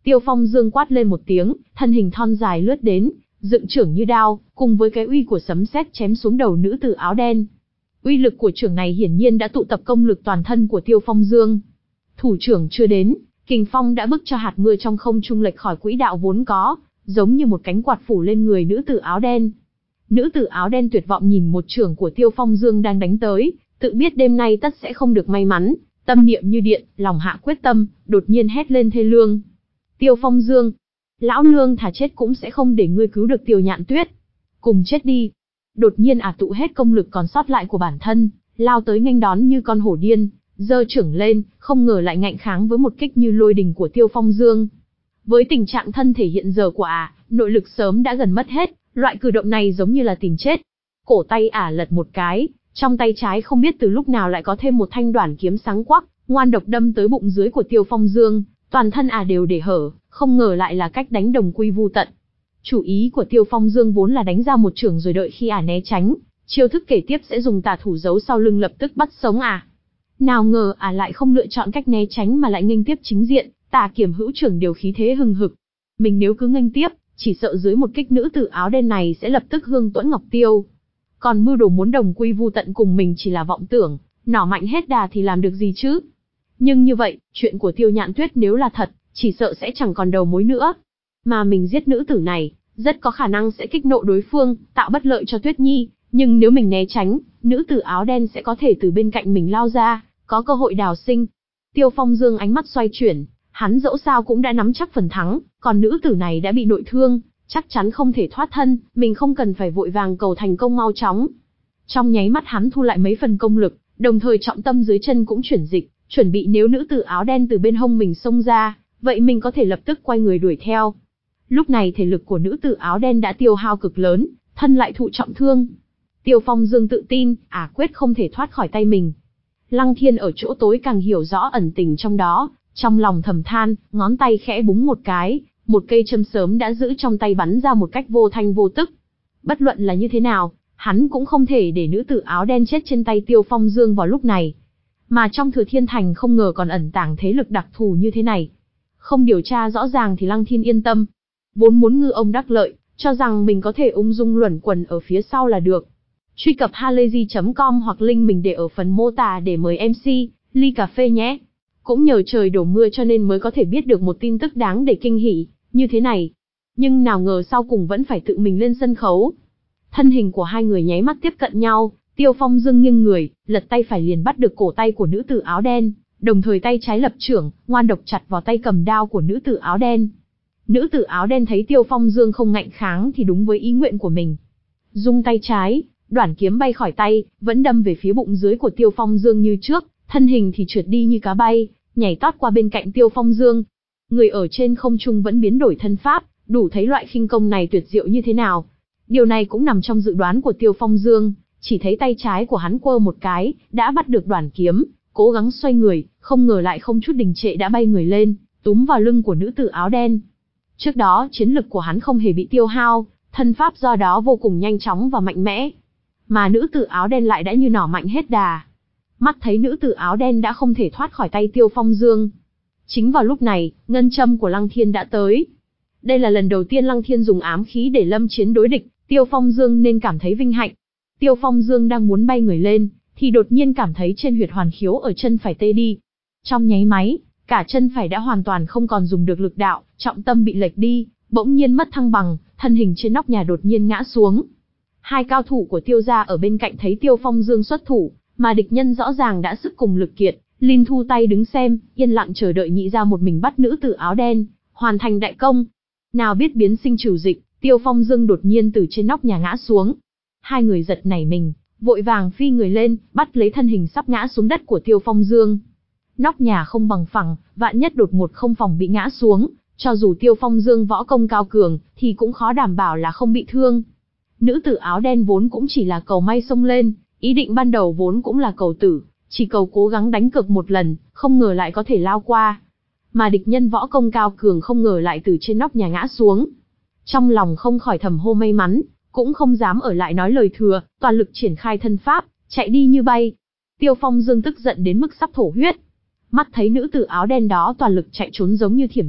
Tiêu Phong Dương quát lên một tiếng, thân hình thon dài lướt đến, dựng chưởng như đao, cùng với cái uy của sấm sét chém xuống đầu nữ tử áo đen. Uy lực của chưởng này hiển nhiên đã tụ tập công lực toàn thân của Tiêu Phong Dương. Thủ chưởng chưa đến, kình phong đã bức cho hạt mưa trong không trung lệch khỏi quỹ đạo vốn có, giống như một cánh quạt phủ lên người nữ tử áo đen. Nữ tử áo đen tuyệt vọng nhìn một chưởng của Tiêu Phong Dương đang đánh tới, tự biết đêm nay tất sẽ không được may mắn, tâm niệm như điện, lòng hạ quyết tâm, đột nhiên hét lên thê lương. Tiêu Phong Dương, lão nương thà chết cũng sẽ không để ngươi cứu được Tiêu Nhạn Tuyết. Cùng chết đi. Đột nhiên ả tụ hết công lực còn sót lại của bản thân, lao tới nghênh đón như con hổ điên, giơ chưởng lên, không ngờ lại ngạnh kháng với một kích như lôi đình của Tiêu Phong Dương. Với tình trạng thân thể hiện giờ của ả, nội lực sớm đã gần mất hết, loại cử động này giống như là tìm chết. Cổ tay ả lật một cái, trong tay trái không biết từ lúc nào lại có thêm một thanh đoản kiếm sáng quắc, ngoan độc đâm tới bụng dưới của Tiêu Phong Dương, toàn thân ả đều để hở, không ngờ lại là cách đánh đồng quy vu tận. Chủ ý của Tiêu Phong Dương vốn là đánh ra một chưởng rồi đợi khi ả né tránh, chiêu thức kể tiếp sẽ dùng tà thủ giấu sau lưng lập tức bắt sống ả. Nào ngờ ả lại không lựa chọn cách né tránh mà lại nghênh tiếp chính diện, tà kiểm hữu chưởng điều khí thế hừng hực. Mình nếu cứ nghênh tiếp, chỉ sợ dưới một kích nữ tử áo đen này sẽ lập tức hương tuẫn ngọc tiêu. Còn mưu đồ muốn đồng quy vu tận cùng mình chỉ là vọng tưởng, nỏ mạnh hết đà thì làm được gì chứ? Nhưng như vậy, chuyện của Tiêu Nhạn Tuyết nếu là thật, chỉ sợ sẽ chẳng còn đầu mối nữa. Mà mình giết nữ tử này, rất có khả năng sẽ kích nộ đối phương, tạo bất lợi cho Tuyết Nhi, nhưng nếu mình né tránh, nữ tử áo đen sẽ có thể từ bên cạnh mình lao ra, có cơ hội đào sinh. Tiêu Phong Dương ánh mắt xoay chuyển, hắn dẫu sao cũng đã nắm chắc phần thắng, còn nữ tử này đã bị nội thương, chắc chắn không thể thoát thân, mình không cần phải vội vàng cầu thành công mau chóng. Trong nháy mắt hắn thu lại mấy phần công lực, đồng thời trọng tâm dưới chân cũng chuyển dịch, chuẩn bị nếu nữ tử áo đen từ bên hông mình xông ra, vậy mình có thể lập tức quay người đuổi theo. Lúc này thể lực của nữ tử áo đen đã tiêu hao cực lớn, thân lại thụ trọng thương. Tiêu Phong Dương tự tin, ả quyết không thể thoát khỏi tay mình. Lăng Thiên ở chỗ tối càng hiểu rõ ẩn tình trong đó, trong lòng thầm than, ngón tay khẽ búng một cái, một cây châm sớm đã giữ trong tay bắn ra một cách vô thanh vô tức. Bất luận là như thế nào, hắn cũng không thể để nữ tử áo đen chết trên tay Tiêu Phong Dương vào lúc này. Mà trong Thừa Thiên Thành không ngờ còn ẩn tàng thế lực đặc thù như thế này. Không điều tra rõ ràng thì Lăng Thiên yên tâm. Vốn muốn ngư ông đắc lợi, cho rằng mình có thể ung dung luẩn quẩn ở phía sau là được. Truy cập halayzi chấm com hoặc link mình để ở phần mô tả để mời em xê, ly cà phê nhé. Cũng nhờ trời đổ mưa cho nên mới có thể biết được một tin tức đáng để kinh hỉ, như thế này. Nhưng nào ngờ sau cùng vẫn phải tự mình lên sân khấu. Thân hình của hai người nháy mắt tiếp cận nhau, Tiêu Phong Dương nghiêng người, lật tay phải liền bắt được cổ tay của nữ tử áo đen, đồng thời tay trái lập chưởng, ngoan độc chặt vào tay cầm đao của nữ tử áo đen. Nữ tử áo đen thấy Tiêu Phong Dương không ngạnh kháng thì đúng với ý nguyện của mình. Dung tay trái, đoản kiếm bay khỏi tay, vẫn đâm về phía bụng dưới của Tiêu Phong Dương như trước, thân hình thì trượt đi như cá bay, nhảy tót qua bên cạnh Tiêu Phong Dương. Người ở trên không trung vẫn biến đổi thân pháp, đủ thấy loại khinh công này tuyệt diệu như thế nào. Điều này cũng nằm trong dự đoán của Tiêu Phong Dương, chỉ thấy tay trái của hắn quơ một cái, đã bắt được đoản kiếm, cố gắng xoay người, không ngờ lại không chút đình trệ đã bay người lên, túm vào lưng của nữ tử áo đen. Trước đó chiến lực của hắn không hề bị tiêu hao, thân pháp do đó vô cùng nhanh chóng và mạnh mẽ. Mà nữ tử áo đen lại đã như nỏ mạnh hết đà. Mắt thấy nữ tử áo đen đã không thể thoát khỏi tay Tiêu Phong Dương. Chính vào lúc này, ngân châm của Lăng Thiên đã tới. Đây là lần đầu tiên Lăng Thiên dùng ám khí để lâm chiến đối địch, Tiêu Phong Dương nên cảm thấy vinh hạnh. Tiêu Phong Dương đang muốn bay người lên, thì đột nhiên cảm thấy trên huyệt hoàn khiếu ở chân phải tê đi. Trong nháy máy, cả chân phải đã hoàn toàn không còn dùng được lực đạo, trọng tâm bị lệch đi, bỗng nhiên mất thăng bằng, thân hình trên nóc nhà đột nhiên ngã xuống. Hai cao thủ của Tiêu gia ở bên cạnh thấy Tiêu Phong Dương xuất thủ, mà địch nhân rõ ràng đã sức cùng lực kiệt, Linh thu tay đứng xem, yên lặng chờ đợi nhị gia một mình bắt nữ tử áo đen, hoàn thành đại công. Nào biết biến sinh trừ dịch, Tiêu Phong Dương đột nhiên từ trên nóc nhà ngã xuống. Hai người giật nảy mình, vội vàng phi người lên, bắt lấy thân hình sắp ngã xuống đất của Tiêu Phong Dương. Nóc nhà không bằng phẳng, vạn nhất đột ngột không phòng bị ngã xuống, cho dù Tiêu Phong Dương võ công cao cường, thì cũng khó đảm bảo là không bị thương. Nữ tử áo đen vốn cũng chỉ là cầu may xông lên, ý định ban đầu vốn cũng là cầu tử, chỉ cầu cố gắng đánh cược một lần, không ngờ lại có thể lao qua. Mà địch nhân võ công cao cường không ngờ lại từ trên nóc nhà ngã xuống. Trong lòng không khỏi thầm hô may mắn, cũng không dám ở lại nói lời thừa, toàn lực triển khai thân pháp, chạy đi như bay. Tiêu Phong Dương tức giận đến mức sắp thổ huyết. Mắt thấy nữ tử áo đen đó toàn lực chạy trốn giống như thiểm điện,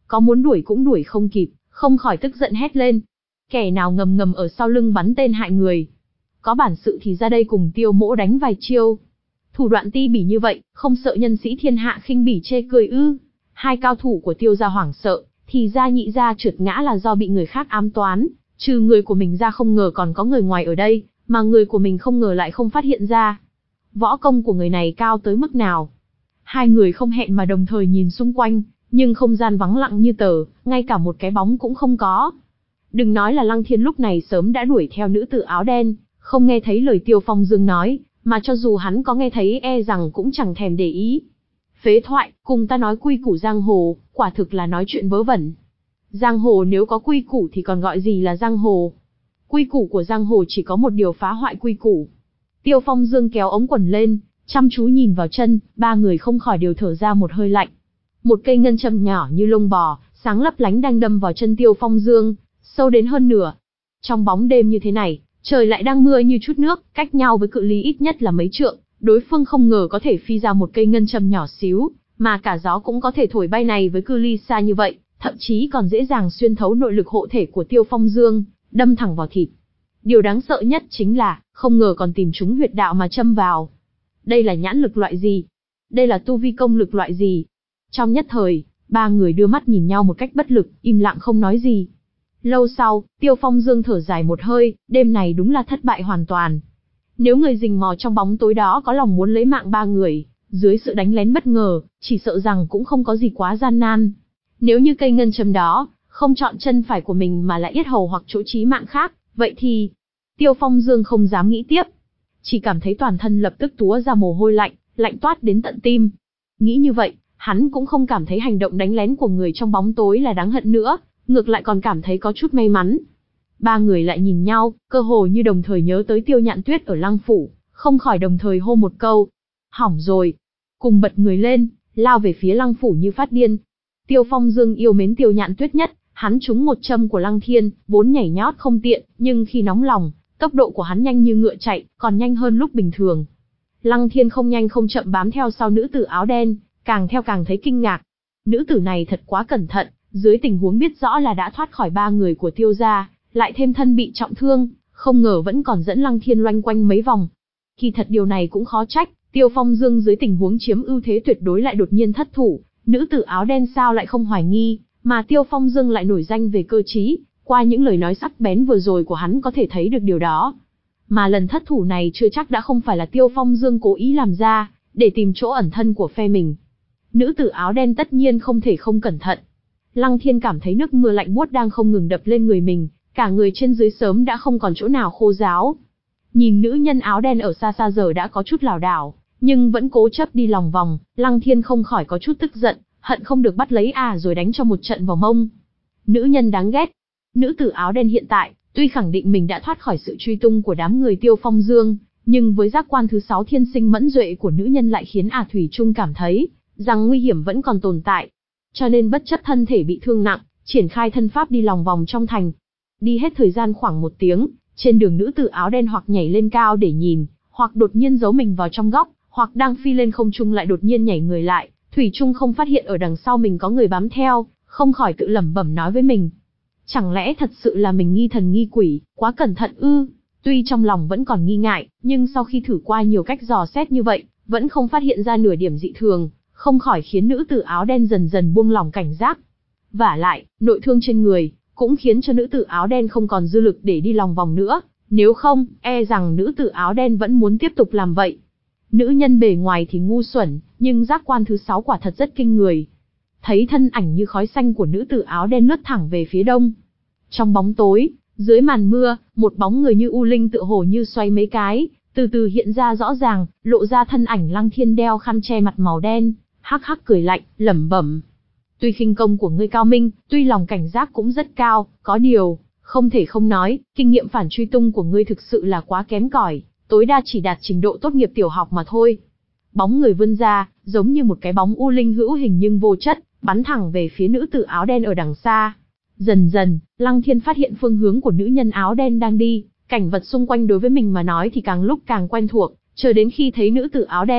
có muốn đuổi cũng đuổi không kịp, không khỏi tức giận hét lên. Kẻ nào ngầm ngầm ở sau lưng bắn tên hại người? Có bản sự thì ra đây cùng Tiêu Mỗ đánh vài chiêu. Thủ đoạn ti bỉ như vậy, không sợ nhân sĩ thiên hạ khinh bỉ chê cười ư? Hai cao thủ của Tiêu gia hoảng sợ, thì ra nhị gia trượt ngã là do bị người khác ám toán, trừ người của mình ra không ngờ còn có người ngoài ở đây, mà người của mình không ngờ lại không phát hiện ra. Võ công của người này cao tới mức nào? Hai người không hẹn mà đồng thời nhìn xung quanh, nhưng không gian vắng lặng như tờ, ngay cả một cái bóng cũng không có. Đừng nói là Lăng Thiên lúc này sớm đã đuổi theo nữ tử áo đen, không nghe thấy lời Tiêu Phong Dương nói, mà cho dù hắn có nghe thấy e rằng cũng chẳng thèm để ý. Phế thoại, cùng ta nói quy củ giang hồ, quả thực là nói chuyện vớ vẩn. Giang hồ nếu có quy củ thì còn gọi gì là giang hồ? Quy củ của giang hồ chỉ có một điều phá hoại quy củ. Tiêu Phong Dương kéo ống quần lên, chăm chú nhìn vào chân, ba người không khỏi đều thở ra một hơi lạnh. Một cây ngân châm nhỏ như lông bò, sáng lấp lánh đang đâm vào chân Tiêu Phong Dương, sâu đến hơn nửa. Trong bóng đêm như thế này, trời lại đang mưa như chút nước, cách nhau với cự ly ít nhất là mấy trượng, đối phương không ngờ có thể phi ra một cây ngân châm nhỏ xíu, mà cả gió cũng có thể thổi bay này với cự ly xa như vậy, thậm chí còn dễ dàng xuyên thấu nội lực hộ thể của Tiêu Phong Dương, đâm thẳng vào thịt. Điều đáng sợ nhất chính là, không ngờ còn tìm trúng huyệt đạo mà châm vào. Đây là nhãn lực loại gì? Đây là tu vi công lực loại gì? Trong nhất thời, ba người đưa mắt nhìn nhau một cách bất lực, im lặng không nói gì. Lâu sau, Tiêu Phong Dương thở dài một hơi, đêm này đúng là thất bại hoàn toàn. Nếu người rình mò trong bóng tối đó có lòng muốn lấy mạng ba người, dưới sự đánh lén bất ngờ, chỉ sợ rằng cũng không có gì quá gian nan. Nếu như cây ngân châm đó, không chọn chân phải của mình mà lại yết hầu hoặc chỗ chí mạng khác, vậy thì... Tiêu Phong Dương không dám nghĩ tiếp. Chỉ cảm thấy toàn thân lập tức túa ra mồ hôi lạnh, lạnh toát đến tận tim. Nghĩ như vậy, hắn cũng không cảm thấy hành động đánh lén của người trong bóng tối là đáng hận nữa, ngược lại còn cảm thấy có chút may mắn. Ba người lại nhìn nhau, cơ hồ như đồng thời nhớ tới Tiêu Nhạn Tuyết ở Lăng Phủ, không khỏi đồng thời hô một câu. Hỏng rồi. Cùng bật người lên, lao về phía Lăng Phủ như phát điên. Tiêu Phong Dương yêu mến Tiêu Nhạn Tuyết nhất, hắn trúng một châm của Lăng Thiên, vốn nhảy nhót không tiện, nhưng khi nóng lòng, tốc độ của hắn nhanh như ngựa chạy, còn nhanh hơn lúc bình thường. Lăng Thiên không nhanh không chậm bám theo sau nữ tử áo đen, càng theo càng thấy kinh ngạc. Nữ tử này thật quá cẩn thận, dưới tình huống biết rõ là đã thoát khỏi ba người của Tiêu gia, lại thêm thân bị trọng thương, không ngờ vẫn còn dẫn Lăng Thiên loanh quanh mấy vòng. Kỳ thật điều này cũng khó trách, Tiêu Phong Dương dưới tình huống chiếm ưu thế tuyệt đối lại đột nhiên thất thủ, nữ tử áo đen sao lại không hoài nghi, mà Tiêu Phong Dương lại nổi danh về cơ trí, qua những lời nói sắc bén vừa rồi của hắn có thể thấy được điều đó. Mà lần thất thủ này chưa chắc đã không phải là Tiêu Phong Dương cố ý làm ra, để tìm chỗ ẩn thân của phe mình. Nữ tử áo đen tất nhiên không thể không cẩn thận. Lăng Thiên cảm thấy nước mưa lạnh buốt đang không ngừng đập lên người mình, cả người trên dưới sớm đã không còn chỗ nào khô ráo. Nhìn nữ nhân áo đen ở xa xa giờ đã có chút lảo đảo, nhưng vẫn cố chấp đi lòng vòng, Lăng Thiên không khỏi có chút tức giận, hận không được bắt lấy à rồi đánh cho một trận vào mông. Nữ nhân đáng ghét. Nữ tử áo đen hiện tại, tuy khẳng định mình đã thoát khỏi sự truy tung của đám người Tiêu Phong Dương, nhưng với giác quan thứ sáu thiên sinh mẫn duệ của nữ nhân lại khiến ả thủy chung cảm thấy rằng nguy hiểm vẫn còn tồn tại. Cho nên bất chấp thân thể bị thương nặng, triển khai thân pháp đi lòng vòng trong thành. Đi hết thời gian khoảng một tiếng, trên đường nữ tử áo đen hoặc nhảy lên cao để nhìn, hoặc đột nhiên giấu mình vào trong góc, hoặc đang phi lên không trung lại đột nhiên nhảy người lại, thủy chung không phát hiện ở đằng sau mình có người bám theo, không khỏi tự lẩm bẩm nói với mình. Chẳng lẽ thật sự là mình nghi thần nghi quỷ, quá cẩn thận ư? Tuy trong lòng vẫn còn nghi ngại, nhưng sau khi thử qua nhiều cách dò xét như vậy, vẫn không phát hiện ra nửa điểm dị thường, không khỏi khiến nữ tử áo đen dần dần buông lỏng cảnh giác. Vả lại, nội thương trên người, cũng khiến cho nữ tử áo đen không còn dư lực để đi lòng vòng nữa, nếu không, e rằng nữ tử áo đen vẫn muốn tiếp tục làm vậy. Nữ nhân bề ngoài thì ngu xuẩn, nhưng giác quan thứ sáu quả thật rất kinh người. Thấy thân ảnh như khói xanh của nữ tử áo đen lướt thẳng về phía đông. Trong bóng tối, dưới màn mưa, một bóng người như u linh tựa hồ như xoay mấy cái, từ từ hiện ra rõ ràng, lộ ra thân ảnh Lăng Thiên đeo khăn che mặt màu đen, hắc hắc cười lạnh, lẩm bẩm. Tuy khinh công của ngươi cao minh, tuy lòng cảnh giác cũng rất cao, có điều, không thể không nói, kinh nghiệm phản truy tung của ngươi thực sự là quá kém cỏi, tối đa chỉ đạt trình độ tốt nghiệp tiểu học mà thôi. Bóng người vươn ra, giống như một cái bóng u linh hữu hình nhưng vô chất, bắn thẳng về phía nữ tử áo đen ở đằng xa. Dần dần, Lăng Thiên phát hiện phương hướng của nữ nhân áo đen đang đi, cảnh vật xung quanh đối với mình mà nói thì càng lúc càng quen thuộc, chờ đến khi thấy nữ tử áo đen,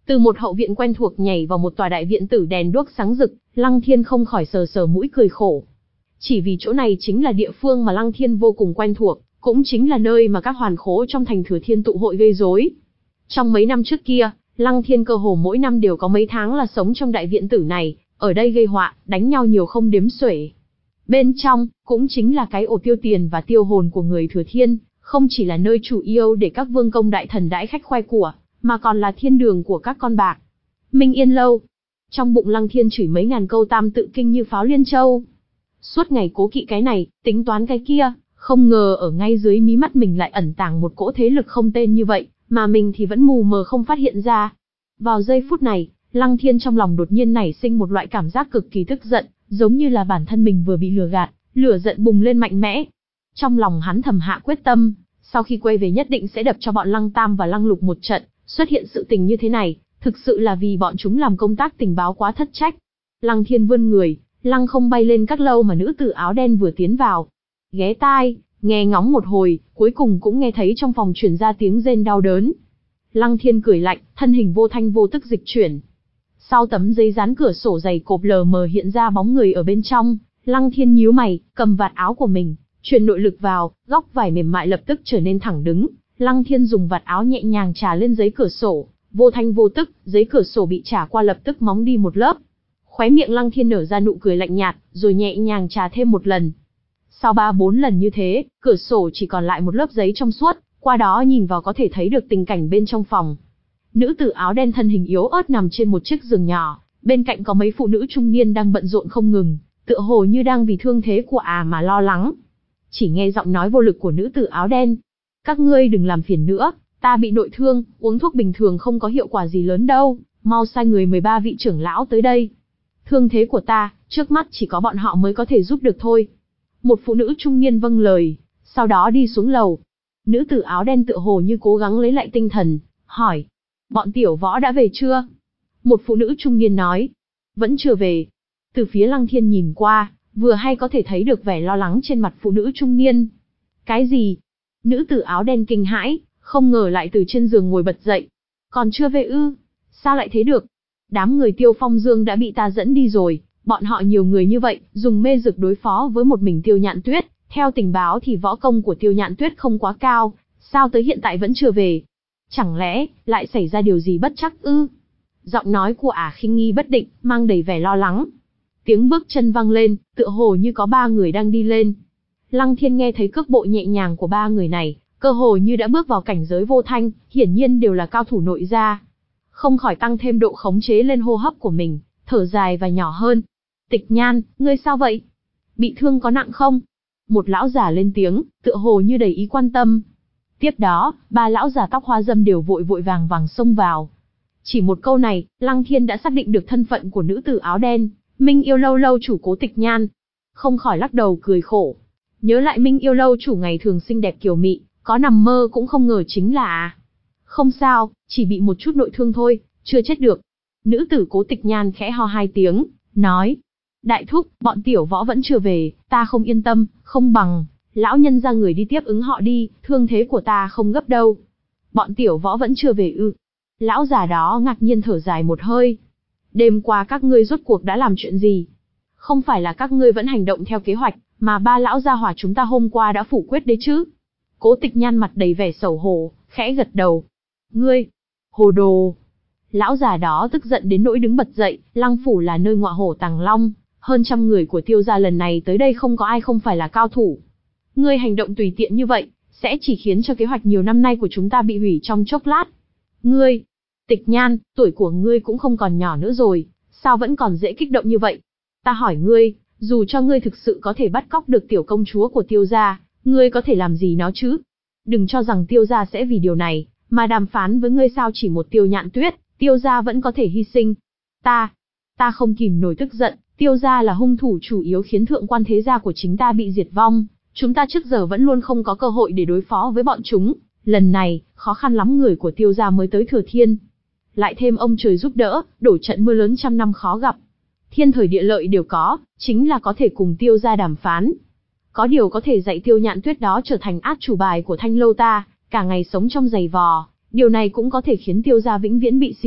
Từ một hậu viện quen thuộc nhảy vào một tòa đại viện tử đèn đuốc sáng rực, Lăng Thiên không khỏi sờ sờ mũi cười khổ. Chỉ vì chỗ này chính là địa phương mà Lăng Thiên vô cùng quen thuộc, cũng chính là nơi mà các hoàn khố trong thành Thừa Thiên tụ hội gây rối. Trong mấy năm trước kia, Lăng Thiên cơ hồ mỗi năm đều có mấy tháng là sống trong đại viện tử này, ở đây gây họa, đánh nhau nhiều không đếm xuể. Bên trong, cũng chính là cái ổ tiêu tiền và tiêu hồn của người Thừa Thiên, không chỉ là nơi chủ yếu để các vương công đại thần đãi khách khoe của, mà còn là thiên đường của các con bạc. Minh Yên Lâu. Trong bụng Lăng Thiên chửi mấy ngàn câu tam tự kinh như pháo liên châu. Suốt ngày cố kỵ cái này, tính toán cái kia, không ngờ ở ngay dưới mí mắt mình lại ẩn tàng một cỗ thế lực không tên như vậy, mà mình thì vẫn mù mờ không phát hiện ra. Vào giây phút này, Lăng Thiên trong lòng đột nhiên nảy sinh một loại cảm giác cực kỳ tức giận, giống như là bản thân mình vừa bị lừa gạt, lửa giận bùng lên mạnh mẽ. Trong lòng hắn thầm hạ quyết tâm, sau khi quay về nhất định sẽ đập cho bọn Lăng Tam và Lăng Lục một trận, xuất hiện sự tình như thế này, thực sự là vì bọn chúng làm công tác tình báo quá thất trách. Lăng Thiên vươn người, lăng không bay lên các lâu mà nữ tử áo đen vừa tiến vào. Ghé tai, nghe ngóng một hồi, cuối cùng cũng nghe thấy trong phòng truyền ra tiếng rên đau đớn. Lăng Thiên cười lạnh, thân hình vô thanh vô tức dịch chuyển. Sau tấm giấy dán cửa sổ dày cộp lờ mờ hiện ra bóng người ở bên trong, Lăng Thiên nhíu mày, cầm vạt áo của mình, truyền nội lực vào, góc vải mềm mại lập tức trở nên thẳng đứng. Lăng Thiên dùng vạt áo nhẹ nhàng chà lên giấy cửa sổ, vô thanh vô tức, giấy cửa sổ bị chà qua lập tức móng đi một lớp. Khóe miệng Lăng Thiên nở ra nụ cười lạnh nhạt, rồi nhẹ nhàng chà thêm một lần. Sau ba bốn lần như thế, cửa sổ chỉ còn lại một lớp giấy trong suốt, qua đó nhìn vào có thể thấy được tình cảnh bên trong phòng. Nữ tử áo đen thân hình yếu ớt nằm trên một chiếc giường nhỏ, bên cạnh có mấy phụ nữ trung niên đang bận rộn không ngừng, tựa hồ như đang vì thương thế của à mà lo lắng. Chỉ nghe giọng nói vô lực của nữ tử áo đen. Các ngươi đừng làm phiền nữa, ta bị nội thương, uống thuốc bình thường không có hiệu quả gì lớn đâu, mau sai người mười ba vị trưởng lão tới đây. Thương thế của ta, trước mắt chỉ có bọn họ mới có thể giúp được thôi. Một phụ nữ trung niên vâng lời, sau đó đi xuống lầu. Nữ tử áo đen tựa hồ như cố gắng lấy lại tinh thần, hỏi. Bọn tiểu võ đã về chưa? Một phụ nữ trung niên nói. Vẫn chưa về. Từ phía Lăng Thiên nhìn qua, vừa hay có thể thấy được vẻ lo lắng trên mặt phụ nữ trung niên. Cái gì? Nữ tử áo đen kinh hãi, không ngờ lại từ trên giường ngồi bật dậy. Còn chưa về ư? Sao lại thế được? Đám người Tiêu Phong Dương đã bị ta dẫn đi rồi, bọn họ nhiều người như vậy, dùng mê dược đối phó với một mình Tiêu Nhạn Tuyết, theo tình báo thì võ công của Tiêu Nhạn Tuyết không quá cao, sao tới hiện tại vẫn chưa về? Chẳng lẽ, lại xảy ra điều gì bất trắc ư? Giọng nói của ả khinh nghi bất định, mang đầy vẻ lo lắng. Tiếng bước chân vang lên, tựa hồ như có ba người đang đi lên. Lăng Thiên nghe thấy cước bộ nhẹ nhàng của ba người này, cơ hồ như đã bước vào cảnh giới vô thanh, hiển nhiên đều là cao thủ nội gia. Không khỏi tăng thêm độ khống chế lên hô hấp của mình, thở dài và nhỏ hơn. Tịch Nhan, ngươi sao vậy? Bị thương có nặng không? Một lão già lên tiếng, tựa hồ như đầy ý quan tâm. Tiếp đó, ba lão già tóc hoa dâm đều vội vội vàng vàng xông vào. Chỉ một câu này, Lăng Thiên đã xác định được thân phận của nữ tử áo đen, Minh Yêu Lâu lâu chủ Cố Tịch Nhan. Không khỏi lắc đầu cười khổ. Nhớ lại Minh Yêu Lâu chủ ngày thường xinh đẹp kiều mị, có nằm mơ cũng không ngờ chính là à. Không sao, chỉ bị một chút nội thương thôi, chưa chết được. Nữ tử Cố Tịch Nhan khẽ ho hai tiếng, nói. Đại thúc, bọn tiểu võ vẫn chưa về, ta không yên tâm, không bằng, lão nhân ra người đi tiếp ứng họ đi, thương thế của ta không gấp đâu. Bọn tiểu võ vẫn chưa về ư? Lão già đó ngạc nhiên thở dài một hơi. Đêm qua các ngươi rốt cuộc đã làm chuyện gì? Không phải là các ngươi vẫn hành động theo kế hoạch, mà ba lão gia hỏa chúng ta hôm qua đã phủ quyết đấy chứ? Cố Tịch Nhan mặt đầy vẻ xấu hổ, khẽ gật đầu. Ngươi, hồ đồ. Lão già đó tức giận đến nỗi đứng bật dậy, Lăng phủ là nơi ngọa hổ tàng long, hơn trăm người của Tiêu gia lần này tới đây không có ai không phải là cao thủ. Ngươi hành động tùy tiện như vậy, sẽ chỉ khiến cho kế hoạch nhiều năm nay của chúng ta bị hủy trong chốc lát. Ngươi, Tịch Nhan, tuổi của ngươi cũng không còn nhỏ nữa rồi, sao vẫn còn dễ kích động như vậy? Ta hỏi ngươi, dù cho ngươi thực sự có thể bắt cóc được tiểu công chúa của Tiêu gia, ngươi có thể làm gì nó chứ? Đừng cho rằng Tiêu gia sẽ vì điều này mà đàm phán với ngươi sao chỉ một Tiêu Nhạn Tuyết, Tiêu gia vẫn có thể hy sinh. Ta, ta không kìm nổi tức giận, Tiêu gia là hung thủ chủ yếu khiến thượng quan thế gia của chính ta bị diệt vong, chúng ta trước giờ vẫn luôn không có cơ hội để đối phó với bọn chúng, lần này, khó khăn lắm người của Tiêu gia mới tới Thừa Thiên. Lại thêm ông trời giúp đỡ, đổ trận mưa lớn trăm năm khó gặp. Thiên thời địa lợi đều có, chính là có thể cùng Tiêu gia đàm phán. Có điều có thể dạy Tiêu Nhạn Tuyết đó trở thành át chủ bài của Thanh lâu ta, cả ngày sống trong giày vò, điều này cũng có thể khiến Tiêu gia vĩnh viễn bị sỉ nhục,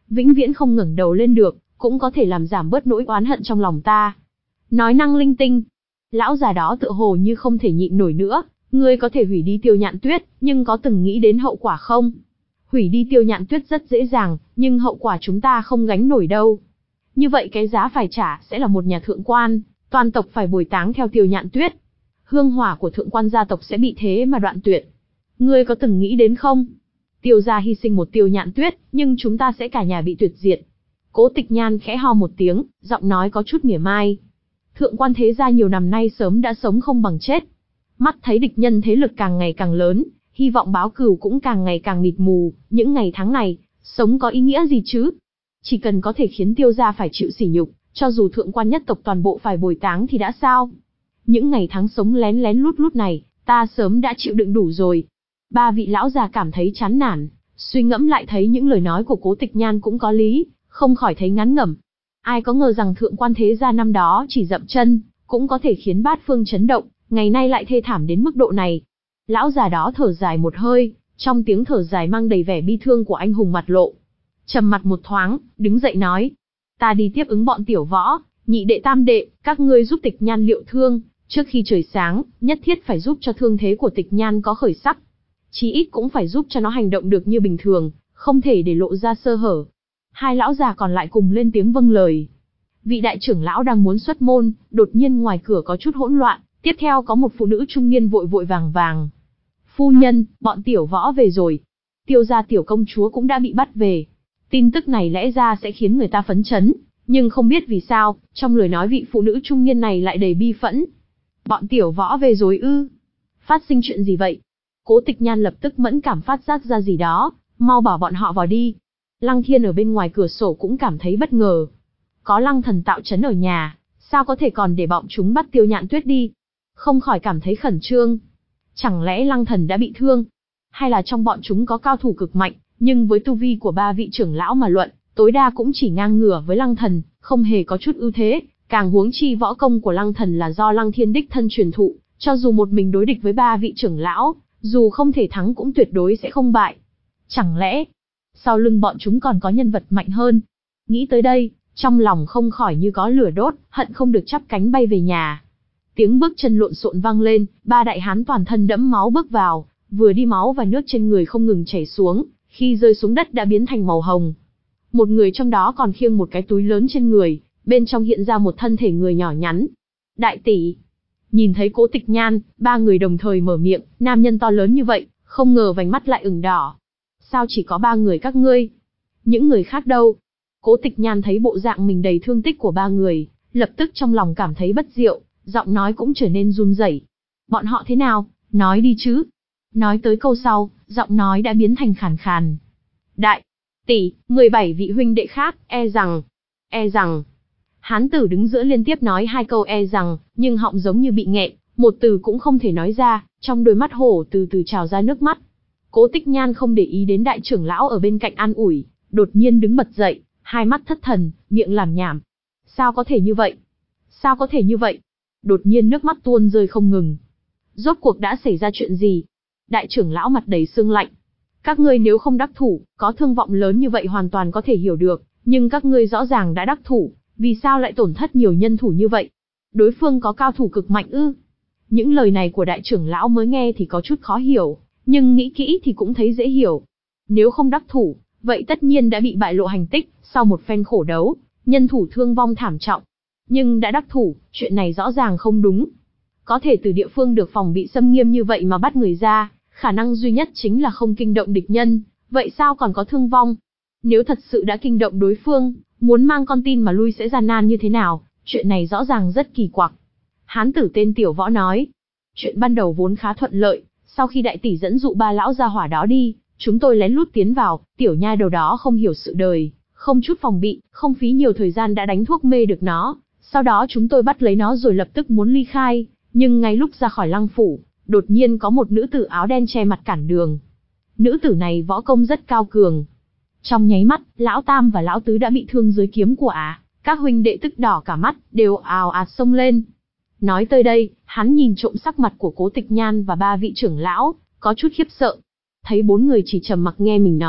vĩnh viễn không ngẩng đầu lên được, cũng có thể làm giảm bớt nỗi oán hận trong lòng ta. Nói năng linh tinh. Lão già đó tựa hồ như không thể nhịn nổi nữa, ngươi có thể hủy đi Tiêu Nhạn Tuyết, nhưng có từng nghĩ đến hậu quả không? Hủy đi Tiêu Nhạn Tuyết rất dễ dàng, nhưng hậu quả chúng ta không gánh nổi đâu. Như vậy cái giá phải trả sẽ là một nhà thượng quan, toàn tộc phải bồi táng theo Tiêu Nhạn Tuyết. Hương hỏa của thượng quan gia tộc sẽ bị thế mà đoạn tuyệt. Ngươi có từng nghĩ đến không? Tiêu gia hy sinh một Tiêu Nhạn Tuyết, nhưng chúng ta sẽ cả nhà bị tuyệt diệt. Cố Tịch Nhan khẽ ho một tiếng, giọng nói có chút mỉa mai. Thượng quan thế gia nhiều năm nay sớm đã sống không bằng chết. Mắt thấy địch nhân thế lực càng ngày càng lớn, hy vọng báo cừu cũng càng ngày càng mịt mù, những ngày tháng này, sống có ý nghĩa gì chứ? Chỉ cần có thể khiến Tiêu gia phải chịu sỉ nhục, cho dù thượng quan nhất tộc toàn bộ phải bồi táng thì đã sao? Những ngày tháng sống lén lén lút lút này, ta sớm đã chịu đựng đủ rồi. Ba vị lão già cảm thấy chán nản, suy ngẫm lại thấy những lời nói của Cố Tịch Nhan cũng có lý, không khỏi thấy ngán ngẩm. Ai có ngờ rằng thượng quan thế gia năm đó chỉ dậm chân, cũng có thể khiến bát phương chấn động, ngày nay lại thê thảm đến mức độ này. Lão già đó thở dài một hơi, trong tiếng thở dài mang đầy vẻ bi thương của anh hùng mặt lộ. Trầm mặt một thoáng, đứng dậy nói. Ta đi tiếp ứng bọn tiểu võ, nhị đệ tam đệ, các ngươi giúp Tịch Nhan liệu thương, trước khi trời sáng, nhất thiết phải giúp cho thương thế của Tịch Nhan có khởi sắc. Chí ít cũng phải giúp cho nó hành động được như bình thường, không thể để lộ ra sơ hở. Hai lão già còn lại cùng lên tiếng vâng lời. Vị đại trưởng lão đang muốn xuất môn, đột nhiên ngoài cửa có chút hỗn loạn, tiếp theo có một phụ nữ trung niên vội vội vàng vàng. Phu nhân, bọn tiểu võ về rồi. Tiêu gia tiểu công chúa cũng đã bị bắt về. Tin tức này lẽ ra sẽ khiến người ta phấn chấn, nhưng không biết vì sao, trong lời nói vị phụ nữ trung niên này lại đầy bi phẫn. Bọn tiểu võ về rồi ư? Phát sinh chuyện gì vậy? Cố Tịch Nhan lập tức mẫn cảm phát giác ra gì đó, mau bảo bọn họ vào đi. Lăng Thiên ở bên ngoài cửa sổ cũng cảm thấy bất ngờ. Có Lăng Thần tạo trấn ở nhà, sao có thể còn để bọn chúng bắt Tiêu Nhạn Tuyết đi? Không khỏi cảm thấy khẩn trương. Chẳng lẽ Lăng Thần đã bị thương? Hay là trong bọn chúng có cao thủ cực mạnh, nhưng với tu vi của ba vị trưởng lão mà luận, tối đa cũng chỉ ngang ngửa với Lăng Thần, không hề có chút ưu thế, càng huống chi võ công của Lăng Thần là do Lăng Thiên đích thân truyền thụ, cho dù một mình đối địch với ba vị trưởng lão, dù không thể thắng cũng tuyệt đối sẽ không bại. Chẳng lẽ, sau lưng bọn chúng còn có nhân vật mạnh hơn? Nghĩ tới đây, trong lòng không khỏi như có lửa đốt, hận không được chắp cánh bay về nhà. Tiếng bước chân lộn xộn vang lên, ba đại hán toàn thân đẫm máu bước vào, vừa đi máu và nước trên người không ngừng chảy xuống, khi rơi xuống đất đã biến thành màu hồng. Một người trong đó còn khiêng một cái túi lớn trên người, bên trong hiện ra một thân thể người nhỏ nhắn. Đại tỷ. Nhìn thấy Cố Tịch Nhan, ba người đồng thời mở miệng, nam nhân to lớn như vậy, không ngờ vành mắt lại ửng đỏ. Sao chỉ có ba người các ngươi? Những người khác đâu? Cố Tịch Nhan thấy bộ dạng mình đầy thương tích của ba người, lập tức trong lòng cảm thấy bất diệu, giọng nói cũng trở nên run rẩy. Bọn họ thế nào? Nói đi chứ. Nói tới câu sau, giọng nói đã biến thành khàn khàn. Đại tỷ, mười bảy vị huynh đệ khác, e rằng, e rằng. Hán tử đứng giữa liên tiếp nói hai câu e rằng, nhưng họng giống như bị nghẹn, một từ cũng không thể nói ra, trong đôi mắt hổ từ từ trào ra nước mắt. Cố Tịch Nhan không để ý đến đại trưởng lão ở bên cạnh an ủi, đột nhiên đứng bật dậy, hai mắt thất thần, miệng làm nhảm. Sao có thể như vậy? Sao có thể như vậy? Đột nhiên nước mắt tuôn rơi không ngừng. Rốt cuộc đã xảy ra chuyện gì? Đại trưởng lão mặt đầy sương lạnh. Các ngươi nếu không đắc thủ, có thương vọng lớn như vậy hoàn toàn có thể hiểu được, nhưng các ngươi rõ ràng đã đắc thủ, vì sao lại tổn thất nhiều nhân thủ như vậy? Đối phương có cao thủ cực mạnh ư? Những lời này của đại trưởng lão mới nghe thì có chút khó hiểu, nhưng nghĩ kỹ thì cũng thấy dễ hiểu. Nếu không đắc thủ, vậy tất nhiên đã bị bại lộ hành tích, sau một phen khổ đấu, nhân thủ thương vong thảm trọng. Nhưng đã đắc thủ, chuyện này rõ ràng không đúng. Có thể từ địa phương được phòng bị xâm nghiêm như vậy mà bắt người ra, khả năng duy nhất chính là không kinh động địch nhân, vậy sao còn có thương vong? Nếu thật sự đã kinh động đối phương, muốn mang con tin mà lui sẽ gian nan như thế nào, chuyện này rõ ràng rất kỳ quặc. Hán tử tên Tiểu Võ nói, chuyện ban đầu vốn khá thuận lợi, sau khi đại tỷ dẫn dụ ba lão gia hỏa đó đi, chúng tôi lén lút tiến vào, tiểu nha đầu đó không hiểu sự đời, không chút phòng bị, không phí nhiều thời gian đã đánh thuốc mê được nó, sau đó chúng tôi bắt lấy nó rồi lập tức muốn ly khai, nhưng ngay lúc ra khỏi lăng phủ, đột nhiên có một nữ tử áo đen che mặt cản đường. Nữ tử này võ công rất cao cường. Trong nháy mắt, lão Tam và lão Tứ đã bị thương dưới kiếm của ả, các huynh đệ tức đỏ cả mắt, đều ào ạt xông lên. Nói tới đây, hắn nhìn trộm sắc mặt của Cố Tịch Nhan và ba vị trưởng lão, có chút khiếp sợ. Thấy bốn người chỉ trầm mặc nghe mình nói,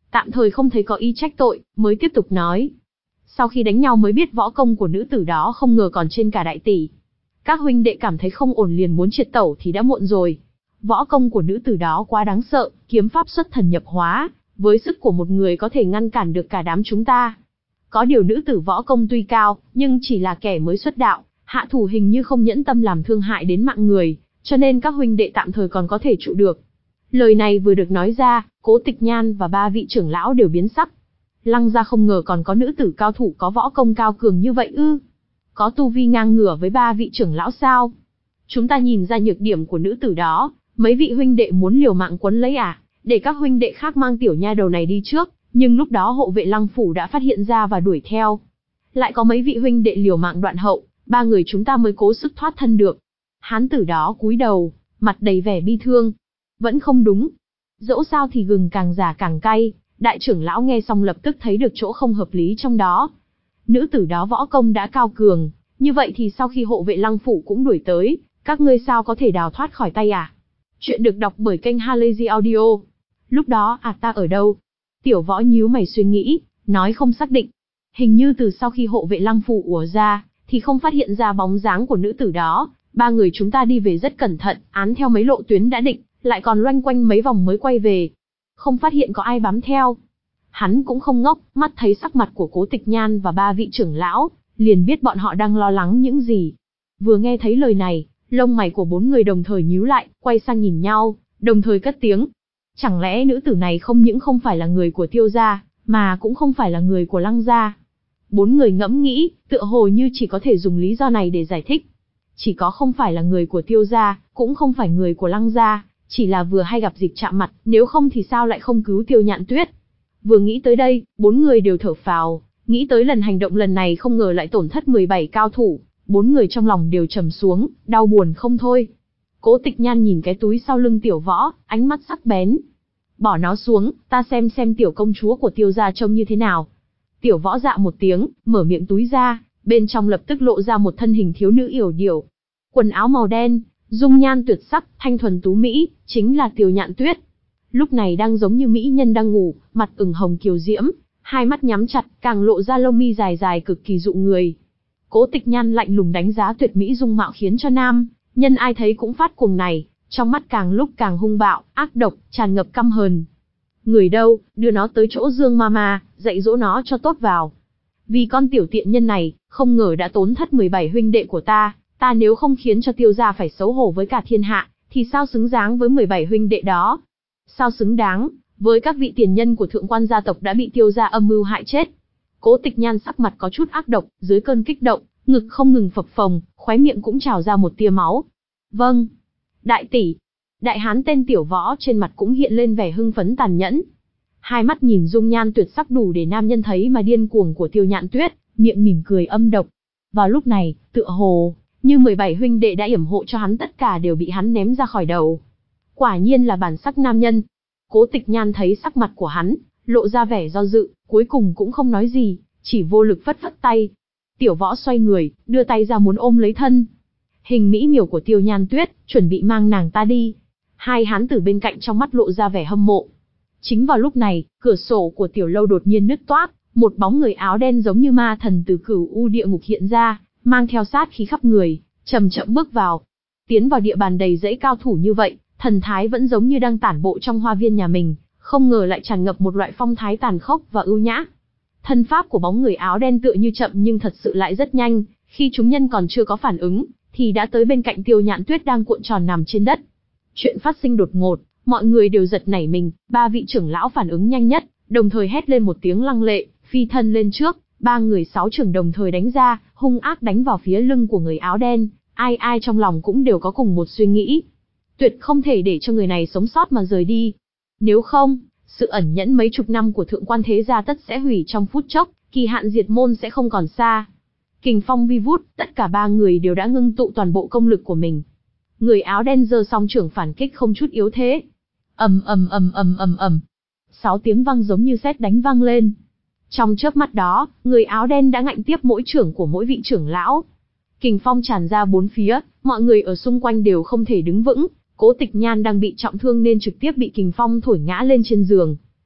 tạm thời không thấy có ý trách tội, mới tiếp tục nói. Sau khi đánh nhau mới biết võ công của nữ tử đó không ngờ còn trên cả đại tỷ. Các huynh đệ cảm thấy không ổn liền muốn triệt tẩu thì đã muộn rồi. Võ công của nữ tử đó quá đáng sợ, kiếm pháp xuất thần nhập hóa, với sức của một người có thể ngăn cản được cả đám chúng ta. Có điều nữ tử võ công tuy cao, nhưng chỉ là kẻ mới xuất đạo, hạ thủ hình như không nhẫn tâm làm thương hại đến mạng người, cho nên các huynh đệ tạm thời còn có thể trụ được. Lời này vừa được nói ra, Cố Tịch Nhan và ba vị trưởng lão đều biến sắc. Lăng gia không ngờ còn có nữ tử cao thủ có võ công cao cường như vậy ư? Có tu vi ngang ngửa với ba vị trưởng lão sao? Chúng ta nhìn ra nhược điểm của nữ tử đó, mấy vị huynh đệ muốn liều mạng quấn lấy à, để các huynh đệ khác mang tiểu nha đầu này đi trước, nhưng lúc đó hộ vệ Lăng phủ đã phát hiện ra và đuổi theo. Lại có mấy vị huynh đệ liều mạng đoạn hậu, ba người chúng ta mới cố sức thoát thân được. Hán tử đó cúi đầu, mặt đầy vẻ bi thương. Vẫn không đúng. Dẫu sao thì gừng càng già càng cay, đại trưởng lão nghe xong lập tức thấy được chỗ không hợp lý trong đó. Nữ tử đó võ công đã cao cường, như vậy thì sau khi hộ vệ Lăng phủ cũng đuổi tới, các ngươi sao có thể đào thoát khỏi tay à? Chuyện được đọc bởi kênh Halazy Audio. Lúc đó à ta ở đâu? Tiểu Võ nhíu mày suy nghĩ, nói không xác định. Hình như từ sau khi hộ vệ Lăng phủ ùa ra, thì không phát hiện ra bóng dáng của nữ tử đó. Ba người chúng ta đi về rất cẩn thận, án theo mấy lộ tuyến đã định, lại còn loanh quanh mấy vòng mới quay về. Không phát hiện có ai bám theo. Hắn cũng không ngốc, mắt thấy sắc mặt của Cố Tịch Nhan và ba vị trưởng lão, liền biết bọn họ đang lo lắng những gì. Vừa nghe thấy lời này, lông mày của bốn người đồng thời nhíu lại, quay sang nhìn nhau, đồng thời cất tiếng. Chẳng lẽ nữ tử này không những không phải là người của Tiêu gia, mà cũng không phải là người của Lăng gia? Bốn người ngẫm nghĩ, tựa hồ như chỉ có thể dùng lý do này để giải thích. Chỉ có không phải là người của Tiêu gia, cũng không phải người của Lăng gia, chỉ là vừa hay gặp dịp chạm mặt, nếu không thì sao lại không cứu Tiêu Nhạn Tuyết? Vừa nghĩ tới đây, bốn người đều thở phào, nghĩ tới lần hành động lần này không ngờ lại tổn thất mười bảy cao thủ, bốn người trong lòng đều trầm xuống, đau buồn không thôi. Cố Tịch Nhan nhìn cái túi sau lưng Tiểu Võ, ánh mắt sắc bén. Bỏ nó xuống, ta xem xem tiểu công chúa của Tiêu gia trông như thế nào. Tiểu Võ dạ một tiếng, mở miệng túi ra, bên trong lập tức lộ ra một thân hình thiếu nữ yểu điệu. Quần áo màu đen, dung nhan tuyệt sắc, thanh thuần tú mỹ, chính là Tiêu Nhạn Tuyết. Lúc này đang giống như mỹ nhân đang ngủ, mặt ửng hồng kiều diễm, hai mắt nhắm chặt, càng lộ ra lông mi dài dài cực kỳ dụ người. Cố Tịch Nhan lạnh lùng đánh giá tuyệt mỹ dung mạo khiến cho nam nhân ai thấy cũng phát cuồng này, trong mắt càng lúc càng hung bạo, ác độc, tràn ngập căm hờn. Người đâu, đưa nó tới chỗ Dương Mama, dạy dỗ nó cho tốt vào. Vì con tiểu tiện nhân này, không ngờ đã tổn thất mười bảy huynh đệ của ta, ta nếu không khiến cho Tiêu gia phải xấu hổ với cả thiên hạ, thì sao xứng đáng với mười bảy huynh đệ đó? Sao xứng đáng với các vị tiền nhân của thượng quan gia tộc đã bị Tiêu gia âm mưu hại chết? Cố Tịch Nhan sắc mặt có chút ác độc, dưới cơn kích động, ngực không ngừng phập phồng, khóe miệng cũng trào ra một tia máu. Vâng, đại tỷ. Đại hán tên Tiểu Võ trên mặt cũng hiện lên vẻ hưng phấn tàn nhẫn. Hai mắt nhìn dung nhan tuyệt sắc đủ để nam nhân thấy mà điên cuồng của Tiêu Nhạn Tuyết, miệng mỉm cười âm độc. Vào lúc này, tựa hồ như mười bảy huynh đệ đã yểm hộ cho hắn, tất cả đều bị hắn ném ra khỏi đầu. Quả nhiên là bản sắc nam nhân. Cố Tịch Nhan thấy sắc mặt của hắn, lộ ra vẻ do dự, cuối cùng cũng không nói gì, chỉ vô lực phất phất tay. Tiểu Võ xoay người, đưa tay ra muốn ôm lấy thân hình mỹ miều của Tiêu Nhan Tuyết, chuẩn bị mang nàng ta đi. Hai hán tử bên cạnh trong mắt lộ ra vẻ hâm mộ. Chính vào lúc này, cửa sổ của tiểu lâu đột nhiên nứt toác, một bóng người áo đen giống như ma thần từ cửu u địa ngục hiện ra, mang theo sát khí khắp người, chậm chậm bước vào. Tiến vào địa bàn đầy rẫy cao thủ như vậy, thần thái vẫn giống như đang tản bộ trong hoa viên nhà mình, không ngờ lại tràn ngập một loại phong thái tàn khốc và ưu nhã. Thân pháp của bóng người áo đen tựa như chậm nhưng thật sự lại rất nhanh, khi chúng nhân còn chưa có phản ứng, thì đã tới bên cạnh Tiêu Nhạn Tuyết đang cuộn tròn nằm trên đất. Chuyện phát sinh đột ngột, mọi người đều giật nảy mình, ba vị trưởng lão phản ứng nhanh nhất, đồng thời hét lên một tiếng lăng lệ, phi thân lên trước, ba người sáu trưởng đồng thời đánh ra, hung ác đánh vào phía lưng của người áo đen, ai ai trong lòng cũng đều có cùng một suy nghĩ. Tuyệt không thể để cho người này sống sót mà rời đi. Nếu không, sự ẩn nhẫn mấy chục năm của thượng quan thế gia tất sẽ hủy trong phút chốc, kỳ hạn diệt môn sẽ không còn xa. Kình phong vi vút, tất cả ba người đều đã ngưng tụ toàn bộ công lực của mình. Người áo đen giơ song trưởng phản kích không chút yếu thế. Ầm ầm ầm ầm ầm ầm. Sáu tiếng vang giống như sét đánh vang lên. Trong chớp mắt đó, người áo đen đã ngạnh tiếp mỗi trưởng của mỗi vị trưởng lão. Kình phong tràn ra bốn phía, mọi người ở xung quanh đều không thể đứng vững. Cố Tịch Nhan đang bị trọng thương nên trực tiếp bị kình phong thổi ngã lên trên giường.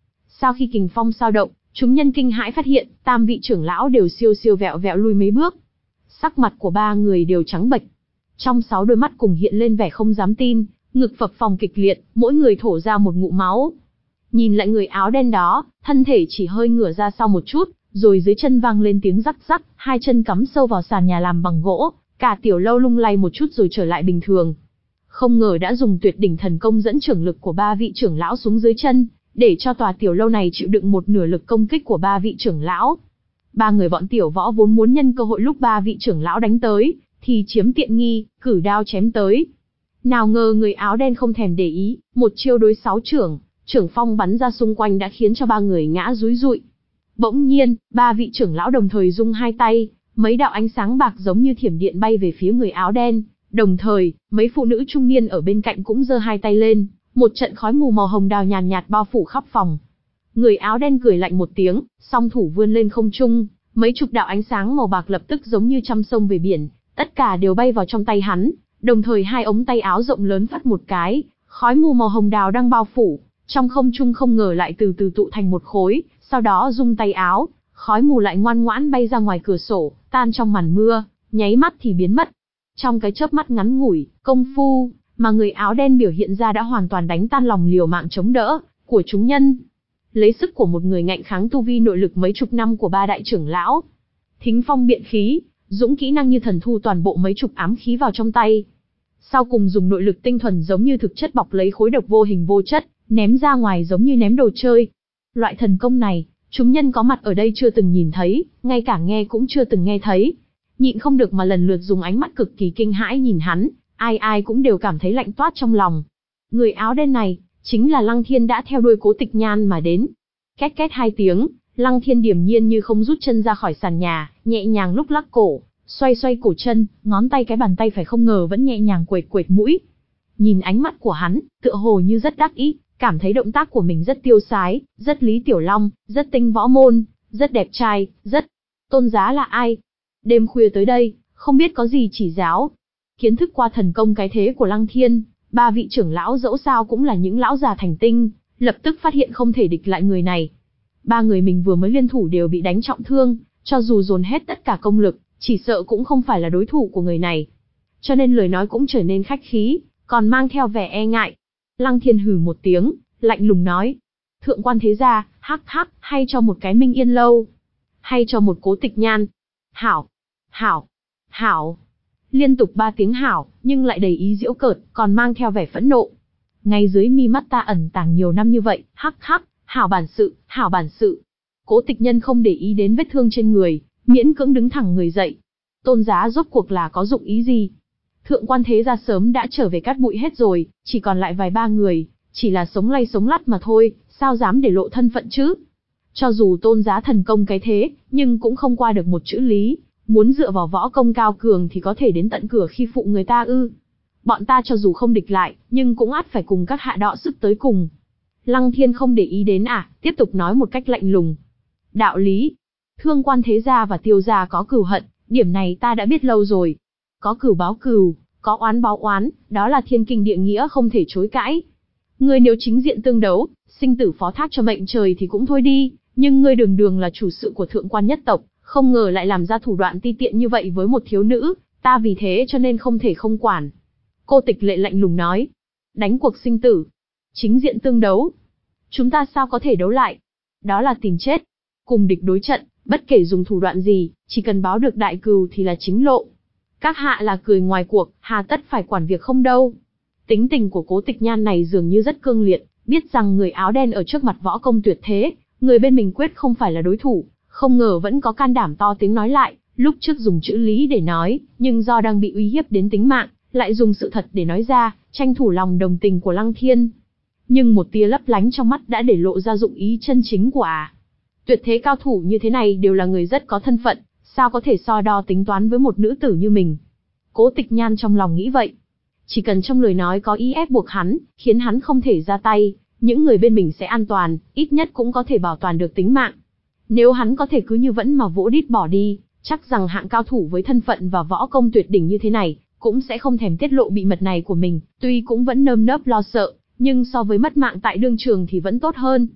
Sau khi kình phong sao động, chúng nhân kinh hãi phát hiện, tam vị trưởng lão đều siêu siêu vẹo vẹo lui mấy bước. Sắc mặt của ba người đều trắng bệch. Trong sáu đôi mắt cùng hiện lên vẻ không dám tin, ngực phập phồng kịch liệt, mỗi người thổ ra một ngụm máu. Nhìn lại người áo đen đó, thân thể chỉ hơi ngửa ra sau một chút, rồi dưới chân vang lên tiếng rắc rắc, hai chân cắm sâu vào sàn nhà làm bằng gỗ, cả tiểu lâu lung lay một chút rồi trở lại bình thường. Không ngờ đã dùng tuyệt đỉnh thần công dẫn trưởng lực của ba vị trưởng lão xuống dưới chân, để cho tòa tiểu lâu này chịu đựng một nửa lực công kích của ba vị trưởng lão. Ba người bọn tiểu võ vốn muốn nhân cơ hội lúc ba vị trưởng lão đánh tới, thì chiếm tiện nghi, cử đao chém tới. Nào ngờ người áo đen không thèm để ý, một chiêu đối sáu trưởng, trưởng phong bắn ra xung quanh đã khiến cho ba người ngã rúi rụi. Bỗng nhiên, ba vị trưởng lão đồng thời rung hai tay, mấy đạo ánh sáng bạc giống như thiểm điện bay về phía người áo đen. Đồng thời, mấy phụ nữ trung niên ở bên cạnh cũng giơ hai tay lên, một trận khói mù màu hồng đào nhàn nhạt, nhạt bao phủ khắp phòng. Người áo đen cười lạnh một tiếng, song thủ vươn lên không trung, mấy chục đạo ánh sáng màu bạc lập tức giống như trăm sông về biển, tất cả đều bay vào trong tay hắn, đồng thời hai ống tay áo rộng lớn phắt một cái, khói mù màu hồng đào đang bao phủ, trong không trung không ngờ lại từ từ tụ thành một khối, sau đó rung tay áo, khói mù lại ngoan ngoãn bay ra ngoài cửa sổ, tan trong màn mưa, nháy mắt thì biến mất. Trong cái chớp mắt ngắn ngủi, công phu mà người áo đen biểu hiện ra đã hoàn toàn đánh tan lòng liều mạng chống đỡ của chúng nhân. Lấy sức của một người ngạnh kháng tu vi nội lực mấy chục năm của ba đại trưởng lão, thính phong biện khí, dũng kỹ năng như thần thu toàn bộ mấy chục ám khí vào trong tay. Sau cùng dùng nội lực tinh thuần giống như thực chất bọc lấy khối độc vô hình vô chất, ném ra ngoài giống như ném đồ chơi. Loại thần công này, chúng nhân có mặt ở đây chưa từng nhìn thấy, ngay cả nghe cũng chưa từng nghe thấy. Nhịn không được mà lần lượt dùng ánh mắt cực kỳ kinh hãi nhìn hắn, ai ai cũng đều cảm thấy lạnh toát trong lòng. Người áo đen này, chính là Lăng Thiên đã theo đuôi Cố Tịch Nhan mà đến. Két két hai tiếng, Lăng Thiên điềm nhiên như không rút chân ra khỏi sàn nhà, nhẹ nhàng lúc lắc cổ, xoay xoay cổ chân, ngón tay cái bàn tay phải không ngờ vẫn nhẹ nhàng quệt quệt mũi. Nhìn ánh mắt của hắn, tựa hồ như rất đắc ý, cảm thấy động tác của mình rất tiêu sái, rất Lý Tiểu Long, rất tinh võ môn, rất đẹp trai, rất... Tôn Giá là ai? Đêm khuya tới đây, không biết có gì chỉ giáo. Kiến thức qua thần công cái thế của Lăng Thiên, ba vị trưởng lão dẫu sao cũng là những lão già thành tinh, lập tức phát hiện không thể địch lại người này. Ba người mình vừa mới liên thủ đều bị đánh trọng thương, cho dù dồn hết tất cả công lực, chỉ sợ cũng không phải là đối thủ của người này. Cho nên lời nói cũng trở nên khách khí, còn mang theo vẻ e ngại. Lăng Thiên hừ một tiếng, lạnh lùng nói. Thượng quan thế gia, hắc hắc, hay cho một cái Minh Yên lâu, hay cho một Cố Tịch Nhan. Hảo, hảo, hảo. Liên tục ba tiếng hảo, nhưng lại đầy ý giễu cợt, còn mang theo vẻ phẫn nộ. Ngay dưới mi mắt ta ẩn tàng nhiều năm như vậy, hắc hắc, hảo bản sự, hảo bản sự. Cố Tịch Nhân không để ý đến vết thương trên người, miễn cưỡng đứng thẳng người dậy. Tôn Giá rốt cuộc là có dụng ý gì? Thượng quan thế gia sớm đã trở về cát bụi hết rồi, chỉ còn lại vài ba người, chỉ là sống lay sống lắt mà thôi, sao dám để lộ thân phận chứ? Cho dù Tôn Giá thần công cái thế, nhưng cũng không qua được một chữ lý, muốn dựa vào võ công cao cường thì có thể đến tận cửa khi phụ người ta ư? Bọn ta cho dù không địch lại, nhưng cũng ắt phải cùng các hạ đọ sức tới cùng. Lăng Thiên không để ý đến à, tiếp tục nói một cách lạnh lùng. Đạo lý, Thương quan thế gia và Tiêu gia có cừu hận, điểm này ta đã biết lâu rồi. Có cừu báo cừu, có oán báo oán, đó là thiên kinh địa nghĩa không thể chối cãi. Ngươi nếu chính diện tương đấu, sinh tử phó thác cho mệnh trời thì cũng thôi đi, nhưng ngươi đường đường là chủ sự của thượng quan nhất tộc, không ngờ lại làm ra thủ đoạn ti tiện như vậy với một thiếu nữ, ta vì thế cho nên không thể không quản. Cô Tịch Lệ lạnh lùng nói, đánh cuộc sinh tử, chính diện tương đấu, chúng ta sao có thể đấu lại? Đó là tìm chết, cùng địch đối trận, bất kể dùng thủ đoạn gì, chỉ cần báo được đại cừu thì là chính lộ. Các hạ là cười ngoài cuộc, hà tất phải quản việc không đâu. Tính tình của Cố Tịch Nhan này dường như rất cương liệt, biết rằng người áo đen ở trước mặt võ công tuyệt thế, người bên mình quyết không phải là đối thủ, không ngờ vẫn có can đảm to tiếng nói lại, lúc trước dùng chữ lý để nói, nhưng do đang bị uy hiếp đến tính mạng, lại dùng sự thật để nói ra, tranh thủ lòng đồng tình của Lăng Thiên. Nhưng một tia lấp lánh trong mắt đã để lộ ra dụng ý chân chính của à. Tuyệt thế cao thủ như thế này đều là người rất có thân phận, sao có thể so đo tính toán với một nữ tử như mình. Cố Tịch Nhan trong lòng nghĩ vậy. Chỉ cần trong lời nói có ý ép buộc hắn, khiến hắn không thể ra tay, những người bên mình sẽ an toàn, ít nhất cũng có thể bảo toàn được tính mạng. Nếu hắn có thể cứ như vẫn mà vỗ đít bỏ đi, chắc rằng hạng cao thủ với thân phận và võ công tuyệt đỉnh như thế này, cũng sẽ không thèm tiết lộ bí mật này của mình, tuy cũng vẫn nơm nớp lo sợ, nhưng so với mất mạng tại đương trường thì vẫn tốt hơn.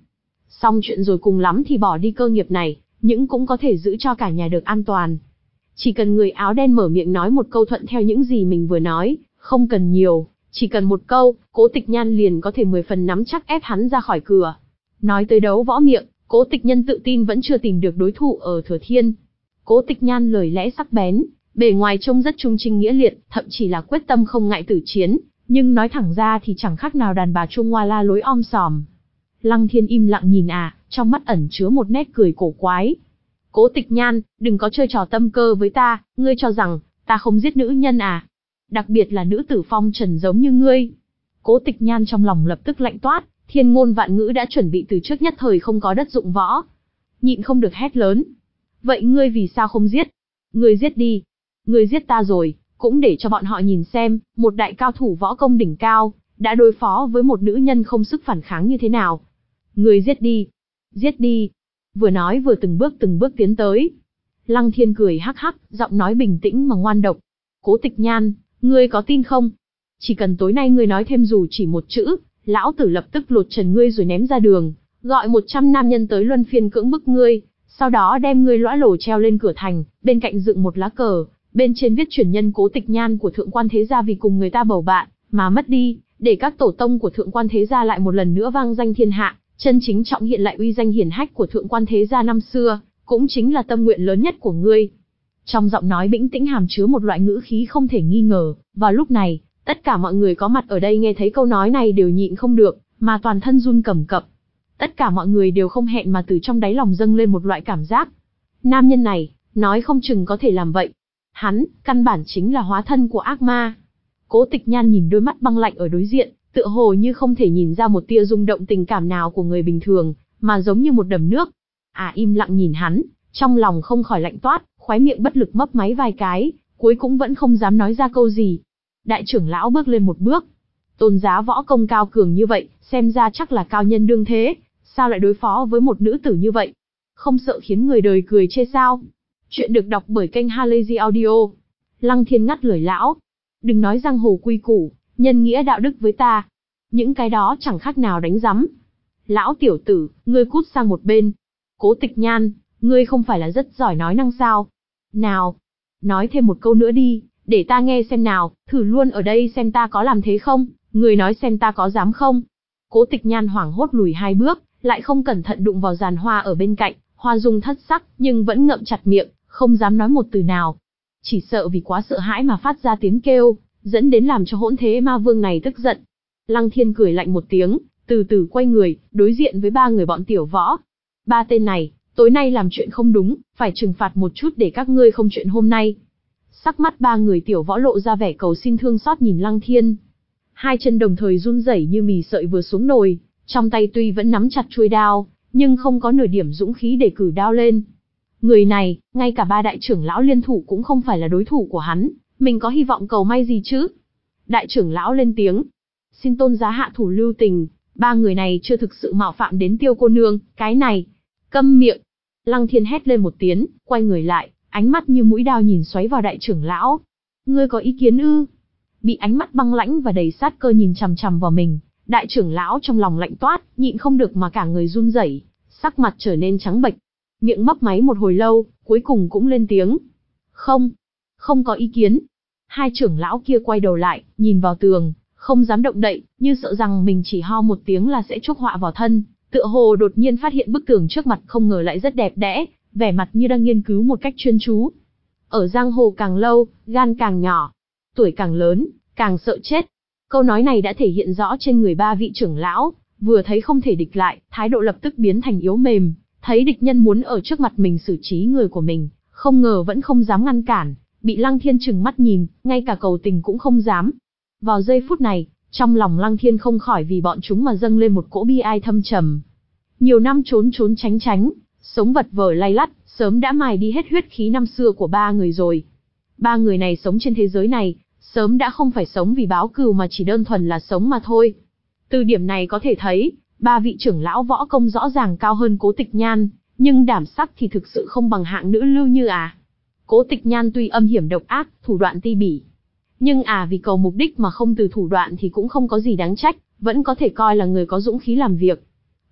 Xong chuyện rồi cùng lắm thì bỏ đi cơ nghiệp này, nhưng cũng có thể giữ cho cả nhà được an toàn. Chỉ cần người áo đen mở miệng nói một câu thuận theo những gì mình vừa nói, không cần nhiều, chỉ cần một câu, Cố Tịch Nhan liền có thể mười phần nắm chắc ép hắn ra khỏi cửa. Nói tới đấu võ miệng, Cố Tịch Nhân tự tin vẫn chưa tìm được đối thủ ở Thừa Thiên. Cố Tịch Nhan lời lẽ sắc bén, bề ngoài trông rất trung trinh nghĩa liệt, thậm chí là quyết tâm không ngại tử chiến, nhưng nói thẳng ra thì chẳng khác nào đàn bà Trung Hoa la lối om sòm. Lăng Thiên im lặng nhìn à, trong mắt ẩn chứa một nét cười cổ quái. Cố Tịch Nhan, đừng có chơi trò tâm cơ với ta, ngươi cho rằng, ta không giết nữ nhân à? Đặc biệt là nữ tử phong trần giống như ngươi. Cố Tịch Nhan trong lòng lập tức lạnh toát, thiên ngôn vạn ngữ đã chuẩn bị từ trước nhất thời không có đất dụng võ. Nhịn không được hét lớn. Vậy ngươi vì sao không giết? Ngươi giết đi. Ngươi giết ta rồi, cũng để cho bọn họ nhìn xem, một đại cao thủ võ công đỉnh cao, đã đối phó với một nữ nhân không sức phản kháng như thế nào. Ngươi giết đi. Giết đi. Vừa nói vừa từng bước từng bước tiến tới. Lăng Thiên cười hắc hắc, giọng nói bình tĩnh mà ngoan độc. Cố Tịch Nhan, ngươi có tin không? Chỉ cần tối nay ngươi nói thêm dù chỉ một chữ, lão tử lập tức lột trần ngươi rồi ném ra đường, gọi một trăm nam nhân tới luân phiên cưỡng bức ngươi, sau đó đem ngươi lõa lồ treo lên cửa thành, bên cạnh dựng một lá cờ, bên trên viết truyền nhân Cố Tịch Nhan của Thượng Quan Thế Gia vì cùng người ta bầu bạn, mà mất đi, để các tổ tông của Thượng Quan Thế Gia lại một lần nữa vang danh thiên hạ, chân chính trọng hiện lại uy danh hiển hách của Thượng Quan Thế Gia năm xưa, cũng chính là tâm nguyện lớn nhất của ngươi. Trong giọng nói bĩnh tĩnh hàm chứa một loại ngữ khí không thể nghi ngờ, vào lúc này, tất cả mọi người có mặt ở đây nghe thấy câu nói này đều nhịn không được, mà toàn thân run cầm cập. Tất cả mọi người đều không hẹn mà từ trong đáy lòng dâng lên một loại cảm giác. Nam nhân này, nói không chừng có thể làm vậy. Hắn, căn bản chính là hóa thân của ác ma. Cố Tịch Nhan nhìn đôi mắt băng lạnh ở đối diện, tựa hồ như không thể nhìn ra một tia rung động tình cảm nào của người bình thường, mà giống như một đầm nước. À im lặng nhìn hắn, trong lòng không khỏi lạnh toát, khóe miệng bất lực mấp máy vài cái, cuối cũng vẫn không dám nói ra câu gì. Đại trưởng lão bước lên một bước. Tôn giá võ công cao cường như vậy, xem ra chắc là cao nhân đương thế, sao lại đối phó với một nữ tử như vậy? Không sợ khiến người đời cười chê sao? Chuyện được đọc bởi kênh Halazy Audio. Lăng Thiên ngắt lời lão. Đừng nói giang hồ quy củ, nhân nghĩa đạo đức với ta. Những cái đó chẳng khác nào đánh rắm. Lão tiểu tử, ngươi cút sang một bên. Cố Tịch Nhan, ngươi không phải là rất giỏi nói năng sao? Nào, nói thêm một câu nữa đi, để ta nghe xem nào, thử luôn ở đây xem ta có làm thế không, người nói xem ta có dám không. Cố Tịch Nhan hoảng hốt lùi hai bước, lại không cẩn thận đụng vào giàn hoa ở bên cạnh, hoa dung thất sắc, nhưng vẫn ngậm chặt miệng, không dám nói một từ nào. Chỉ sợ vì quá sợ hãi mà phát ra tiếng kêu, dẫn đến làm cho hỗn thế ma vương này tức giận. Lăng Thiên cười lạnh một tiếng, từ từ quay người, đối diện với ba người bọn tiểu võ. Ba tên này, tối nay làm chuyện không đúng, phải trừng phạt một chút để các ngươi không chuyện hôm nay. Sắc mắt ba người tiểu võ lộ ra vẻ cầu xin thương xót nhìn Lăng Thiên. Hai chân đồng thời run rẩy như mì sợi vừa xuống nồi, trong tay tuy vẫn nắm chặt chuôi đao, nhưng không có nửa điểm dũng khí để cử đao lên. Người này, ngay cả ba đại trưởng lão liên thủ cũng không phải là đối thủ của hắn, mình có hy vọng cầu may gì chứ? Đại trưởng lão lên tiếng. Xin tôn giá hạ thủ lưu tình, ba người này chưa thực sự mạo phạm đến Tiêu cô nương, cái này. Câm miệng. Lăng Thiên hét lên một tiếng, quay người lại, ánh mắt như mũi đao nhìn xoáy vào đại trưởng lão. Ngươi có ý kiến ư? Bị ánh mắt băng lãnh và đầy sát cơ nhìn chằm chằm vào mình, đại trưởng lão trong lòng lạnh toát, nhịn không được mà cả người run rẩy, sắc mặt trở nên trắng bệch. Miệng mấp máy một hồi lâu, cuối cùng cũng lên tiếng. Không, không có ý kiến. Hai trưởng lão kia quay đầu lại, nhìn vào tường, không dám động đậy, như sợ rằng mình chỉ ho một tiếng là sẽ chuốc họa vào thân. Tựa hồ đột nhiên phát hiện bức tường trước mặt không ngờ lại rất đẹp đẽ, vẻ mặt như đang nghiên cứu một cách chuyên chú. Ở giang hồ càng lâu, gan càng nhỏ, tuổi càng lớn, càng sợ chết. Câu nói này đã thể hiện rõ trên người ba vị trưởng lão, vừa thấy không thể địch lại, thái độ lập tức biến thành yếu mềm, thấy địch nhân muốn ở trước mặt mình xử trí người của mình, không ngờ vẫn không dám ngăn cản, bị Lăng Thiên trừng mắt nhìn, ngay cả cầu tình cũng không dám. Vào giây phút này, trong lòng Lăng Thiên không khỏi vì bọn chúng mà dâng lên một cỗ bi ai thâm trầm. Nhiều năm trốn trốn tránh tránh, sống vật vờ lay lắt, sớm đã mài đi hết huyết khí năm xưa của ba người rồi. Ba người này sống trên thế giới này, sớm đã không phải sống vì báo cừu mà chỉ đơn thuần là sống mà thôi. Từ điểm này có thể thấy, ba vị trưởng lão võ công rõ ràng cao hơn Cố Tịch Nhan, nhưng đảm sắc thì thực sự không bằng hạng nữ lưu như à. Cố Tịch Nhan tuy âm hiểm độc ác, thủ đoạn ti bỉ, nhưng à vì cầu mục đích mà không từ thủ đoạn thì cũng không có gì đáng trách, vẫn có thể coi là người có dũng khí làm việc.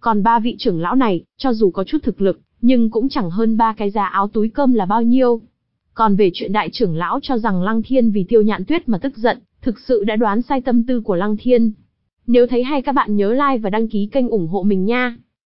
Còn ba vị trưởng lão này, cho dù có chút thực lực, nhưng cũng chẳng hơn ba cái giá áo túi cơm là bao nhiêu. Còn về chuyện đại trưởng lão cho rằng Lăng Thiên vì Tiêu Nhạn Tuyết mà tức giận, thực sự đã đoán sai tâm tư của Lăng Thiên. Nếu thấy hay các bạn nhớ like và đăng ký kênh ủng hộ mình nha.